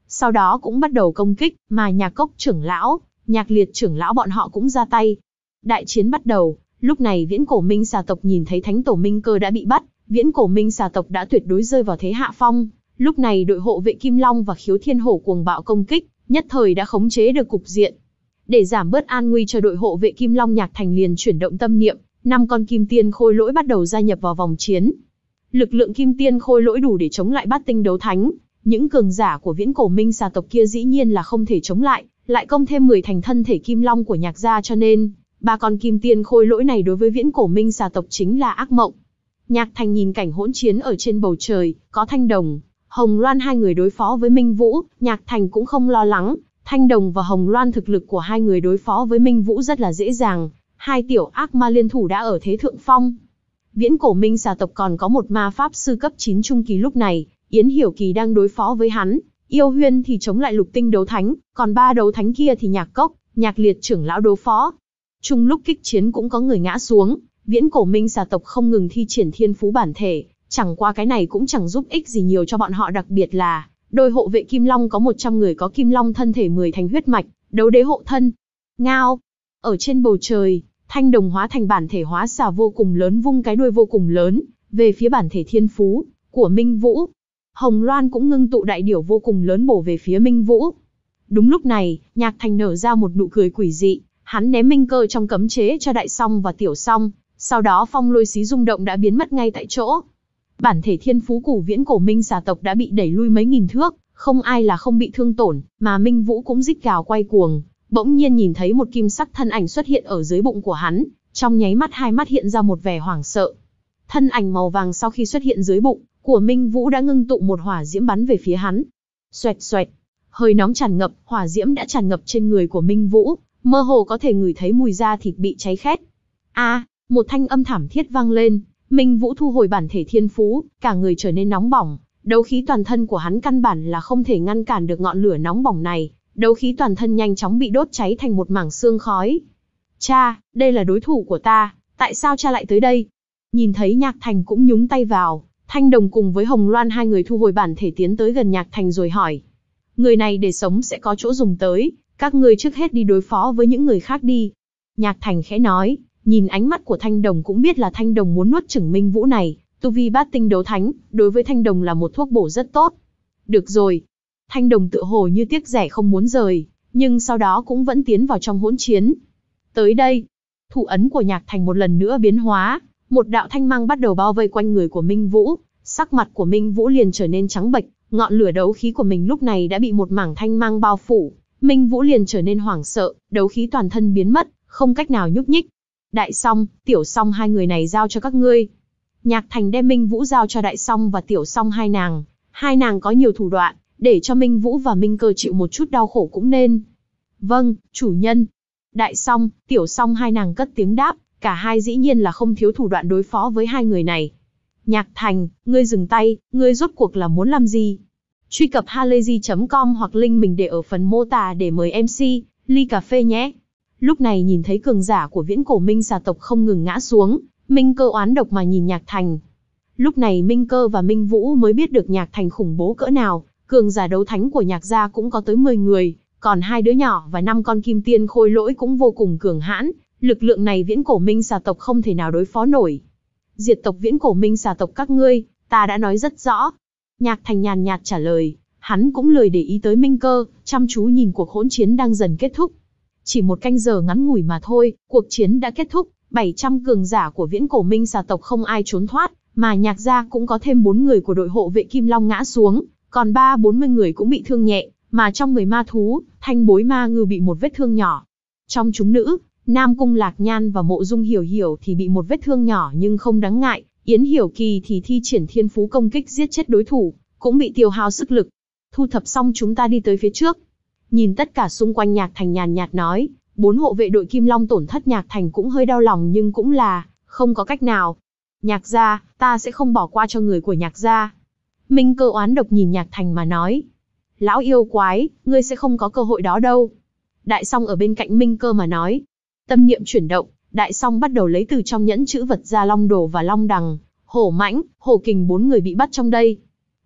sau đó cũng bắt đầu công kích, mà Nhạc Cốc trưởng lão, Nhạc Liệt trưởng lão bọn họ cũng ra tay. Đại chiến bắt đầu, lúc này Viễn Cổ Minh xà tộc nhìn thấy Thánh Tổ Minh Cơ đã bị bắt, Viễn Cổ Minh xà tộc đã tuyệt đối rơi vào thế hạ phong. Lúc này đội hộ vệ Kim Long và Khiếu Thiên Hổ cuồng bạo công kích, nhất thời đã khống chế được cục diện. Để giảm bớt an nguy cho đội hộ vệ Kim Long, Nhạc Thành liền chuyển động tâm niệm, năm con kim tiên khôi lỗi bắt đầu gia nhập vào vòng chiến. Lực lượng kim tiên khôi lỗi đủ để chống lại bát tinh đấu thánh, những cường giả của Viễn Cổ Minh xà tộc kia dĩ nhiên là không thể chống lại, lại công thêm mười thành thân thể Kim Long của Nhạc gia, cho nên ba con kim tiên khôi lỗi này đối với Viễn Cổ Minh xà tộc chính là ác mộng. Nhạc Thành nhìn cảnh hỗn chiến ở trên bầu trời, có Thanh Đồng, Hồng Loan hai người đối phó với Minh Vũ, Nhạc Thành cũng không lo lắng. Thanh Đồng và Hồng Loan thực lực của hai người đối phó với Minh Vũ rất là dễ dàng, hai tiểu ác ma liên thủ đã ở thế thượng phong. Viễn Cổ Minh xà tộc còn có một ma pháp sư cấp chín trung kỳ, lúc này Yến Hiểu Kỳ đang đối phó với hắn, Yêu Huyên thì chống lại lục tinh đấu thánh, còn ba đấu thánh kia thì Nhạc Cốc, Nhạc Liệt trưởng lão đối phó. Chung lúc kích chiến cũng có người ngã xuống, Viễn Cổ Minh xà tộc không ngừng thi triển thiên phú bản thể, chẳng qua cái này cũng chẳng giúp ích gì nhiều cho bọn họ, đặc biệt là đôi hộ vệ Kim Long có một trăm người có Kim Long thân thể mười thành huyết mạch, đấu đế hộ thân. Ngao! Ở trên bầu trời, Thanh Đồng hóa thành bản thể hóa xà vô cùng lớn, vung cái đuôi vô cùng lớn về phía bản thể thiên phú của Minh Vũ. Hồng Loan cũng ngưng tụ đại điểu vô cùng lớn bổ về phía Minh Vũ. Đúng lúc này, Nhạc Thành nở ra một nụ cười quỷ dị, hắn ném minh cơ trong cấm chế cho Đại Song và Tiểu Song, sau đó phong lôi xí rung động đã biến mất ngay tại chỗ. Bản thể thiên phú của Viễn Cổ Minh xà tộc đã bị đẩy lui mấy nghìn thước, không ai là không bị thương tổn, mà Minh Vũ cũng rít gào quay cuồng, bỗng nhiên nhìn thấy một kim sắc thân ảnh xuất hiện ở dưới bụng của hắn, trong nháy mắt hai mắt hiện ra một vẻ hoảng sợ. Thân ảnh màu vàng sau khi xuất hiện dưới bụng của Minh Vũ đã ngưng tụ một hỏa diễm bắn về phía hắn. Xoẹt xoẹt, hơi nóng tràn ngập, hỏa diễm đã tràn ngập trên người của Minh Vũ, mơ hồ có thể ngửi thấy mùi da thịt bị cháy khét. A, một thanh âm thảm thiết vang lên, Minh Vũ thu hồi bản thể thiên phú, cả người trở nên nóng bỏng, đấu khí toàn thân của hắn căn bản là không thể ngăn cản được ngọn lửa nóng bỏng này, đấu khí toàn thân nhanh chóng bị đốt cháy thành một mảng xương khói. Cha, đây là đối thủ của ta, tại sao cha lại tới đây? Nhìn thấy Nhạc Thành cũng nhúng tay vào, Thanh Đồng cùng với Hồng Loan hai người thu hồi bản thể tiến tới gần Nhạc Thành rồi hỏi. Người này để sống sẽ có chỗ dùng tới, các ngươi trước hết đi đối phó với những người khác đi. Nhạc Thành khẽ nói, nhìn ánh mắt của Thanh Đồng cũng biết là Thanh Đồng muốn nuốt chửng Minh Vũ này, tu vi bát tinh đấu thánh, đối với Thanh Đồng là một thuốc bổ rất tốt. Được rồi. Thanh Đồng tựa hồ như tiếc rẻ không muốn rời, nhưng sau đó cũng vẫn tiến vào trong hỗn chiến. Tới đây, thủ ấn của Nhạc Thành một lần nữa biến hóa, một đạo thanh mang bắt đầu bao vây quanh người của Minh Vũ, sắc mặt của Minh Vũ liền trở nên trắng bệch, ngọn lửa đấu khí của mình lúc này đã bị một mảng thanh mang bao phủ, Minh Vũ liền trở nên hoảng sợ, đấu khí toàn thân biến mất, không cách nào nhúc nhích. Đại Song, Tiểu Song hai người này giao cho các ngươi. Nhạc Thành đem Minh Vũ giao cho Đại Song và Tiểu Song hai nàng, hai nàng có nhiều thủ đoạn, để cho Minh Vũ và Minh Cơ chịu một chút đau khổ cũng nên. Vâng, chủ nhân. Đại Song, Tiểu Song hai nàng cất tiếng đáp, cả hai dĩ nhiên là không thiếu thủ đoạn đối phó với hai người này. Nhạc Thành, ngươi dừng tay, ngươi rốt cuộc là muốn làm gì? Truy cập halayzi chấm com hoặc link mình để ở phần mô tả để mời em xê, ly cà phê nhé. Lúc này nhìn thấy cường giả của Viễn Cổ Minh xà tộc không ngừng ngã xuống, Minh Cơ oán độc mà nhìn Nhạc Thành. Lúc này Minh Cơ và Minh Vũ mới biết được Nhạc Thành khủng bố cỡ nào, cường giả đấu thánh của Nhạc gia cũng có tới mười người, còn hai đứa nhỏ và năm con kim tiên khôi lỗi cũng vô cùng cường hãn, lực lượng này Viễn Cổ Minh xà tộc không thể nào đối phó nổi. Diệt tộc Viễn Cổ Minh xà tộc các ngươi, ta đã nói rất rõ. Nhạc Thành nhàn nhạt trả lời, hắn cũng lười để ý tới Minh Cơ, chăm chú nhìn cuộc hỗn chiến đang dần kết thúc. Chỉ một canh giờ ngắn ngủi mà thôi, cuộc chiến đã kết thúc, bảy trăm cường giả của Viễn Cổ Minh xà tộc không ai trốn thoát, mà Nhạc gia cũng có thêm bốn người của đội hộ vệ Kim Long ngã xuống, còn ba bốn mươi người cũng bị thương nhẹ, mà trong người ma thú, Thanh Bối Ma Ngư bị một vết thương nhỏ. Trong chúng nữ, Nam Cung Lạc Nhan và Mộ Dung Hiểu Hiểu thì bị một vết thương nhỏ nhưng không đáng ngại, Yến Hiểu Kỳ thì thi triển thiên phú công kích giết chết đối thủ, cũng bị tiêu hao sức lực. Thu thập xong chúng ta đi tới phía trước. Nhìn tất cả xung quanh, Nhạc Thành nhàn nhạt nói, bốn hộ vệ đội Kim Long tổn thất, Nhạc Thành cũng hơi đau lòng nhưng cũng là không có cách nào. Nhạc gia, ta sẽ không bỏ qua cho người của Nhạc gia. Minh Cơ oán độc nhìn Nhạc Thành mà nói, lão yêu quái, ngươi sẽ không có cơ hội đó đâu. Đại Song ở bên cạnh Minh Cơ mà nói. Tâm niệm chuyển động, Đại Song bắt đầu lấy từ trong nhẫn chữ vật ra long đồ và long đằng, hổ mãnh, hổ kình bốn người bị bắt trong đây.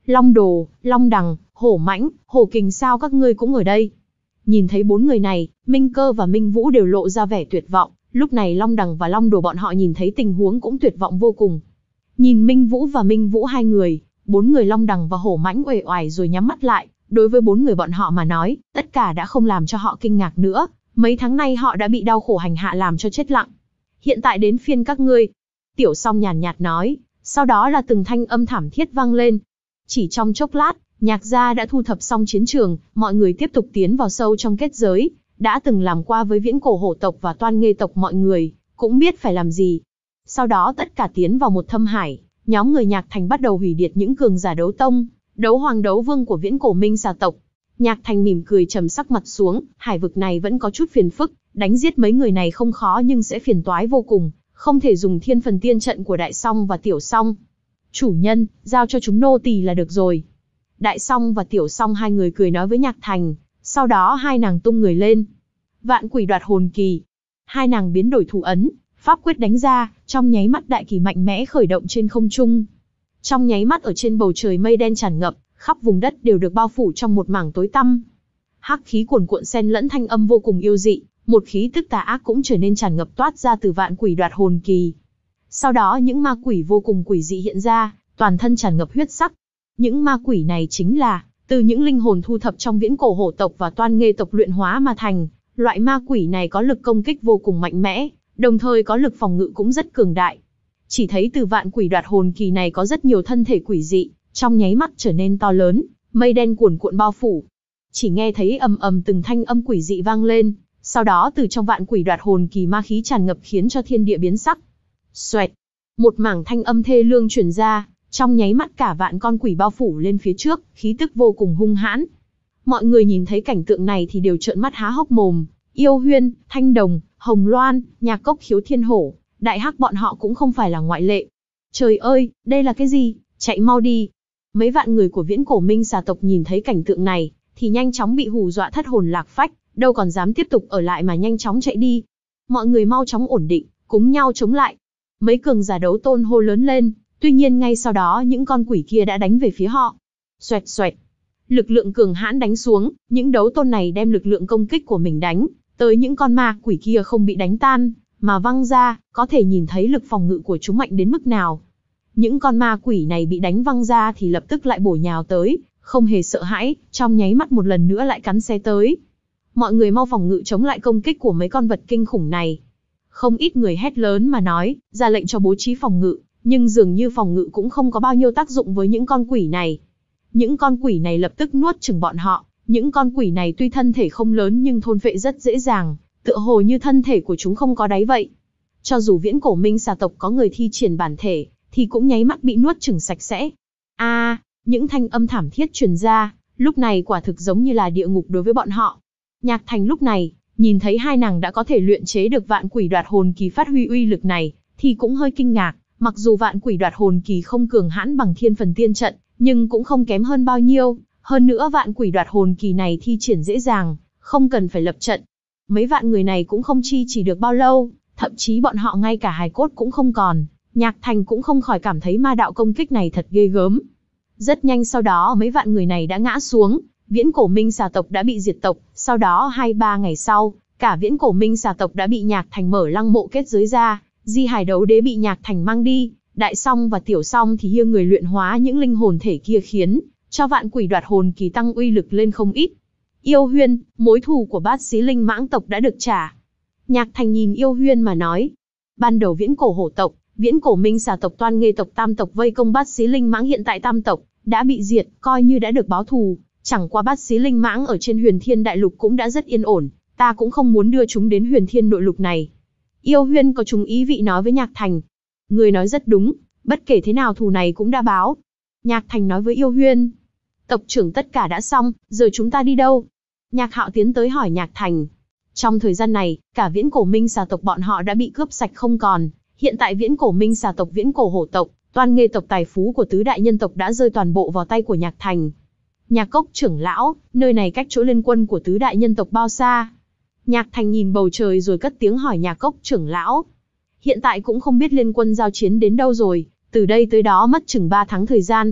Long Đồ, Long Đằng, Hổ Mãnh, Hổ Kình sao các ngươi cũng ở đây? Nhìn thấy bốn người này, Minh Cơ và Minh Vũ đều lộ ra vẻ tuyệt vọng, lúc này Long Đằng và Long Đồ bọn họ nhìn thấy tình huống cũng tuyệt vọng vô cùng. Nhìn Minh Vũ và Minh Vũ hai người, bốn người Long Đằng và Hổ Mãnh uể oải rồi nhắm mắt lại, đối với bốn người bọn họ mà nói, tất cả đã không làm cho họ kinh ngạc nữa, mấy tháng nay họ đã bị đau khổ hành hạ làm cho chết lặng. Hiện tại đến phiên các ngươi. Tiểu Song nhàn nhạt nói, sau đó là từng thanh âm thảm thiết vang lên. Chỉ trong chốc lát, Nhạc gia đã thu thập xong chiến trường, mọi người tiếp tục tiến vào sâu trong kết giới, đã từng làm qua với Viễn Cổ Hổ tộc và Toan Nghê tộc mọi người, cũng biết phải làm gì. Sau đó tất cả tiến vào một thâm hải, nhóm người Nhạc Thành bắt đầu hủy diệt những cường giả đấu tông, đấu hoàng đấu vương của Viễn Cổ Minh Xà tộc. Nhạc Thành mỉm cười trầm sắc mặt xuống, hải vực này vẫn có chút phiền phức, đánh giết mấy người này không khó nhưng sẽ phiền toái vô cùng, không thể dùng thiên phần tiên trận của Đại Song và Tiểu Song. Chủ nhân, giao cho chúng nô tỳ là được rồi. Đại Song và Tiểu Song hai người cười nói với Nhạc Thành, sau đó hai nàng tung người lên. Vạn Quỷ Đoạt Hồn Kỳ. Hai nàng biến đổi thủ ấn, pháp quyết đánh ra, trong nháy mắt đại kỳ mạnh mẽ khởi động trên không trung. Trong nháy mắt ở trên bầu trời mây đen tràn ngập, khắp vùng đất đều được bao phủ trong một mảng tối tăm. Hắc khí cuồn cuộn xen lẫn thanh âm vô cùng yêu dị, một khí tức tà ác cũng trở nên tràn ngập toát ra từ Vạn Quỷ Đoạt Hồn Kỳ. Sau đó những ma quỷ vô cùng quỷ dị hiện ra, toàn thân tràn ngập huyết sắc. Những ma quỷ này chính là từ những linh hồn thu thập trong Viễn Cổ Hổ tộc và Toan Nghê tộc luyện hóa mà thành. Loại ma quỷ này có lực công kích vô cùng mạnh mẽ, đồng thời có lực phòng ngự cũng rất cường đại. Chỉ thấy từ Vạn Quỷ Đoạt Hồn Kỳ này có rất nhiều thân thể quỷ dị, trong nháy mắt trở nên to lớn, mây đen cuồn cuộn bao phủ. Chỉ nghe thấy ầm ầm từng thanh âm quỷ dị vang lên, sau đó từ trong Vạn Quỷ Đoạt Hồn Kỳ ma khí tràn ngập khiến cho thiên địa biến sắc. Xoẹt, một mảng thanh âm thê lương truyền ra, trong nháy mắt cả vạn con quỷ bao phủ lên phía trước, khí tức vô cùng hung hãn. Mọi người nhìn thấy cảnh tượng này thì đều trợn mắt há hốc mồm. Yêu Huyên, Thanh Đồng, Hồng Loan, Nhạc Cốc Khiếu Thiên Hổ, Đại Hắc bọn họ cũng không phải là ngoại lệ. Trời ơi, đây là cái gì? Chạy mau đi! Mấy vạn người của Viễn Cổ Minh Xà tộc nhìn thấy cảnh tượng này, thì nhanh chóng bị hù dọa thất hồn lạc phách, đâu còn dám tiếp tục ở lại mà nhanh chóng chạy đi. Mọi người mau chóng ổn định, cùng nhau chống lại. Mấy cường giả đấu tôn hô lớn lên, tuy nhiên ngay sau đó những con quỷ kia đã đánh về phía họ. Xoẹt xoẹt, lực lượng cường hãn đánh xuống, những đấu tôn này đem lực lượng công kích của mình đánh tới những con ma quỷ kia không bị đánh tan, mà văng ra, có thể nhìn thấy lực phòng ngự của chúng mạnh đến mức nào. Những con ma quỷ này bị đánh văng ra thì lập tức lại bổ nhào tới, không hề sợ hãi, trong nháy mắt một lần nữa lại cắn xé tới. Mọi người mau phòng ngự chống lại công kích của mấy con vật kinh khủng này. Không ít người hét lớn mà nói, ra lệnh cho bố trí phòng ngự, nhưng dường như phòng ngự cũng không có bao nhiêu tác dụng với những con quỷ này. Những con quỷ này lập tức nuốt chửng bọn họ, những con quỷ này tuy thân thể không lớn nhưng thôn phệ rất dễ dàng, tựa hồ như thân thể của chúng không có đáy vậy. Cho dù Viễn Cổ Minh Xà tộc có người thi triển bản thể, thì cũng nháy mắt bị nuốt chửng sạch sẽ. A, à, những thanh âm thảm thiết truyền ra, lúc này quả thực giống như là địa ngục đối với bọn họ. Nhạc Thành lúc này, nhìn thấy hai nàng đã có thể luyện chế được Vạn Quỷ Đoạt Hồn Kỳ phát huy uy lực này, thì cũng hơi kinh ngạc, mặc dù Vạn Quỷ Đoạt Hồn Kỳ không cường hãn bằng Thiên Phần Tiên Trận, nhưng cũng không kém hơn bao nhiêu, hơn nữa Vạn Quỷ Đoạt Hồn Kỳ này thi triển dễ dàng, không cần phải lập trận. Mấy vạn người này cũng không chi chỉ được bao lâu, thậm chí bọn họ ngay cả hài cốt cũng không còn. Nhạc Thành cũng không khỏi cảm thấy ma đạo công kích này thật ghê gớm. Rất nhanh sau đó mấy vạn người này đã ngã xuống, Viễn Cổ Minh Xà tộc đã bị diệt tộc, sau đó hai ba ngày sau, cả Viễn Cổ Minh Xà tộc đã bị Nhạc Thành mở lăng mộ kết giới ra, Di Hải Đấu Đế bị Nhạc Thành mang đi, Đại Song và Tiểu Song thì hiêng người luyện hóa những linh hồn thể kia khiến cho Vạn Quỷ Đoạt Hồn Kỳ tăng uy lực lên không ít. Yêu Huyên, mối thù của Bát Xí Linh Mãng tộc đã được trả. Nhạc Thành nhìn Yêu Huyên mà nói, ban đầu Viễn Cổ Hổ tộc, Viễn Cổ Minh Xà tộc Toan Nghê tộc Tam tộc vây công Bát Xí Linh Mãng, hiện tại Tam tộc đã bị diệt, coi như đã được báo thù. Chẳng qua Bát Xí Linh Mãng ở trên Huyền Thiên Đại Lục cũng đã rất yên ổn, ta cũng không muốn đưa chúng đến Huyền Thiên Nội Lục này. Yêu Huyên có chúng ý vị nói với Nhạc Thành. Người nói rất đúng, bất kể thế nào thù này cũng đã báo. Nhạc Thành nói với Yêu Huyên. Tộc trưởng tất cả đã xong, giờ chúng ta đi đâu? Nhạc Hạo tiến tới hỏi Nhạc Thành. Trong thời gian này, cả Viễn Cổ Minh Xà tộc bọn họ đã bị cướp sạch không còn. Hiện tại Viễn Cổ Minh Xà tộc, Viễn Cổ Hổ tộc, Toan Nghê tộc, tài phú của tứ đại nhân tộc đã rơi toàn bộ vào tay của Nhạc Thành. Nhạc Cốc trưởng lão, nơi này cách chỗ liên quân của tứ đại nhân tộc bao xa? Nhạc Thành nhìn bầu trời rồi cất tiếng hỏi Nhạc Cốc trưởng lão. Hiện tại cũng không biết liên quân giao chiến đến đâu rồi, từ đây tới đó mất chừng ba tháng thời gian.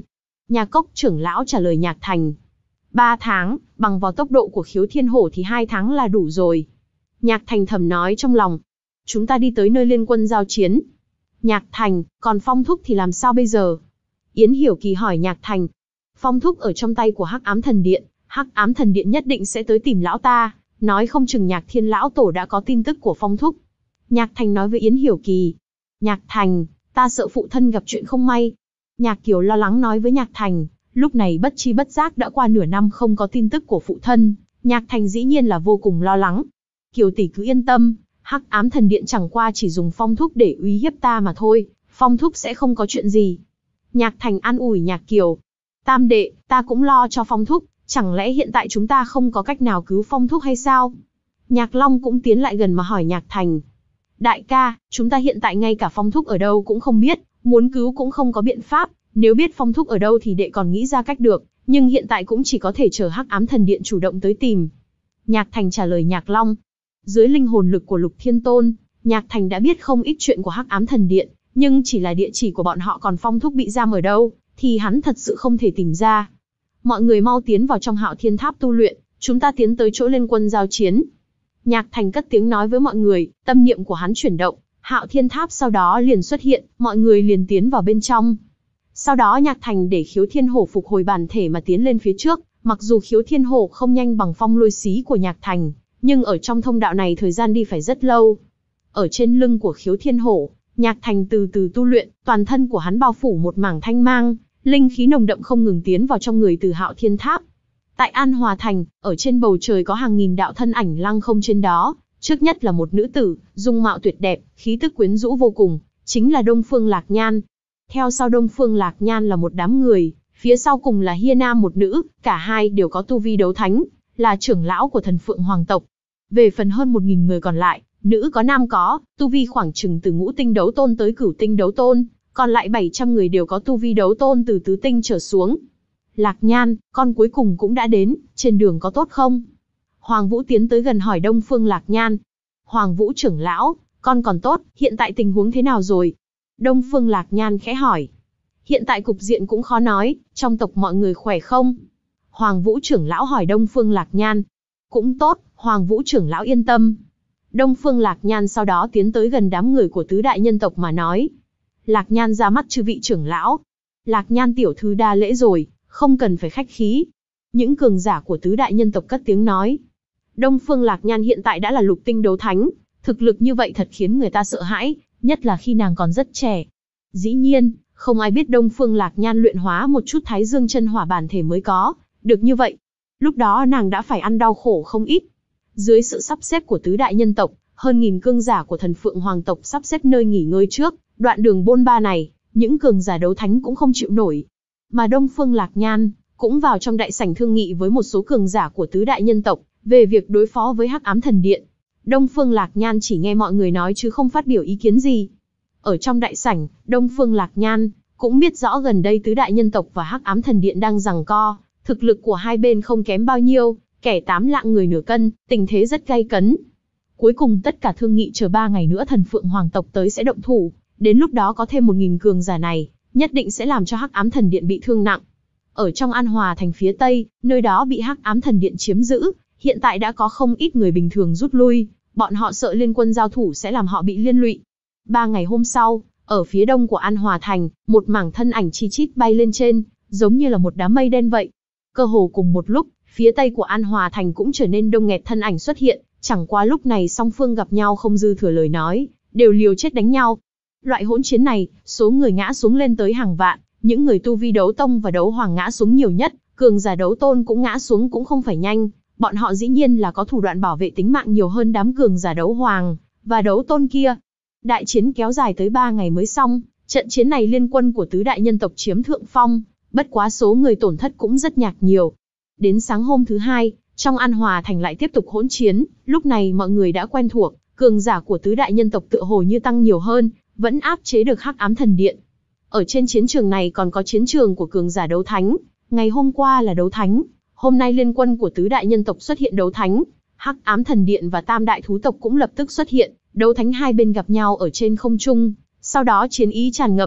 Nhà Cốc trưởng lão trả lời Nhạc Thành. Ba tháng, bằng vào tốc độ của Khiếu Thiên Hổ thì hai tháng là đủ rồi. Nhạc Thành thầm nói trong lòng. Chúng ta đi tới nơi liên quân giao chiến. Nhạc Thành, còn Phong Thúc thì làm sao bây giờ? Yến Hiểu Kỳ hỏi Nhạc Thành. Phong Thúc ở trong tay của Hắc Ám Thần Điện, Hắc Ám Thần Điện nhất định sẽ tới tìm lão ta, nói không chừng Nhạc Thiên lão tổ đã có tin tức của Phong Thúc. Nhạc Thành nói với Yến Hiểu Kỳ. Nhạc Thành, ta sợ phụ thân gặp chuyện không may. Nhạc Kiều lo lắng nói với Nhạc Thành, lúc này bất chi bất giác đã qua nửa năm không có tin tức của phụ thân, Nhạc Thành dĩ nhiên là vô cùng lo lắng. Kiều tỷ cứ yên tâm, Hắc Ám Thần Điện chẳng qua chỉ dùng Phong Thúc để uy hiếp ta mà thôi, Phong Thúc sẽ không có chuyện gì. Nhạc Thành an ủi Nhạc Kiều. Tam đệ, ta cũng lo cho Phong Thúc, chẳng lẽ hiện tại chúng ta không có cách nào cứu Phong Thúc hay sao? Nhạc Long cũng tiến lại gần mà hỏi Nhạc Thành. Đại ca, chúng ta hiện tại ngay cả Phong Thúc ở đâu cũng không biết, muốn cứu cũng không có biện pháp, nếu biết Phong Thúc ở đâu thì đệ còn nghĩ ra cách được, nhưng hiện tại cũng chỉ có thể chờ Hắc Ám Thần Điện chủ động tới tìm. Nhạc Thành trả lời Nhạc Long. Dưới linh hồn lực của Lục Thiên Tôn, Nhạc Thành đã biết không ít chuyện của Hắc Ám Thần Điện, nhưng chỉ là địa chỉ của bọn họ còn Phong Thúc bị giam ở đâu, thì hắn thật sự không thể tìm ra. Mọi người mau tiến vào trong Hạo Thiên Tháp tu luyện, chúng ta tiến tới chỗ liên quân giao chiến. Nhạc Thành cất tiếng nói với mọi người, tâm niệm của hắn chuyển động, Hạo Thiên Tháp sau đó liền xuất hiện, mọi người liền tiến vào bên trong. Sau đó Nhạc Thành để Khiếu Thiên Hổ phục hồi bản thể mà tiến lên phía trước, mặc dù Khiếu Thiên Hổ không nhanh bằng phong lôi xí của Nhạc Thành, nhưng ở trong thông đạo này thời gian đi phải rất lâu. Ở trên lưng của Khiếu Thiên Hổ, Nhạc Thành từ từ tu luyện, toàn thân của hắn bao phủ một mảng thanh mang, linh khí nồng đậm không ngừng tiến vào trong người từ Hạo Thiên Tháp. Tại An Hòa Thành, ở trên bầu trời có hàng nghìn đạo thân ảnh lăng không trên đó, trước nhất là một nữ tử, dung mạo tuyệt đẹp, khí tức quyến rũ vô cùng, chính là Đông Phương Lạc Nhan. Theo sau Đông Phương Lạc Nhan là một đám người, phía sau cùng là Hiên Nam một nữ, cả hai đều có tu vi đấu thánh, là trưởng lão của Thần Phượng Hoàng tộc. Về phần hơn một nghìn người còn lại, nữ có nam có, tu vi khoảng chừng từ ngũ tinh đấu tôn tới cửu tinh đấu tôn, còn lại bảy trăm người đều có tu vi đấu tôn từ tứ tinh trở xuống. Lạc Nhan, con cuối cùng cũng đã đến, trên đường có tốt không? Hoàng Vũ tiến tới gần hỏi Đông Phương Lạc Nhan. Hoàng Vũ trưởng lão, con còn tốt, hiện tại tình huống thế nào rồi? Đông Phương Lạc Nhan khẽ hỏi. Hiện tại cục diện cũng khó nói, trong tộc mọi người khỏe không? Hoàng Vũ trưởng lão hỏi Đông Phương Lạc Nhan. Cũng tốt, Hoàng Vũ trưởng lão yên tâm. Đông Phương Lạc Nhan sau đó tiến tới gần đám người của tứ đại nhân tộc mà nói. Lạc Nhan ra mắt chư vị trưởng lão. Lạc Nhan tiểu thư đa lễ rồi, không cần phải khách khí. Những cường giả của tứ đại nhân tộc cất tiếng nói. Đông Phương Lạc Nhan hiện tại đã là lục tinh đấu thánh, thực lực như vậy thật khiến người ta sợ hãi, nhất là khi nàng còn rất trẻ. Dĩ nhiên, không ai biết Đông Phương Lạc Nhan luyện hóa một chút Thái Dương chân hỏa bản thể mới có được như vậy. Lúc đó nàng đã phải ăn đau khổ không ít. Dưới sự sắp xếp của tứ đại nhân tộc, hơn nghìn cường giả của Thần Phượng Hoàng tộc sắp xếp nơi nghỉ ngơi trước, đoạn đường bôn ba này, những cường giả đấu thánh cũng không chịu nổi. Mà Đông Phương Lạc Nhan cũng vào trong đại sảnh thương nghị với một số cường giả của tứ đại nhân tộc về việc đối phó với Hắc Ám Thần Điện. Đông Phương Lạc Nhan chỉ nghe mọi người nói chứ không phát biểu ý kiến gì. Ở trong đại sảnh, Đông Phương Lạc Nhan cũng biết rõ gần đây tứ đại nhân tộc và Hắc Ám Thần Điện đang giằng co, thực lực của hai bên không kém bao nhiêu, kẻ tám lạng người nửa cân, tình thế rất gay cấn. Cuối cùng tất cả thương nghị chờ ba ngày nữa Thần Phượng Hoàng tộc tới sẽ động thủ, đến lúc đó có thêm một nghìn cường giả này, nhất định sẽ làm cho Hắc Ám Thần Điện bị thương nặng. Ở trong An Hòa thành phía tây, nơi đó bị Hắc Ám Thần Điện chiếm giữ, hiện tại đã có không ít người bình thường rút lui, bọn họ sợ liên quân giao thủ sẽ làm họ bị liên lụy. Ba ngày hôm sau, ở phía đông của An Hòa thành, một mảng thân ảnh chi chít bay lên trên, giống như là một đám mây đen vậy. Cơ hồ cùng một lúc, phía tây của An Hòa thành cũng trở nên đông nghẹt thân ảnh xuất hiện, chẳng qua lúc này song phương gặp nhau không dư thừa lời nói, đều liều chết đánh nhau. Loại hỗn chiến này, số người ngã xuống lên tới hàng vạn, những người tu vi đấu tông và đấu hoàng ngã xuống nhiều nhất, cường giả đấu tôn cũng ngã xuống cũng không phải nhanh, bọn họ dĩ nhiên là có thủ đoạn bảo vệ tính mạng nhiều hơn đám cường giả đấu hoàng và đấu tôn kia. Đại chiến kéo dài tới ba ngày mới xong, trận chiến này liên quân của tứ đại nhân tộc chiếm thượng phong, bất quá số người tổn thất cũng rất nhạc nhiều. Đến sáng hôm thứ hai, trong An Hòa thành lại tiếp tục hỗn chiến, lúc này mọi người đã quen thuộc, cường giả của tứ đại nhân tộc tựa hồ như tăng nhiều hơn, vẫn áp chế được Hắc Ám Thần Điện. Ở trên chiến trường này còn có chiến trường của cường giả đấu thánh, ngày hôm qua là đấu thánh, hôm nay liên quân của tứ đại nhân tộc xuất hiện đấu thánh, Hắc Ám Thần Điện và Tam đại thú tộc cũng lập tức xuất hiện, đấu thánh hai bên gặp nhau ở trên không trung, sau đó chiến ý tràn ngập.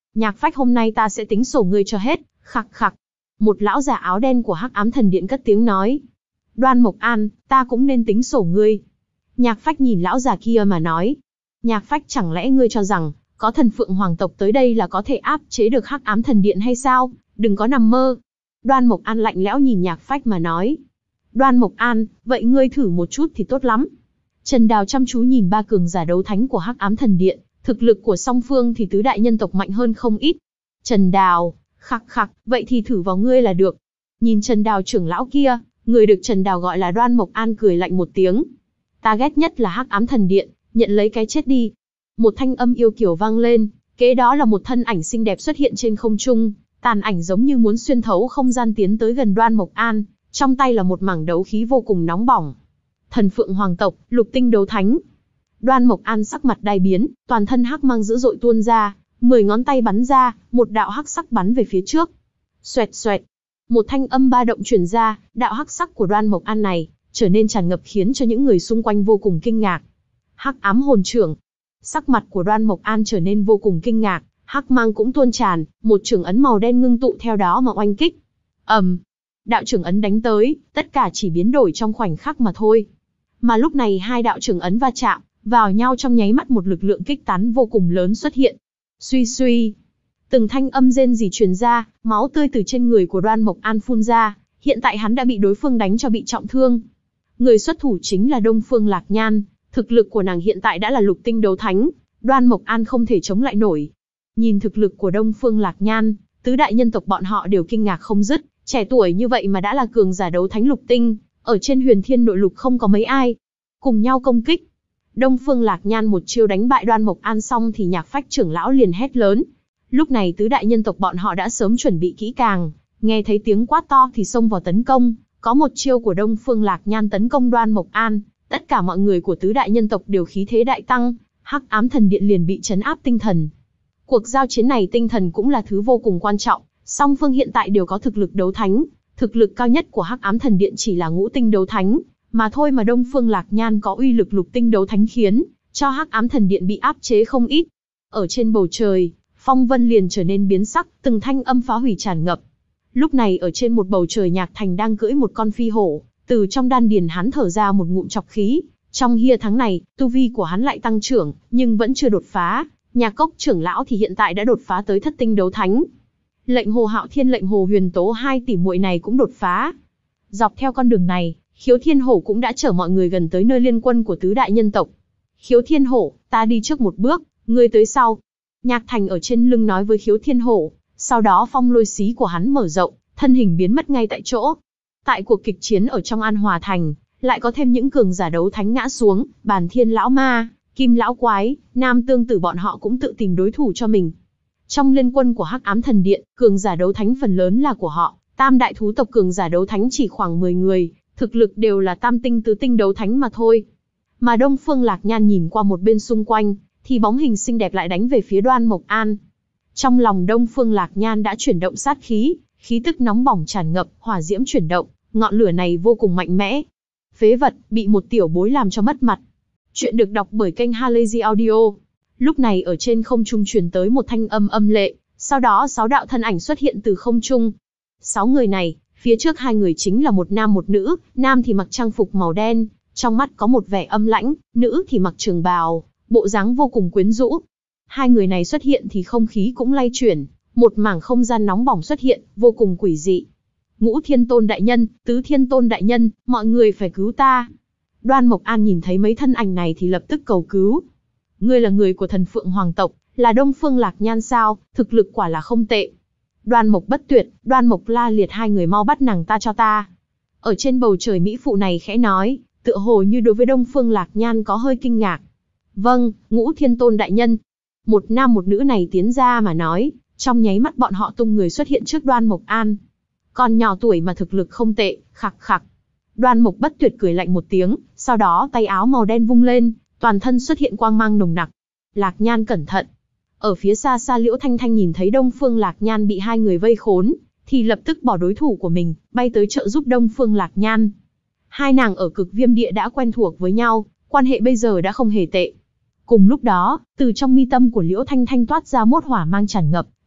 Nhạc Phách, hôm nay ta sẽ tính sổ ngươi cho hết, khặc khặc. Một lão già áo đen của Hắc Ám Thần Điện cất tiếng nói. Đoan Mộc An, ta cũng nên tính sổ ngươi. Nhạc Phách nhìn lão già kia mà nói. Nhạc Phách, chẳng lẽ ngươi cho rằng, có thần Phượng Hoàng tộc tới đây là có thể áp chế được Hắc Ám Thần Điện hay sao? Đừng có nằm mơ. Đoan Mộc An lạnh lẽo nhìn Nhạc Phách mà nói. Đoan Mộc An, vậy ngươi thử một chút thì tốt lắm. Trần Đào chăm chú nhìn ba cường giả đấu thánh của Hắc Ám Thần Điện, thực lực của song phương thì tứ đại nhân tộc mạnh hơn không ít. Trần Đào, khặc khặc, vậy thì thử vào ngươi là được. Nhìn Trần Đào trưởng lão kia, người được Trần Đào gọi là Đoan Mộc An cười lạnh một tiếng. Ta ghét nhất là Hắc Ám Thần Điện, nhận lấy cái chết đi. Một thanh âm yêu kiều vang lên, kế đó là một thân ảnh xinh đẹp xuất hiện trên không trung, tàn ảnh giống như muốn xuyên thấu không gian tiến tới gần Đoan Mộc An, trong tay là một mảng đấu khí vô cùng nóng bỏng. Thần Phượng Hoàng tộc, Lục Tinh Đấu Thánh. Đoan Mộc An sắc mặt đại biến, toàn thân hắc mang dữ dội tuôn ra, mười ngón tay bắn ra, một đạo hắc sắc bắn về phía trước. Xoẹt xoẹt, một thanh âm ba động truyền ra, đạo hắc sắc của Đoan Mộc An này trở nên tràn ngập khiến cho những người xung quanh vô cùng kinh ngạc. Hắc ám hồn trưởng. Sắc mặt của Đoan Mộc An trở nên vô cùng kinh ngạc, hắc mang cũng tuôn tràn, một chưởng ấn màu đen ngưng tụ theo đó mà oanh kích. ầm, um, đạo chưởng ấn đánh tới, tất cả chỉ biến đổi trong khoảnh khắc mà thôi. Mà lúc này hai đạo chưởng ấn va chạm vào nhau, trong nháy mắt một lực lượng kích tán vô cùng lớn xuất hiện. Suy suy, từng thanh âm rên rỉ truyền ra, máu tươi từ trên người của Đoan Mộc An phun ra, hiện tại hắn đã bị đối phương đánh cho bị trọng thương. Người xuất thủ chính là Đông Phương Lạc Nhan, thực lực của nàng hiện tại đã là Lục Tinh Đấu Thánh, Đoan Mộc An không thể chống lại nổi. Nhìn thực lực của Đông Phương Lạc Nhan, tứ đại nhân tộc bọn họ đều kinh ngạc không dứt, trẻ tuổi như vậy mà đã là cường giả đấu thánh lục tinh, ở trên Huyền Thiên nội lục không có mấy ai. Cùng nhau công kích. Đông Phương Lạc Nhan một chiêu đánh bại Đoan Mộc An xong thì Nhạc Phách trưởng lão liền hét lớn. Lúc này tứ đại nhân tộc bọn họ đã sớm chuẩn bị kỹ càng, nghe thấy tiếng quát to thì xông vào tấn công, có một chiêu của Đông Phương Lạc Nhan tấn công Đoan Mộc An, tất cả mọi người của tứ đại nhân tộc đều khí thế đại tăng, Hắc Ám Thần Điện liền bị trấn áp tinh thần. Cuộc giao chiến này tinh thần cũng là thứ vô cùng quan trọng, song phương hiện tại đều có thực lực đấu thánh, thực lực cao nhất của Hắc Ám Thần Điện chỉ là ngũ tinh đấu thánh, mà thôi mà Đông Phương Lạc Nhan có uy lực lục tinh đấu thánh khiến cho Hắc Ám Thần Điện bị áp chế không ít. Ở trên bầu trời, phong vân liền trở nên biến sắc, từng thanh âm phá hủy tràn ngập. Lúc này ở trên một bầu trời Nhạc Thành đang cưỡi một con phi hổ, từ trong đan điền hắn thở ra một ngụm trọc khí, trong hia tháng này, tu vi của hắn lại tăng trưởng, nhưng vẫn chưa đột phá. Nhạc Cốc trưởng lão thì hiện tại đã đột phá tới thất tinh đấu thánh. Lệnh Hồ Hạo Thiên, Lệnh Hồ Huyền Tố hai tỷ muội này cũng đột phá. Dọc theo con đường này, Khiếu Thiên Hổ cũng đã chở mọi người gần tới nơi liên quân của tứ đại nhân tộc. Khiếu Thiên Hổ, ta đi trước một bước, ngươi tới sau. Nhạc Thành ở trên lưng nói với Khiếu Thiên Hổ, sau đó phong lôi xí của hắn mở rộng, thân hình biến mất ngay tại chỗ. Tại cuộc kịch chiến ở trong An Hòa Thành, lại có thêm những cường giả đấu thánh ngã xuống, Bàn Thiên Lão Ma, Kim Lão Quái, Nam Tương Tử bọn họ cũng tự tìm đối thủ cho mình. Trong liên quân của Hắc Ám Thần Điện, cường giả đấu thánh phần lớn là của họ, tam đại thú tộc cường giả đấu thánh chỉ khoảng mười người, thực lực đều là tam tinh tứ tinh đấu thánh mà thôi. Mà Đông Phương Lạc Nhan nhìn qua một bên xung quanh, thì bóng hình xinh đẹp lại đánh về phía Đoan Mộc An. Trong lòng Đông Phương Lạc Nhan đã chuyển động sát khí, khí tức nóng bỏng tràn ngập, hỏa diễm chuyển động, ngọn lửa này vô cùng mạnh mẽ. Phế vật, bị một tiểu bối làm cho mất mặt. Chuyện được đọc bởi kênh Halazy Audio. Lúc này ở trên không trung truyền tới một thanh âm âm lệ, sau đó sáu đạo thân ảnh xuất hiện từ không trung. Sáu người này, phía trước hai người chính là một nam một nữ, nam thì mặc trang phục màu đen, trong mắt có một vẻ âm lãnh, nữ thì mặc trường bào, bộ dáng vô cùng quyến rũ. Hai người này xuất hiện thì không khí cũng lay chuyển, một mảng không gian nóng bỏng xuất hiện, vô cùng quỷ dị. Ngũ Thiên Tôn đại nhân, Tứ Thiên Tôn đại nhân, mọi người phải cứu ta. Đoan Mộc An nhìn thấy mấy thân ảnh này thì lập tức cầu cứu. Ngươi là người của thần Phượng Hoàng tộc, là Đông Phương Lạc Nhan sao, thực lực quả là không tệ. Đoan Mộc Bất Tuyệt, Đoan Mộc La Liệt, hai người mau bắt nàng ta cho ta. Ở trên bầu trời mỹ phụ này khẽ nói, tựa hồ như đối với Đông Phương Lạc Nhan có hơi kinh ngạc. Vâng, Ngũ Thiên Tôn đại nhân. Một nam một nữ này tiến ra mà nói, trong nháy mắt bọn họ tung người xuất hiện trước Đoan Mộc An. Còn nhỏ tuổi mà thực lực không tệ, khặc khặc. Đoan Mộc Bất Tuyệt cười lạnh một tiếng, sau đó tay áo màu đen vung lên, toàn thân xuất hiện quang mang nồng nặc. Lạc Nhan cẩn thận. Ở phía xa xa Liễu Thanh Thanh nhìn thấy Đông Phương Lạc Nhan bị hai người vây khốn, thì lập tức bỏ đối thủ của mình, bay tới trợ giúp Đông Phương Lạc Nhan. Hai nàng ở Cực Viêm Địa đã quen thuộc với nhau, quan hệ bây giờ đã không hề tệ. Cùng lúc đó, từ trong mi tâm của Liễu Thanh Thanh toát ra một hỏa mang tràn ngập,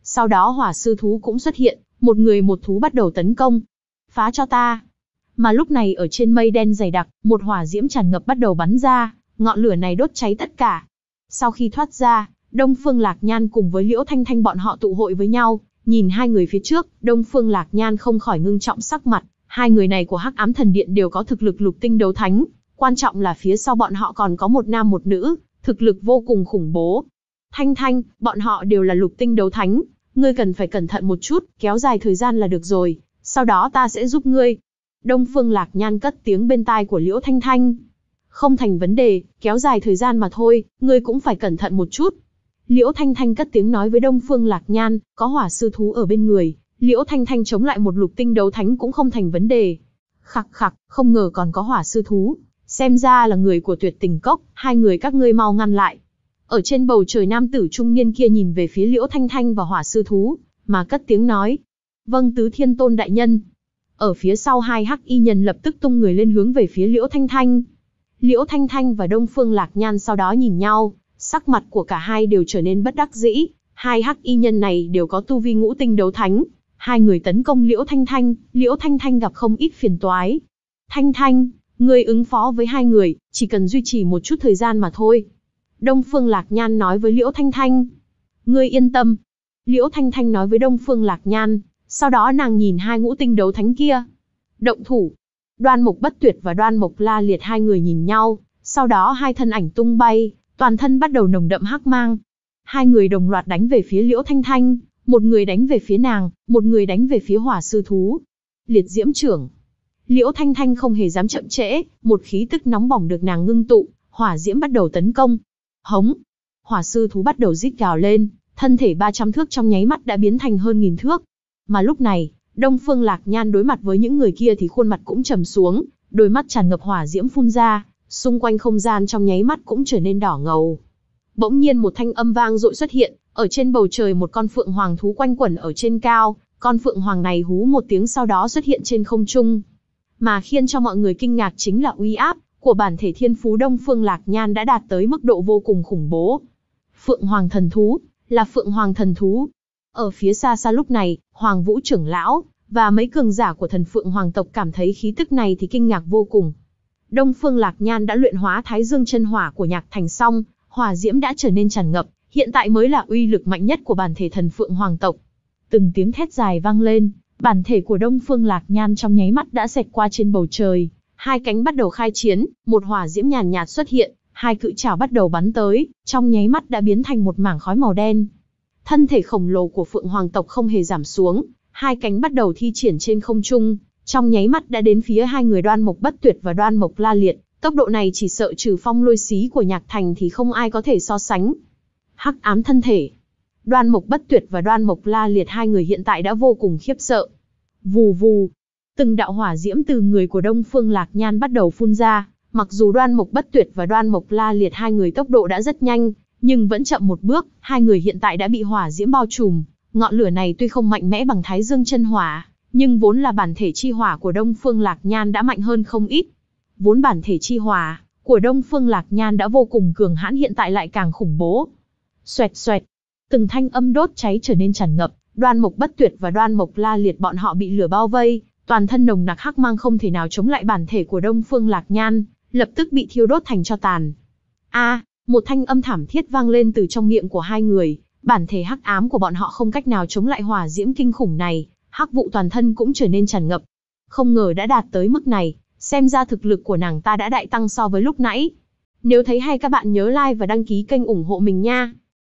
Sau đó hỏa sư thú cũng xuất hiện, một người một thú bắt đầu tấn công. Phá cho ta! Mà lúc này ở trên mây đen dày đặc, một hỏa diễm tràn ngập bắt đầu bắn ra, ngọn lửa này đốt cháy tất cả. Sau khi thoát ra, Đông Phương Lạc Nhan cùng với Liễu Thanh Thanh bọn họ tụ hội với nhau, nhìn hai người phía trước, Đông Phương Lạc Nhan không khỏi ngưng trọng sắc mặt, hai người này của Hắc Ám Thần Điện đều có thực lực lục tinh đấu thánh, quan trọng là phía sau bọn họ còn có một nam một nữ, thực lực vô cùng khủng bố. Thanh Thanh, bọn họ đều là lục tinh đấu thánh, ngươi cần phải cẩn thận một chút, kéo dài thời gian là được rồi, sau đó ta sẽ giúp ngươi. Đông Phương Lạc Nhan cất tiếng bên tai của Liễu Thanh Thanh. Không thành vấn đề, kéo dài thời gian mà thôi, ngươi cũng phải cẩn thận một chút. Liễu Thanh Thanh cất tiếng nói với Đông Phương Lạc Nhan, có hỏa sư thú ở bên người, Liễu Thanh Thanh chống lại một lục tinh đấu thánh cũng không thành vấn đề. Khặc khặc, không ngờ còn có hỏa sư thú, xem ra là người của Tuyệt Tình Cốc, hai người các ngươi mau ngăn lại. Ở trên bầu trời nam tử trung niên kia nhìn về phía Liễu Thanh Thanh và hỏa sư thú, mà cất tiếng nói. Vâng tứ thiên tôn đại nhân. Ở phía sau hai hắc y nhân lập tức tung người lên hướng về phía Liễu Thanh Thanh. Liễu Thanh Thanh và Đông Phương Lạc Nhan sau đó nhìn nhau, sắc mặt của cả hai đều trở nên bất đắc dĩ, hai hắc y nhân này đều có tu vi ngũ tinh đấu thánh, hai người tấn công Liễu Thanh Thanh, Liễu Thanh Thanh gặp không ít phiền toái. Thanh Thanh, ngươi ứng phó với hai người, chỉ cần duy trì một chút thời gian mà thôi. Đông Phương Lạc Nhan nói với Liễu Thanh Thanh. Ngươi yên tâm. Liễu Thanh Thanh nói với Đông Phương Lạc Nhan, sau đó nàng nhìn hai ngũ tinh đấu thánh kia. Động thủ. Đoan Mộc Bất Tuyệt và Đoan Mộc La Liệt hai người nhìn nhau, sau đó hai thân ảnh tung bay, toàn thân bắt đầu nồng đậm hắc mang. Hai người đồng loạt đánh về phía Liễu Thanh Thanh, một người đánh về phía nàng, một người đánh về phía hỏa sư thú. Liệt diễm trưởng. Liễu Thanh Thanh không hề dám chậm trễ, một khí tức nóng bỏng được nàng ngưng tụ, hỏa diễm bắt đầu tấn công. Hống. Hỏa sư thú bắt đầu rít gào lên, thân thể ba trăm thước trong nháy mắt đã biến thành hơn nghìn thước. Mà lúc này, Đông Phương Lạc Nhan đối mặt với những người kia thì khuôn mặt cũng trầm xuống, đôi mắt tràn ngập hỏa diễm phun ra, xung quanh không gian trong nháy mắt cũng trở nên đỏ ngầu. Bỗng nhiên một thanh âm vang dội xuất hiện, ở trên bầu trời một con phượng hoàng thú quanh quẩn ở trên cao, con phượng hoàng này hú một tiếng sau đó xuất hiện trên không trung. Mà khiến cho mọi người kinh ngạc chính là uy áp của bản thể thiên phú Đông Phương Lạc Nhan đã đạt tới mức độ vô cùng khủng bố. Phượng hoàng thần thú, là phượng hoàng thần thú. Ở phía xa xa lúc này, Hoàng Vũ trưởng lão và mấy cường giả của thần phượng hoàng tộc cảm thấy khí tức này thì kinh ngạc vô cùng. Đông Phương Lạc Nhan đã luyện hóa Thái Dương chân hỏa của Nhạc Thành xong, hỏa diễm đã trở nên tràn ngập, hiện tại mới là uy lực mạnh nhất của bản thể thần phượng hoàng tộc. Từng tiếng thét dài vang lên, bản thể của Đông Phương Lạc Nhan trong nháy mắt đã xẹt qua trên bầu trời, hai cánh bắt đầu khai chiến, một hỏa diễm nhàn nhạt xuất hiện, hai cự trảo bắt đầu bắn tới, trong nháy mắt đã biến thành một mảng khói màu đen. Thân thể khổng lồ của phượng hoàng tộc không hề giảm xuống, hai cánh bắt đầu thi triển trên không trung, trong nháy mắt đã đến phía hai người Đoan Mộc Bất Tuyệt và Đoan Mộc La Liệt, tốc độ này chỉ sợ trừ Phong Lôi Xí của Nhạc Thành thì không ai có thể so sánh. Hắc ám thân thể. Đoan Mộc Bất Tuyệt và Đoan Mộc La Liệt hai người hiện tại đã vô cùng khiếp sợ. Vù vù, từng đạo hỏa diễm từ người của Đông Phương Lạc Nhan bắt đầu phun ra, mặc dù Đoan Mộc Bất Tuyệt và Đoan Mộc La Liệt hai người tốc độ đã rất nhanh, nhưng vẫn chậm một bước, hai người hiện tại đã bị hỏa diễm bao trùm. Ngọn lửa này tuy không mạnh mẽ bằng Thái Dương chân hỏa, nhưng vốn là bản thể chi hỏa của Đông Phương Lạc Nhan đã mạnh hơn không ít. Vốn bản thể chi hỏa của Đông Phương Lạc Nhan đã vô cùng cường hãn, hiện tại lại càng khủng bố. Xoẹt xoẹt, từng thanh âm đốt cháy trở nên tràn ngập, Đoan Mộc Bất Tuyệt và Đoan Mộc La Liệt bọn họ bị lửa bao vây, toàn thân nồng nặc hắc mang không thể nào chống lại bản thể của Đông Phương Lạc Nhan, lập tức bị thiêu đốt thành tro tàn. A, một thanh âm thảm thiết vang lên từ trong miệng của hai người, bản thể hắc ám của bọn họ không cách nào chống lại hỏa diễm kinh khủng này, hắc vụ toàn thân cũng trở nên tràn ngập. Không ngờ đã đạt tới mức này, xem ra thực lực của nàng ta đã đại tăng so với lúc nãy. Nếu thấy hay các bạn nhớ like và đăng ký kênh ủng hộ mình nha.